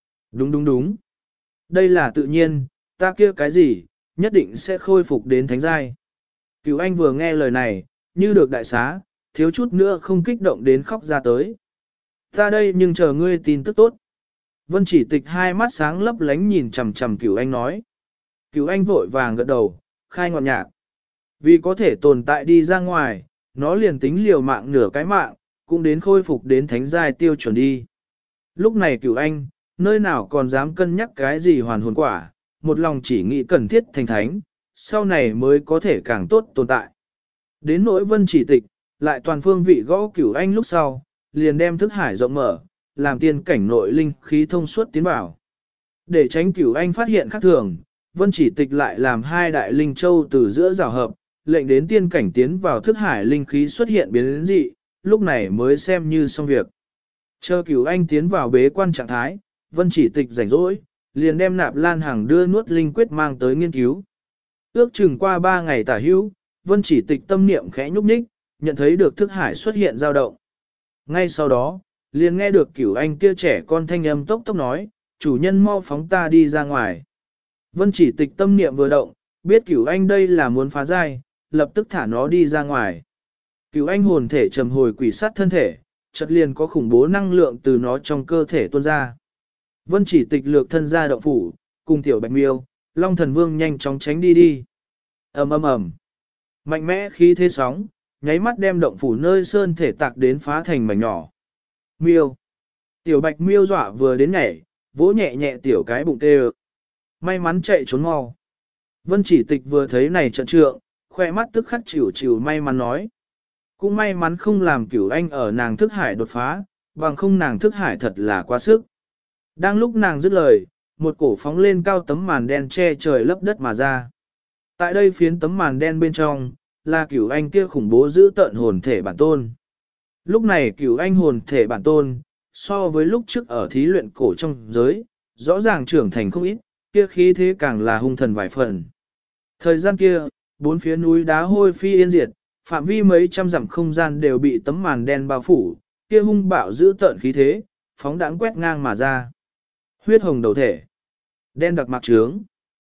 Đúng. Đây là tự nhiên, ta kia cái gì, nhất định sẽ khôi phục đến thánh giai. Cửu Anh vừa nghe lời này, như được đại xá, thiếu chút nữa không kích động đến khóc ra tới. Ta đây nhưng chờ ngươi tin tức tốt. Vân Chỉ Tịch hai mắt sáng lấp lánh nhìn chằm chằm Cửu Anh nói. Cửu Anh vội vàng gật đầu, khai ngọn nhạc. Vì có thể tồn tại đi ra ngoài, nó liền tính liều mạng nửa cái mạng, cũng đến khôi phục đến thánh giai tiêu chuẩn đi. Lúc này Cửu Anh, nơi nào còn dám cân nhắc cái gì hoàn hồn quả, một lòng chỉ nghĩ cần thiết thành thánh, sau này mới có thể càng tốt tồn tại. Đến nỗi Vân Chỉ Tịch, lại toàn phương vị gõ Cửu Anh lúc sau, liền đem thức hải rộng mở, làm tiên cảnh nội linh khí thông suốt tiến vào. Để tránh Cửu Anh phát hiện khác thường, Vân Chỉ Tịch lại làm hai đại linh châu từ giữa rào hợp, lệnh đến tiên cảnh tiến vào thức hải linh khí xuất hiện biến dị, lúc này mới xem như xong việc. Chờ Cửu Anh tiến vào bế quan trạng thái, Vân Chỉ Tịch rảnh rỗi, liền đem Nạp Lan Hằng đưa nuốt linh quyết mang tới nghiên cứu. Ước chừng qua 3 ngày tả hữu, Vân Chỉ Tịch tâm niệm khẽ nhúc nhích, nhận thấy được thức hải xuất hiện dao động. Ngay sau đó, liền nghe được Cửu Anh kia trẻ con thanh âm tốc tốc nói, chủ nhân mau phóng ta đi ra ngoài. Vân Chỉ Tịch tâm niệm vừa động, biết Cửu Anh đây là muốn phá giai, lập tức thả nó đi ra ngoài. Cửu Anh hồn thể trầm hồi quỷ sát thân thể, chợt liền có khủng bố năng lượng từ nó trong cơ thể tuôn ra. Vân Chỉ Tịch lược thân ra động phủ, cùng tiểu Bạch Miêu, Long Thần Vương nhanh chóng tránh đi. ầm ầm ầm, mạnh mẽ khí thế sóng, nháy mắt đem động phủ nơi sơn thể tạc đến phá thành mảnh nhỏ. Miêu, tiểu bạch miêu dọa vừa đến nhảy, vỗ nhẹ nhẹ tiểu cái bụng tê. May mắn chạy trốn mau. Vân Chỉ Tịch vừa thấy này trận trượng, khoe mắt tức khắc chịu chịu may mắn nói. Cũng may mắn không làm Cửu Anh ở nàng thức hải đột phá, bằng không nàng thức hải thật là quá sức. Đang lúc nàng dứt lời, một cổ phóng lên cao tấm màn đen che trời lấp đất mà ra. Tại đây phiến tấm màn đen bên trong, là Cửu Anh kia khủng bố giữ tận hồn thể bản tôn. Lúc này Cửu Anh hồn thể bản tôn, so với lúc trước ở thí luyện cổ trong giới, rõ ràng trưởng thành không ít, kia khí thế càng là hung thần vài phần. Thời gian kia, bốn phía núi đá hôi phi yên diệt, phạm vi mấy trăm dặm không gian đều bị tấm màn đen bao phủ, kia hung bạo giữ tợn khí thế, phóng đãng quét ngang mà ra. Huyết hồng đầu thể, đen đặc mạc trướng,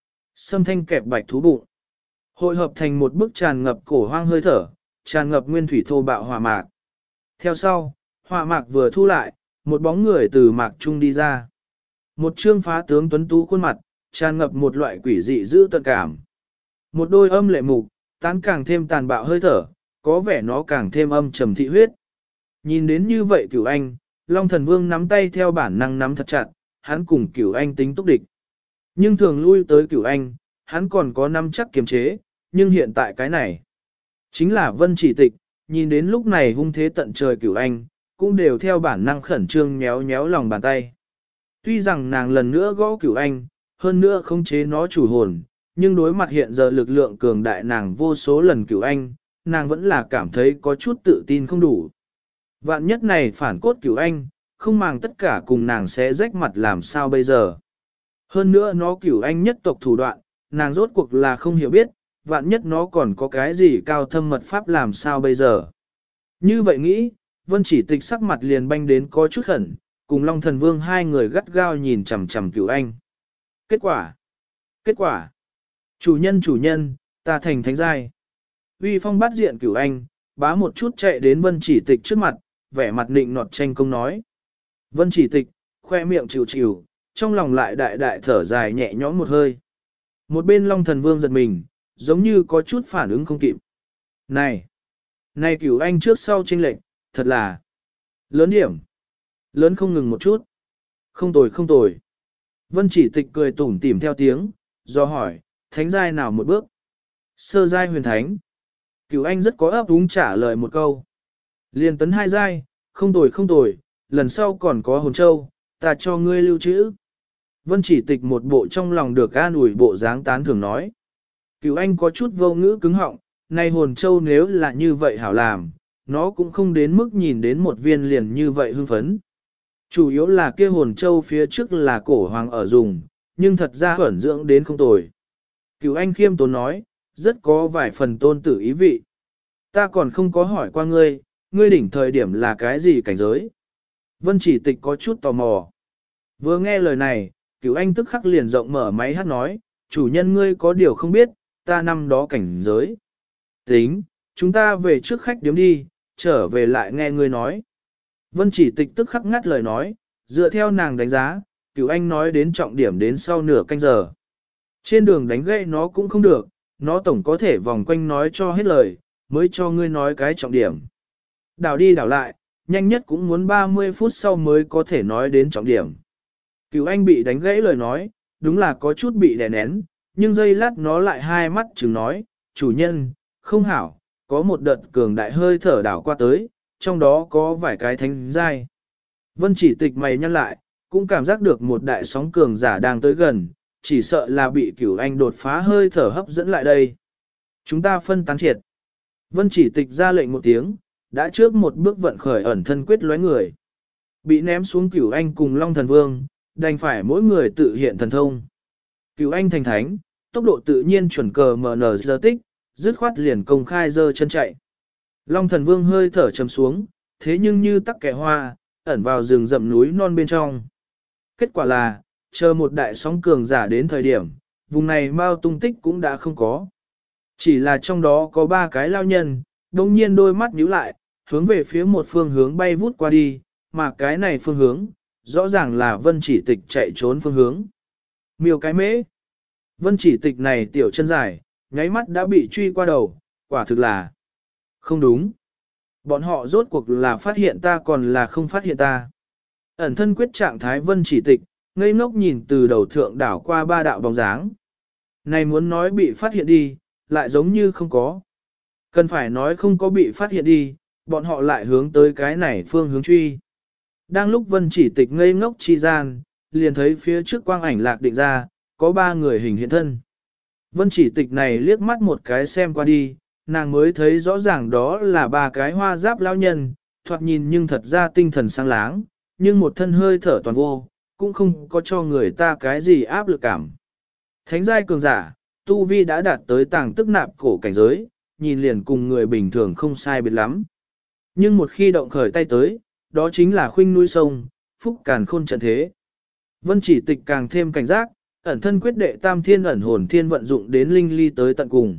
sâm thanh kẹp bạch thú bụng, hội hợp thành một bức tràn ngập cổ hoang hơi thở, tràn ngập nguyên thủy thô bạo hỏa mạc. Theo sau, hỏa mạc vừa thu lại, một bóng người từ mạc trung đi ra. Một trương phá tướng tuấn tú khuôn mặt, tràn ngập một loại quỷ dị giữ tận cảm. Một đôi âm lệ mục, tán càng thêm tàn bạo hơi thở, có vẻ nó càng thêm âm trầm thị huyết. Nhìn đến như vậy Cửu Anh, Long Thần Vương nắm tay theo bản năng nắm thật chặt, hắn cùng Cửu Anh tính túc địch. Nhưng thường lui tới Cửu Anh, hắn còn có nắm chắc kiềm chế, nhưng hiện tại cái này, chính là Vân Chỉ Tịch, nhìn đến lúc này hung thế tận trời Cửu Anh, cũng đều theo bản năng khẩn trương nhéo nhéo lòng bàn tay. Tuy rằng nàng lần nữa gõ Cửu Anh, hơn nữa khống chế nó chủ hồn, nhưng đối mặt hiện giờ lực lượng cường đại nàng vô số lần Cửu Anh, nàng vẫn là cảm thấy có chút tự tin không đủ. Vạn nhất này phản cốt Cửu Anh, không màng tất cả cùng nàng sẽ rách mặt làm sao bây giờ. Hơn nữa nó Cửu Anh nhất tộc thủ đoạn, nàng rốt cuộc là không hiểu biết, vạn nhất nó còn có cái gì cao thâm mật pháp làm sao bây giờ. Như vậy nghĩ, Vân Chỉ Tịch sắc mặt liền banh đến có chút khẩn, cùng Long Thần Vương hai người gắt gao nhìn chằm chằm Cửu Anh. Kết quả, chủ nhân, ta thành thánh giai. Uy phong bắt diện Cửu Anh, bá một chút chạy đến Vân Chỉ Tịch trước mặt, vẻ mặt nịnh nọt tranh công nói. Vân Chỉ Tịch, khoe miệng chịu chịu, trong lòng lại đại đại thở dài nhẹ nhõm một hơi. Một bên Long Thần Vương giật mình, giống như có chút phản ứng không kịp. Này Cửu Anh trước sau chênh lệch, thật là lớn điểm. Lớn không ngừng một chút. Không tồi. Vân Chỉ Tịch cười tủm tỉm theo tiếng, do hỏi, thánh giai nào một bước? Sơ giai huyền thánh. Cửu Anh rất có ấp úng trả lời một câu. Liên tấn hai giai, không tồi, lần sau còn có hồn châu, ta cho ngươi lưu trữ. Vân Chỉ Tịch một bộ trong lòng được an ủi bộ dáng tán thưởng nói. Cửu Anh có chút vô ngữ cứng họng, nay hồn châu nếu là như vậy hảo làm, nó cũng không đến mức nhìn đến một viên liền như vậy hưng phấn. Chủ yếu là kia hồn châu phía trước là cổ hoàng ở dùng, nhưng thật ra ẩn dưỡng đến không tồi. Cửu Anh khiêm tốn nói, rất có vài phần tôn tử ý vị. Ta còn không có hỏi qua ngươi đỉnh thời điểm là cái gì cảnh giới? Vân Chỉ Tịch có chút tò mò. Vừa nghe lời này, Cửu Anh tức khắc liền rộng mở máy hát nói, chủ nhân ngươi có điều không biết, ta năm đó cảnh giới. Tính, chúng ta về trước khách điếm đi, trở về lại nghe ngươi nói. Vân Chỉ Tịch tức khắc ngắt lời nói, dựa theo nàng đánh giá, Cửu Anh nói đến trọng điểm đến sau nửa canh giờ. Trên đường đánh gãy nó cũng không được, nó tổng có thể vòng quanh nói cho hết lời, mới cho ngươi nói cái trọng điểm. Đảo đi đảo lại, nhanh nhất cũng muốn 30 phút sau mới có thể nói đến trọng điểm. Cửu Anh bị đánh gãy lời nói, đúng là có chút bị đè nén, nhưng giây lát nó lại hai mắt chừng nói, chủ nhân, không hảo, có một đợt cường đại hơi thở đảo qua tới, trong đó có vài cái thánh giai. Vân Chỉ Tịch mày nhăn lại, cũng cảm giác được một đại sóng cường giả đang tới gần, chỉ sợ là bị Cửu Anh đột phá hơi thở hấp dẫn lại đây. Chúng ta phân tán triệt. Vân Chỉ Tịch ra lệnh một tiếng, đã trước một bước vận khởi ẩn thân quyết lóe người. Bị ném xuống Cửu Anh cùng Long Thần Vương, đành phải mỗi người tự hiện thần thông. Cửu Anh thành thánh, tốc độ tự nhiên chuẩn cờ MN giờ tích, dứt khoát liền công khai giơ chân chạy. Long Thần Vương hơi thở trầm xuống, thế nhưng như tắc kẻ hoa, ẩn vào rừng rậm núi non bên trong. Kết quả là, chờ một đại sóng cường giả đến thời điểm, vùng này mau tung tích cũng đã không có. Chỉ là trong đó có 3 cái lao nhân, đồng nhiên đôi mắt nhíu lại, hướng về phía một phương hướng bay vút qua đi, mà cái này phương hướng, rõ ràng là Vân Chỉ Tịch chạy trốn phương hướng. Miêu cái mễ. Vân Chỉ Tịch này tiểu chân dài, nháy mắt đã bị truy qua đầu, quả thực là không đúng. Bọn họ rốt cuộc là phát hiện ta còn là không phát hiện ta. Ẩn thân quyết trạng thái Vân Chỉ Tịch, ngây ngốc nhìn từ đầu thượng đảo qua ba đạo bóng dáng. Này muốn nói bị phát hiện đi, lại giống như không có. Cần phải nói không có bị phát hiện đi, bọn họ lại hướng tới cái này phương hướng truy. Đang lúc Vân Chỉ Tịch ngây ngốc chi gian, liền thấy phía trước quang ảnh lạc định ra, có ba người hình hiện thân. Vân Chỉ Tịch này liếc mắt một cái xem qua đi, nàng mới thấy rõ ràng đó là ba cái hoa giáp lão nhân, thoạt nhìn nhưng thật ra tinh thần sáng láng, nhưng một thân hơi thở toàn vô, cũng không có cho người ta cái gì áp lực cảm. Thánh giai cường giả, tu vi đã đạt tới tàng tức nạp cổ cảnh giới, nhìn liền cùng người bình thường không sai biệt lắm. Nhưng một khi động khởi tay tới, đó chính là khuynh núi sông, phúc càn khôn trận thế. Vân Chỉ Tịch càng thêm cảnh giác, ẩn thân quyết đệ tam thiên ẩn hồn thiên vận dụng đến linh ly tới tận cùng.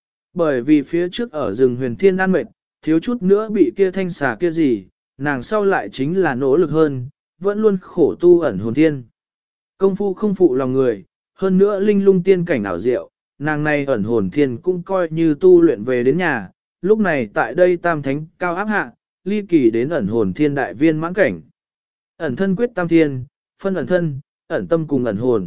Bởi vì phía trước ở rừng huyền thiên an mệt, thiếu chút nữa bị kia thanh xà kia gì, nàng sau lại chính là nỗ lực hơn, vẫn luôn khổ tu ẩn hồn thiên. Công phu không phụ lòng người, hơn nữa linh lung tiên cảnh ảo diệu, nàng này ẩn hồn thiên cũng coi như tu luyện về đến nhà, lúc này tại đây tam thánh cao áp hạ, ly kỳ đến ẩn hồn thiên đại viên mãn cảnh. Ẩn thân quyết tam thiên, phân ẩn thân, ẩn tâm cùng ẩn hồn.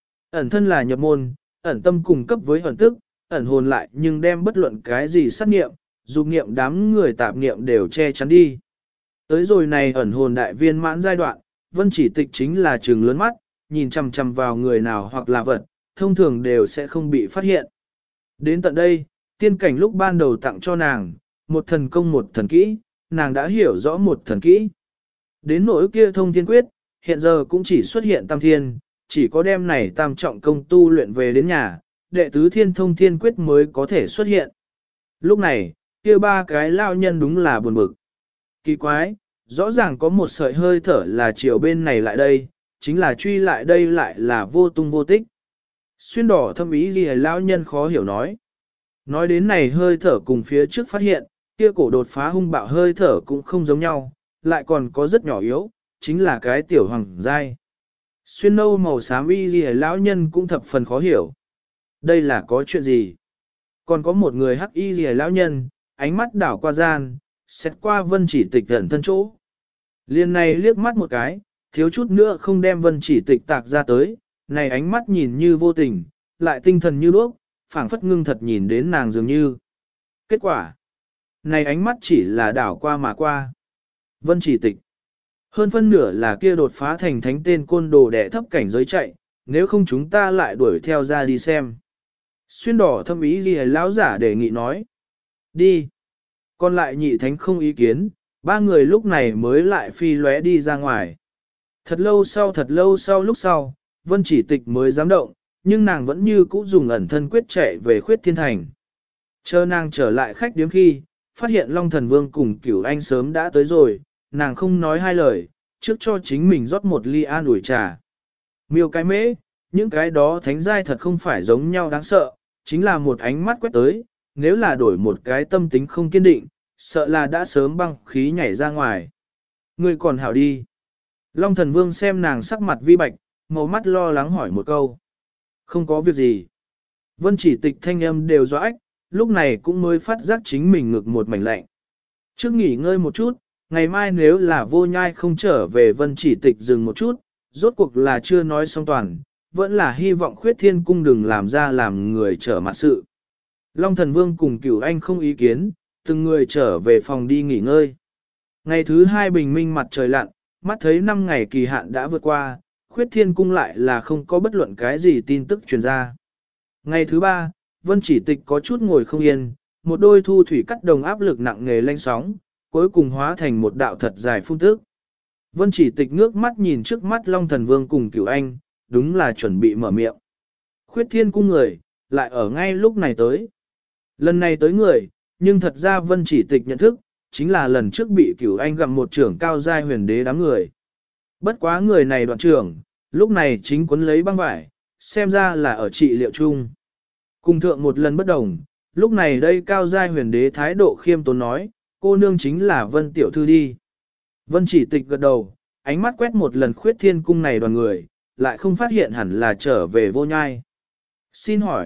Ẩn thân là nhập môn, ẩn tâm cùng cấp với ẩn tức, ẩn hồn lại nhưng đem bất luận cái gì sát nghiệm, dục nghiệm đám người tạp nghiệm đều che chắn đi. Tới rồi này ẩn hồn đại viên mãn giai đoạn, Vân Chỉ Tịch chính là trừng lớn mắt, nhìn chằm chằm vào người nào hoặc là vật, thông thường đều sẽ không bị phát hiện. Đến tận đây, tiên cảnh lúc ban đầu tặng cho nàng, một thần công một thần kỹ, nàng đã hiểu rõ một thần kỹ. Đến nỗi kia thông thiên quyết, hiện giờ cũng chỉ xuất hiện tam thiên, chỉ có đem này tam trọng công tu luyện về đến nhà, đệ tứ thiên thông thiên quyết mới có thể xuất hiện. Lúc này, kia ba cái lao nhân đúng là buồn bực. Kỳ quái, rõ ràng có một sợi hơi thở là chiều bên này lại đây, chính là truy lại đây lại là vô tung vô tích. Xuyên đỏ thâm ý gì lao nhân khó hiểu nói. Nói đến này hơi thở cùng phía trước phát hiện, kia cổ đột phá hung bạo hơi thở cũng không giống nhau, lại còn có rất nhỏ yếu, chính là cái tiểu hoàng giai. Xuyên nâu màu xám y gì lão nhân cũng thập phần khó hiểu. Đây là có chuyện gì? Còn có một người hắc y gì lão nhân, ánh mắt đảo qua gian, xét qua Vân Chỉ Tịch gần thân chỗ. Liên này liếc mắt một cái, thiếu chút nữa không đem Vân Chỉ Tịch tạc ra tới, này ánh mắt nhìn như vô tình, lại tinh thần như đuốc, phảng phất ngưng thật nhìn đến nàng dường như. Kết quả, này ánh mắt chỉ là đảo qua mà qua. Vân Chỉ Tịch. Hơn phân nửa là kia đột phá thành thánh tên côn đồ đẻ thấp cảnh giới chạy, nếu không chúng ta lại đuổi theo ra đi xem. Xuyên đỏ thâm ý gì lão giả đề nghị nói. Đi. Còn lại nhị thánh không ý kiến, ba người lúc này mới lại phi lóe đi ra ngoài. Thật lâu sau lúc sau, Vân Chỉ Tịch mới dám động, nhưng nàng vẫn như cũ dùng ẩn thân quyết chạy về khuyết thiên thành. Chờ nàng trở lại khách điếm khi, phát hiện Long Thần Vương cùng Cửu Anh sớm đã tới rồi, nàng không nói hai lời, trước cho chính mình rót một ly an ủi trà. Miêu cái mễ, những cái đó thánh giai thật không phải giống nhau đáng sợ, chính là một ánh mắt quét tới, nếu là đổi một cái tâm tính không kiên định, sợ là đã sớm băng khí nhảy ra ngoài. Ngươi còn hảo đi. Long Thần Vương xem nàng sắc mặt vi bạch, màu mắt lo lắng hỏi một câu. Không có việc gì. Vân Chỉ Tịch thanh âm đều rõ ách, lúc này cũng mới phát giác chính mình ngực một mảnh lạnh. Trước nghỉ ngơi một chút, ngày mai nếu là vô nhai không trở về Vân Chỉ Tịch dừng một chút, rốt cuộc là chưa nói xong toàn, vẫn là hy vọng khuyết thiên cung đừng làm ra làm người trở mặt sự. Long Thần Vương cùng Cửu Anh không ý kiến, từng người trở về phòng đi nghỉ ngơi. Ngày thứ hai bình minh mặt trời lặn, mắt thấy 5 ngày kỳ hạn đã vượt qua, khuyết thiên cung lại là không có bất luận cái gì tin tức truyền ra. Ngày thứ ba, Vân Chỉ Tịch có chút ngồi không yên, một đôi thu thủy cắt đồng áp lực nặng nề lanh sóng, cuối cùng hóa thành một đạo thật dài phun tức. Vân Chỉ Tịch ngước mắt nhìn trước mắt Long Thần Vương cùng Cửu Anh, đúng là chuẩn bị mở miệng. Khuyết thiên cung người, lại ở ngay lúc này tới. Lần này tới người, nhưng thật ra Vân Chỉ Tịch nhận thức, chính là lần trước bị Cửu Anh gặm một trưởng cao giai huyền đế đám người. Bất quá người này đoạn trưởng, lúc này chính quấn lấy băng vải, xem ra là ở trị liệu chung. Cùng thượng một lần bất đồng, lúc này đây cao giai huyền đế thái độ khiêm tốn nói, cô nương chính là Vân Tiểu Thư đi. Vân Chỉ Tịch gật đầu, ánh mắt quét một lần khuyết thiên cung này đoàn người, lại không phát hiện hẳn là trở về vô nhai. Xin hỏi,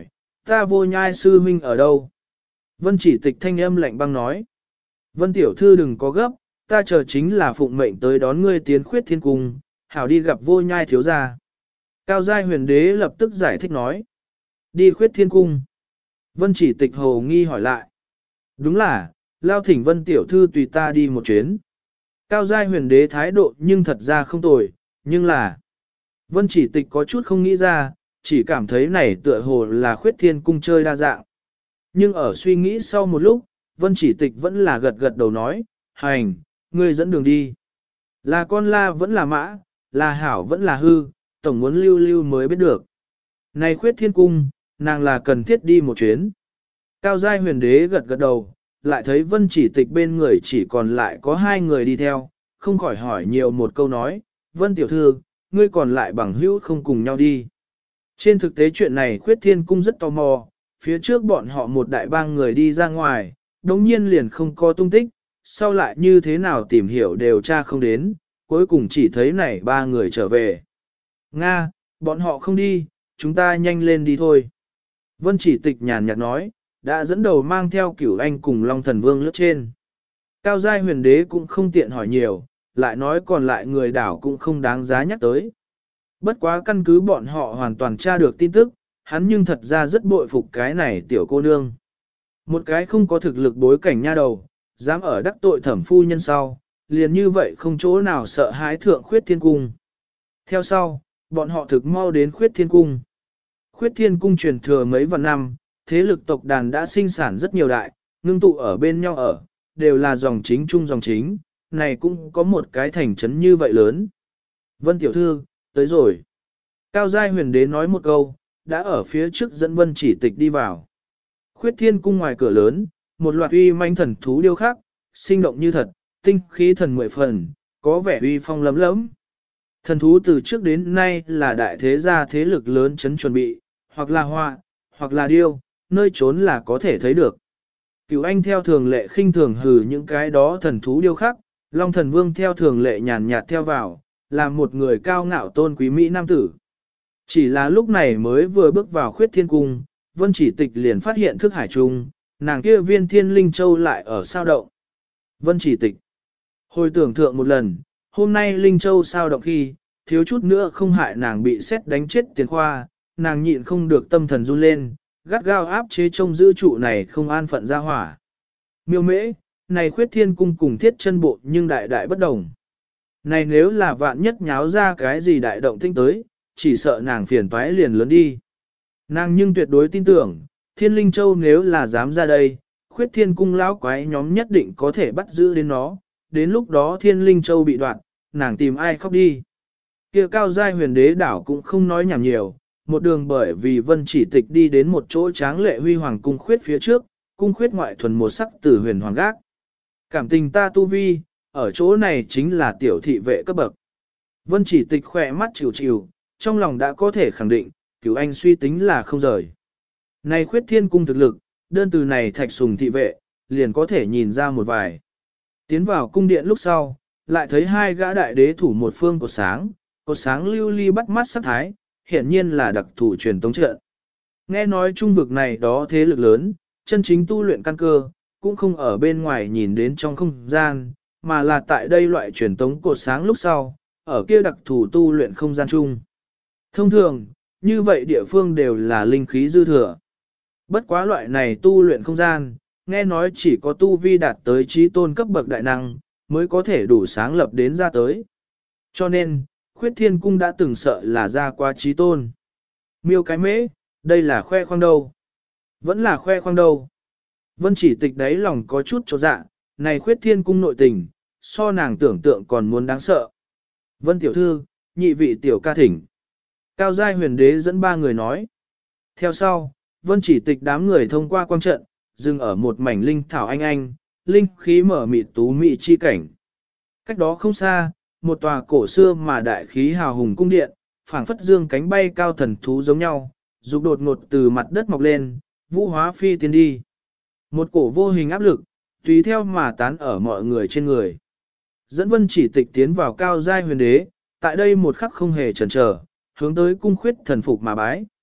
Ta Vô Nhai sư huynh ở đâu? Vân Chỉ Tịch thanh âm lạnh băng nói. Vân tiểu thư đừng có gấp, ta chờ chính là phụng mệnh tới đón ngươi tiến Khuyết Thiên Cung, hảo đi gặp Vô Nhai thiếu gia. Cao giai huyền đế lập tức giải thích nói. Đi Khuyết Thiên Cung. Vân Chỉ Tịch hồ nghi hỏi lại. Đúng là, lao thỉnh Vân tiểu thư tùy ta đi một chuyến. Cao giai huyền đế thái độ nhưng thật ra không tồi, nhưng là... Vân Chỉ Tịch có chút không nghĩ ra, chỉ cảm thấy này tựa hồ là Khuyết Thiên Cung chơi đa dạng. Nhưng ở suy nghĩ sau một lúc, Vân Chỉ Tịch vẫn là gật gật đầu nói, hành, ngươi dẫn đường đi. Là con la vẫn là mã, là hảo vẫn là hư, tổng muốn lưu lưu mới biết được. Này Khuyết Thiên Cung, nàng là cần thiết đi một chuyến. Cao giai huyền đế gật gật đầu, lại thấy Vân Chỉ Tịch bên người chỉ còn lại có 2 người đi theo, không khỏi hỏi nhiều một câu nói, Vân tiểu thư, ngươi còn lại bằng hữu không cùng nhau đi. Trên thực tế chuyện này Khuyết Thiên Cung rất tò mò, phía trước bọn họ một đại bang người đi ra ngoài, đống nhiên liền không có tung tích, sau lại như thế nào tìm hiểu đều tra không đến, cuối cùng chỉ thấy này 3 người trở về. Nga, bọn họ không đi, chúng ta nhanh lên đi thôi. Vân Chỉ Tịch nhàn nhạt nói, đã dẫn đầu mang theo Cửu Anh cùng Long Thần Vương lướt trên. Cao giai huyền đế cũng không tiện hỏi nhiều, lại nói còn lại người đảo cũng không đáng giá nhắc tới. Bất quá căn cứ bọn họ hoàn toàn tra được tin tức, hắn nhưng thật ra rất bội phục cái này tiểu cô nương. Một cái không có thực lực bối cảnh nha đầu, dám ở đắc tội thẩm phu nhân sau, liền như vậy không chỗ nào sợ hãi thượng Khuyết Thiên Cung. Theo sau, bọn họ thực mau đến Khuyết Thiên Cung. Khuyết Thiên Cung truyền thừa mấy vạn năm, thế lực tộc đàn đã sinh sản rất nhiều đại, ngưng tụ ở bên nhau ở, đều là dòng chính chung dòng chính, này cũng có một cái thành trấn như vậy lớn. Vân tiểu thư, tới rồi. Cao giai huyền đế nói một câu, đã ở phía trước dẫn Vân Chỉ Tịch đi vào. Khuyết Thiên Cung ngoài cửa lớn, một loạt uy manh thần thú điêu khắc, sinh động như thật, tinh khí thần 10 phần, có vẻ uy phong lấm lấm. Thần thú từ trước đến nay là đại thế gia thế lực lớn chấn chuẩn bị, hoặc là họa, hoặc là điêu, nơi trốn là có thể thấy được. Cửu Anh theo thường lệ khinh thường hừ những cái đó thần thú điêu khắc, Long Thần Vương theo thường lệ nhàn nhạt theo vào, là một người cao ngạo tôn quý Mỹ nam tử. Chỉ là lúc này mới vừa bước vào Khuyết Thiên Cung, Vân Chỉ Tịch liền phát hiện thức hải trung, nàng kia viên thiên linh châu lại ở sao động. Vân Chỉ Tịch hồi tưởng thượng một lần, hôm nay linh châu sao động khi, thiếu chút nữa không hại nàng bị xét đánh chết tiền khoa, nàng nhịn không được tâm thần run lên, gắt gao áp chế trông giữ trụ này không an phận ra hỏa. Miêu mễ, này Khuyết Thiên Cung cùng Thiết Chân Bộ nhưng đại đại bất đồng. Này nếu là vạn nhất nháo ra cái gì đại động tinh tới, chỉ sợ nàng phiền toái liền lớn đi. Nàng nhưng tuyệt đối tin tưởng, Thiên Linh Châu nếu là dám ra đây, Khuyết Thiên Cung lão quái nhóm nhất định có thể bắt giữ đến nó, đến lúc đó Thiên Linh Châu bị đoạt, nàng tìm ai khóc đi. Kia cao giai huyền đế đảo cũng không nói nhảm nhiều, một đường bởi vì Vân Chỉ Tịch đi đến một chỗ tráng lệ huy hoàng cung khuyết phía trước, cung khuyết ngoại thuần một sắc tử huyền hoàng gác. Cảm tình ta tu vi, ở chỗ này chính là tiểu thị vệ cấp bậc. Vân Chỉ Tịch khỏe mắt chịu chịu, trong lòng đã có thể khẳng định, Cửu Anh suy tính là không rời. Này Khuyết Thiên Cung thực lực, đơn từ này thạch sùng thị vệ, liền có thể nhìn ra một vài. Tiến vào cung điện lúc sau, lại thấy 2 gã đại đế thủ một phương cột sáng lưu ly bắt mắt sắc thái, hiển nhiên là đặc thủ truyền tống trận. Nghe nói trung vực này đó thế lực lớn, chân chính tu luyện căn cơ, cũng không ở bên ngoài nhìn đến trong không gian, mà là tại đây loại truyền tống cột sáng lúc sau, ở kia đặc thủ tu luyện không gian chung. Thông thường, như vậy địa phương đều là linh khí dư thừa. Bất quá loại này tu luyện không gian, nghe nói chỉ có tu vi đạt tới trí tôn cấp bậc đại năng, mới có thể đủ sáng lập đến ra tới. Cho nên, Khuyết Thiên Cung đã từng sợ là ra qua trí tôn. Miêu cái mễ, đây là khoe khoang đâu. Vẫn là khoe khoang đâu. Vân Chỉ Tịch đấy lòng có chút chột dạ, này Khuyết Thiên Cung nội tình, so nàng tưởng tượng còn muốn đáng sợ. Vân tiểu thư, nhị vị tiểu ca thỉnh. Cao giai huyền đế dẫn 3 người nói. Theo sau, Vân Chỉ Tịch đám người thông qua quang trận, dừng ở một mảnh linh thảo anh, linh khí mở mịt tú mị chi cảnh. Cách đó không xa, một tòa cổ xưa mà đại khí hào hùng cung điện, phảng phất dương cánh bay cao thần thú giống nhau, dục đột ngột từ mặt đất mọc lên, vũ hóa phi tiến đi. Một cổ vô hình áp lực, tùy theo mà tán ở mọi người trên người. Dẫn Vân Chỉ Tịch tiến vào cao giai huyền đế, tại đây một khắc không hề chần chờ, hướng tới cung khuyết thần phục mà bái.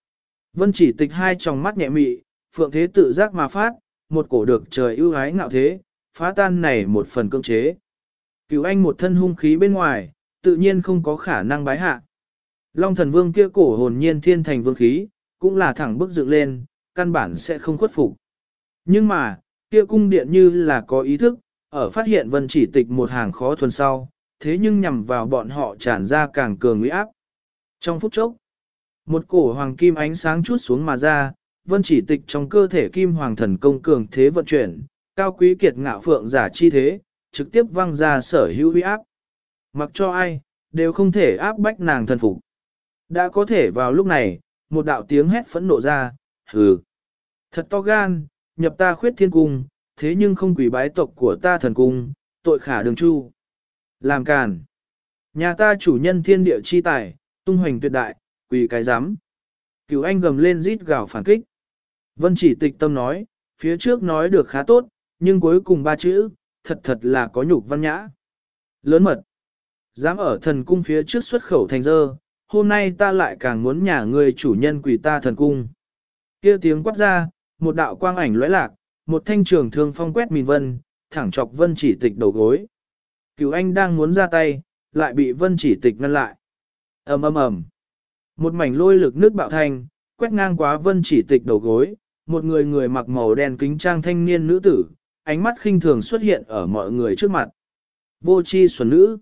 Vân chỉ tịch hai tròng mắt nhẹ mị, phượng thế tự giác mà phát, một cổ được trời ưu ái ngạo thế, phá tan này một phần cưỡng chế. Cửu anh một thân hung khí bên ngoài, tự nhiên không có khả năng bái hạ. Long thần vương kia cổ hồn nhiên thiên thành vương khí, cũng là thẳng bước dựng lên, căn bản sẽ không khuất phục. Nhưng mà, kia cung điện như là có ý thức, ở phát hiện vân chỉ tịch một hàng khó thuần sau, thế nhưng nhằm vào bọn họ tràn ra càng cường uy áp. Trong phút chốc, một cổ hoàng kim ánh sáng chút xuống mà ra, vân chỉ tịch trong cơ thể kim hoàng thần công cường thế vận chuyển, cao quý kiệt ngạo phượng giả chi thế, trực tiếp văng ra sở hữu uy áp. Mặc cho ai, đều không thể áp bách nàng thần phục. Đã có thể vào lúc này, một đạo tiếng hét phẫn nộ ra, hừ. Thật to gan, nhập ta khuyết thiên cung, thế nhưng không quỷ bái tộc của ta thần cung, tội khả đường chu. Làm càn. Nhà ta chủ nhân thiên địa chi tài, tung hoành tuyệt đại, quỷ cái giám. Cửu anh gầm lên rít gào phản kích. Vân chỉ tịch tâm nói, phía trước nói được khá tốt, nhưng cuối cùng ba chữ, thật là có nhục văn nhã. Lớn mật. Dám ở thần cung phía trước xuất khẩu thành dơ, hôm nay ta lại càng muốn nhà người chủ nhân quỷ ta thần cung. Kia tiếng quát ra, một đạo quang ảnh lóe lạc, một thanh trường thương phong quét mìn vân, thẳng chọc vân chỉ tịch đầu gối. Cửu anh đang muốn ra tay, lại bị vân chỉ tịch ngăn lại. ầm ầm ầm, một mảnh lôi lực nước bạo thanh, quét ngang quá vân chỉ tịch đầu gối, một người mặc màu đen kính trang thanh niên nữ tử, ánh mắt khinh thường xuất hiện ở mọi người trước mặt. Vô chi xuẩn nữ.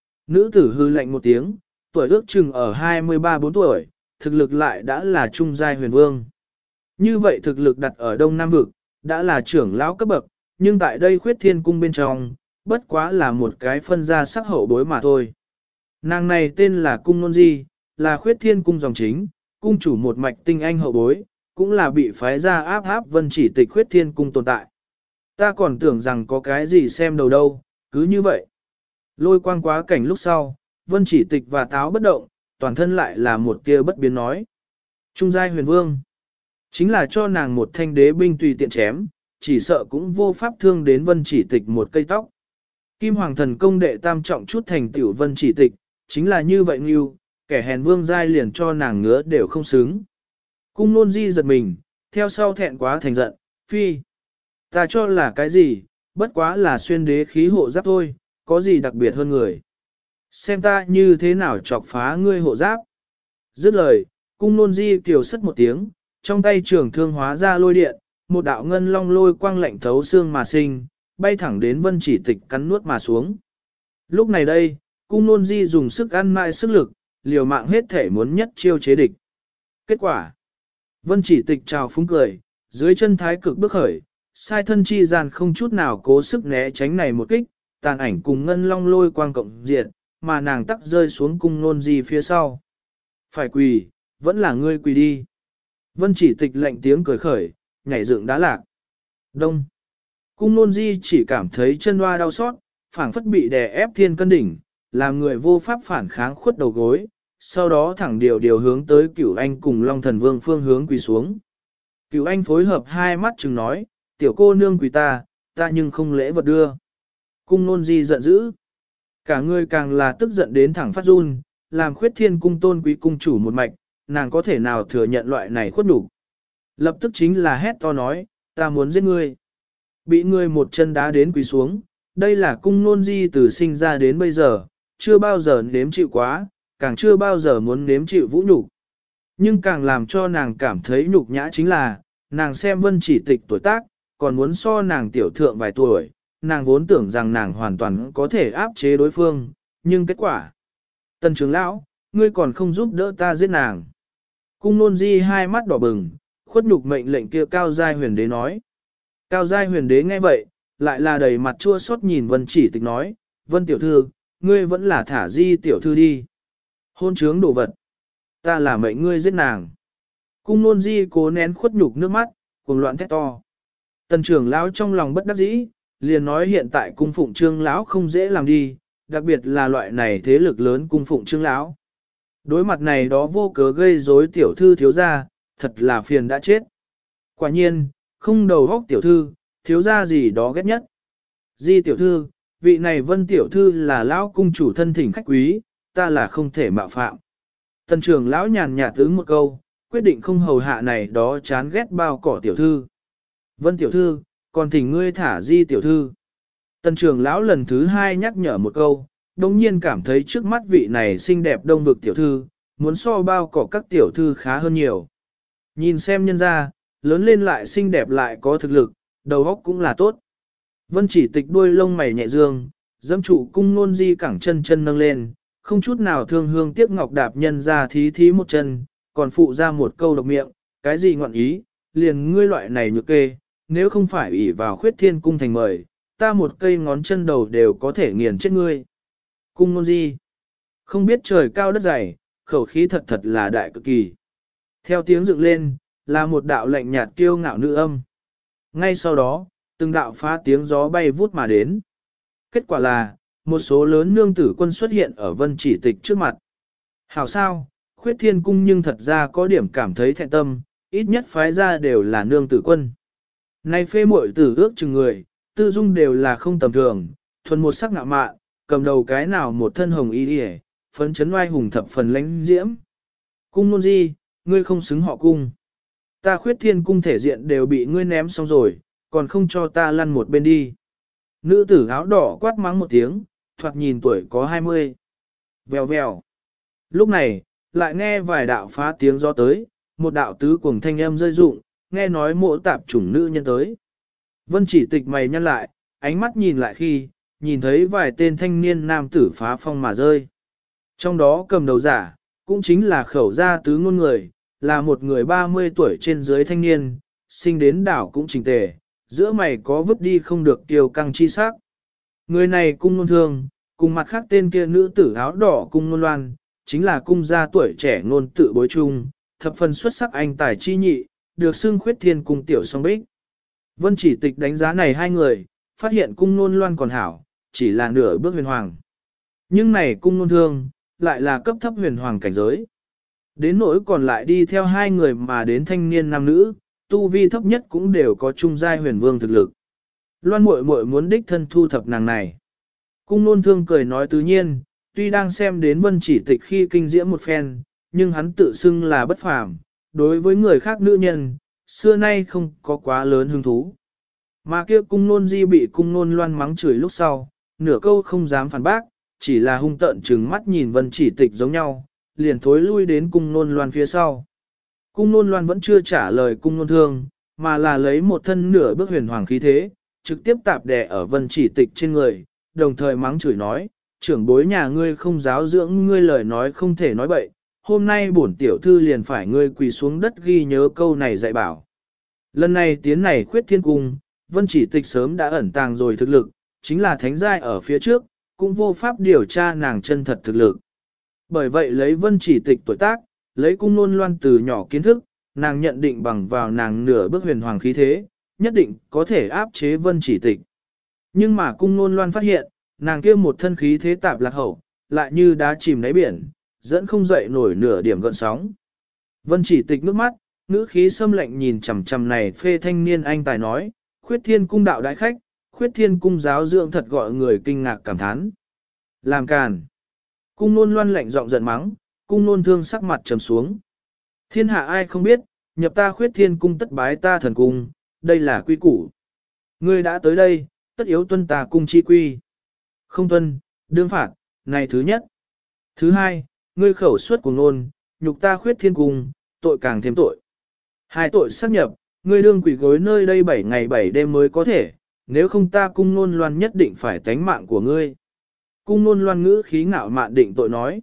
Nữ tử hư lạnh một tiếng, tuổi ước chừng ở 23-4 tuổi, thực lực lại đã là trung giai huyền vương. Như vậy thực lực đặt ở Đông Nam Vực, đã là trưởng lão cấp bậc, nhưng tại đây khuyết thiên cung bên trong, bất quá là một cái phân gia sắc hậu bối mà thôi. Nàng này tên là Cung Nôn Di, là khuyết thiên cung dòng chính, cung chủ một mạch tinh anh hậu bối, cũng là bị phái ra áp vân chỉ tịch khuyết thiên cung tồn tại. Ta còn tưởng rằng có cái gì xem đầu đâu, cứ như vậy. Lôi quang quá cảnh lúc sau, vân chỉ tịch và táo bất động, toàn thân lại là một tia bất biến nói. Trung giai huyền vương, chính là cho nàng một thanh đế binh tùy tiện chém, chỉ sợ cũng vô pháp thương đến vân chỉ tịch một cây tóc. Kim hoàng thần công đệ tam trọng chút thành tiểu vân chỉ tịch, chính là như vậy như, kẻ hèn vương giai liền cho nàng ngứa đều không xứng. Cung nôn di giật mình, theo sau thẹn quá thành giận, phi. Ta cho là cái gì, bất quá là xuyên đế khí hộ giáp thôi, có gì đặc biệt hơn người. Xem ta như thế nào chọc phá ngươi hộ giáp. Dứt lời, cung nôn di kiều sất một tiếng, trong tay trường thương hóa ra lôi điện, một đạo ngân long lôi quang lạnh thấu xương mà sinh, bay thẳng đến vân chỉ tịch cắn nuốt mà xuống. Lúc này đây, cung nôn di dùng sức ăn mại sức lực, liều mạng hết thể muốn nhất chiêu chế địch. Kết quả, vân chỉ tịch trào phúng cười, dưới chân thái cực bước khởi, sai thân chi gian không chút nào cố sức né tránh này một kích, tàn ảnh cùng ngân long lôi quang cộng diệt, mà nàng tắc rơi xuống cung nôn di phía sau. Phải quỳ, vẫn là ngươi quỳ đi. Vân chỉ tịch lạnh tiếng cười khởi, nhảy dựng đá lạc. Đông. Cung nôn di chỉ cảm thấy chân hoa đau xót, phảng phất bị đè ép thiên cân đỉnh, làm người vô pháp phản kháng khuất đầu gối, sau đó thẳng điều hướng tới Cửu Anh cùng Long Thần Vương phương hướng quỳ xuống. Cửu Anh phối hợp hai mắt chừng nói, tiểu cô nương quỳ ta nhưng không lễ vật đưa. Cung nôn di giận dữ. Cả người càng là tức giận đến thẳng phát run, làm khuyết thiên cung tôn quý cung chủ một mạch, nàng có thể nào thừa nhận loại này khuất đủ. Lập tức chính là hét to nói, ta muốn giết ngươi. Bị ngươi một chân đá đến quỳ xuống, đây là cung nôn di từ sinh ra đến bây giờ, chưa bao giờ nếm chịu quá, càng chưa bao giờ muốn nếm chịu vũ nhục. Nhưng càng làm cho nàng cảm thấy nhục nhã chính là, nàng xem vân chỉ tịch tuổi tác, còn muốn so nàng tiểu thượng vài tuổi, nàng vốn tưởng rằng nàng hoàn toàn có thể áp chế đối phương, nhưng kết quả. Tần trưởng lão, ngươi còn không giúp đỡ ta giết nàng. Cung nôn di hai mắt đỏ bừng, khuất nhục mệnh lệnh kia cao giai huyền đế nói. Cao giai huyền đế nghe vậy, lại là đầy mặt chua xót nhìn vân chỉ tịch nói, vân tiểu thư, ngươi vẫn là thả di tiểu thư đi. Hôn trướng đồ vật. Ta là mệnh ngươi giết nàng. Cung nôn di cố nén khuất nhục nước mắt, cuồng loạn thét to. Tần trưởng lão trong lòng bất đắc dĩ, liền nói hiện tại cung phụng trương lão không dễ làm đi, đặc biệt là loại này thế lực lớn cung phụng trương lão. Đối mặt này đó vô cớ gây rối tiểu thư thiếu gia, thật là phiền đã chết. Quả nhiên, không đầu góc tiểu thư, thiếu gia gì đó ghét nhất. Di tiểu thư, vị này vân tiểu thư là lão cung chủ thân thỉnh khách quý, ta là không thể mạo phạm. Tần trưởng lão nhàn nhạt ứng một câu, quyết định không hầu hạ này đó chán ghét bao cỏ tiểu thư. Vân tiểu thư, còn thỉnh ngươi thả Di tiểu thư. Tần trưởng lão lần thứ hai nhắc nhở một câu, đồng nhiên cảm thấy trước mắt vị này xinh đẹp đông vực tiểu thư, muốn so bao cỏ các tiểu thư khá hơn nhiều. Nhìn xem nhân ra, lớn lên lại xinh đẹp lại có thực lực, đầu óc cũng là tốt. Vân chỉ tịch đuôi lông mày nhẹ dương, dâm trụ cung nôn Di cẳng chân chân nâng lên, không chút nào thương hương tiếc ngọc đạp nhân ra thí thí một chân, còn phụ ra một câu độc miệng, cái gì ngọn ý, liền ngươi loại này nhược kê, nếu không phải ủy vào khuyết thiên cung thành mời, ta một cây ngón chân đầu đều có thể nghiền chết ngươi. Cung nôn Di, không biết trời cao đất dày, khẩu khí thật thật là đại cực kỳ. Theo tiếng dựng lên, là một đạo lạnh nhạt kiêu ngạo nữ âm. Ngay sau đó, từng đạo phá tiếng gió bay vút mà đến. Kết quả là, một số lớn nương tử quân xuất hiện ở vân chỉ tịch trước mặt. Hảo sao, khuyết thiên cung nhưng thật ra có điểm cảm thấy thẹn tâm, ít nhất phái ra đều là nương tử quân. Nay phê muội tử ước chừng người, tư dung đều là không tầm thường, thuần một sắc ngạo mạn, cầm đầu cái nào một thân hồng y điề, phấn chấn oai hùng thập phần lãnh diễm. Cung nôn Di, ngươi không xứng họ cung. Ta khuyết thiên cung thể diện đều bị ngươi ném xong rồi, còn không cho ta lăn một bên đi. Nữ tử áo đỏ quát mắng một tiếng, thoạt nhìn tuổi có 20. Vèo vèo. Lúc này, lại nghe vài đạo phá tiếng gió tới, một đạo tứ cuồng thanh âm rơi rụng, nghe nói mộ tạp chủng nữ nhân tới. Vân chỉ tịch mày nhăn lại, ánh mắt nhìn lại khi, nhìn thấy vài tên thanh niên nam tử phá phong mà rơi. Trong đó cầm đầu giả, cũng chính là khẩu gia tứ ngôn người, là một người 30 tuổi trên dưới thanh niên, sinh đến đảo cũng chỉnh tề, giữa mày có vứt đi không được kiều căng chi sắc. Người này cung nôn thương, cùng mặt khác tên kia nữ tử áo đỏ cung nôn loan, chính là cung gia tuổi trẻ ngôn tự bối chung, thập phần xuất sắc anh tài chi nhị, được xưng khuyết thiên cung tiểu song bích. Vân chỉ tịch đánh giá này hai người, phát hiện cung nôn loan còn hảo, chỉ là nửa bước huyền hoàng. Nhưng này cung nôn thương, lại là cấp thấp huyền hoàng cảnh giới. Đến nỗi còn lại đi theo hai người mà đến thanh niên nam nữ, tu vi thấp nhất cũng đều có trung giai huyền vương thực lực. Loan muội muội muốn đích thân thu thập nàng này. Cung nôn thương cười nói tự nhiên, tuy đang xem đến vân chỉ tịch khi kinh diễm một phen, nhưng hắn tự xưng là bất phàm, đối với người khác nữ nhân, xưa nay không có quá lớn hứng thú. Mà kia cung nôn Di bị cung nôn loan mắng chửi lúc sau, nửa câu không dám phản bác, chỉ là hung tợn trừng mắt nhìn vân chỉ tịch giống nhau, liền thối lui đến cung nôn loan phía sau. Cung nôn loan vẫn chưa trả lời cung nôn thương, mà là lấy một thân nửa bước huyền hoàng khí thế, trực tiếp tạp đè ở vân chỉ tịch trên người, đồng thời mắng chửi nói, trưởng bối nhà ngươi không giáo dưỡng ngươi lời nói không thể nói bậy, hôm nay bổn tiểu thư liền phải ngươi quỳ xuống đất ghi nhớ câu này dạy bảo. Lần này tiến này khuyết thiên cung, vân chỉ tịch sớm đã ẩn tàng rồi thực lực, chính là thánh giai ở phía trước, cũng vô pháp điều tra nàng chân thật thực lực. Bởi vậy lấy vân chỉ tịch tuổi tác, lấy cung nôn loan từ nhỏ kiến thức, nàng nhận định bằng vào nàng nửa bước huyền hoàng khí thế, nhất định có thể áp chế vân chỉ tịch. Nhưng mà cung nôn loan phát hiện, nàng kia một thân khí thế tạp lạc hậu, lại như đá chìm đáy biển, dẫn không dậy nổi nửa điểm gợn sóng. Vân chỉ tịch nước mắt, ngữ khí xâm lạnh nhìn chằm chằm này phê thanh niên anh tài nói, khuyết thiên cung đạo đại khách, khuyết thiên cung giáo dưỡng thật gọi người kinh ngạc cảm thán. Làm càn. Cung nôn loan lạnh giọng giận mắng, cung nôn thương sắc mặt trầm xuống. Thiên hạ ai không biết, nhập ta khuyết thiên cung tất bái ta thần cung, đây là quy củ. Ngươi đã tới đây, tất yếu tuân ta cung chi quy. Không tuân, đương phạt, này thứ nhất. Thứ hai, ngươi khẩu suất của nôn, nhục ta khuyết thiên cung, tội càng thêm tội. Hai tội xác nhập, ngươi đương quỷ gối nơi đây 7 ngày 7 đêm mới có thể, nếu không ta cung nôn loan nhất định phải tánh mạng của ngươi. Cung nôn loan ngữ khí ngạo mạn định tội nói.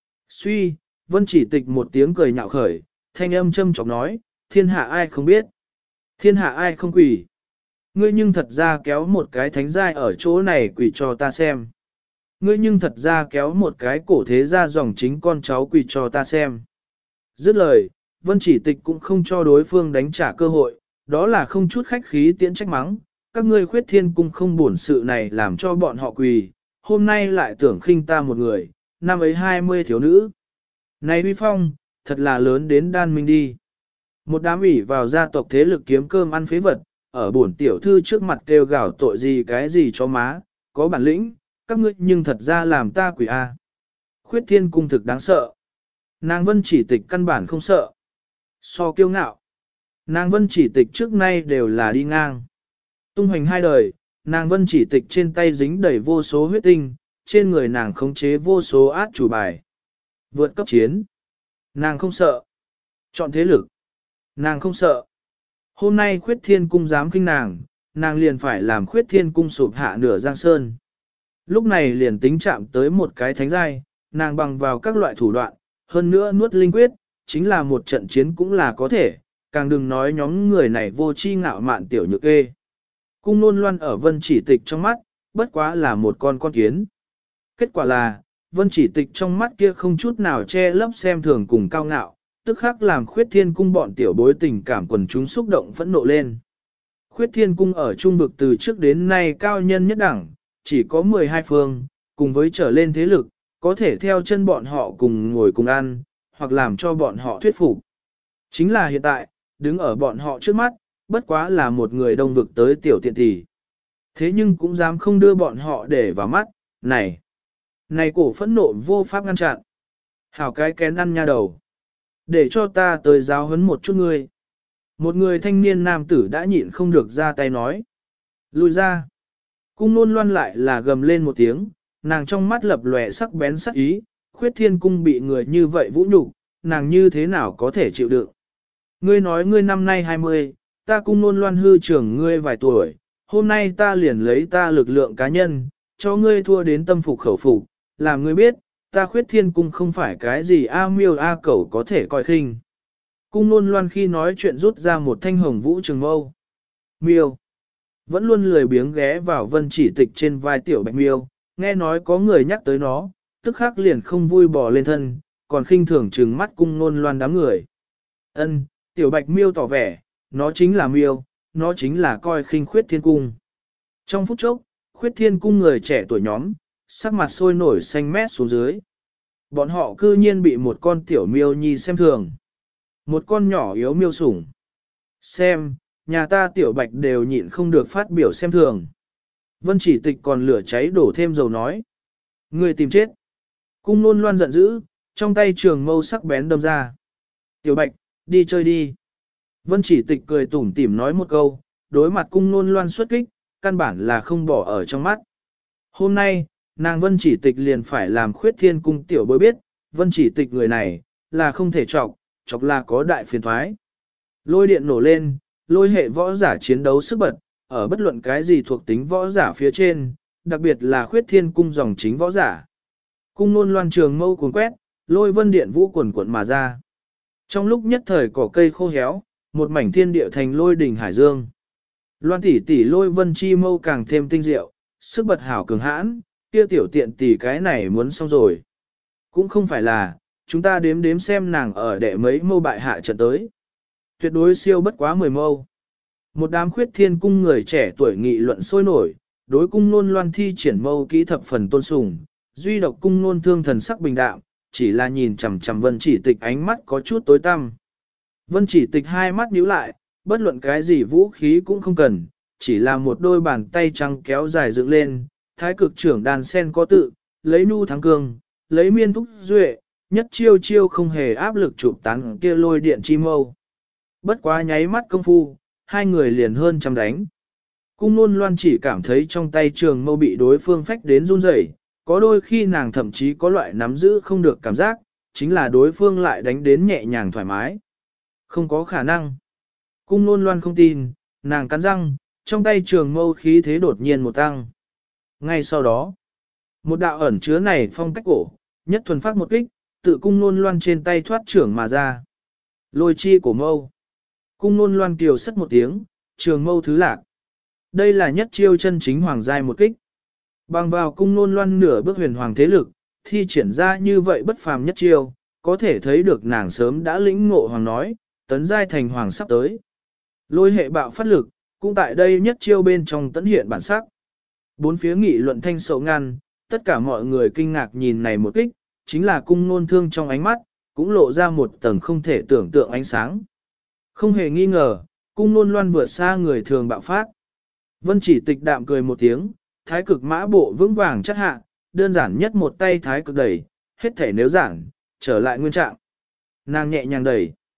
Suy, vân chỉ tịch một tiếng cười nhạo khởi, thanh âm châm chọc nói, thiên hạ ai không biết. Thiên hạ ai không quỷ. Ngươi nhưng thật ra kéo một cái thánh giai ở chỗ này quỷ cho ta xem. Ngươi nhưng thật ra kéo một cái cổ thế ra dòng chính con cháu quỷ cho ta xem. Dứt lời, vân chỉ tịch cũng không cho đối phương đánh trả cơ hội, đó là không chút khách khí tiễn trách mắng. Các ngươi khuyết thiên cung không buồn sự này làm cho bọn họ quỳ, hôm nay lại tưởng khinh ta một người, năm ấy 20 thiếu nữ. Này uy phong, thật là lớn đến đan minh đi. Một đám ủy vào gia tộc thế lực kiếm cơm ăn phế vật, ở bổn tiểu thư trước mặt kêu gào tội gì cái gì cho má, có bản lĩnh, các ngươi nhưng thật ra làm ta quỷ a. Khuyết thiên cung thực đáng sợ. Nàng vân chỉ tịch căn bản không sợ. So kiêu ngạo. Nàng Vân Chỉ Tịch trước nay đều là đi ngang. Tung hoành hai đời, nàng Vân Chỉ Tịch trên tay dính đầy vô số huyết tinh, trên người nàng khống chế vô số át chủ bài. Vượt cấp chiến. Nàng không sợ. Chọn thế lực. Nàng không sợ. Hôm nay Khuyết Thiên Cung dám khinh nàng, nàng liền phải làm Khuyết Thiên Cung sụp hạ nửa giang sơn. Lúc này liền tính chạm tới một cái thánh giai, nàng bằng vào các loại thủ đoạn, hơn nữa nuốt linh quyết, chính là một trận chiến cũng là có thể, càng đừng nói nhóm người này vô chi ngạo mạn tiểu nhược kê. Cung Nôn Loan ở Vân Chỉ Tịch trong mắt, bất quá là một con kiến. Kết quả là, Vân Chỉ Tịch trong mắt kia không chút nào che lấp xem thường cùng cao ngạo, tức khắc làm Khuyết Thiên Cung bọn tiểu bối tình cảm quần chúng xúc động phẫn nộ lên. Khuyết Thiên Cung ở trung vực từ trước đến nay cao nhân nhất đẳng, chỉ có 12 phương, cùng với trở lên thế lực, có thể theo chân bọn họ cùng ngồi cùng ăn, hoặc làm cho bọn họ thuyết phục. Chính là hiện tại, đứng ở bọn họ trước mắt, bất quá là một người đông vực tới tiểu tiện tỷ. Thế nhưng cũng dám không đưa bọn họ để vào mắt, này cổ phẫn nộ vô pháp ngăn chặn. Hảo cái kén ăn nha đầu. Để cho ta tới giáo huấn một chút ngươi. Một người thanh niên nam tử đã nhịn không được ra tay nói. Lùi ra. Cung Nôn Loan lại là gầm lên một tiếng, nàng trong mắt lập lòe sắc bén sắc ý, Khuyết Thiên Cung bị người như vậy vũ nhục, nàng như thế nào có thể chịu đựng. Ngươi nói ngươi năm nay 20, ta Cung Nôn Loan hư trưởng ngươi vài tuổi, hôm nay ta liền lấy ta lực lượng cá nhân, cho ngươi thua đến tâm phục khẩu phục, làm ngươi biết, ta Khuyết Thiên Cung không phải cái gì A miêu A cẩu có thể coi khinh. Cung Nôn Loan khi nói chuyện rút ra một thanh hồng vũ trường mâu. Miêu. Vẫn luôn lười biếng ghé vào Vân Chỉ Tịch trên vai tiểu bạch miêu, nghe nói có người nhắc tới nó, tức khắc liền không vui bỏ lên thân, còn khinh thường trừng mắt Cung Nôn Loan đám người. Ân, tiểu bạch miêu tỏ vẻ, nó chính là miêu, nó chính là coi khinh Khuyết Thiên Cung. Trong phút chốc, Khuyết Thiên Cung người trẻ tuổi nhóm, sắc mặt sôi nổi xanh mét xuống dưới. Bọn họ cư nhiên bị một con tiểu miêu nhi xem thường. Một con nhỏ yếu miêu sủng. Xem, nhà ta tiểu bạch đều nhịn không được phát biểu xem thường. Vân Chỉ Tịch còn lửa cháy đổ thêm dầu nói. Người tìm chết. Cung Nôn Loan giận dữ, trong tay trường mâu sắc bén đâm ra. Tiểu bạch, đi chơi đi. Vân Chỉ Tịch cười tủm tỉm nói một câu, đối mặt Cung Nôn Loan xuất kích, căn bản là không bỏ ở trong mắt. Hôm nay, nàng Vân Chỉ Tịch liền phải làm Khuyết Thiên Cung tiểu bối biết, Vân Chỉ Tịch người này, là không thể chọc là có đại phiền thoái. Lôi điện nổ lên, lôi hệ võ giả chiến đấu sức bật, ở bất luận cái gì thuộc tính võ giả phía trên, đặc biệt là Khuyết Thiên Cung dòng chính võ giả. Cung Nôn Loan trường mâu cuốn quét, lôi vân điện vũ quần cuộn mà ra. Trong lúc nhất thời cỏ cây khô héo, một mảnh thiên địa thành lôi đỉnh hải dương. Loan tỷ tỷ lôi vân chi mâu càng thêm tinh diệu, sức bật hảo cường hãn, kia tiểu tiện tỷ cái này muốn xong rồi. Cũng không phải là, chúng ta đếm xem nàng ở đệ mấy mâu bại hạ trận tới. Tuyệt đối siêu bất quá 10 mâu. Một đám Khuyết Thiên Cung người trẻ tuổi nghị luận sôi nổi, đối Cung Nôn Loan thi triển mâu kỹ thập phần tôn sùng, duy độc Cung Nôn Thương thần sắc bình đạm, chỉ là nhìn chằm chằm Vân Chỉ Tịch ánh mắt có chút tối tăm. Vân Chỉ Tịch hai mắt nhíu lại, bất luận cái gì vũ khí cũng không cần, chỉ là một đôi bàn tay trắng kéo dài dựng lên, thái cực trưởng đàn sen có tự, lấy nu thắng cường, lấy miên thúc duệ, nhất chiêu chiêu không hề áp lực chụp tán kia lôi điện chi mâu. Bất quá nháy mắt công phu, hai người liền hơn trăm đánh. Cung Nôn Loan chỉ cảm thấy trong tay trường mâu bị đối phương phách đến run rẩy, có đôi khi nàng thậm chí có loại nắm giữ không được cảm giác, chính là đối phương lại đánh đến nhẹ nhàng thoải mái. Không có khả năng. Cung Nôn Loan không tin, nàng cắn răng, trong tay trường mâu khí thế đột nhiên một tăng. Ngay sau đó, một đạo ẩn chứa này phong cách cổ, nhất thuần phát một kích, tự Cung Nôn Loan trên tay thoát trưởng mà ra. Lôi chi của mâu. Cung Nôn Loan kiều sất một tiếng, trường mâu thứ lạc. Đây là nhất chiêu chân chính hoàng giai một kích. Bằng vào Cung Nôn Loan nửa bước huyền hoàng thế lực, thi triển ra như vậy bất phàm nhất chiêu, có thể thấy được nàng sớm đã lĩnh ngộ hoàng nói, tấn giai thành hoàng sắp tới. Lôi hệ bạo phát lực, cũng tại đây nhất chiêu bên trong tấn hiện bản sắc. Bốn phía nghị luận thanh sầu ngăn, tất cả mọi người kinh ngạc nhìn này một kích, chính là Cung Nôn Thương trong ánh mắt, cũng lộ ra một tầng không thể tưởng tượng ánh sáng. Không hề nghi ngờ, Cung Nôn Loan vượt xa người thường bạo phát. Vân Chỉ Tịch đạm cười một tiếng, thái cực mã bộ vững vàng chất hạ, đơn giản nhất một tay thái cực đẩy, hết thể nếu giản, trở lại nguyên trạng. Nàng nhẹ nhàng đẩy.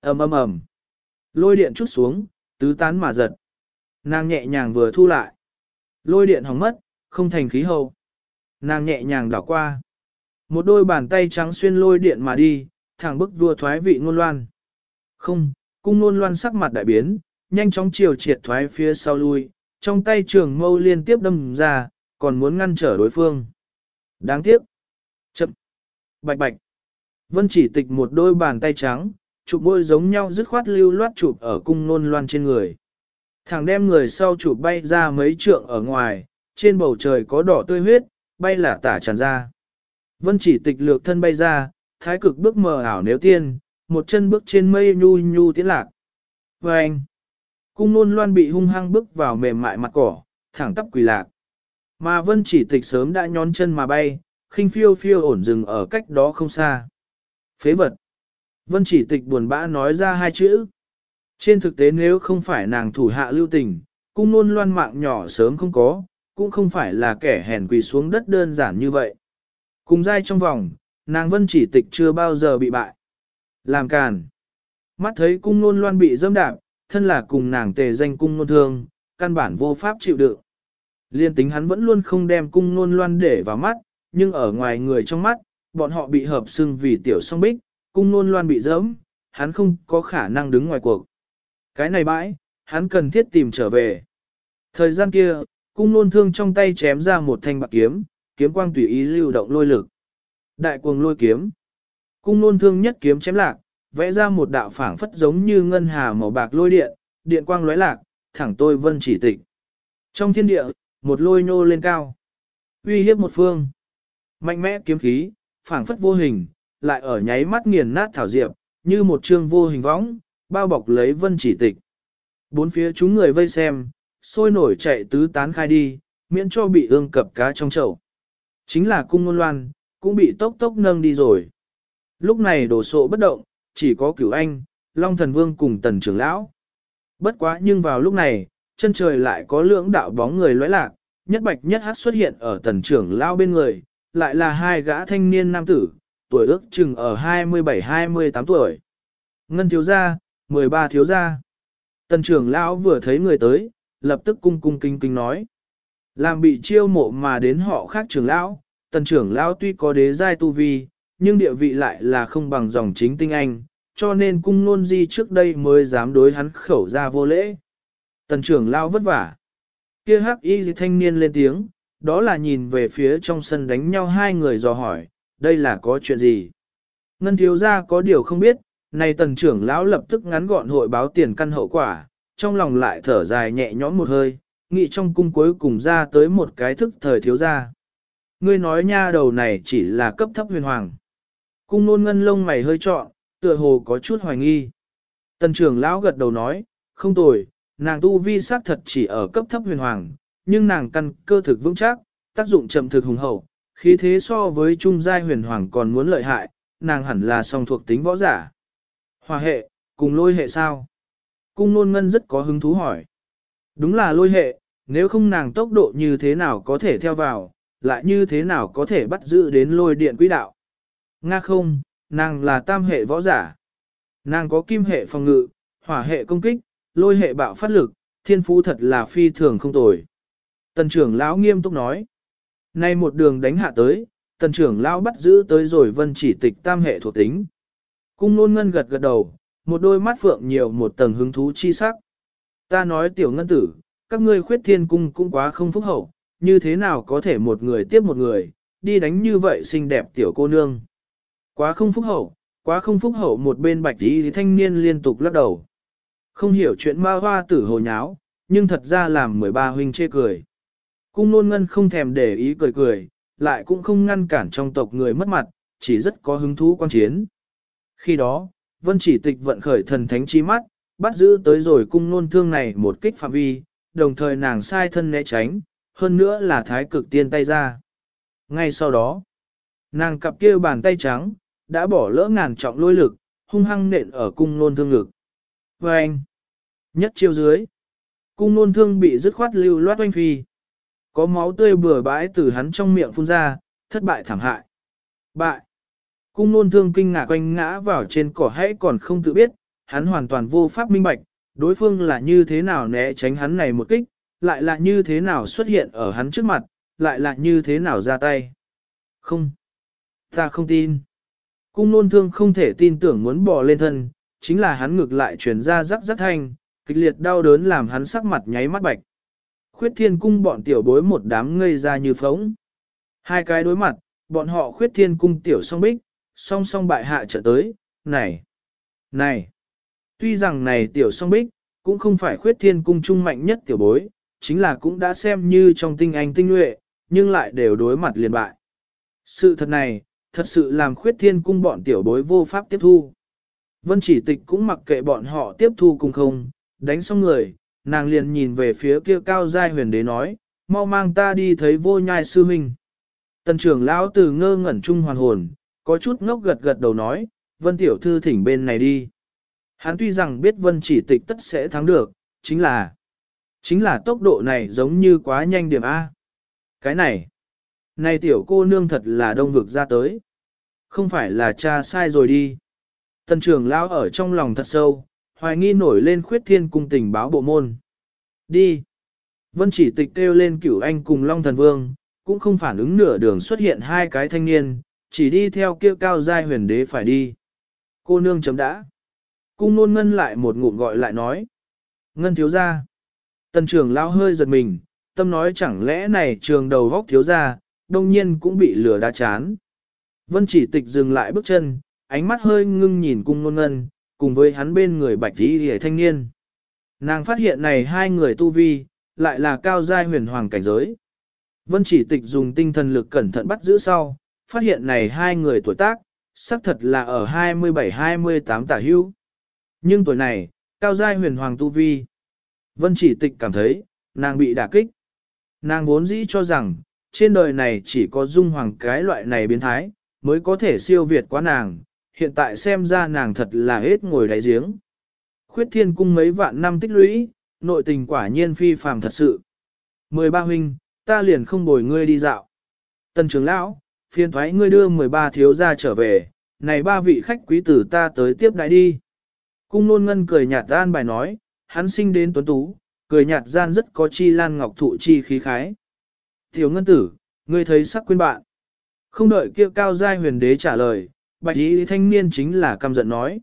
ầm ầm ầm, lôi điện chút xuống, tứ tán mà giật. Nàng nhẹ nhàng vừa thu lại. Lôi điện hỏng mất, không thành khí hậu. Nàng nhẹ nhàng đảo qua. Một đôi bàn tay trắng xuyên lôi điện mà đi, thẳng bức vua thoái vị ngôn loan. Không, cung ngôn loan sắc mặt đại biến, nhanh chóng chiều triệt thoái phía sau lui, trong tay trường mâu liên tiếp đâm ra, còn muốn ngăn trở đối phương. Đáng tiếc. Chậm. Bạch bạch. Vân chỉ tịch một đôi bàn tay trắng, chụp môi giống nhau dứt khoát lưu loát chụp ở cung ngôn loan trên người. Thằng đem người sau chụp bay ra mấy trượng ở ngoài, trên bầu trời có đỏ tươi huyết, bay là tả tràn ra. Vân chỉ tịch lược thân bay ra, thái cực bước mờ ảo nếu tiên, một chân bước trên mây nhu nhu tiến lạc. Và anh, cung nôn loan bị hung hăng bước vào mềm mại mặt cỏ, thẳng tắp quỳ lạc. Mà vân chỉ tịch sớm đã nhón chân mà bay, khinh phiêu phiêu ổn dừng ở cách đó không xa. Phế vật. Vân chỉ tịch buồn bã nói ra hai chữ. Trên thực tế nếu không phải nàng thủ hạ lưu tình, cung nôn loan mạng nhỏ sớm không có, cũng không phải là kẻ hèn quỳ xuống đất đơn giản như vậy. Cùng dai trong vòng, nàng vân chỉ tịch chưa bao giờ bị bại. Làm càn. Mắt thấy cung nôn loan bị dâm đạp, thân là cùng nàng tề danh cung nôn thương, căn bản vô pháp chịu đựng. Liên tính hắn vẫn luôn không đem cung nôn loan để vào mắt, nhưng ở ngoài người trong mắt, bọn họ bị hợp xưng vì tiểu song bích, cung nôn loan bị dẫm, hắn không có khả năng đứng ngoài cuộc. Cái này bãi, hắn cần thiết tìm trở về. Thời gian kia, cung nôn thương trong tay chém ra một thanh bạc kiếm, kiếm quang tùy ý lưu động lôi lực. Đại cuồng lôi kiếm. Cung nôn thương nhất kiếm chém lạc, vẽ ra một đạo phảng phất giống như ngân hà màu bạc lôi điện, điện quang lóe lạc, thẳng tôi vân chỉ tịch. Trong thiên địa, một lôi nhô lên cao. Uy hiếp một phương. Mạnh mẽ kiếm khí, phảng phất vô hình, lại ở nháy mắt nghiền nát thảo diệp, như một chương vô hình võng, bao bọc lấy vân chỉ tịch. Bốn phía chúng người vây xem, sôi nổi chạy tứ tán khai đi, miễn cho bị ương cập cá trong chậu. Chính là cung ngôn loan, cũng bị tốc tốc nâng đi rồi. Lúc này đổ sộ bất động, chỉ có Cửu Anh, Long Thần Vương cùng Tần trưởng lão. Bất quá nhưng vào lúc này, chân trời lại có lưỡng đạo bóng người lóe lạc, nhất bạch nhất hắc xuất hiện ở Tần trưởng lão bên người, lại là hai gã thanh niên nam tử, tuổi ước chừng ở 27-28 tuổi. Ngân thiếu gia, 13 thiếu gia. Tần trưởng lão vừa thấy người tới, lập tức cung cung kính kính nói. Làm bị chiêu mộ mà đến họ khác trưởng lão, tần trưởng lão tuy có đế giai tu vi, nhưng địa vị lại là không bằng dòng chính tinh anh, cho nên cung nôn di trước đây mới dám đối hắn khẩu ra vô lễ. Tần trưởng lão vất vả. Kia hắc y thanh niên lên tiếng, đó là nhìn về phía trong sân đánh nhau hai người dò hỏi, đây là có chuyện gì? Ngân thiếu gia có điều không biết, này tần trưởng lão lập tức ngắn gọn hội báo tiền căn hậu quả, trong lòng lại thở dài nhẹ nhõm một hơi, nghĩ trong cung cuối cùng ra tới một cái thức thời thiếu gia. Ngươi nói nha đầu này chỉ là cấp thấp huyền hoàng. Cung nôn ngân lông mày hơi trọn, tựa hồ có chút hoài nghi. Tần trưởng lão gật đầu nói, không tồi, nàng tu vi xác thật chỉ ở cấp thấp huyền hoàng, nhưng nàng căn cơ thực vững chắc, tác dụng chậm thực hùng hậu, khí thế so với trung giai huyền hoàng còn muốn lợi hại, nàng hẳn là song thuộc tính võ giả. Hòa hệ, cùng lôi hệ sao? Cung nôn ngân rất có hứng thú hỏi. Đúng là lôi hệ, nếu không nàng tốc độ như thế nào có thể theo vào, lại như thế nào có thể bắt giữ đến lôi điện quỹ đạo. Nga không, nàng là tam hệ võ giả. Nàng có kim hệ phòng ngự, hỏa hệ công kích, lôi hệ bạo phát lực, thiên phú thật là phi thường không tồi. Tần trưởng lão nghiêm túc nói. Nay một đường đánh hạ tới, tần trưởng lão bắt giữ tới rồi vân chỉ tịch tam hệ thuộc tính. Cung nôn ngân gật gật đầu, một đôi mắt phượng nhiều một tầng hứng thú chi sắc. Ta nói tiểu ngân tử, các ngươi khuyết thiên cung cũng quá không phúc hậu, như thế nào có thể một người tiếp một người, đi đánh như vậy xinh đẹp tiểu cô nương. Quá không phúc hậu, quá không phúc hậu, một bên bạch tí thanh niên liên tục lắc đầu. Không hiểu chuyện ma hoa tử hồ nháo, nhưng thật ra làm 13 huynh chê cười. Cung nôn ngân không thèm để ý cười cười, lại cũng không ngăn cản trong tộc người mất mặt, chỉ rất có hứng thú quan chiến. Khi đó, vân chỉ tịch vận khởi thần thánh chi mắt, bắt giữ tới rồi cung nôn thương này một kích phạm vi, đồng thời nàng sai thân né tránh, hơn nữa là thái cực tiên tay ra. Ngay sau đó, nàng cặp kia bàn tay trắng, đã bỏ lỡ ngàn trọng lôi lực, hung hăng nện ở cung nôn thương ngực. Và anh, nhất chiêu dưới, cung nôn thương bị dứt khoát lưu loát oanh phi. Có máu tươi bừa bãi từ hắn trong miệng phun ra, thất bại thảm hại. Bại. Cung nôn thương kinh ngạc quanh ngã vào trên cỏ hãy còn không tự biết, hắn hoàn toàn vô pháp minh bạch, đối phương là như thế nào né tránh hắn này một kích, lại là như thế nào xuất hiện ở hắn trước mặt, lại là như thế nào ra tay. Không, ta không tin. Cung nôn thương không thể tin tưởng muốn bò lên thân, chính là hắn ngược lại truyền ra rắc rắc thanh, kịch liệt đau đớn làm hắn sắc mặt nháy mắt bạch. Khuyết thiên cung bọn tiểu bối một đám ngây ra như phóng. Hai cái đối mặt, bọn họ khuyết thiên cung tiểu song bích, song song bại hạ trở tới, này, này. Tuy rằng này tiểu song bích, cũng không phải khuyết thiên cung trung mạnh nhất tiểu bối, chính là cũng đã xem như trong tinh anh tinh nhuệ, nhưng lại đều đối mặt liền bại. Sự thật này, thật sự làm khuyết thiên cung bọn tiểu bối vô pháp tiếp thu. Vân chỉ tịch cũng mặc kệ bọn họ tiếp thu cùng không, đánh xong người, nàng liền nhìn về phía kia cao giai huyền đế nói, mau mang ta đi thấy vô nhai sư huynh. Tần trưởng lão từ ngơ ngẩn trung hoàn hồn, có chút ngốc gật gật đầu nói, Vân tiểu thư thỉnh bên này đi. Hắn tuy rằng biết Vân chỉ tịch tất sẽ thắng được, chính là tốc độ này giống như quá nhanh điểm A. Cái này tiểu cô nương thật là đông vực ra tới. Không phải là cha sai rồi đi. Tần trưởng lão ở trong lòng thật sâu, hoài nghi nổi lên khuyết thiên cung tình báo bộ môn. Đi. Vân chỉ tịch kêu lên Cửu Anh cùng Long Thần Vương, cũng không phản ứng nửa đường xuất hiện hai cái thanh niên, chỉ đi theo kia cao giai huyền đế phải đi. Cô nương chấm đã. Cung nôn ngân lại một ngụm gọi lại nói. Ngân thiếu gia. Tần trưởng lão hơi giật mình, tâm nói chẳng lẽ này trường đầu góc thiếu gia, đông nhiên cũng bị lửa đá chán. Vân chỉ tịch dừng lại bước chân, ánh mắt hơi ngưng nhìn cung nôn ngân, cùng với hắn bên người bạch tí hề thanh niên. Nàng phát hiện này hai người tu vi, lại là cao giai huyền hoàng cảnh giới. Vân chỉ tịch dùng tinh thần lực cẩn thận bắt giữ sau, phát hiện này hai người tuổi tác, xác thật là ở 27-28 tả hữu. Nhưng tuổi này, cao giai huyền hoàng tu vi. Vân chỉ tịch cảm thấy, nàng bị đả kích. Nàng vốn dĩ cho rằng, trên đời này chỉ có dung hoàng cái loại này biến thái, mới có thể siêu việt quá nàng, hiện tại xem ra nàng thật là hết ngồi đáy giếng. Khuyết thiên cung mấy vạn năm tích lũy, nội tình quả nhiên phi phàm thật sự. 13 huynh, ta liền không bồi ngươi đi dạo. Tần trưởng lão, phiền thoái ngươi đưa 13 thiếu gia trở về, này ba vị khách quý tử ta tới tiếp đãi đi. Cung nôn ngân cười nhạt gian bài nói, hắn sinh đến tuấn tú, cười nhạt gian rất có chi lan ngọc thụ chi khí khái. Tiểu ngân tử, ngươi thấy sắc quên bạn. Không đợi kia cao giai huyền đế trả lời, bạch y thanh niên chính là căm giận nói.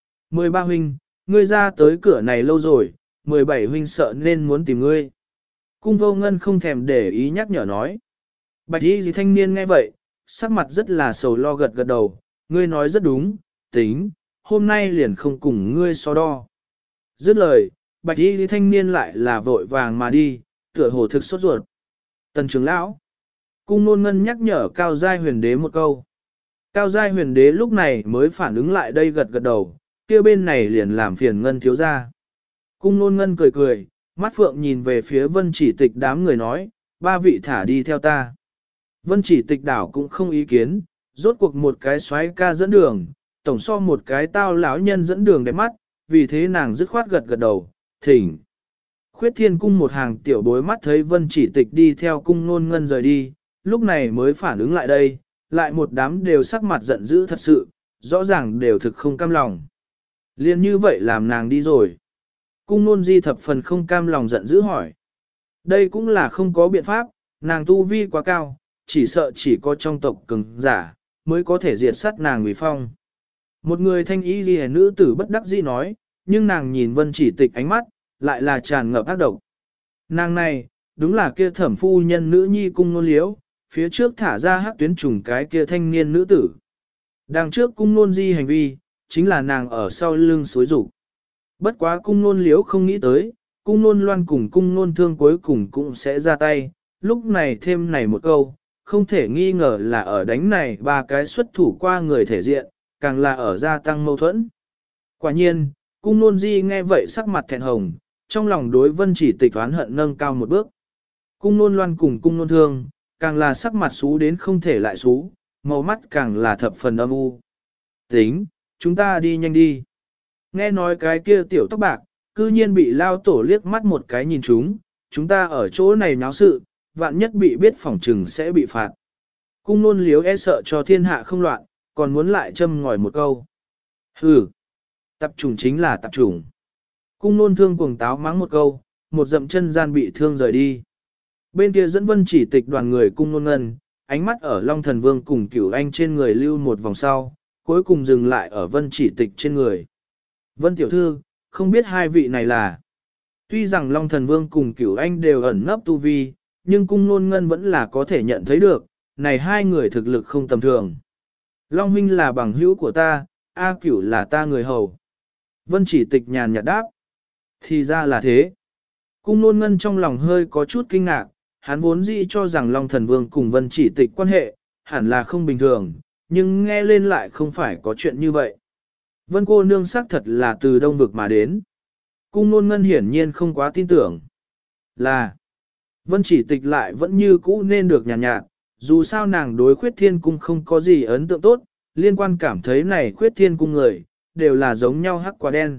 13 huynh, ngươi ra tới cửa này lâu rồi, 17 huynh sợ nên muốn tìm ngươi. Cung vô ngân không thèm để ý nhắc nhở nói. Bạch y thanh niên nghe vậy, sắc mặt rất là sầu lo gật gật đầu, ngươi nói rất đúng, tính, hôm nay liền không cùng ngươi so đo. Dứt lời, bạch y thanh niên lại là vội vàng mà đi, tựa hồ thực sốt ruột. Tần trưởng lão. Cung nôn ngân nhắc nhở cao giai huyền đế một câu. Cao giai huyền đế lúc này mới phản ứng lại đây gật gật đầu, kia bên này liền làm phiền ngân thiếu ra. Cung nôn ngân cười cười, mắt phượng nhìn về phía vân chỉ tịch đám người nói, ba vị thả đi theo ta. Vân chỉ tịch đảo cũng không ý kiến, rốt cuộc một cái xoáy ca dẫn đường, tổng so một cái tao lão nhân dẫn đường đẹp mắt, vì thế nàng dứt khoát gật gật đầu, thỉnh. Khuyết thiên cung một hàng tiểu bối mắt thấy vân chỉ tịch đi theo cung nôn ngân rời đi, lúc này mới phản ứng lại đây, lại một đám đều sắc mặt giận dữ thật sự, rõ ràng đều thực không cam lòng. Liên như vậy làm nàng đi rồi. Cung nôn di thập phần không cam lòng giận dữ hỏi. Đây cũng là không có biện pháp, nàng tu vi quá cao, chỉ sợ chỉ có trong tộc cường giả, mới có thể diệt sát nàng vì phong. Một người thanh ý ghi nữ tử bất đắc dĩ nói, nhưng nàng nhìn vân chỉ tịch ánh mắt, lại là tràn ngập ác độc. Nàng này, đúng là kia thẩm phu nhân nữ nhi cung nôn liễu, phía trước thả ra hắc tuyến trùng cái kia thanh niên nữ tử. Đằng trước cung nôn di hành vi, chính là nàng ở sau lưng xối rủ. Bất quá cung nôn liễu không nghĩ tới, cung nôn loan cùng cung nôn thương cuối cùng cũng sẽ ra tay, lúc này thêm này một câu, không thể nghi ngờ là ở đánh này ba cái xuất thủ qua người thể diện, càng là ở gia tăng mâu thuẫn. Quả nhiên, cung nôn di nghe vậy sắc mặt thẹn hồng, trong lòng đối vân chỉ tịch oán hận nâng cao một bước. Cung nôn loan cùng cung nôn thương, càng là sắc mặt xú đến không thể lại xú, màu mắt càng là thập phần âm u. Tính, chúng ta đi nhanh đi. Nghe nói cái kia tiểu tóc bạc, cư nhiên bị lao tổ liếc mắt một cái nhìn chúng ta ở chỗ này náo sự, vạn nhất bị biết phỏng trừng sẽ bị phạt. Cung nôn liếu e sợ cho thiên hạ không loạn, còn muốn lại châm ngòi một câu. Hừ, Tập trùng chính là tập trùng. Cung nôn thương cuồng táo mắng một câu, một dậm chân gian bị thương rời đi. Bên kia dẫn Vân Chỉ Tịch đoàn người cung nôn ngân, ánh mắt ở Long Thần Vương cùng Cửu Anh trên người lưu một vòng sau, cuối cùng dừng lại ở Vân Chỉ Tịch trên người. Vân tiểu thư, không biết hai vị này là. Tuy rằng Long Thần Vương cùng Cửu Anh đều ẩn nấp tu vi, nhưng cung nôn ngân vẫn là có thể nhận thấy được, này hai người thực lực không tầm thường. Long huynh là bằng hữu của ta, A Cửu là ta người hầu. Vân Chỉ Tịch nhàn nhạt đáp. Thì ra là thế. Cung nôn ngân trong lòng hơi có chút kinh ngạc, hắn vốn dĩ cho rằng Long Thần Vương cùng Vân Chỉ Tịch quan hệ, hẳn là không bình thường, nhưng nghe lên lại không phải có chuyện như vậy. Vân cô nương xác thật là từ Đông Vực mà đến. Cung nôn ngân hiển nhiên không quá tin tưởng. Là, Vân Chỉ Tịch lại vẫn như cũ nên được nhàn nhạt, dù sao nàng đối Khuyết Thiên Cung không có gì ấn tượng tốt, liên quan cảm thấy này Khuyết Thiên Cung người, đều là giống nhau hắc quả đen.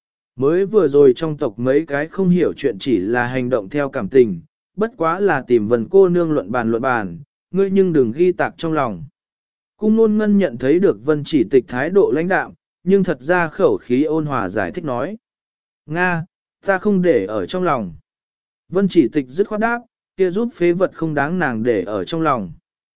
Mới vừa rồi trong tộc mấy cái không hiểu chuyện chỉ là hành động theo cảm tình, bất quá là tìm Vân cô nương luận bàn, ngươi nhưng đừng ghi tạc trong lòng. Cung nôn ngân nhận thấy được Vân Chỉ Tịch thái độ lãnh đạm, nhưng thật ra khẩu khí ôn hòa giải thích nói. Nga, ta không để ở trong lòng. Vân Chỉ Tịch dứt khoát đáp, kia giúp phế vật không đáng nàng để ở trong lòng.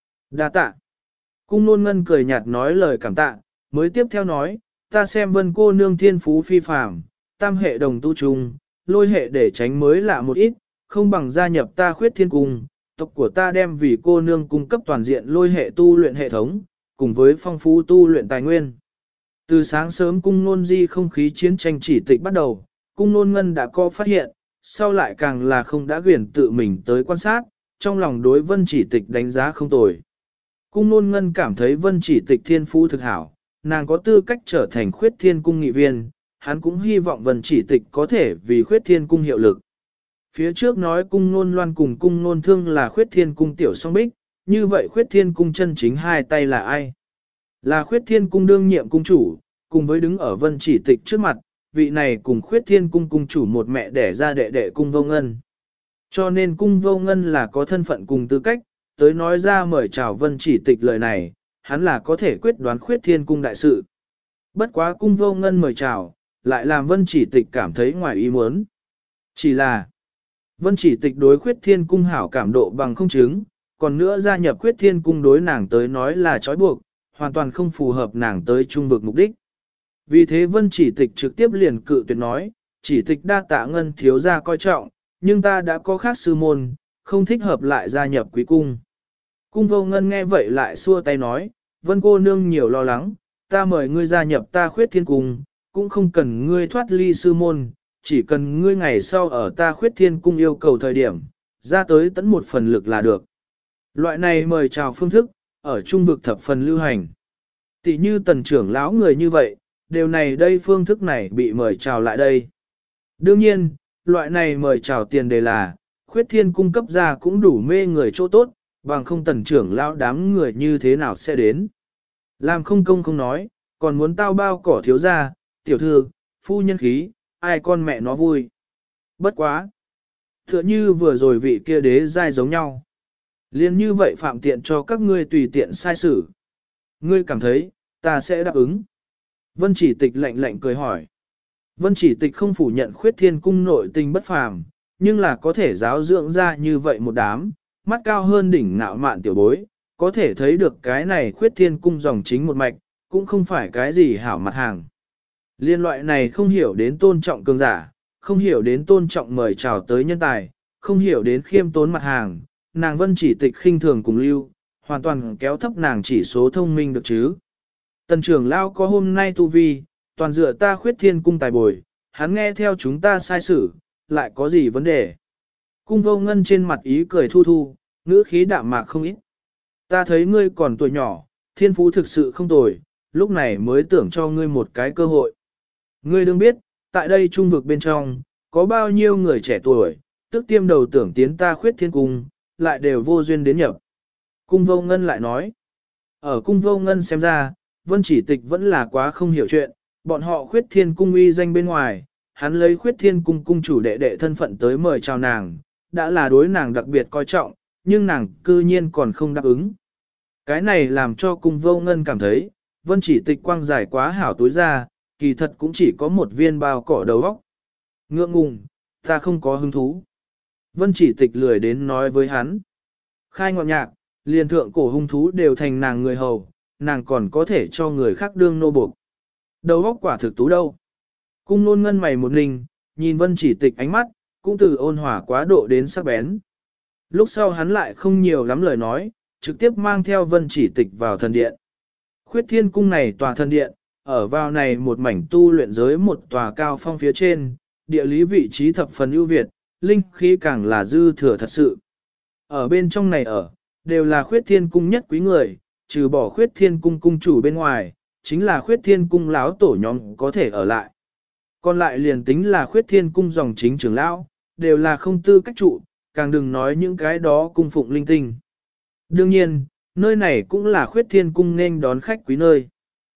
Đa tạ. Cung nôn ngân cười nhạt nói lời cảm tạ, mới tiếp theo nói, ta xem Vân cô nương thiên phú phi phàm, tam hệ đồng tu chung, lôi hệ để tránh mới lạ một ít, không bằng gia nhập ta Khuyết Thiên Cung, tộc của ta đem vì cô nương cung cấp toàn diện lôi hệ tu luyện hệ thống, cùng với phong phú tu luyện tài nguyên. Từ sáng sớm cung nôn di không khí chiến tranh chỉ tịch bắt đầu, cung nôn ngân đã có phát hiện, sau lại càng là không đã quyển tự mình tới quan sát, trong lòng đối Vân Chỉ Tịch đánh giá không tồi. Cung nôn ngân cảm thấy Vân Chỉ Tịch thiên phú thực hảo, nàng có tư cách trở thành Khuyết Thiên Cung nghị viên, hắn cũng hy vọng Vân Chỉ Tịch có thể vì Khuyết Thiên Cung hiệu lực. Phía trước nói cung nôn loan cùng cung nôn thương là Khuyết Thiên Cung tiểu song bích, như vậy Khuyết Thiên Cung chân chính hai tay là ai? Là Khuyết Thiên Cung đương nhiệm cung chủ, cùng với đứng ở Vân Chỉ Tịch trước mặt, vị này cùng Khuyết Thiên Cung cung chủ một mẹ đẻ ra đệ đệ cung vô ngân. Cho nên cung vô ngân là có thân phận cùng tư cách, tới nói ra mời chào Vân Chỉ Tịch lời này, hắn là có thể quyết đoán Khuyết Thiên Cung đại sự. Bất quá cung vô ngân mời chào, lại làm Vân Chỉ Tịch cảm thấy ngoài ý muốn. Chỉ là, Vân Chỉ Tịch đối Khuyết Thiên Cung hảo cảm độ bằng không chứng, còn nữa gia nhập Khuyết Thiên Cung đối nàng tới nói là trói buộc, hoàn toàn không phù hợp nàng tới trung vực mục đích. Vì thế Vân Chỉ Tịch trực tiếp liền cự tuyệt nói, Chỉ Tịch đa tạ ngân thiếu gia coi trọng, nhưng ta đã có khác sư môn, không thích hợp lại gia nhập quý cung. Cung vô ngân nghe vậy lại xua tay nói, Vân cô nương nhiều lo lắng, ta mời ngươi gia nhập ta Khuyết Thiên Cung, cũng không cần ngươi thoát ly sư môn, chỉ cần ngươi ngày sau ở ta Khuyết Thiên Cung yêu cầu thời điểm, ra tới tấn một phần lực là được. Loại này mời chào phương thức, ở trung vực thập phần lưu hành. Tỷ như tần trưởng lão người như vậy, điều này đây phương thức này bị mời chào lại đây. Đương nhiên, loại này mời chào tiền đề là, Khuyết Thiên Cung cấp ra cũng đủ mê người chỗ tốt, bằng không tần trưởng lão đám người như thế nào sẽ đến. Làm không công không nói, còn muốn tao bao cỏ thiếu gia, tiểu thư, phu nhân khí, ai con mẹ nó vui. Bất quá. Tựa như vừa rồi vị kia đế giai giống nhau. Liên như vậy phạm tiện cho các ngươi tùy tiện sai xử. Ngươi cảm thấy, ta sẽ đáp ứng. Vân Chỉ Tịch lạnh lạnh cười hỏi. Vân Chỉ Tịch không phủ nhận Khuyết Thiên Cung nội tình bất phàm, nhưng là có thể giáo dưỡng ra như vậy một đám, mắt cao hơn đỉnh ngạo mạn tiểu bối, có thể thấy được cái này Khuyết Thiên Cung dòng chính một mạch, cũng không phải cái gì hảo mặt hàng. Liên loại này không hiểu đến tôn trọng cường giả, không hiểu đến tôn trọng mời chào tới nhân tài, không hiểu đến khiêm tốn mặt hàng, nàng Vân Chỉ Tịch khinh thường cùng lưu, hoàn toàn kéo thấp nàng chỉ số thông minh được chứ. Tần trưởng lão có hôm nay tu vi, toàn dựa ta Khuyết Thiên Cung tài bồi, hắn nghe theo chúng ta sai xử, lại có gì vấn đề. Cung vô ngân trên mặt ý cười thu thu, ngữ khí đạm mạc không ít. Ta thấy ngươi còn tuổi nhỏ, thiên phú thực sự không tồi, lúc này mới tưởng cho ngươi một cái cơ hội. Ngươi đừng biết, tại đây trung vực bên trong, có bao nhiêu người trẻ tuổi, tức tiêm đầu tưởng tiến ta Khuyết Thiên Cung, lại đều vô duyên đến nhập. Cung vô ngân lại nói, ở cung vô ngân xem ra, Vân Chỉ Tịch vẫn là quá không hiểu chuyện, bọn họ Khuyết Thiên Cung uy danh bên ngoài, hắn lấy Khuyết Thiên Cung cung chủ đệ đệ thân phận tới mời chào nàng, đã là đối nàng đặc biệt coi trọng, nhưng nàng cư nhiên còn không đáp ứng. Cái này làm cho cung vô ngân cảm thấy, Vân Chỉ Tịch quang giải quá hảo tối ra, kỳ thật cũng chỉ có một viên bao cỏ đầu óc. Ngượng ngùng, ta không có hứng thú. Vân Chỉ Tịch lười đến nói với hắn. Khai ngọn nhạc, liền thượng cổ hung thú đều thành nàng người hầu, nàng còn có thể cho người khác đương nô buộc. Đầu óc quả thực tú đâu. Cung nôn ngân mày một ninh, nhìn Vân Chỉ Tịch ánh mắt, cũng từ ôn hòa quá độ đến sắc bén. Lúc sau hắn lại không nhiều lắm lời nói, trực tiếp mang theo Vân Chỉ Tịch vào thần điện. Khuyết Thiên Cung này tòa thần điện, ở vào này một mảnh tu luyện giới một tòa cao phong phía trên, địa lý vị trí thập phần ưu việt, linh khí càng là dư thừa thật sự. Ở bên trong này đều là Khuyết Thiên Cung nhất quý người, trừ bỏ Khuyết Thiên Cung cung chủ bên ngoài, chính là Khuyết Thiên Cung lão tổ nhóm có thể ở lại. Còn lại liền tính là Khuyết Thiên Cung dòng chính trưởng lão, đều là không tư cách trụ, càng đừng nói những cái đó cung phụng linh tinh. Đương nhiên, nơi này cũng là Khuyết Thiên Cung nên đón khách quý nơi.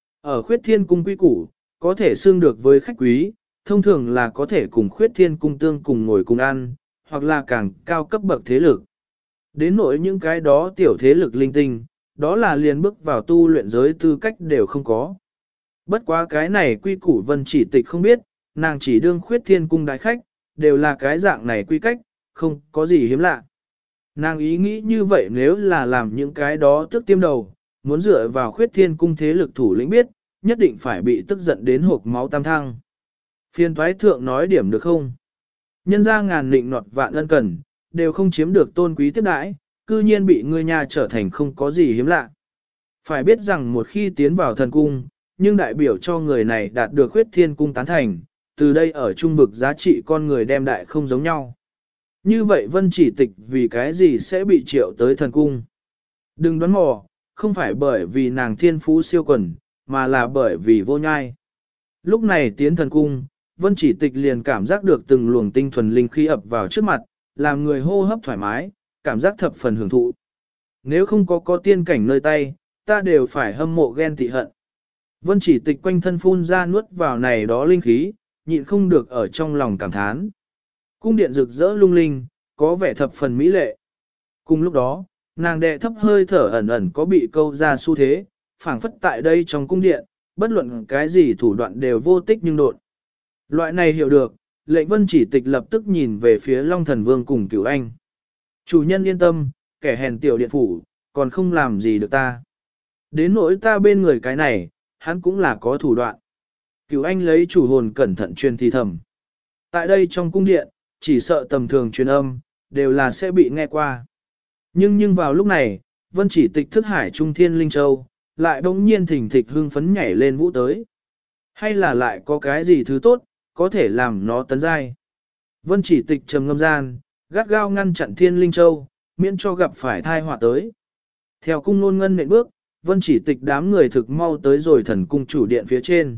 Ở Khuyết Thiên Cung quý củ, có thể xưng được với khách quý, thông thường là có thể cùng Khuyết Thiên Cung tương cùng ngồi cùng ăn, hoặc là càng cao cấp bậc thế lực. Đến nỗi những cái đó tiểu thế lực linh tinh, đó là liền bước vào tu luyện giới tư cách đều không có. Bất quá cái này quy củ Vân Chỉ Tịch không biết, nàng chỉ đương Khuyết Thiên Cung đại khách, đều là cái dạng này quy cách, không có gì hiếm lạ. Nàng ý nghĩ như vậy nếu là làm những cái đó tức tiêm đầu, muốn dựa vào Khuyết Thiên Cung thế lực thủ lĩnh biết, nhất định phải bị tức giận đến hộp máu tam thăng. Phiên thoái thượng nói điểm được không? Nhân ra ngàn nịnh nọt vạn ân cần, đều không chiếm được tôn quý tiếp đãi, cư nhiên bị người nhà trở thành không có gì hiếm lạ. Phải biết rằng một khi tiến vào thần cung, nhưng đại biểu cho người này đạt được Khuyết Thiên Cung tán thành, từ đây ở trung vực giá trị con người đem đại không giống nhau. Như vậy Vân Chỉ Tịch vì cái gì sẽ bị triệu tới thần cung? Đừng đoán mò, không phải bởi vì nàng thiên phú siêu quần, mà là bởi vì vô nhai. Lúc này tiến thần cung, Vân Chỉ Tịch liền cảm giác được từng luồng tinh thuần linh khí ập vào trước mặt, làm người hô hấp thoải mái, cảm giác thập phần hưởng thụ. Nếu không có tiên cảnh nơi tay, ta đều phải hâm mộ ghen tị hận. Vân Chỉ Tịch quanh thân phun ra nuốt vào này đó linh khí, nhịn không được ở trong lòng cảm thán. Cung điện rực rỡ lung linh, có vẻ thập phần mỹ lệ. Cùng lúc đó, nàng đệ thấp hơi thở ẩn ẩn có bị câu ra xu thế, phảng phất tại đây trong cung điện, bất luận cái gì thủ đoạn đều vô tích nhưng đột. Loại này hiểu được, lệnh Vân Chỉ Tịch lập tức nhìn về phía Long Thần Vương cùng Cửu Anh. Chủ nhân yên tâm, kẻ hèn tiểu điện phủ, còn không làm gì được ta. Đến nỗi ta bên người cái này, hắn cũng là có thủ đoạn. Cửu Anh lấy chủ hồn cẩn thận truyền thì thầm. Tại đây trong cung điện, chỉ sợ tầm thường truyền âm, đều là sẽ bị nghe qua. Nhưng vào lúc này, Vân Chỉ Tịch thức hải trung thiên linh châu, lại bỗng nhiên thỉnh thịch hưng phấn nhảy lên vũ tới. Hay là lại có cái gì thứ tốt, có thể làm nó tấn giai. Vân Chỉ Tịch trầm ngâm gian, gắt gao ngăn chặn thiên linh châu, miễn cho gặp phải thai họa tới. Theo cung nôn ngân nện bước, Vân Chỉ Tịch đám người thực mau tới rồi thần cung chủ điện phía trên.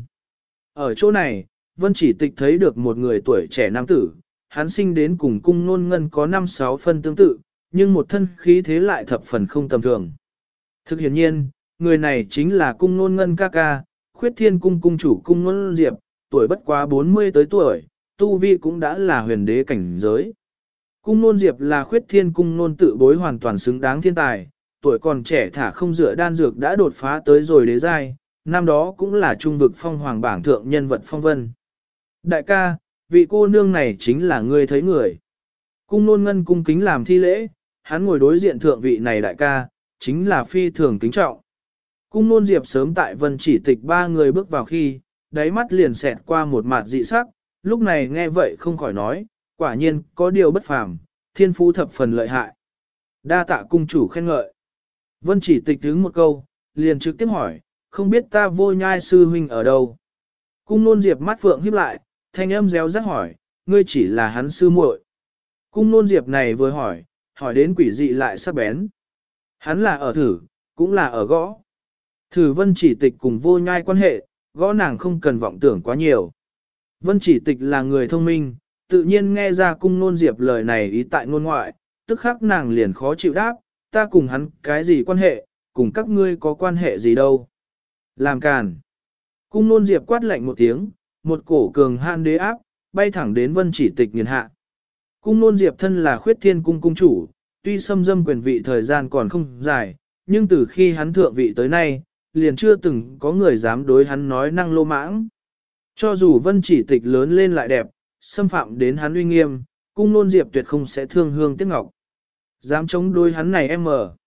Ở chỗ này, Vân Chỉ Tịch thấy được một người tuổi trẻ nam tử, hắn sinh đến cùng cung nôn ngân có 5-6 phân tương tự, nhưng một thân khí thế lại thập phần không tầm thường. Thực hiện nhiên, người này chính là cung nôn ngân ca ca, Khuyết Thiên Cung cung chủ cung nôn diệp, tuổi bất quá 40 tới tuổi, tu vi cũng đã là huyền đế cảnh giới. Cung nôn diệp là Khuyết Thiên Cung nôn tự bối hoàn toàn xứng đáng thiên tài, tuổi còn trẻ thả không dựa đan dược đã đột phá tới rồi đế giai, năm đó cũng là trung vực phong hoàng bảng thượng nhân vật phong vân. Đại ca, vị cô nương này chính là ngươi thấy người. Cung nôn ngân cung kính làm thi lễ, hắn ngồi đối diện thượng vị này đại ca, chính là phi thường kính trọng. Cung nôn diệp sớm tại Vân Chỉ Tịch ba người bước vào khi, đáy mắt liền xẹt qua một mặt dị sắc, lúc này nghe vậy không khỏi nói, quả nhiên có điều bất phàm, thiên phú thập phần lợi hại. Đa tạ cung chủ khen ngợi. Vân Chỉ Tịch đứng một câu, liền trực tiếp hỏi, không biết ta Vô Nhai sư huynh ở đâu. Cung nôn diệp mắt phượng híp lại, thanh âm réo rắt hỏi, ngươi chỉ là hắn sư muội. Cung nôn diệp này vừa hỏi đến quỷ dị lại sắc bén. Hắn là ở thử, cũng là ở gõ. Thử Vân Chỉ Tịch cùng Vô Nhai quan hệ, gõ nàng không cần vọng tưởng quá nhiều. Vân Chỉ Tịch là người thông minh, tự nhiên nghe ra cung nôn diệp lời này ý tại ngôn ngoại, tức khắc nàng liền khó chịu đáp, ta cùng hắn cái gì quan hệ, cùng các ngươi có quan hệ gì đâu. Làm càn. Cung nôn diệp quát lạnh một tiếng, một cổ cường han đế áp, bay thẳng đến Vân Chỉ Tịch nghiền hạ. Cung nôn diệp thân là Khuyết Thiên Cung cung chủ, tuy xâm dâm quyền vị thời gian còn không dài, nhưng từ khi hắn thượng vị tới nay, liền chưa từng có người dám đối hắn nói năng lô mãng. Cho dù vân chỉ tịch lớn lên lại đẹp, xâm phạm đến hắn uy nghiêm, cung nôn diệp tuyệt không sẽ thương hương tiếc ngọc. Dám chống đối hắn này em mở.